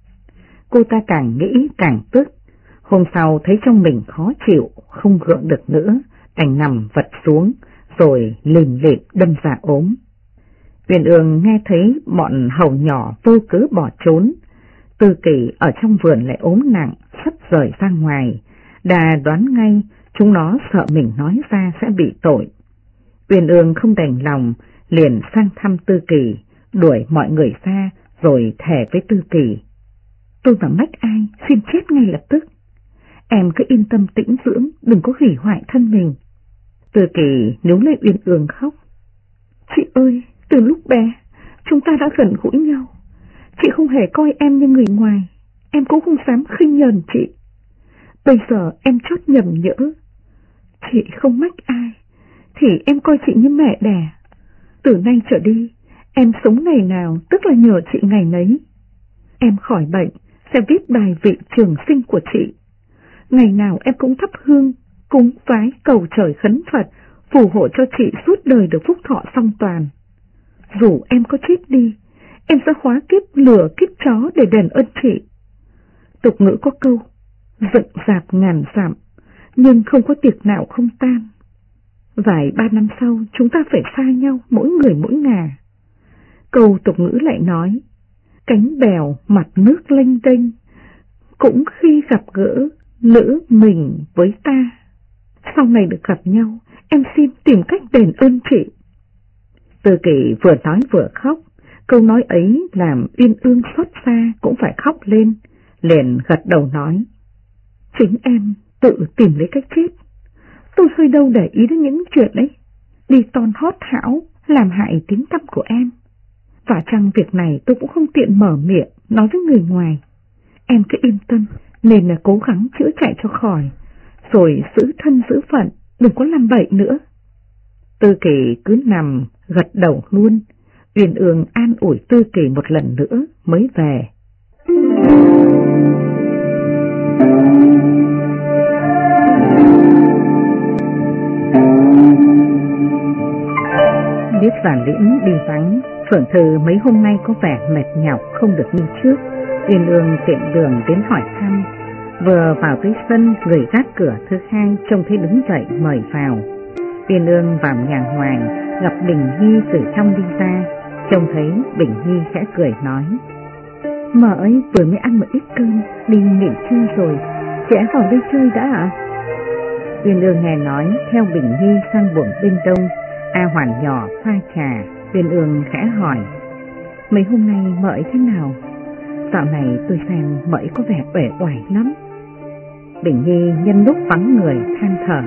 Cô ta càng nghĩ càng tức. Hôm sau thấy trong mình khó chịu, không gượng được nữa, đành nằm vật xuống, rồi lìm lịm đâm ra ốm. Uyên Ương nghe thấy bọn hầu nhỏ vô cớ bỏ trốn. Tư Kỳ ở trong vườn lại ốm nặng, sắp rời ra ngoài. Đà đoán ngay chúng nó sợ mình nói ra sẽ bị tội. Uyên Ương không đành lòng, liền sang thăm Tư Kỳ, đuổi mọi người ra rồi thề với Tư Kỳ. Tôi và Mách Ai xin chết ngay lập tức. Em cứ yên tâm tĩnh dưỡng, đừng có hủy hoại thân mình. Tư Kỳ níu lấy Uyên Ương khóc. Chị ơi, từ lúc bé, chúng ta đã gần gũi nhau. Chị không hề coi em như người ngoài, em cũng không dám khinh nhờn chị. Bây giờ em chót nhầm nhỡ. Chị không Mách Ai, thì em coi chị như mẹ đẻ. Từ nay trở đi, em sống ngày nào tức là nhờ chị ngày nấy. Em khỏi bệnh, sẽ viết bài vị trường sinh của chị. Ngày nào em cũng thắp hương, cúng vái cầu trời khấn Phật, phù hộ cho chị suốt đời được phúc thọ song toàn. Dù em có chết đi, em sẽ hóa kiếp lửa kiếp chó để đền ơn chị. Tục ngữ có câu, dựng rạp ngàn dặm, nhưng không có tiệc nào không tan. Vài 3 năm sau chúng ta phải xa nhau, mỗi người mỗi ngả. Câu tục ngữ lại nói, cánh bèo mặt nước lênh đênh, cũng khi gặp gỡ lỡ mình với ta. Sau này được gặp nhau, em xin tìm cách đền ơn chị. Tư Kỳ vừa nói vừa khóc, câu nói ấy làm Uyên Ương xót xa cũng phải khóc lên, liền gật đầu nói. Chính em tự tìm lấy cách chết. Tôi hơi đâu để ý đến những chuyện ấy, đi ton hót hão, làm hại tiếng tăm của em. Và chăng việc này tôi cũng không tiện mở miệng nói với người ngoài. Em cứ yên tâm, nên là cố gắng chữa chạy cho khỏi, rồi giữ thân giữ phận, đừng có làm bậy nữa. Tư Kỳ cứ nằm gật đầu luôn. Uyên Ương an ủi Tư Kỳ một lần nữa mới về. Biết Giản Liễn đi vắng, Phượng Thư mấy hôm nay có vẻ mệt nhọc không được như trước. Uyên Ương tiện đường đến hỏi thăm. Vừa vào tới sân, người gác cửa thứ hai trông thấy đứng dậy mời vào. Uyên Ương vào nhà hoàng, gặp Bình Nhi từ trong đi ra. Trông thấy Bình Nhi khẽ cười nói. Mợ ấy vừa mới ăn một ít cơm, đi nghỉ trưa rồi, trẻ vào đây chơi đã ạ? Uyên Ương nghe nói, theo Bình Nhi sang buồng bên đông. A Hoàn nhỏ pha trà. Uyên Ương khẽ hỏi. Mấy hôm nay mợ ấy thế nào? Dạo này tôi xem mợ ấy có vẻ uể oải lắm. Bình Nhi nhân lúc vắng người than thở.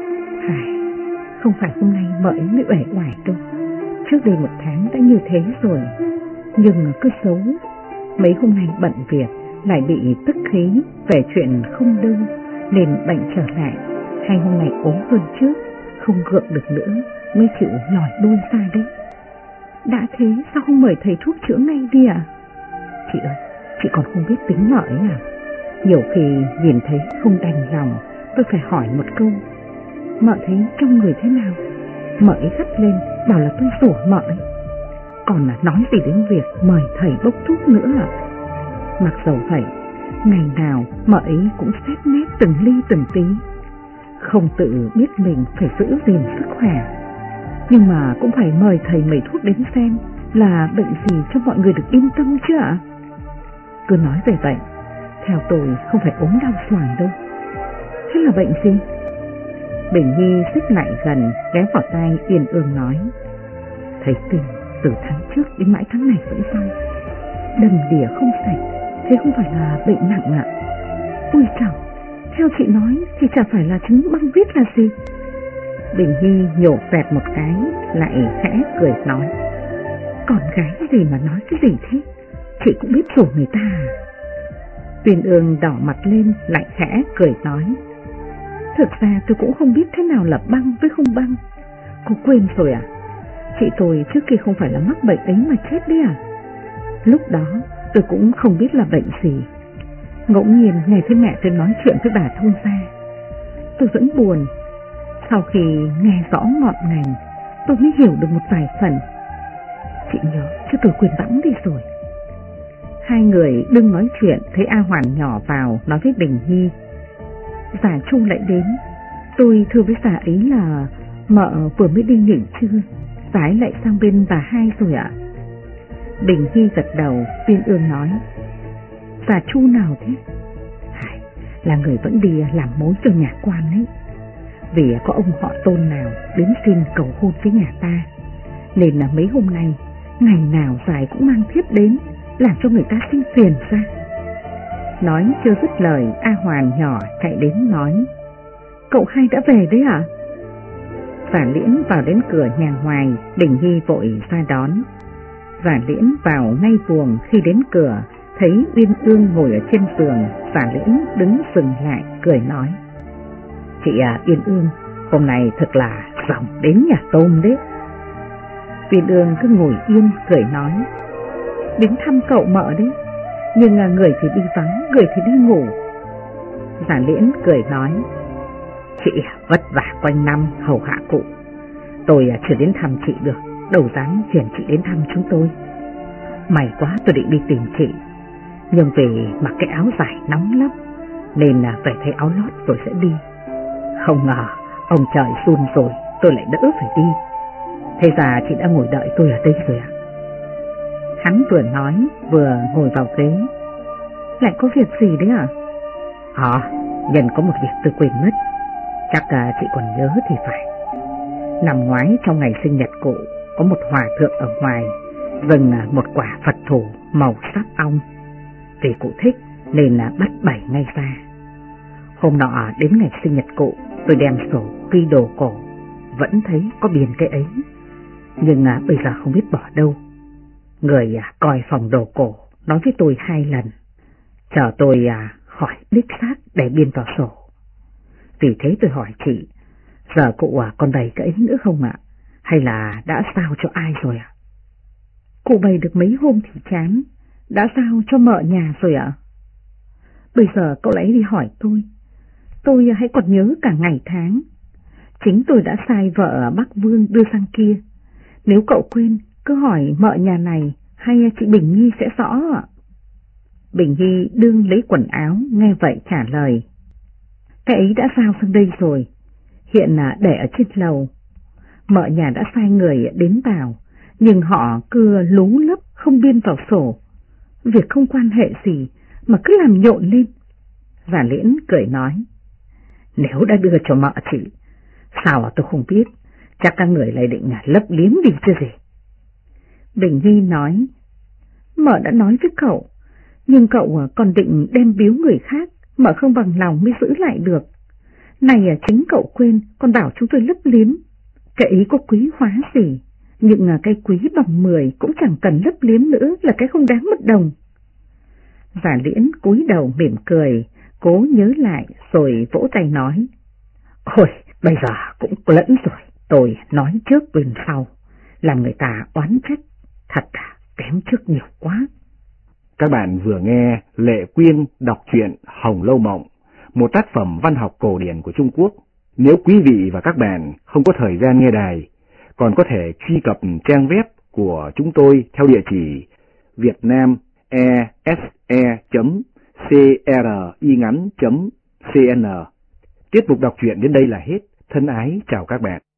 Không phải hôm nay mợ ấy mới uể oải đâu. Trước đây 1 tháng đã như thế rồi. Nhưng cứ xấu. Mấy hôm nay bận việc, lại bị tức khí về chuyện không đơn, nên bệnh trở lại. 2 hôm nay ốm hơn trước, không gượng được nữa, mới chịu lòi đuôi ra đấy. Đã thế sao không mời thầy thuốc chữa ngay đi à? Chị ơi, chị còn không biết tính mợ ấy à? Nhiều khi nhìn thấy không đành lòng, tôi phải hỏi một câu. Mợ thấy trong người thế nào? Mợ ấy gắt lên, bảo là tôi rủa mợ ấy. Còn là nói gì đến việc mời thầy bốc thuốc nữa à? Mặc dầu vậy, ngày nào mợ ấy cũng xét nét từng ly từng tí. Không tự biết mình phải giữ gìn sức khỏe, nhưng mà cũng phải mời thầy mấy thuốc đến xem là bệnh gì cho mọi người được yên tâm chứ ạ? Cứ nói về bệnh, theo tôi không phải ốm đau xoàng đâu. Thế là bệnh gì? Bình Nhi xích lại gần, ghé vào tai Uyên Ương nói. Thầy tìm từ tháng trước đến mãi tháng này vẫn xong, đầm đìa không sạch, thế không phải là bệnh nặng ạ? Ui chào, theo chị nói thì chả phải là chứng băng huyết là gì? Bình Nhi nhổ vẹt một cái, lại khẽ cười nói. Con gái gì mà nói cái gì thế? Chị cũng biết rủ người ta à? Uyên Ương đỏ mặt lên, lại khẽ cười nói. Thực ra tôi cũng không biết thế nào là băng với không băng. Cô quên rồi à? Chị tôi trước kia không phải là mắc bệnh ấy mà chết đấy à? Lúc đó tôi cũng không biết là bệnh gì. Ngẫu nhiên nghe thấy mẹ tôi nói chuyện với bà thông gia, tôi vẫn buồn. Sau khi nghe rõ ngọn ngành, tôi mới hiểu được một vài phần. Chị nhớ chứ tôi quên bẵng đi rồi. Hai người đừng nói chuyện, thấy A Hoàn nhỏ vào nói với Bình Nhi. Già Chu lại đến. Tôi thưa với già ấy là mợ vừa mới đi nghỉ trưa, già ấy lại sang bên bà hai rồi ạ. Bình Nhi gật đầu. Viên Ương nói: Già Chu nào thế? Là người vẫn đi làm mối cho nhà quan ấy. Vì có ông họ Tôn nào đến xin cầu hôn với nhà ta, nên là mấy hôm nay ngày nào dài cũng mang thiếp đến, làm cho người ta sinh phiền ra. Nói chưa dứt lời, A Hoàn nhỏ chạy đến nói: Cậu hai đã về đấy à? Giả Liễn vào đến cửa nhà ngoài, Bình Nhi vội ra đón. Giả Liễn vào ngay buồng, khi đến cửa thấy Uyên Ương ngồi ở trên giường. Giả Liễn đứng dừng lại cười nói: Chị Uyên Ương, hôm nay thật là ròng đến nhà tôm đấy. Uyên Ương cứ ngồi yên cười nói: Đến thăm cậu mợ đấy, nhưng người thì đi vắng, người thì đi ngủ. Giả Liễn cười nói: Chị vất vả quanh năm hầu hạ cụ, tôi chưa đến thăm chị được, đâu dám phiền chị đến thăm chúng tôi. May quá tôi định đi tìm chị, nhưng vì mặc cái áo dài nóng lắm nên phải thay áo lót rồi sẽ đi. Không ngờ ông trời xun rồi, tôi lại đỡ phải đi. Thế ra chị đã ngồi đợi tôi ở đây rồi ạ. Hắn vừa nói vừa ngồi vào ghế. Lại có việc gì đấy ạ? Nhân có một việc tôi quên mất, chắc chị còn nhớ thì phải. Năm ngoái trong ngày sinh nhật cụ, có một hòa thượng ở ngoài dâng một quả Phật thủ màu sáp ong. Vì cụ thích nên bắt bày ngay ra. Hôm nọ đến ngày sinh nhật cụ, tôi đem sổ ghi đồ cổ, vẫn thấy có biên cái ấy, nhưng bây giờ không biết bỏ đâu. Người coi phòng đồ cổ nói với tôi 2 lần, chờ tôi hỏi đích xác để biên vào sổ. Vì thế tôi hỏi chị, giờ cụ còn bày cái ấy nữa không ạ? Hay là đã giao cho ai rồi ạ? Cụ bày được mấy hôm thì chán, đã giao cho mợ nhà rồi ạ. Bây giờ cậu lấy đi hỏi tôi hãy còn nhớ cả ngày tháng. Chính tôi đã sai vợ Bắc Vương đưa sang kia. Nếu cậu quên, cứ hỏi mợ nhà này hay chị Bình Nhi sẽ rõ ạ. Bình Nhi đương lấy quần áo, nghe vậy trả lời: Cái ấy đã giao sang đây rồi, hiện để ở trên lầu. Mợ nhà đã sai người đến vào, nhưng họ cứ lú lấp không biên vào sổ. Việc không quan hệ gì mà cứ làm nhộn lên. Giả Liễn cười nói: Nếu đã đưa cho mợ chị, sao tôi không biết, chắc các người lại định lấp liếm đi chứ gì. Bình Nhi nói: Mợ đã nói với cậu, nhưng cậu còn định đem biếu người khác, mợ không bằng lòng mới giữ lại được. Này chính cậu quên, còn bảo chúng tôi lấp liếm. Cái ấy có quý hóa gì, nhưng cái quý bằng 10 cũng chẳng cần lấp liếm nữa, là cái không đáng 1 đồng. Giả Liễn cúi đầu mỉm cười, cố nhớ lại rồi vỗ tay nói: Ôi, bây giờ cũng lẫn rồi, tôi nói trước quên sau, làm người ta oán trách, thật kém trước nhiều quá. Các bạn vừa nghe Lệ Quyên đọc truyện Hồng Lâu Mộng, một tác phẩm văn học cổ điển của Trung Quốc. Nếu quý vị và các bạn không có thời gian nghe đài, còn có thể truy cập trang web của chúng tôi theo địa chỉ vietnamese.cringắn.cn. Tiết mục đọc truyện đến đây là hết. Thân ái chào các bạn.